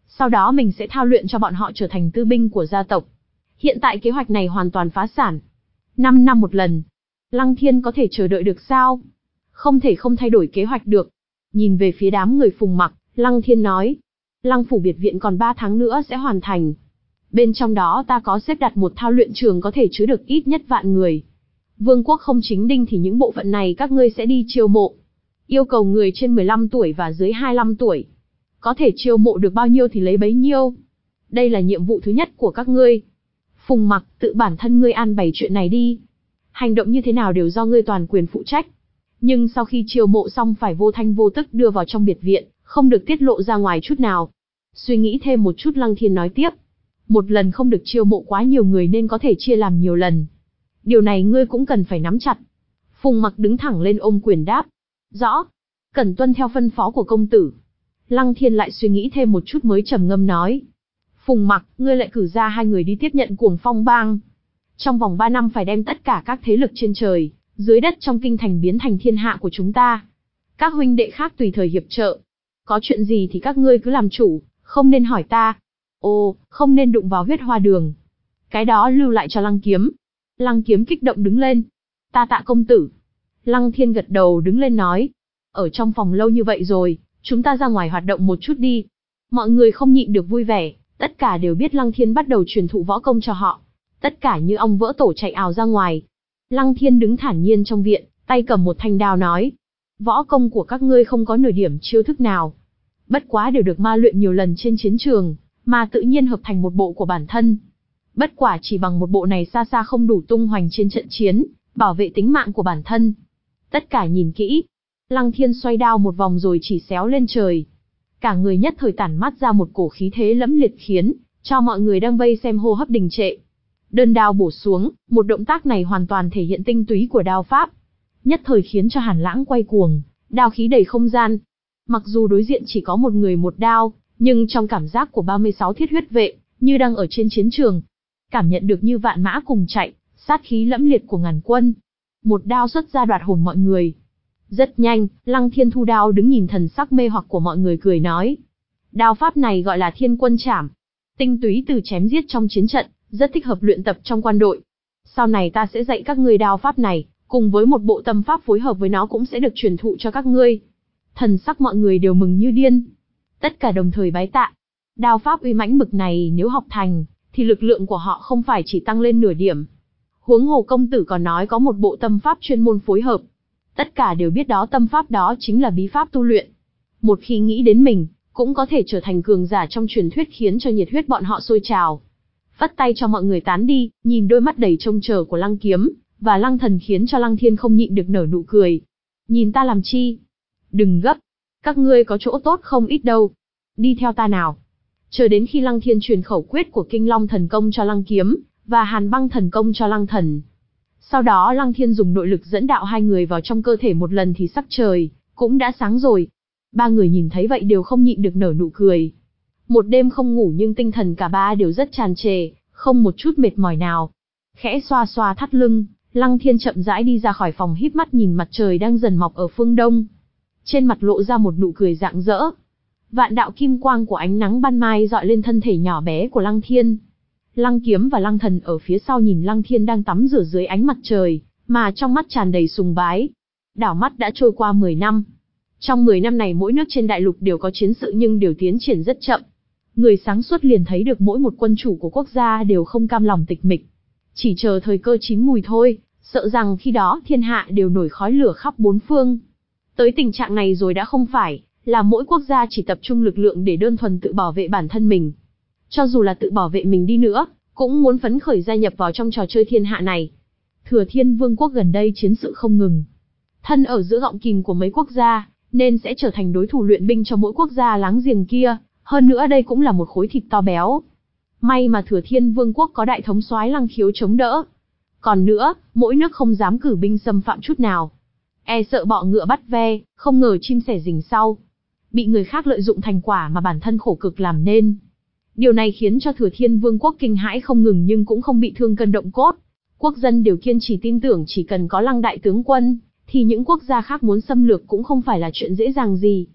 Sau đó mình sẽ thao luyện cho bọn họ trở thành tư binh của gia tộc. Hiện tại kế hoạch này hoàn toàn phá sản. Năm năm một lần. Lăng Thiên có thể chờ đợi được sao? Không thể không thay đổi kế hoạch được. Nhìn về phía đám người Phùng Mặc, Lăng Thiên nói. Lăng phủ biệt viện còn ba tháng nữa sẽ hoàn thành. Bên trong đó ta có xếp đặt một thao luyện trường có thể chứa được ít nhất vạn người. Vương quốc không chính đinh thì những bộ phận này các ngươi sẽ đi chiêu mộ. Yêu cầu người trên mười lăm tuổi và dưới hai mươi lăm tuổi. Có thể chiêu mộ được bao nhiêu thì lấy bấy nhiêu. Đây là nhiệm vụ thứ nhất của các ngươi. Phùng Mặc, tự bản thân ngươi an bày chuyện này đi. Hành động như thế nào đều do ngươi toàn quyền phụ trách. Nhưng sau khi chiêu mộ xong phải vô thanh vô tức đưa vào trong biệt viện, không được tiết lộ ra ngoài chút nào. Suy nghĩ thêm một chút, Lăng Thiên nói tiếp. Một lần không được chiêu mộ quá nhiều người nên có thể chia làm nhiều lần. Điều này ngươi cũng cần phải nắm chặt. Phùng Mặc đứng thẳng lên ôm quyền đáp. Rõ. Cần tuân theo phân phó của công tử. Lăng Thiên lại suy nghĩ thêm một chút mới trầm ngâm nói. Phùng Mặc, ngươi lại cử ra hai người đi tiếp nhận Cuồng Phong Bang. Trong vòng ba năm phải đem tất cả các thế lực trên trời, dưới đất trong kinh thành biến thành thiên hạ của chúng ta. Các huynh đệ khác tùy thời hiệp trợ. Có chuyện gì thì các ngươi cứ làm chủ, không nên hỏi ta. Ồ, không nên đụng vào Huyết Hoa Đường. Cái đó lưu lại cho Lăng Kiếm. Lăng Kiếm kích động đứng lên. Ta tạ công tử. Lăng Thiên gật đầu đứng lên nói. Ở trong phòng lâu như vậy rồi, chúng ta ra ngoài hoạt động một chút đi. Mọi người không nhịn được vui vẻ, tất cả đều biết Lăng Thiên bắt đầu truyền thụ võ công cho họ. Tất cả như ong vỡ tổ chạy ào ra ngoài. Lăng Thiên đứng thản nhiên trong viện, tay cầm một thanh đao nói. Võ công của các ngươi không có nửa điểm chiêu thức nào. Bất quá đều được ma luyện nhiều lần trên chiến trường, mà tự nhiên hợp thành một bộ của bản thân. Bất quả chỉ bằng một bộ này xa xa không đủ tung hoành trên trận chiến, bảo vệ tính mạng của bản thân. Tất cả nhìn kỹ. Lăng Thiên xoay đao một vòng rồi chỉ xéo lên trời. Cả người nhất thời tản mát ra một cổ khí thế lẫm liệt khiến cho mọi người đang vây xem hô hấp đình trệ. Đơn đao bổ xuống, một động tác này hoàn toàn thể hiện tinh túy của đao pháp. Nhất thời khiến cho Hàn Lãng quay cuồng, đao khí đầy không gian. Mặc dù đối diện chỉ có một người một đao, nhưng trong cảm giác của ba mươi sáu thiết huyết vệ, như đang ở trên chiến trường. Cảm nhận được như vạn mã cùng chạy, sát khí lẫm liệt của ngàn quân. Một đao xuất ra đoạt hồn mọi người. Rất nhanh, Lăng Thiên thu đao đứng nhìn thần sắc mê hoặc của mọi người cười nói. Đao pháp này gọi là Thiên Quân Trảm. Tinh túy từ chém giết trong chiến trận, rất thích hợp luyện tập trong quan đội. Sau này ta sẽ dạy các ngươi đao pháp này, cùng với một bộ tâm pháp phối hợp với nó cũng sẽ được truyền thụ cho các ngươi. Thần sắc mọi người đều mừng như điên. Tất cả đồng thời bái tạ. Đao pháp uy mãnh bực này nếu học thành, thì lực lượng của họ không phải chỉ tăng lên nửa điểm. Huống hồ công tử còn nói có một bộ tâm pháp chuyên môn phối hợp. Tất cả đều biết đó tâm pháp đó chính là bí pháp tu luyện. Một khi nghĩ đến mình, cũng có thể trở thành cường giả trong truyền thuyết khiến cho nhiệt huyết bọn họ sôi trào. Vất tay cho mọi người tán đi, nhìn đôi mắt đầy trông chờ của Lăng Kiếm và Lăng Thần khiến cho Lăng Thiên không nhịn được nở nụ cười. Nhìn ta làm chi? Đừng gấp, các ngươi có chỗ tốt không ít đâu. Đi theo ta nào. Chờ đến khi Lăng Thiên truyền khẩu quyết của Kinh Long thần công cho Lăng Kiếm và Hàn Băng thần công cho Lăng Thần. Sau đó Lăng Thiên dùng nội lực dẫn đạo hai người vào trong cơ thể một lần thì sắc trời cũng đã sáng rồi. Ba người nhìn thấy vậy đều không nhịn được nở nụ cười. Một đêm không ngủ nhưng tinh thần cả ba đều rất tràn trề, không một chút mệt mỏi nào. Khẽ xoa xoa thắt lưng, Lăng Thiên chậm rãi đi ra khỏi phòng híp mắt nhìn mặt trời đang dần mọc ở phương đông. Trên mặt lộ ra một nụ cười rạng rỡ. Vạn đạo kim quang của ánh nắng ban mai dọi lên thân thể nhỏ bé của Lăng Thiên. Lăng Kiếm và Lăng Thần ở phía sau nhìn Lăng Thiên đang tắm rửa dưới ánh mặt trời, mà trong mắt tràn đầy sùng bái. Đảo mắt đã trôi qua mười năm. Trong mười năm này mỗi nước trên đại lục đều có chiến sự nhưng đều tiến triển rất chậm. Người sáng suốt liền thấy được mỗi một quân chủ của quốc gia đều không cam lòng tịch mịch. Chỉ chờ thời cơ chín mùi thôi, sợ rằng khi đó thiên hạ đều nổi khói lửa khắp bốn phương. Tới tình trạng này rồi đã không phải là mỗi quốc gia chỉ tập trung lực lượng để đơn thuần tự bảo vệ bản thân mình. Cho dù là tự bảo vệ mình đi nữa, cũng muốn phấn khởi gia nhập vào trong trò chơi thiên hạ này. Thừa Thiên Vương quốc gần đây chiến sự không ngừng. Thân ở giữa gọng kìm của mấy quốc gia, nên sẽ trở thành đối thủ luyện binh cho mỗi quốc gia láng giềng kia. Hơn nữa đây cũng là một khối thịt to béo. May mà Thừa Thiên Vương quốc có đại thống soái Lăng Khiếu chống đỡ. Còn nữa, mỗi nước không dám cử binh xâm phạm chút nào. E sợ bọ ngựa bắt ve, không ngờ chim sẻ rình sau. Bị người khác lợi dụng thành quả mà bản thân khổ cực làm nên. Điều này khiến cho Thừa Thiên Vương quốc kinh hãi không ngừng nhưng cũng không bị thương cân động cốt. Quốc dân đều kiên trì tin tưởng chỉ cần có Lăng đại tướng quân, thì những quốc gia khác muốn xâm lược cũng không phải là chuyện dễ dàng gì.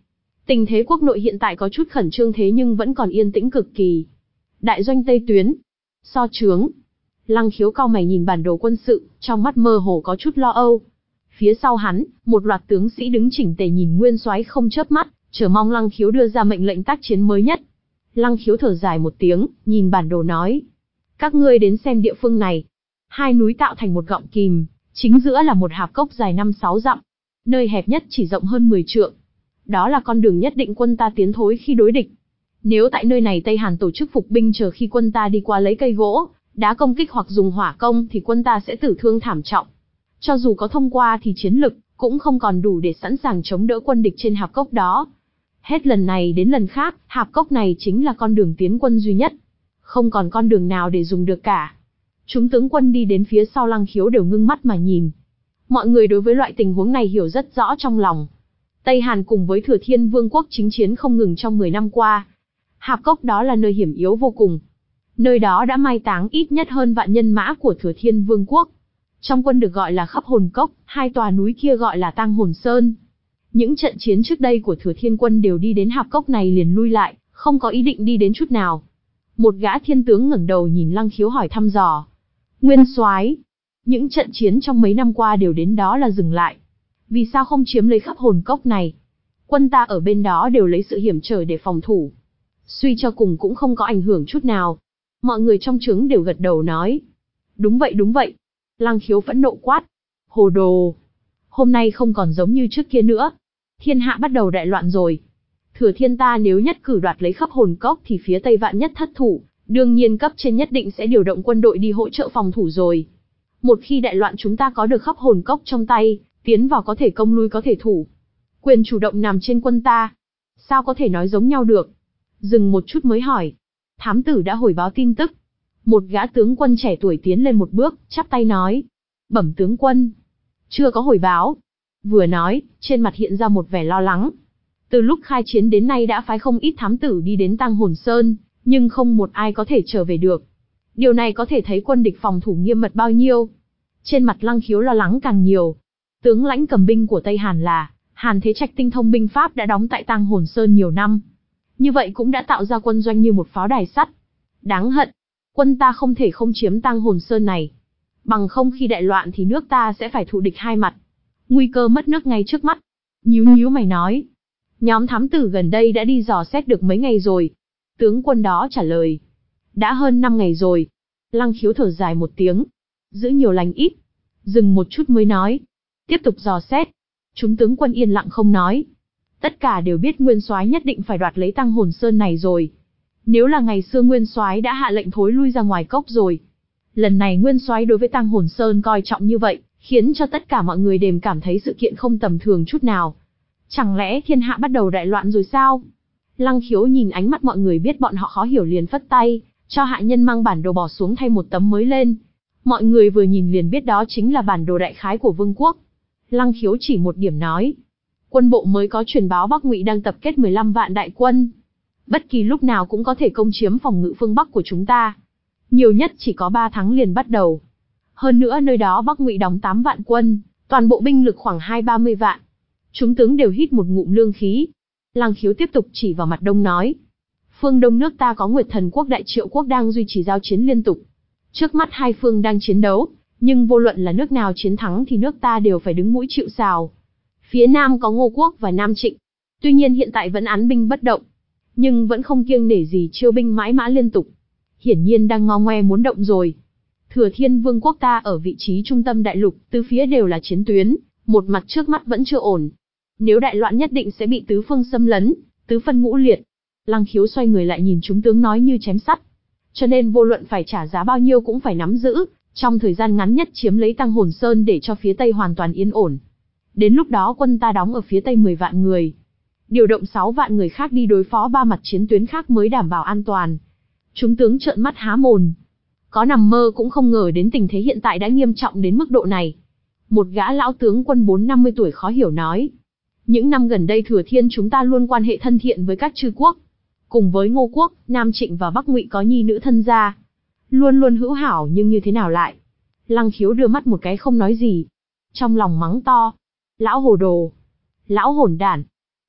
Tình thế quốc nội hiện tại có chút khẩn trương thế nhưng vẫn còn yên tĩnh cực kỳ. Đại doanh Tây Tuyến. So trướng. Lăng Khiếu cau mày nhìn bản đồ quân sự, trong mắt mơ hồ có chút lo âu. Phía sau hắn, một loạt tướng sĩ đứng chỉnh tề nhìn Nguyên Soái không chớp mắt, chờ mong Lăng Khiếu đưa ra mệnh lệnh tác chiến mới nhất. Lăng Khiếu thở dài một tiếng, nhìn bản đồ nói: các ngươi đến xem địa phương này. Hai núi tạo thành một gọng kìm, chính giữa là một hạp cốc dài năm sáu dặm. Nơi hẹp nhất chỉ rộng hơn mười trượng. Đó là con đường nhất định quân ta tiến thối khi đối địch. Nếu tại nơi này Tây Hàn tổ chức phục binh chờ khi quân ta đi qua lấy cây gỗ, đá công kích hoặc dùng hỏa công thì quân ta sẽ tử thương thảm trọng. Cho dù có thông qua thì chiến lực cũng không còn đủ để sẵn sàng chống đỡ quân địch trên hạp cốc đó. Hết lần này đến lần khác, hạp cốc này chính là con đường tiến quân duy nhất. Không còn con đường nào để dùng được cả. Chúng tướng quân đi đến phía sau Lăng Khiếu đều ngưng mắt mà nhìn. Mọi người đối với loại tình huống này hiểu rất rõ trong lòng. Tây Hàn cùng với Thừa Thiên Vương quốc chính chiến không ngừng trong mười năm qua. Hạp cốc đó là nơi hiểm yếu vô cùng. Nơi đó đã mai táng ít nhất hơn vạn nhân mã của Thừa Thiên Vương quốc. Trong quân được gọi là Khắp Hồn Cốc, hai tòa núi kia gọi là Tang Hồn Sơn. Những trận chiến trước đây của Thừa Thiên quân đều đi đến hạp cốc này liền lui lại, không có ý định đi đến chút nào. Một gã thiên tướng ngẩng đầu nhìn Lăng Khiếu hỏi thăm dò: Nguyên Soái, những trận chiến trong mấy năm qua đều đến đó là dừng lại. Vì sao không chiếm lấy Khắp Hồn Cốc này? Quân ta ở bên đó đều lấy sự hiểm trở để phòng thủ. Suy cho cùng cũng không có ảnh hưởng chút nào. Mọi người trong trướng đều gật đầu nói: đúng vậy đúng vậy. Lăng Khiếu phẫn nộ quát: hồ đồ! Hôm nay không còn giống như trước kia nữa. Thiên hạ bắt đầu đại loạn rồi. Thừa Thiên ta nếu nhất cử đoạt lấy Khắp Hồn Cốc thì phía Tây vạn nhất thất thủ, đương nhiên cấp trên nhất định sẽ điều động quân đội đi hỗ trợ phòng thủ rồi. Một khi đại loạn chúng ta có được Khắp Hồn Cốc trong tay, tiến vào có thể công lui có thể thủ. Quyền chủ động nằm trên quân ta. Sao có thể nói giống nhau được? Dừng một chút mới hỏi: thám tử đã hồi báo tin tức. Một gã tướng quân trẻ tuổi tiến lên một bước, chắp tay nói: bẩm tướng quân. Chưa có hồi báo. Vừa nói, trên mặt hiện ra một vẻ lo lắng. Từ lúc khai chiến đến nay đã phái không ít thám tử đi đến Tang Hồn Sơn, nhưng không một ai có thể trở về được. Điều này có thể thấy quân địch phòng thủ nghiêm mật bao nhiêu. Trên mặt Lăng Khiếu lo lắng càng nhiều. Tướng lãnh cầm binh của Tây Hàn là Hàn Thế Trạch tinh thông binh pháp đã đóng tại Tang Hồn Sơn nhiều năm. Như vậy cũng đã tạo ra quân doanh như một pháo đài sắt. Đáng hận, quân ta không thể không chiếm Tang Hồn Sơn này. Bằng không khi đại loạn thì nước ta sẽ phải thụ địch hai mặt. Nguy cơ mất nước ngay trước mắt. Nhíu nhíu mày nói: nhóm thám tử gần đây đã đi dò xét được mấy ngày rồi? Tướng quân đó trả lời: đã hơn năm ngày rồi. Lăng Khiếu thở dài một tiếng: giữ nhiều lành ít. Dừng một chút mới nói: tiếp tục dò xét. Chúng tướng quân yên lặng không nói. Tất cả đều biết Nguyên Soái nhất định phải đoạt lấy Tang Hồn Sơn này rồi. Nếu là ngày xưa Nguyên Soái đã hạ lệnh thối lui ra ngoài cốc rồi. Lần này Nguyên Soái đối với Tang Hồn Sơn coi trọng như vậy, khiến cho tất cả mọi người đều cảm thấy sự kiện không tầm thường chút nào. Chẳng lẽ thiên hạ bắt đầu đại loạn rồi sao? Lăng Khiếu nhìn ánh mắt mọi người biết bọn họ khó hiểu liền phất tay, cho hạ nhân mang bản đồ bỏ xuống thay một tấm mới lên. Mọi người vừa nhìn liền biết đó chính là bản đồ đại khái của vương quốc. Lăng Khiếu chỉ một điểm nói: quân bộ mới có truyền báo Bắc Ngụy đang tập kết mười lăm vạn đại quân. Bất kỳ lúc nào cũng có thể công chiếm phòng ngự phương Bắc của chúng ta. Nhiều nhất chỉ có ba tháng liền bắt đầu. Hơn nữa nơi đó Bắc Ngụy đóng tám vạn quân, toàn bộ binh lực khoảng hai ba mươi vạn. Chúng tướng đều hít một ngụm lương khí. Lăng Khiếu tiếp tục chỉ vào mặt đông nói: phương đông nước ta có Nguyệt Thần quốc Đại Triệu quốc đang duy trì giao chiến liên tục. Trước mắt hai phương đang chiến đấu, nhưng vô luận là nước nào chiến thắng thì nước ta đều phải đứng mũi chịu sào. Phía nam có Ngô quốc và Nam Trịnh. Tuy nhiên hiện tại vẫn án binh bất động, nhưng vẫn không kiêng nể gì chiêu binh mãi mã liên tục. Hiển nhiên đang ngo ngoe muốn động rồi. Thừa Thiên Vương quốc ta ở vị trí trung tâm đại lục, tứ phía đều là chiến tuyến, một mặt trước mắt vẫn chưa ổn. Nếu đại loạn nhất định sẽ bị tứ phương xâm lấn, tứ phân ngũ liệt. Lăng Khiếu xoay người lại nhìn chúng tướng nói như chém sắt. Cho nên vô luận phải trả giá bao nhiêu cũng phải nắm giữ, trong thời gian ngắn nhất chiếm lấy Tang Hồn Sơn để cho phía Tây hoàn toàn yên ổn. Đến lúc đó quân ta đóng ở phía Tây mười vạn người. Điều động sáu vạn người khác đi đối phó ba mặt chiến tuyến khác mới đảm bảo an toàn. Chúng tướng trợn mắt há mồm. Có nằm mơ cũng không ngờ đến tình thế hiện tại đã nghiêm trọng đến mức độ này. Một gã lão tướng quân bốn năm mươi tuổi khó hiểu nói: những năm gần đây Thừa Thiên chúng ta luôn quan hệ thân thiện với các chư quốc. Cùng với Ngô quốc, Nam Trịnh và Bắc Ngụy có nhi nữ thân gia. Luôn luôn hữu hảo nhưng như thế nào lại? Lăng Khiếu đưa mắt một cái không nói gì. Trong lòng mắng to: lão hồ đồ! Lão hỗn đản!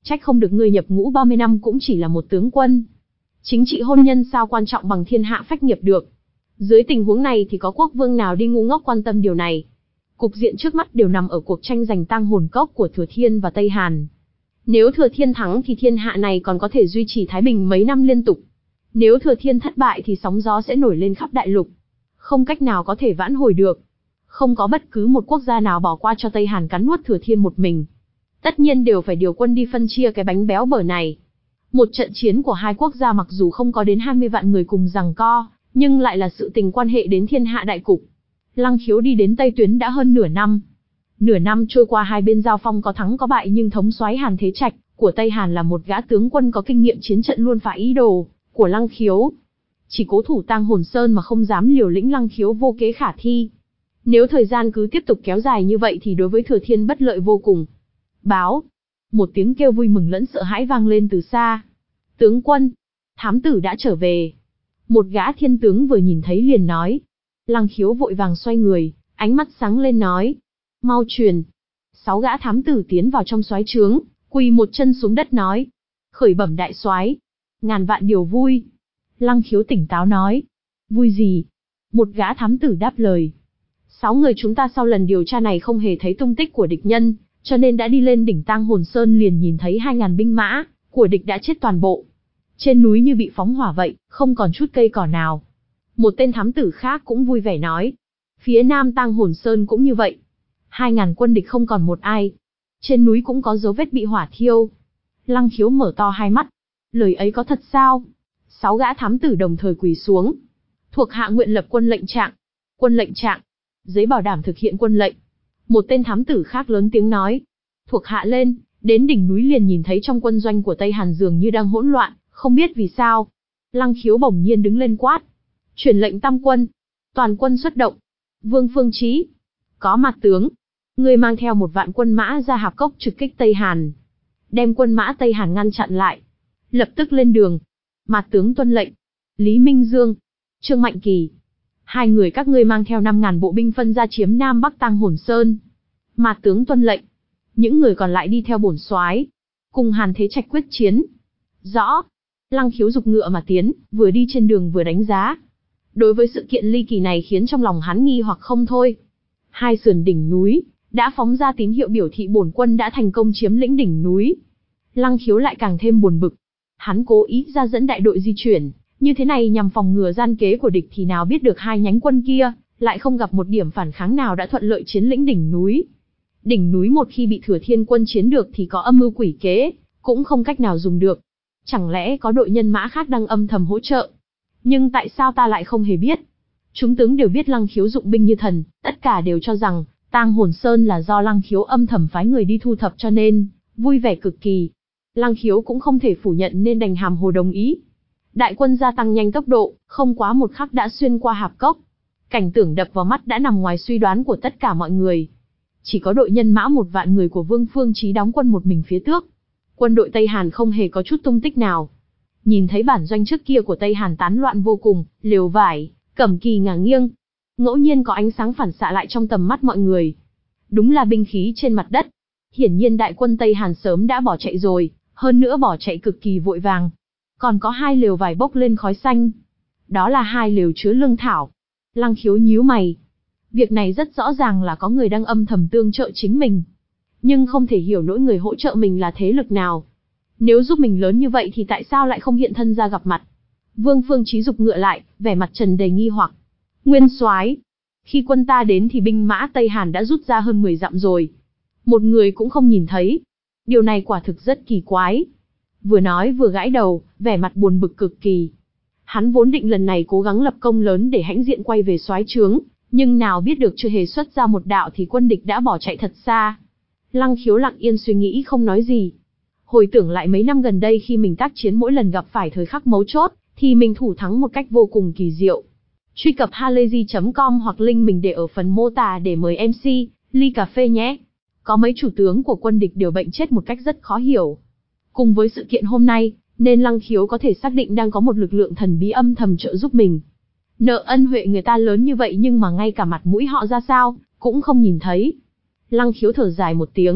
Trách không được ngươi nhập ngũ ba mươi năm cũng chỉ là một tướng quân. Chính trị hôn nhân sao quan trọng bằng thiên hạ phách nghiệp được. Dưới tình huống này thì có quốc vương nào đi ngu ngốc quan tâm điều này. Cục diện trước mắt đều nằm ở cuộc tranh giành tang hồn cốc của Thừa Thiên và Tây Hàn. Nếu Thừa Thiên thắng thì thiên hạ này còn có thể duy trì thái bình mấy năm liên tục. Nếu Thừa Thiên thất bại thì sóng gió sẽ nổi lên khắp đại lục. Không cách nào có thể vãn hồi được. Không có bất cứ một quốc gia nào bỏ qua cho Tây Hàn cắn nuốt Thừa Thiên một mình. Tất nhiên đều phải điều quân đi phân chia cái bánh béo bở này. Một trận chiến của hai quốc gia mặc dù không có đến hai mươi vạn người cùng giằng co, nhưng lại là sự tình quan hệ đến thiên hạ đại cục. Lăng Khiếu đi đến Tây Tuyến đã hơn nửa năm. Nửa năm trôi qua hai bên giao phong có thắng có bại, nhưng thống soái Hàn Thế Trạch của Tây Hàn là một gã tướng quân có kinh nghiệm chiến trận, luôn phá ý đồ của Lăng Khiếu. Chỉ cố thủ Tang Hồn Sơn mà không dám liều lĩnh, Lăng Khiếu vô kế khả thi. Nếu thời gian cứ tiếp tục kéo dài như vậy thì đối với Thừa Thiên bất lợi vô cùng. Báo! Một tiếng kêu vui mừng lẫn sợ hãi vang lên từ xa. Tướng quân! Thám tử đã trở về. Một gã thiên tướng vừa nhìn thấy liền nói. Lăng Khiếu vội vàng xoay người, ánh mắt sáng lên nói. Mau truyền. Sáu gã thám tử tiến vào trong soái trướng, quỳ một chân xuống đất nói. Khởi bẩm đại soái, ngàn vạn điều vui. Lăng Khiếu tỉnh táo nói. Vui gì? Một gã thám tử đáp lời. Sáu người chúng ta sau lần điều tra này không hề thấy tung tích của địch nhân, cho nên đã đi lên đỉnh Tang Hồn Sơn liền nhìn thấy hai ngàn binh mã của địch đã chết toàn bộ. Trên núi như bị phóng hỏa vậy, không còn chút cây cỏ nào. Một tên thám tử khác cũng vui vẻ nói. Phía nam Tang Hồn Sơn cũng như vậy. Hai ngàn quân địch không còn một ai. Trên núi cũng có dấu vết bị hỏa thiêu. Lăng Khiếu mở to hai mắt. Lời ấy có thật sao? Sáu gã thám tử đồng thời quỳ xuống. Thuộc hạ nguyện lập quân lệnh trạng. Quân lệnh trạng. Giấy bảo đảm thực hiện quân lệnh. Một tên thám tử khác lớn tiếng nói. Thuộc hạ lên, đến đỉnh núi liền nhìn thấy trong quân doanh của Tây Hàn dường như đang hỗn loạn, không biết vì sao. Lăng Khiếu bỗng nhiên đứng lên quát. Truyền lệnh tam quân. Toàn quân xuất động. Vương Phương Chí. Có mặt tướng. Người mang theo một vạn quân mã ra Hạp Cốc trực kích Tây Hàn. Đem quân mã Tây Hàn ngăn chặn lại. Lập tức lên đường. Mặt tướng tuân lệnh. Lý Minh Dương. Trương Mạnh Kỳ. Hai người các ngươi mang theo năm ngàn bộ binh phân ra chiếm Nam Bắc Tang Hồn Sơn. Mặt tướng tuân lệnh. Những người còn lại đi theo bổn soái, cùng Hàn Thế Trạch quyết chiến. Rõ. Lăng Khiếu dục ngựa mà tiến, vừa đi trên đường vừa đánh giá. Đối với sự kiện ly kỳ này khiến trong lòng hắn nghi hoặc không thôi. Hai sườn đỉnh núi đã phóng ra tín hiệu biểu thị bổn quân đã thành công chiếm lĩnh đỉnh núi. Lăng Khiếu lại càng thêm buồn bực. Hắn cố ý ra dẫn đại đội di chuyển, như thế này nhằm phòng ngừa gian kế của địch, thì nào biết được hai nhánh quân kia lại không gặp một điểm phản kháng nào đã thuận lợi chiếm lĩnh đỉnh núi. Đỉnh núi một khi bị Thừa Thiên quân chiếm được thì có âm mưu quỷ kế, cũng không cách nào dùng được. Chẳng lẽ có đội nhân mã khác đang âm thầm hỗ trợ? Nhưng tại sao ta lại không hề biết? Chúng tướng đều biết Lăng Khiếu dụng binh như thần, tất cả đều cho rằng Tang Hồn Sơn là do Lăng Khiếu âm thầm phái người đi thu thập, cho nên vui vẻ cực kỳ. Lăng Khiếu cũng không thể phủ nhận nên đành hàm hồ đồng ý. Đại quân gia tăng nhanh tốc độ, không quá một khắc đã xuyên qua Hạp Cốc. Cảnh tượng đập vào mắt đã nằm ngoài suy đoán của tất cả mọi người. Chỉ có đội nhân mã một vạn người của Vương Phương Chí đóng quân một mình phía trước. Quân đội Tây Hàn không hề có chút tung tích nào. Nhìn thấy bản doanh trước kia của Tây Hàn tán loạn vô cùng, lều vải, cẩm kỳ ngả nghiêng. Ngẫu nhiên có ánh sáng phản xạ lại trong tầm mắt mọi người. Đúng là binh khí trên mặt đất. Hiển nhiên đại quân Tây Hàn sớm đã bỏ chạy rồi, hơn nữa bỏ chạy cực kỳ vội vàng. Còn có hai lều vải bốc lên khói xanh. Đó là hai lều chứa lương thảo. Lăng Khiếu nhíu mày. Việc này rất rõ ràng là có người đang âm thầm tương trợ chính mình. Nhưng không thể hiểu nỗi người hỗ trợ mình là thế lực nào. Nếu giúp mình lớn như vậy thì tại sao lại không hiện thân ra gặp mặt? Vương Phương Chí dục ngựa lại, vẻ mặt trần đầy nghi hoặc. Nguyên soái, khi quân ta đến thì binh mã Tây Hàn đã rút ra hơn mười dặm rồi. Một người cũng không nhìn thấy. Điều này quả thực rất kỳ quái. Vừa nói vừa gãi đầu, vẻ mặt buồn bực cực kỳ. Hắn vốn định lần này cố gắng lập công lớn để hãnh diện quay về soái trướng, nhưng nào biết được chưa hề xuất ra một đạo thì quân địch đã bỏ chạy thật xa. Lăng Khiếu lặng yên suy nghĩ không nói gì. Hồi tưởng lại mấy năm gần đây khi mình tác chiến mỗi lần gặp phải thời khắc mấu chốt, thì mình thủ thắng một cách vô cùng kỳ diệu. Truy cập halayzi chấm com hoặc link mình để ở phần mô tả để mời em xê, ly cà phê nhé. Có mấy chủ tướng của quân địch đều bệnh chết một cách rất khó hiểu. Cùng với sự kiện hôm nay, nên Lăng Khiếu có thể xác định đang có một lực lượng thần bí âm thầm trợ giúp mình. Nợ ân huệ người ta lớn như vậy nhưng mà ngay cả mặt mũi họ ra sao, cũng không nhìn thấy. Lăng Khiếu thở dài một tiếng.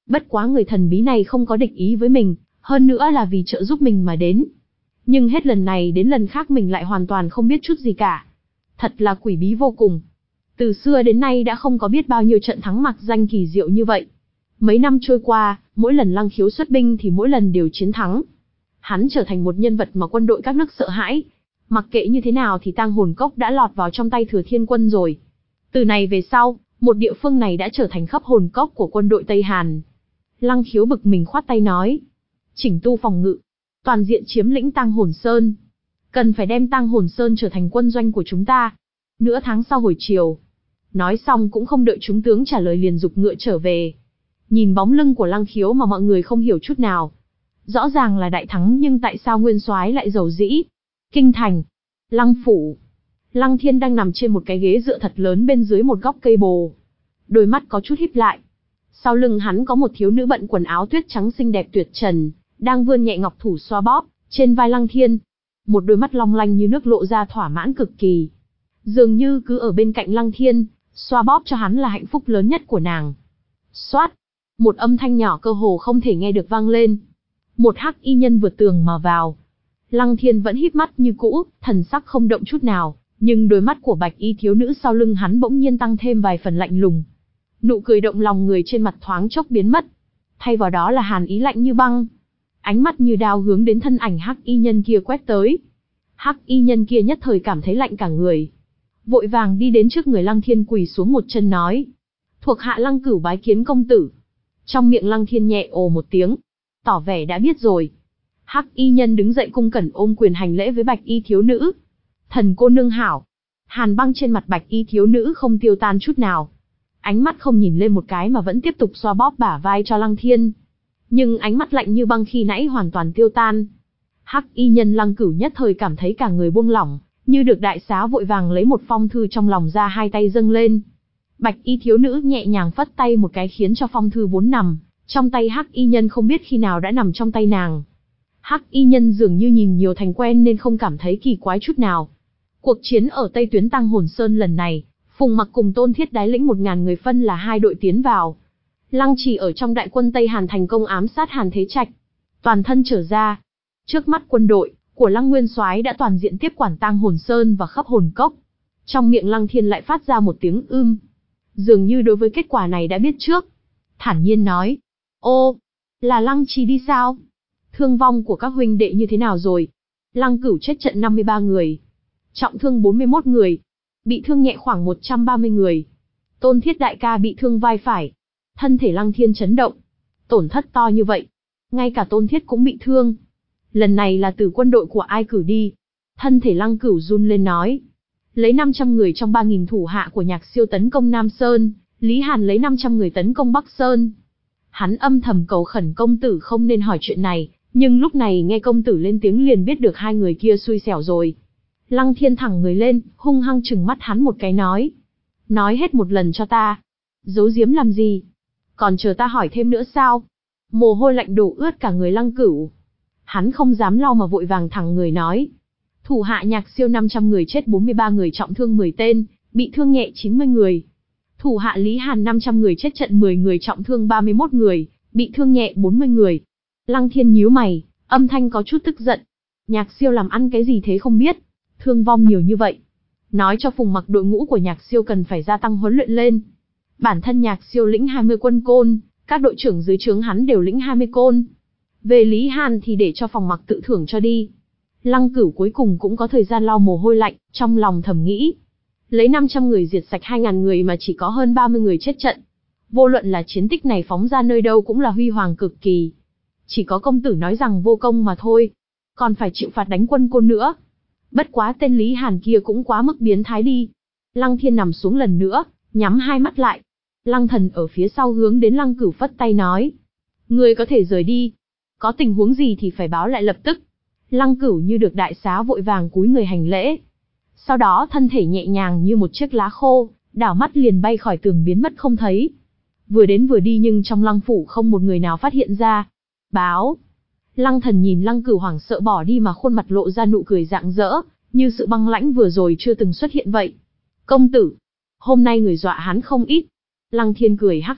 Bất quá người thần bí này không có địch ý với mình, hơn nữa là vì trợ giúp mình mà đến. Nhưng hết lần này đến lần khác mình lại hoàn toàn không biết chút gì cả. Thật là quỷ bí vô cùng. Từ xưa đến nay đã không có biết bao nhiêu trận thắng mặc danh kỳ diệu như vậy. Mấy năm trôi qua, mỗi lần Lăng Khiếu xuất binh thì mỗi lần đều chiến thắng. Hắn trở thành một nhân vật mà quân đội các nước sợ hãi. Mặc kệ như thế nào thì tang hồn cốc đã lọt vào trong tay Thừa Thiên Quân rồi. Từ này về sau, một địa phương này đã trở thành khắp hồn cốc của quân đội Tây Hàn. Lăng Khiếu bực mình khoát tay nói. Chỉnh tu phòng ngự. Toàn diện chiếm lĩnh Tang Hồn Sơn. Cần phải đem Tang Hồn Sơn trở thành quân doanh của chúng ta. Nửa tháng sau hồi chiều. Nói xong cũng không đợi chúng tướng trả lời liền giục ngựa trở về. Nhìn bóng lưng của Lăng Khiếu mà mọi người không hiểu chút nào. Rõ ràng là đại thắng nhưng tại sao Nguyên Soái lại giàu dĩ? Kinh thành. Lăng phủ. Lăng Thiên đang nằm trên một cái ghế dựa thật lớn bên dưới một góc cây bồ. Đôi mắt có chút híp lại. Sau lưng hắn có một thiếu nữ bận quần áo tuyết trắng xinh đẹp tuyệt trần, đang vươn nhẹ ngọc thủ xoa bóp trên vai Lăng Thiên. Một đôi mắt long lanh như nước lộ ra thỏa mãn cực kỳ. Dường như cứ ở bên cạnh Lăng Thiên, xoa bóp cho hắn là hạnh phúc lớn nhất của nàng. Xoát, một âm thanh nhỏ cơ hồ không thể nghe được vang lên. Một hắc y nhân vượt tường mà vào. Lăng Thiên vẫn híp mắt như cũ, thần sắc không động chút nào, nhưng đôi mắt của bạch y thiếu nữ sau lưng hắn bỗng nhiên tăng thêm vài phần lạnh lùng. Nụ cười động lòng người trên mặt thoáng chốc biến mất. Thay vào đó là hàn ý lạnh như băng. Ánh mắt như đao hướng đến thân ảnh hắc y nhân kia quét tới. Hắc y nhân kia nhất thời cảm thấy lạnh cả người. Vội vàng đi đến trước người Lăng Thiên quỳ xuống một chân nói. Thuộc hạ Lăng Cửu bái kiến công tử. Trong miệng Lăng Thiên nhẹ ồ một tiếng. Tỏ vẻ đã biết rồi. Hắc y nhân đứng dậy cung cẩn ôm quyền hành lễ với bạch y thiếu nữ. Thần cô nương hảo. Hàn băng trên mặt bạch y thiếu nữ không tiêu tan chút nào. Ánh mắt không nhìn lên một cái mà vẫn tiếp tục xoa bóp bả vai cho Lăng Thiên. Nhưng ánh mắt lạnh như băng khi nãy hoàn toàn tiêu tan. Hắc y nhân Lăng Cửu nhất thời cảm thấy cả người buông lỏng, như được đại xá vội vàng lấy một phong thư trong lòng ra hai tay dâng lên. Bạch y thiếu nữ nhẹ nhàng phất tay một cái khiến cho phong thư vốn nằm trong tay hắc y nhân không biết khi nào đã nằm trong tay nàng. Hắc y nhân dường như nhìn nhiều thành quen nên không cảm thấy kỳ quái chút nào. Cuộc chiến ở Tây tuyến Tang Hồn Sơn lần này, Phùng Mặc cùng Tôn Thiết đái lĩnh một ngàn người phân là hai đội tiến vào. Lăng Trì ở trong đại quân Tây Hàn thành công ám sát Hàn Thế Trạch, toàn thân trở ra. Trước mắt quân đội của Lăng Nguyên Soái đã toàn diện tiếp quản Tang Hồn Sơn và khắp hồn cốc. Trong miệng Lăng Thiên lại phát ra một tiếng ưm. Dường như đối với kết quả này đã biết trước. Thản nhiên nói. Ô, là Lăng Trì đi sao? Thương vong của các huynh đệ như thế nào rồi? Lăng Cửu chết trận năm mươi ba người. Trọng thương bốn mươi mốt người. Bị thương nhẹ khoảng một trăm ba mươi người. Tôn Thiết đại ca bị thương vai phải. Thân thể Lăng Thiên chấn động. Tổn thất to như vậy. Ngay cả Tôn Thiết cũng bị thương. Lần này là từ quân đội của ai cử đi? Thân thể Lăng Cửu run lên nói. Lấy năm trăm người trong ba nghìn thủ hạ của Nhạc Siêu tấn công Nam Sơn, Lý Hàn lấy năm trăm người tấn công Bắc Sơn. Hắn âm thầm cầu khẩn công tử không nên hỏi chuyện này, nhưng lúc này nghe công tử lên tiếng liền biết được hai người kia xui xẻo rồi. Lăng Thiên thẳng người lên, hung hăng trừng mắt hắn một cái nói. Nói hết một lần cho ta. Giấu giếm làm gì? Còn chờ ta hỏi thêm nữa sao? Mồ hôi lạnh đổ ướt cả người Lăng Cửu. Hắn không dám lau mà vội vàng thẳng người nói. Thủ hạ Nhạc Siêu năm trăm người chết bốn mươi ba người trọng thương mười tên, bị thương nhẹ chín mươi người. Thủ hạ Lý Hàn năm trăm người chết trận mười người trọng thương ba mươi mốt người, bị thương nhẹ bốn mươi người. Lăng Thiên nhíu mày, âm thanh có chút tức giận. Nhạc Siêu làm ăn cái gì thế không biết, thương vong nhiều như vậy. Nói cho Phùng Mặc đội ngũ của Nhạc Siêu cần phải gia tăng huấn luyện lên. Bản thân Nhạc Siêu lĩnh hai mươi quân côn, các đội trưởng dưới trướng hắn đều lĩnh hai mươi côn. Về Lý Hàn thì để cho Phùng Mặc tự thưởng cho đi. Lăng Cửu cuối cùng cũng có thời gian lau mồ hôi lạnh, trong lòng thầm nghĩ. Lấy năm trăm người diệt sạch hai nghìn người mà chỉ có hơn ba mươi người chết trận. Vô luận là chiến tích này phóng ra nơi đâu cũng là huy hoàng cực kỳ. Chỉ có công tử nói rằng vô công mà thôi. Còn phải chịu phạt đánh quân côn nữa. Bất quá tên Lý Hàn kia cũng quá mức biến thái đi. Lăng Thiên nằm xuống lần nữa, nhắm hai mắt lại. Lăng Thần ở phía sau hướng đến Lăng Cửu phất tay nói. Ngươi có thể rời đi. Có tình huống gì thì phải báo lại lập tức. Lăng Cửu như được đại xá vội vàng cúi người hành lễ. Sau đó thân thể nhẹ nhàng như một chiếc lá khô, đảo mắt liền bay khỏi tường biến mất không thấy. Vừa đến vừa đi nhưng trong Lăng phủ không một người nào phát hiện ra. Báo. Lăng Thần nhìn Lăng Cửu hoảng sợ bỏ đi mà khuôn mặt lộ ra nụ cười rạng rỡ, như sự băng lãnh vừa rồi chưa từng xuất hiện vậy. Công tử, hôm nay người dọa hắn không ít. Lăng Thiên cười hắc hắc,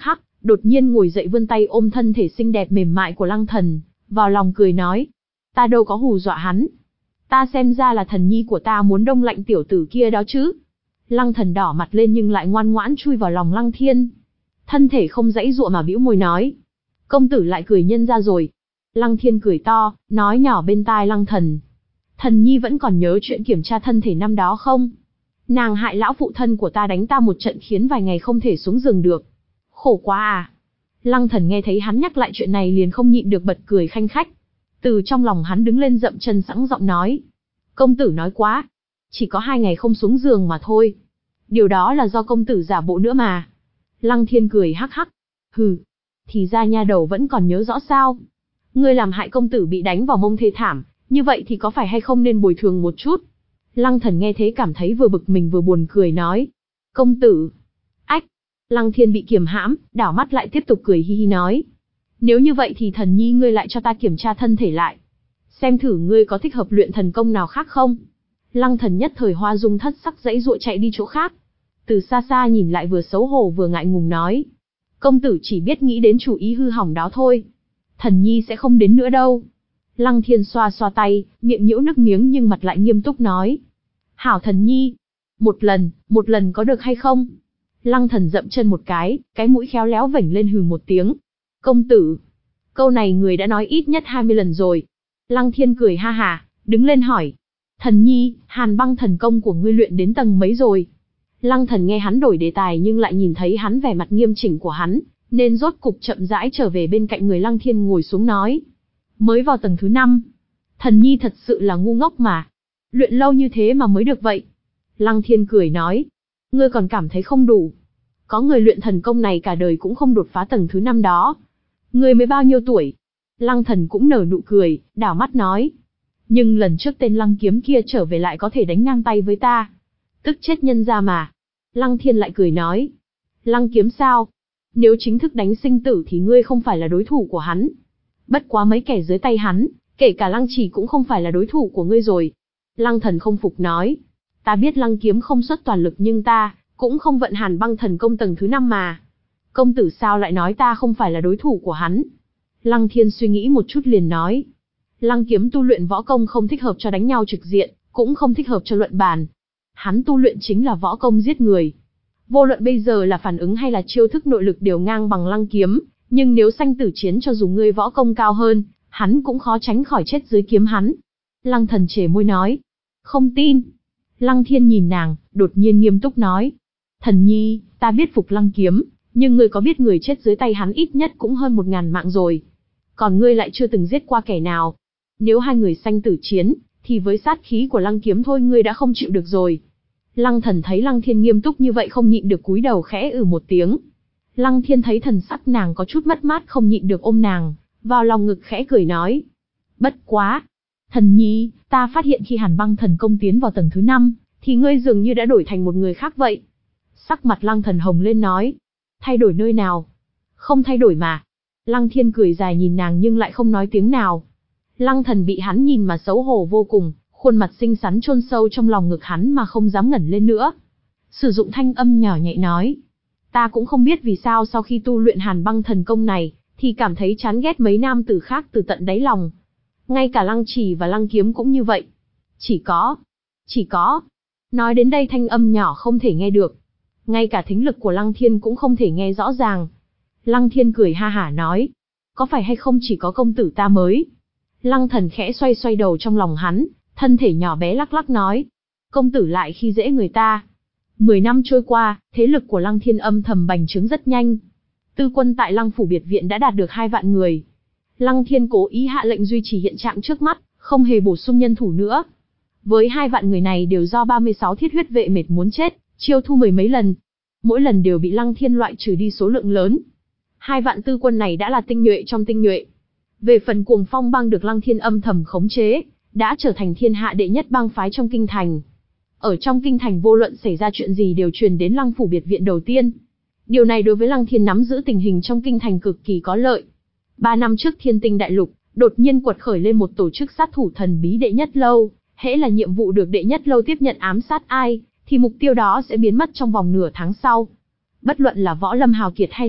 đột nhiên ngồi dậy vươn tay ôm thân thể xinh đẹp mềm mại của Lăng Thần, vào lòng cười nói. Ta đâu có hù dọa hắn. Ta xem ra là thần nhi của ta muốn đông lạnh tiểu tử kia đó chứ. Lăng Thần đỏ mặt lên nhưng lại ngoan ngoãn chui vào lòng Lăng Thiên. Thân thể không dãy dụa mà bĩu môi nói. Công tử lại cười nhân ra rồi. Lăng Thiên cười to, nói nhỏ bên tai Lăng Thần. Thần nhi vẫn còn nhớ chuyện kiểm tra thân thể năm đó không? Nàng hại lão phụ thân của ta đánh ta một trận khiến vài ngày không thể xuống giường được. Khổ quá à. Lăng Thần nghe thấy hắn nhắc lại chuyện này liền không nhịn được bật cười khanh khách. Từ trong lòng hắn đứng lên dậm chân sẵn giọng nói. Công tử nói quá. Chỉ có hai ngày không xuống giường mà thôi. Điều đó là do công tử giả bộ nữa mà. Lăng Thiên cười hắc hắc. Hừ. Thì ra nha đầu vẫn còn nhớ rõ sao. Ngươi làm hại công tử bị đánh vào mông thê thảm. Như vậy thì có phải hay không nên bồi thường một chút? Lăng Thần nghe thế cảm thấy vừa bực mình vừa buồn cười nói. Công tử. Ách. Lăng Thiên bị kiềm hãm, đảo mắt lại tiếp tục cười hi hi nói. Nếu như vậy thì thần nhi ngươi lại cho ta kiểm tra thân thể lại. Xem thử ngươi có thích hợp luyện thần công nào khác không? Lăng Thần nhất thời hoa dung thất sắc dãy dụa chạy đi chỗ khác. Từ xa xa nhìn lại vừa xấu hổ vừa ngại ngùng nói. Công tử chỉ biết nghĩ đến chủ ý hư hỏng đó thôi. Thần nhi sẽ không đến nữa đâu. Lăng Thiên xoa xoa tay, miệng nhễu nước miếng nhưng mặt lại nghiêm túc nói. Hảo thần nhi. Một lần, một lần có được hay không? Lăng Thần dậm chân một cái, cái mũi khéo léo vểnh lên hừ một tiếng. Công tử. Câu này người đã nói ít nhất hai mươi lần rồi. Lăng Thiên cười ha hà, đứng lên hỏi. Thần nhi, hàn băng thần công của ngươi luyện đến tầng mấy rồi? Lăng Thần nghe hắn đổi đề tài nhưng lại nhìn thấy hắn vẻ mặt nghiêm chỉnh của hắn, nên rốt cục chậm rãi trở về bên cạnh người Lăng Thiên ngồi xuống nói. Mới vào tầng thứ năm. Thần nhi thật sự là ngu ngốc mà. Luyện lâu như thế mà mới được vậy. Lăng Thiên cười nói. Ngươi còn cảm thấy không đủ. Có người luyện thần công này cả đời cũng không đột phá tầng thứ năm đó. Ngươi mới bao nhiêu tuổi? Lăng Thần cũng nở nụ cười, đảo mắt nói. Nhưng lần trước tên Lăng Kiếm kia trở về lại có thể đánh ngang tay với ta. Tức chết nhân ra mà. Lăng Thiên lại cười nói. Lăng Kiếm sao? Nếu chính thức đánh sinh tử thì ngươi không phải là đối thủ của hắn. Bất quá mấy kẻ dưới tay hắn, kể cả Lăng Chỉ cũng không phải là đối thủ của ngươi rồi. Lăng Thần không phục nói. Ta biết Lăng Kiếm không xuất toàn lực nhưng ta cũng không vận hàn băng thần công tầng thứ năm mà. Công tử sao lại nói ta không phải là đối thủ của hắn? Lăng Thiên suy nghĩ một chút liền nói. Lăng Kiếm tu luyện võ công không thích hợp cho đánh nhau trực diện, cũng không thích hợp cho luận bàn. Hắn tu luyện chính là võ công giết người. Vô luận bây giờ là phản ứng hay là chiêu thức nội lực đều ngang bằng Lăng Kiếm, nhưng nếu sanh tử chiến cho dù ngươi võ công cao hơn, hắn cũng khó tránh khỏi chết dưới kiếm hắn. Lăng Thần chề môi nói. Không tin. Lăng Thiên nhìn nàng, đột nhiên nghiêm túc nói. Thần nhi, ta biết phục Lăng Kiếm, nhưng ngươi có biết người chết dưới tay hắn ít nhất cũng hơn một ngàn mạng rồi. Còn ngươi lại chưa từng giết qua kẻ nào. Nếu hai người sanh tử chiến, thì với sát khí của Lăng Kiếm thôi ngươi đã không chịu được rồi. Lăng Thần thấy Lăng Thiên nghiêm túc như vậy không nhịn được cúi đầu khẽ ừ một tiếng. Lăng Thiên thấy thần sắc nàng có chút mất mát không nhịn được ôm nàng, vào lòng ngực khẽ cười nói. Bất quá. Thần nhi, ta phát hiện khi hàn băng thần công tiến vào tầng thứ năm, thì ngươi dường như đã đổi thành một người khác vậy. Sắc mặt Lăng Thần hồng lên nói. Thay đổi nơi nào? Không thay đổi mà. Lăng Thiên cười dài nhìn nàng nhưng lại không nói tiếng nào. Lăng Thần bị hắn nhìn mà xấu hổ vô cùng, khuôn mặt xinh xắn chôn sâu trong lòng ngực hắn mà không dám ngẩng lên nữa. Sử dụng thanh âm nhỏ nhẹ nói. Ta cũng không biết vì sao sau khi tu luyện hàn băng thần công này, thì cảm thấy chán ghét mấy nam tử khác từ tận đáy lòng. Ngay cả Lăng Trì và Lăng Kiếm cũng như vậy. Chỉ có, chỉ có. Nói đến đây thanh âm nhỏ không thể nghe được. Ngay cả thính lực của Lăng Thiên cũng không thể nghe rõ ràng. Lăng Thiên cười ha hả nói. Có phải hay không chỉ có công tử ta mới? Lăng Thần khẽ xoay xoay đầu trong lòng hắn, thân thể nhỏ bé lắc lắc nói. Công tử lại khi dễ người ta. Mười năm trôi qua, thế lực của Lăng Thiên âm thầm bành trướng rất nhanh. Tư quân tại Lăng Phủ Biệt Viện đã đạt được hai vạn người. Lăng Thiên cố ý hạ lệnh duy trì hiện trạng trước mắt, không hề bổ sung nhân thủ nữa. Với hai vạn người này đều do ba mươi sáu thiết huyết vệ mệt muốn chết, chiêu thu mười mấy lần. Mỗi lần đều bị Lăng Thiên loại trừ đi số lượng lớn. Hai vạn tư quân này đã là tinh nhuệ trong tinh nhuệ. Về phần Cuồng Phong bang được Lăng Thiên âm thầm khống chế, đã trở thành thiên hạ đệ nhất bang phái trong kinh thành. Ở trong kinh thành vô luận xảy ra chuyện gì đều truyền đến Lăng Phủ Biệt Viện đầu tiên. Điều này đối với Lăng Thiên nắm giữ tình hình trong kinh thành cực kỳ có lợi. Ba năm trước Thiên Tinh Đại Lục, đột nhiên quật khởi lên một tổ chức sát thủ thần bí đệ nhất lâu, hễ là nhiệm vụ được đệ nhất lâu tiếp nhận ám sát ai, thì mục tiêu đó sẽ biến mất trong vòng nửa tháng sau. Bất luận là võ lâm hào kiệt hay là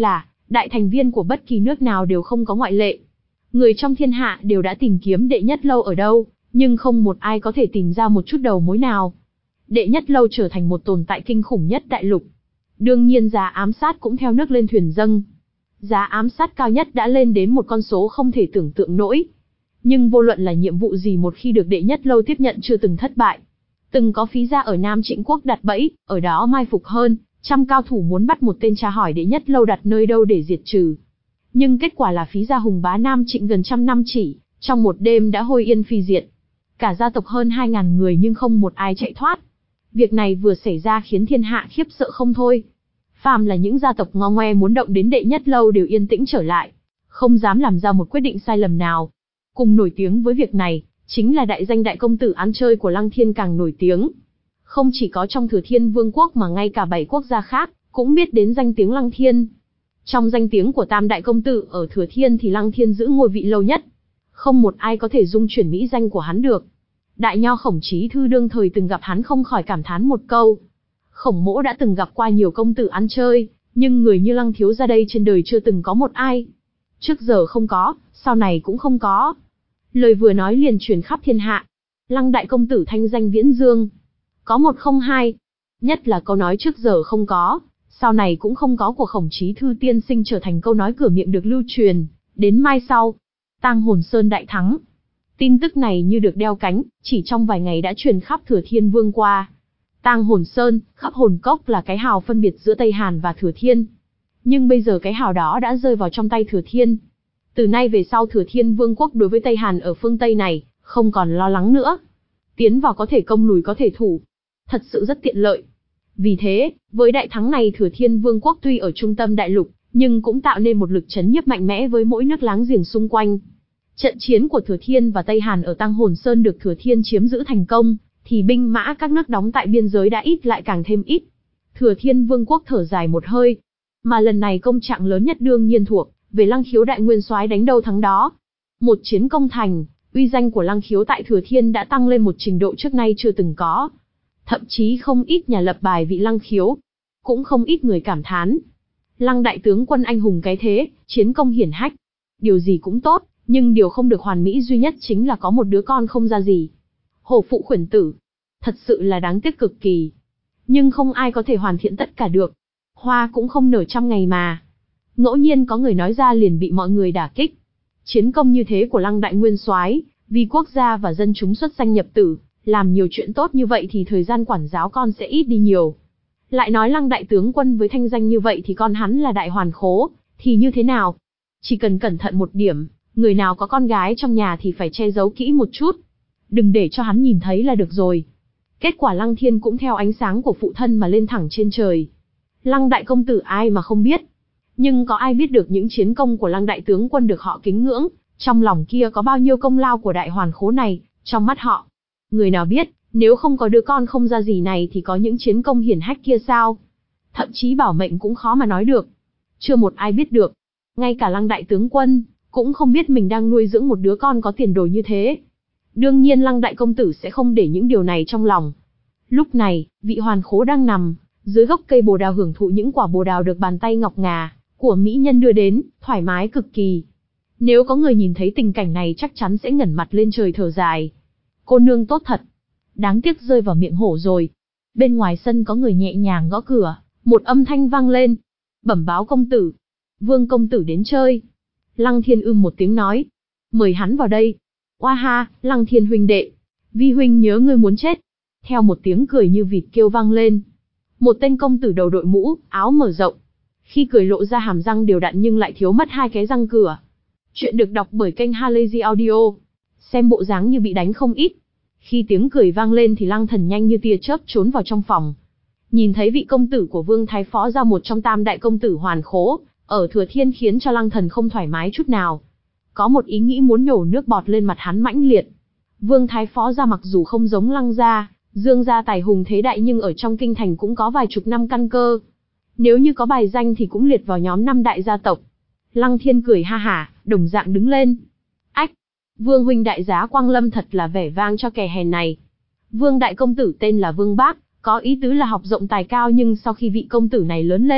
Đại thành viên của bất kỳ nước nào đều không có ngoại lệ. Người trong thiên hạ đều đã tìm kiếm đệ nhất lâu ở đâu, nhưng không một ai có thể tìm ra một chút đầu mối nào. Đệ nhất lâu trở thành một tồn tại kinh khủng nhất đại lục. Đương nhiên giá ám sát cũng theo nước lên thuyền dâng. Giá ám sát cao nhất đã lên đến một con số không thể tưởng tượng nổi. Nhưng vô luận là nhiệm vụ gì một khi được đệ nhất lâu tiếp nhận chưa từng thất bại. Từng có phí gia ở Nam Trịnh Quốc đặt bẫy, ở đó mai phục hơn, trăm cao thủ muốn bắt một tên tra hỏi đệ nhất lâu đặt nơi đâu để diệt trừ. Nhưng kết quả là phí gia hùng bá Nam Trịnh gần trăm năm chỉ, trong một đêm đã hôi yên phi diệt. Cả gia tộc hơn hai ngàn người nhưng không một ai chạy thoát. Việc này vừa xảy ra khiến thiên hạ khiếp sợ không thôi. Phàm là những gia tộc ngo ngoe muốn động đến đệ nhất lâu đều yên tĩnh trở lại, không dám làm ra một quyết định sai lầm nào. Cùng nổi tiếng với việc này, chính là đại danh đại công tử ăn chơi của Lăng Thiên càng nổi tiếng. Không chỉ có trong Thừa Thiên Vương quốc mà ngay cả bảy quốc gia khác cũng biết đến danh tiếng Lăng Thiên. Trong danh tiếng của tam đại công tử ở Thừa Thiên thì Lăng Thiên giữ ngôi vị lâu nhất. Không một ai có thể dung chuyển mỹ danh của hắn được. Đại nho Khổng Chí Thư đương thời từng gặp hắn không khỏi cảm thán một câu. Khổng mỗ đã từng gặp qua nhiều công tử ăn chơi, nhưng người như Lăng thiếu gia đây trên đời chưa từng có một ai. Trước giờ không có, sau này cũng không có. Lời vừa nói liền truyền khắp thiên hạ. Lăng đại công tử thanh danh viễn dương. Có một không hai. Nhất là câu nói trước giờ không có, sau này cũng không có của Khổng Chí Thư tiên sinh trở thành câu nói cửa miệng được lưu truyền. Đến mai sau, Tang Hồn Sơn đại thắng. Tin tức này như được đeo cánh, chỉ trong vài ngày đã truyền khắp Thừa Thiên Vương qua. Tang Hồn Sơn, khắp hồn cốc là cái hào phân biệt giữa Tây Hàn và Thừa Thiên. Nhưng bây giờ cái hào đó đã rơi vào trong tay Thừa Thiên. Từ nay về sau Thừa Thiên Vương quốc đối với Tây Hàn ở phương Tây này, không còn lo lắng nữa. Tiến vào có thể công, lùi có thể thủ. Thật sự rất tiện lợi. Vì thế, với đại thắng này Thừa Thiên Vương quốc tuy ở trung tâm đại lục, nhưng cũng tạo nên một lực chấn nhiếp mạnh mẽ với mỗi nước láng giềng xung quanh. Trận chiến của Thừa Thiên và Tây Hàn ở Tang Hồn Sơn được Thừa Thiên chiếm giữ thành công, thì binh mã các nước đóng tại biên giới đã ít lại càng thêm ít. Thừa Thiên Vương quốc thở dài một hơi. Mà lần này công trạng lớn nhất đương nhiên thuộc về Lăng Khiếu đại nguyên soái đánh đâu thắng đó. Một chiến công thành, uy danh của Lăng Khiếu tại Thừa Thiên đã tăng lên một trình độ trước nay chưa từng có. Thậm chí không ít nhà lập bài vị Lăng Khiếu, cũng không ít người cảm thán. Lăng đại tướng quân anh hùng cái thế, chiến công hiển hách. Điều gì cũng tốt, nhưng điều không được hoàn mỹ duy nhất chính là có một đứa con không ra gì. Hổ phụ khuyển tử. Thật sự là đáng tiếc cực kỳ. Nhưng không ai có thể hoàn thiện tất cả được. Hoa cũng không nở trăm ngày mà. Ngẫu nhiên có người nói ra liền bị mọi người đả kích. Chiến công như thế của Lăng đại nguyên soái, vì quốc gia và dân chúng xuất danh nhập tử, làm nhiều chuyện tốt như vậy thì thời gian quản giáo con sẽ ít đi nhiều. Lại nói Lăng đại tướng quân với thanh danh như vậy thì con hắn là đại hoàn khố, thì như thế nào? Chỉ cần cẩn thận một điểm, người nào có con gái trong nhà thì phải che giấu kỹ một chút. Đừng để cho hắn nhìn thấy là được rồi. Kết quả Lăng Thiên cũng theo ánh sáng của phụ thân mà lên thẳng trên trời. Lăng đại công tử ai mà không biết. Nhưng có ai biết được những chiến công của Lăng đại tướng quân được họ kính ngưỡng, trong lòng kia có bao nhiêu công lao của đại hoàn khố này, trong mắt họ. Người nào biết, nếu không có đứa con không ra gì này thì có những chiến công hiển hách kia sao? Thậm chí bảo mệnh cũng khó mà nói được. Chưa một ai biết được. Ngay cả Lăng đại tướng quân, cũng không biết mình đang nuôi dưỡng một đứa con có tiền đồ như thế. Đương nhiên Lăng đại công tử sẽ không để những điều này trong lòng. Lúc này, vị hoàn khố đang nằm dưới gốc cây bồ đào hưởng thụ những quả bồ đào được bàn tay ngọc ngà của mỹ nhân đưa đến, thoải mái cực kỳ. Nếu có người nhìn thấy tình cảnh này chắc chắn sẽ ngẩng mặt lên trời thở dài. Cô nương tốt thật. Đáng tiếc rơi vào miệng hổ rồi. Bên ngoài sân có người nhẹ nhàng gõ cửa, một âm thanh vang lên. Bẩm báo công tử. Vương công tử đến chơi. Lăng Thiên ưm một tiếng nói. Mời hắn vào đây. Oa ha, Lăng Thiên huynh đệ. Vi huynh nhớ ngươi muốn chết. Theo một tiếng cười như vịt kêu vang lên. Một tên công tử đầu đội mũ, áo mở rộng. Khi cười lộ ra hàm răng đều đặn nhưng lại thiếu mất hai cái răng cửa. Chuyện được đọc bởi kênh Halazy Audio. Xem bộ dáng như bị đánh không ít. Khi tiếng cười vang lên thì Lăng Thần nhanh như tia chớp trốn vào trong phòng. Nhìn thấy vị công tử của Vương Thái Phó ra một trong tam đại công tử hoàn khố, ở Thừa Thiên khiến cho Lăng Thần không thoải mái chút nào. Có một ý nghĩ muốn nhổ nước bọt lên mặt hắn mãnh liệt. Vương Thái Phó ra mặc dù không giống Lăng gia, Dương gia tài hùng thế đại nhưng ở trong kinh thành cũng có vài chục năm căn cơ. Nếu như có bài danh thì cũng liệt vào nhóm năm đại gia tộc. Lăng Thiên cười ha hả, đồng dạng đứng lên. Ách! Vương huynh đại giá quang lâm thật là vẻ vang cho kẻ hèn này. Vương đại công tử tên là Vương Bác, có ý tứ là học rộng tài cao nhưng sau khi vị công tử này lớn lên,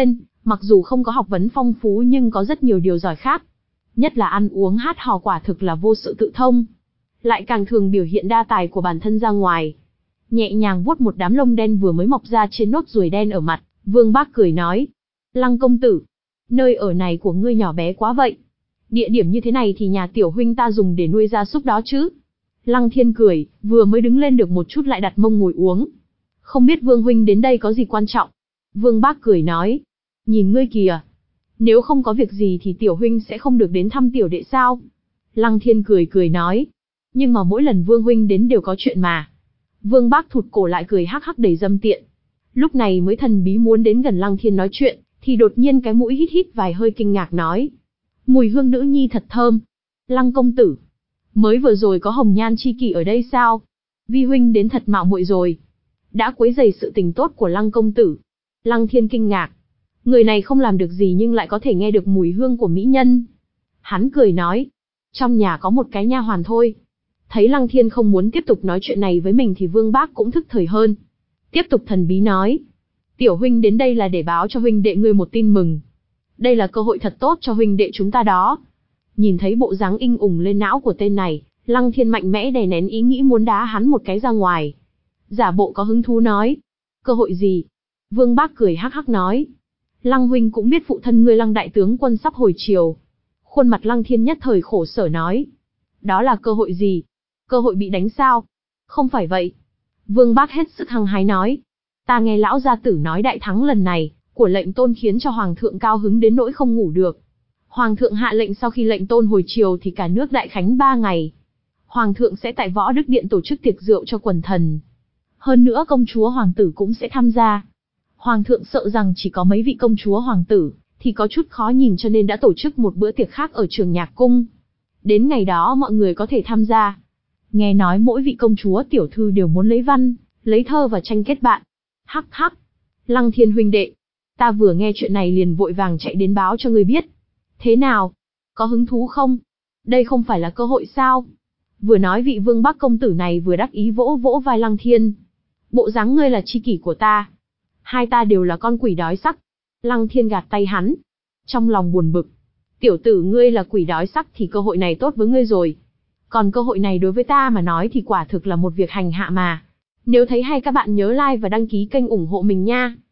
Mặc dù không có học vấn phong phú nhưng có rất nhiều điều giỏi khác. Nhất là ăn uống hát hò quả thực là vô sự tự thông. Lại càng thường biểu hiện đa tài của bản thân ra ngoài. Nhẹ nhàng vuốt một đám lông đen vừa mới mọc ra trên nốt ruồi đen ở mặt, Vương Bác cười nói. Lăng công tử, nơi ở này của ngươi nhỏ bé quá vậy. Địa điểm như thế này thì nhà tiểu huynh ta dùng để nuôi gia súc đó chứ. Lăng Thiên cười, vừa mới đứng lên được một chút lại đặt mông ngồi uống. Không biết Vương huynh đến đây có gì quan trọng? Vương Bác cười nói. Nhìn ngươi kìa. Nếu không có việc gì thì tiểu huynh sẽ không được đến thăm tiểu đệ sao? Lăng Thiên cười cười nói. Nhưng mà mỗi lần Vương huynh đến đều có chuyện mà. Vương Bác thụt cổ lại cười hắc hắc đầy dâm tiện. Lúc này mới thần bí muốn đến gần Lăng Thiên nói chuyện, thì đột nhiên cái mũi hít hít vài hơi kinh ngạc nói. Mùi hương nữ nhi thật thơm. Lăng công tử, mới vừa rồi có hồng nhan chi kỷ ở đây sao? Vi huynh đến thật mạo muội rồi. Đã quấy rầy sự tình tốt của Lăng công tử. Lăng Thiên kinh ngạc. Người này không làm được gì nhưng lại có thể nghe được mùi hương của mỹ nhân. Hắn cười nói. Trong nhà có một cái nha hoàn thôi. Thấy Lăng Thiên không muốn tiếp tục nói chuyện này với mình thì Vương Bác cũng thức thời hơn. Tiếp tục thần bí nói. Tiểu huynh đến đây là để báo cho huynh đệ ngươi một tin mừng. Đây là cơ hội thật tốt cho huynh đệ chúng ta đó. Nhìn thấy bộ dáng inh ủng lên não của tên này, Lăng Thiên mạnh mẽ đè nén ý nghĩ muốn đá hắn một cái ra ngoài. Giả bộ có hứng thú nói. Cơ hội gì? Vương Bác cười hắc hắc nói. Lăng huynh cũng biết phụ thân ngươi Lăng đại tướng quân sắp hồi triều. Khuôn mặt Lăng Thiên nhất thời khổ sở nói. Đó là cơ hội gì? Cơ hội bị đánh sao? Không phải vậy. Vương Bác hết sức hăng hái nói. Ta nghe lão gia tử nói đại thắng lần này của lệnh tôn khiến cho hoàng thượng cao hứng đến nỗi không ngủ được. Hoàng thượng hạ lệnh sau khi lệnh tôn hồi triều thì cả nước đại khánh ba ngày. Hoàng thượng sẽ tại Võ Đức Điện tổ chức tiệc rượu cho quần thần. Hơn nữa công chúa hoàng tử cũng sẽ tham gia. Hoàng thượng sợ rằng chỉ có mấy vị công chúa hoàng tử thì có chút khó nhìn cho nên đã tổ chức một bữa tiệc khác ở trường nhạc cung. Đến ngày đó mọi người có thể tham gia. Nghe nói mỗi vị công chúa tiểu thư đều muốn lấy văn, lấy thơ và tranh kết bạn. Hắc hắc. Lăng Thiên huynh đệ, ta vừa nghe chuyện này liền vội vàng chạy đến báo cho ngươi biết. Thế nào? Có hứng thú không? Đây không phải là cơ hội sao? Vừa nói vị Vương Bác công tử này vừa đắc ý vỗ vỗ vai Lăng Thiên. Bộ dáng ngươi là tri kỷ của ta. Hai ta đều là con quỷ đói sắc. Lăng Thiên gạt tay hắn. Trong lòng buồn bực. Tiểu tử ngươi là quỷ đói sắc thì cơ hội này tốt với ngươi rồi. Còn cơ hội này đối với ta mà nói thì quả thực là một việc hành hạ mà. Nếu thấy hay các bạn nhớ like và đăng ký kênh ủng hộ mình nha.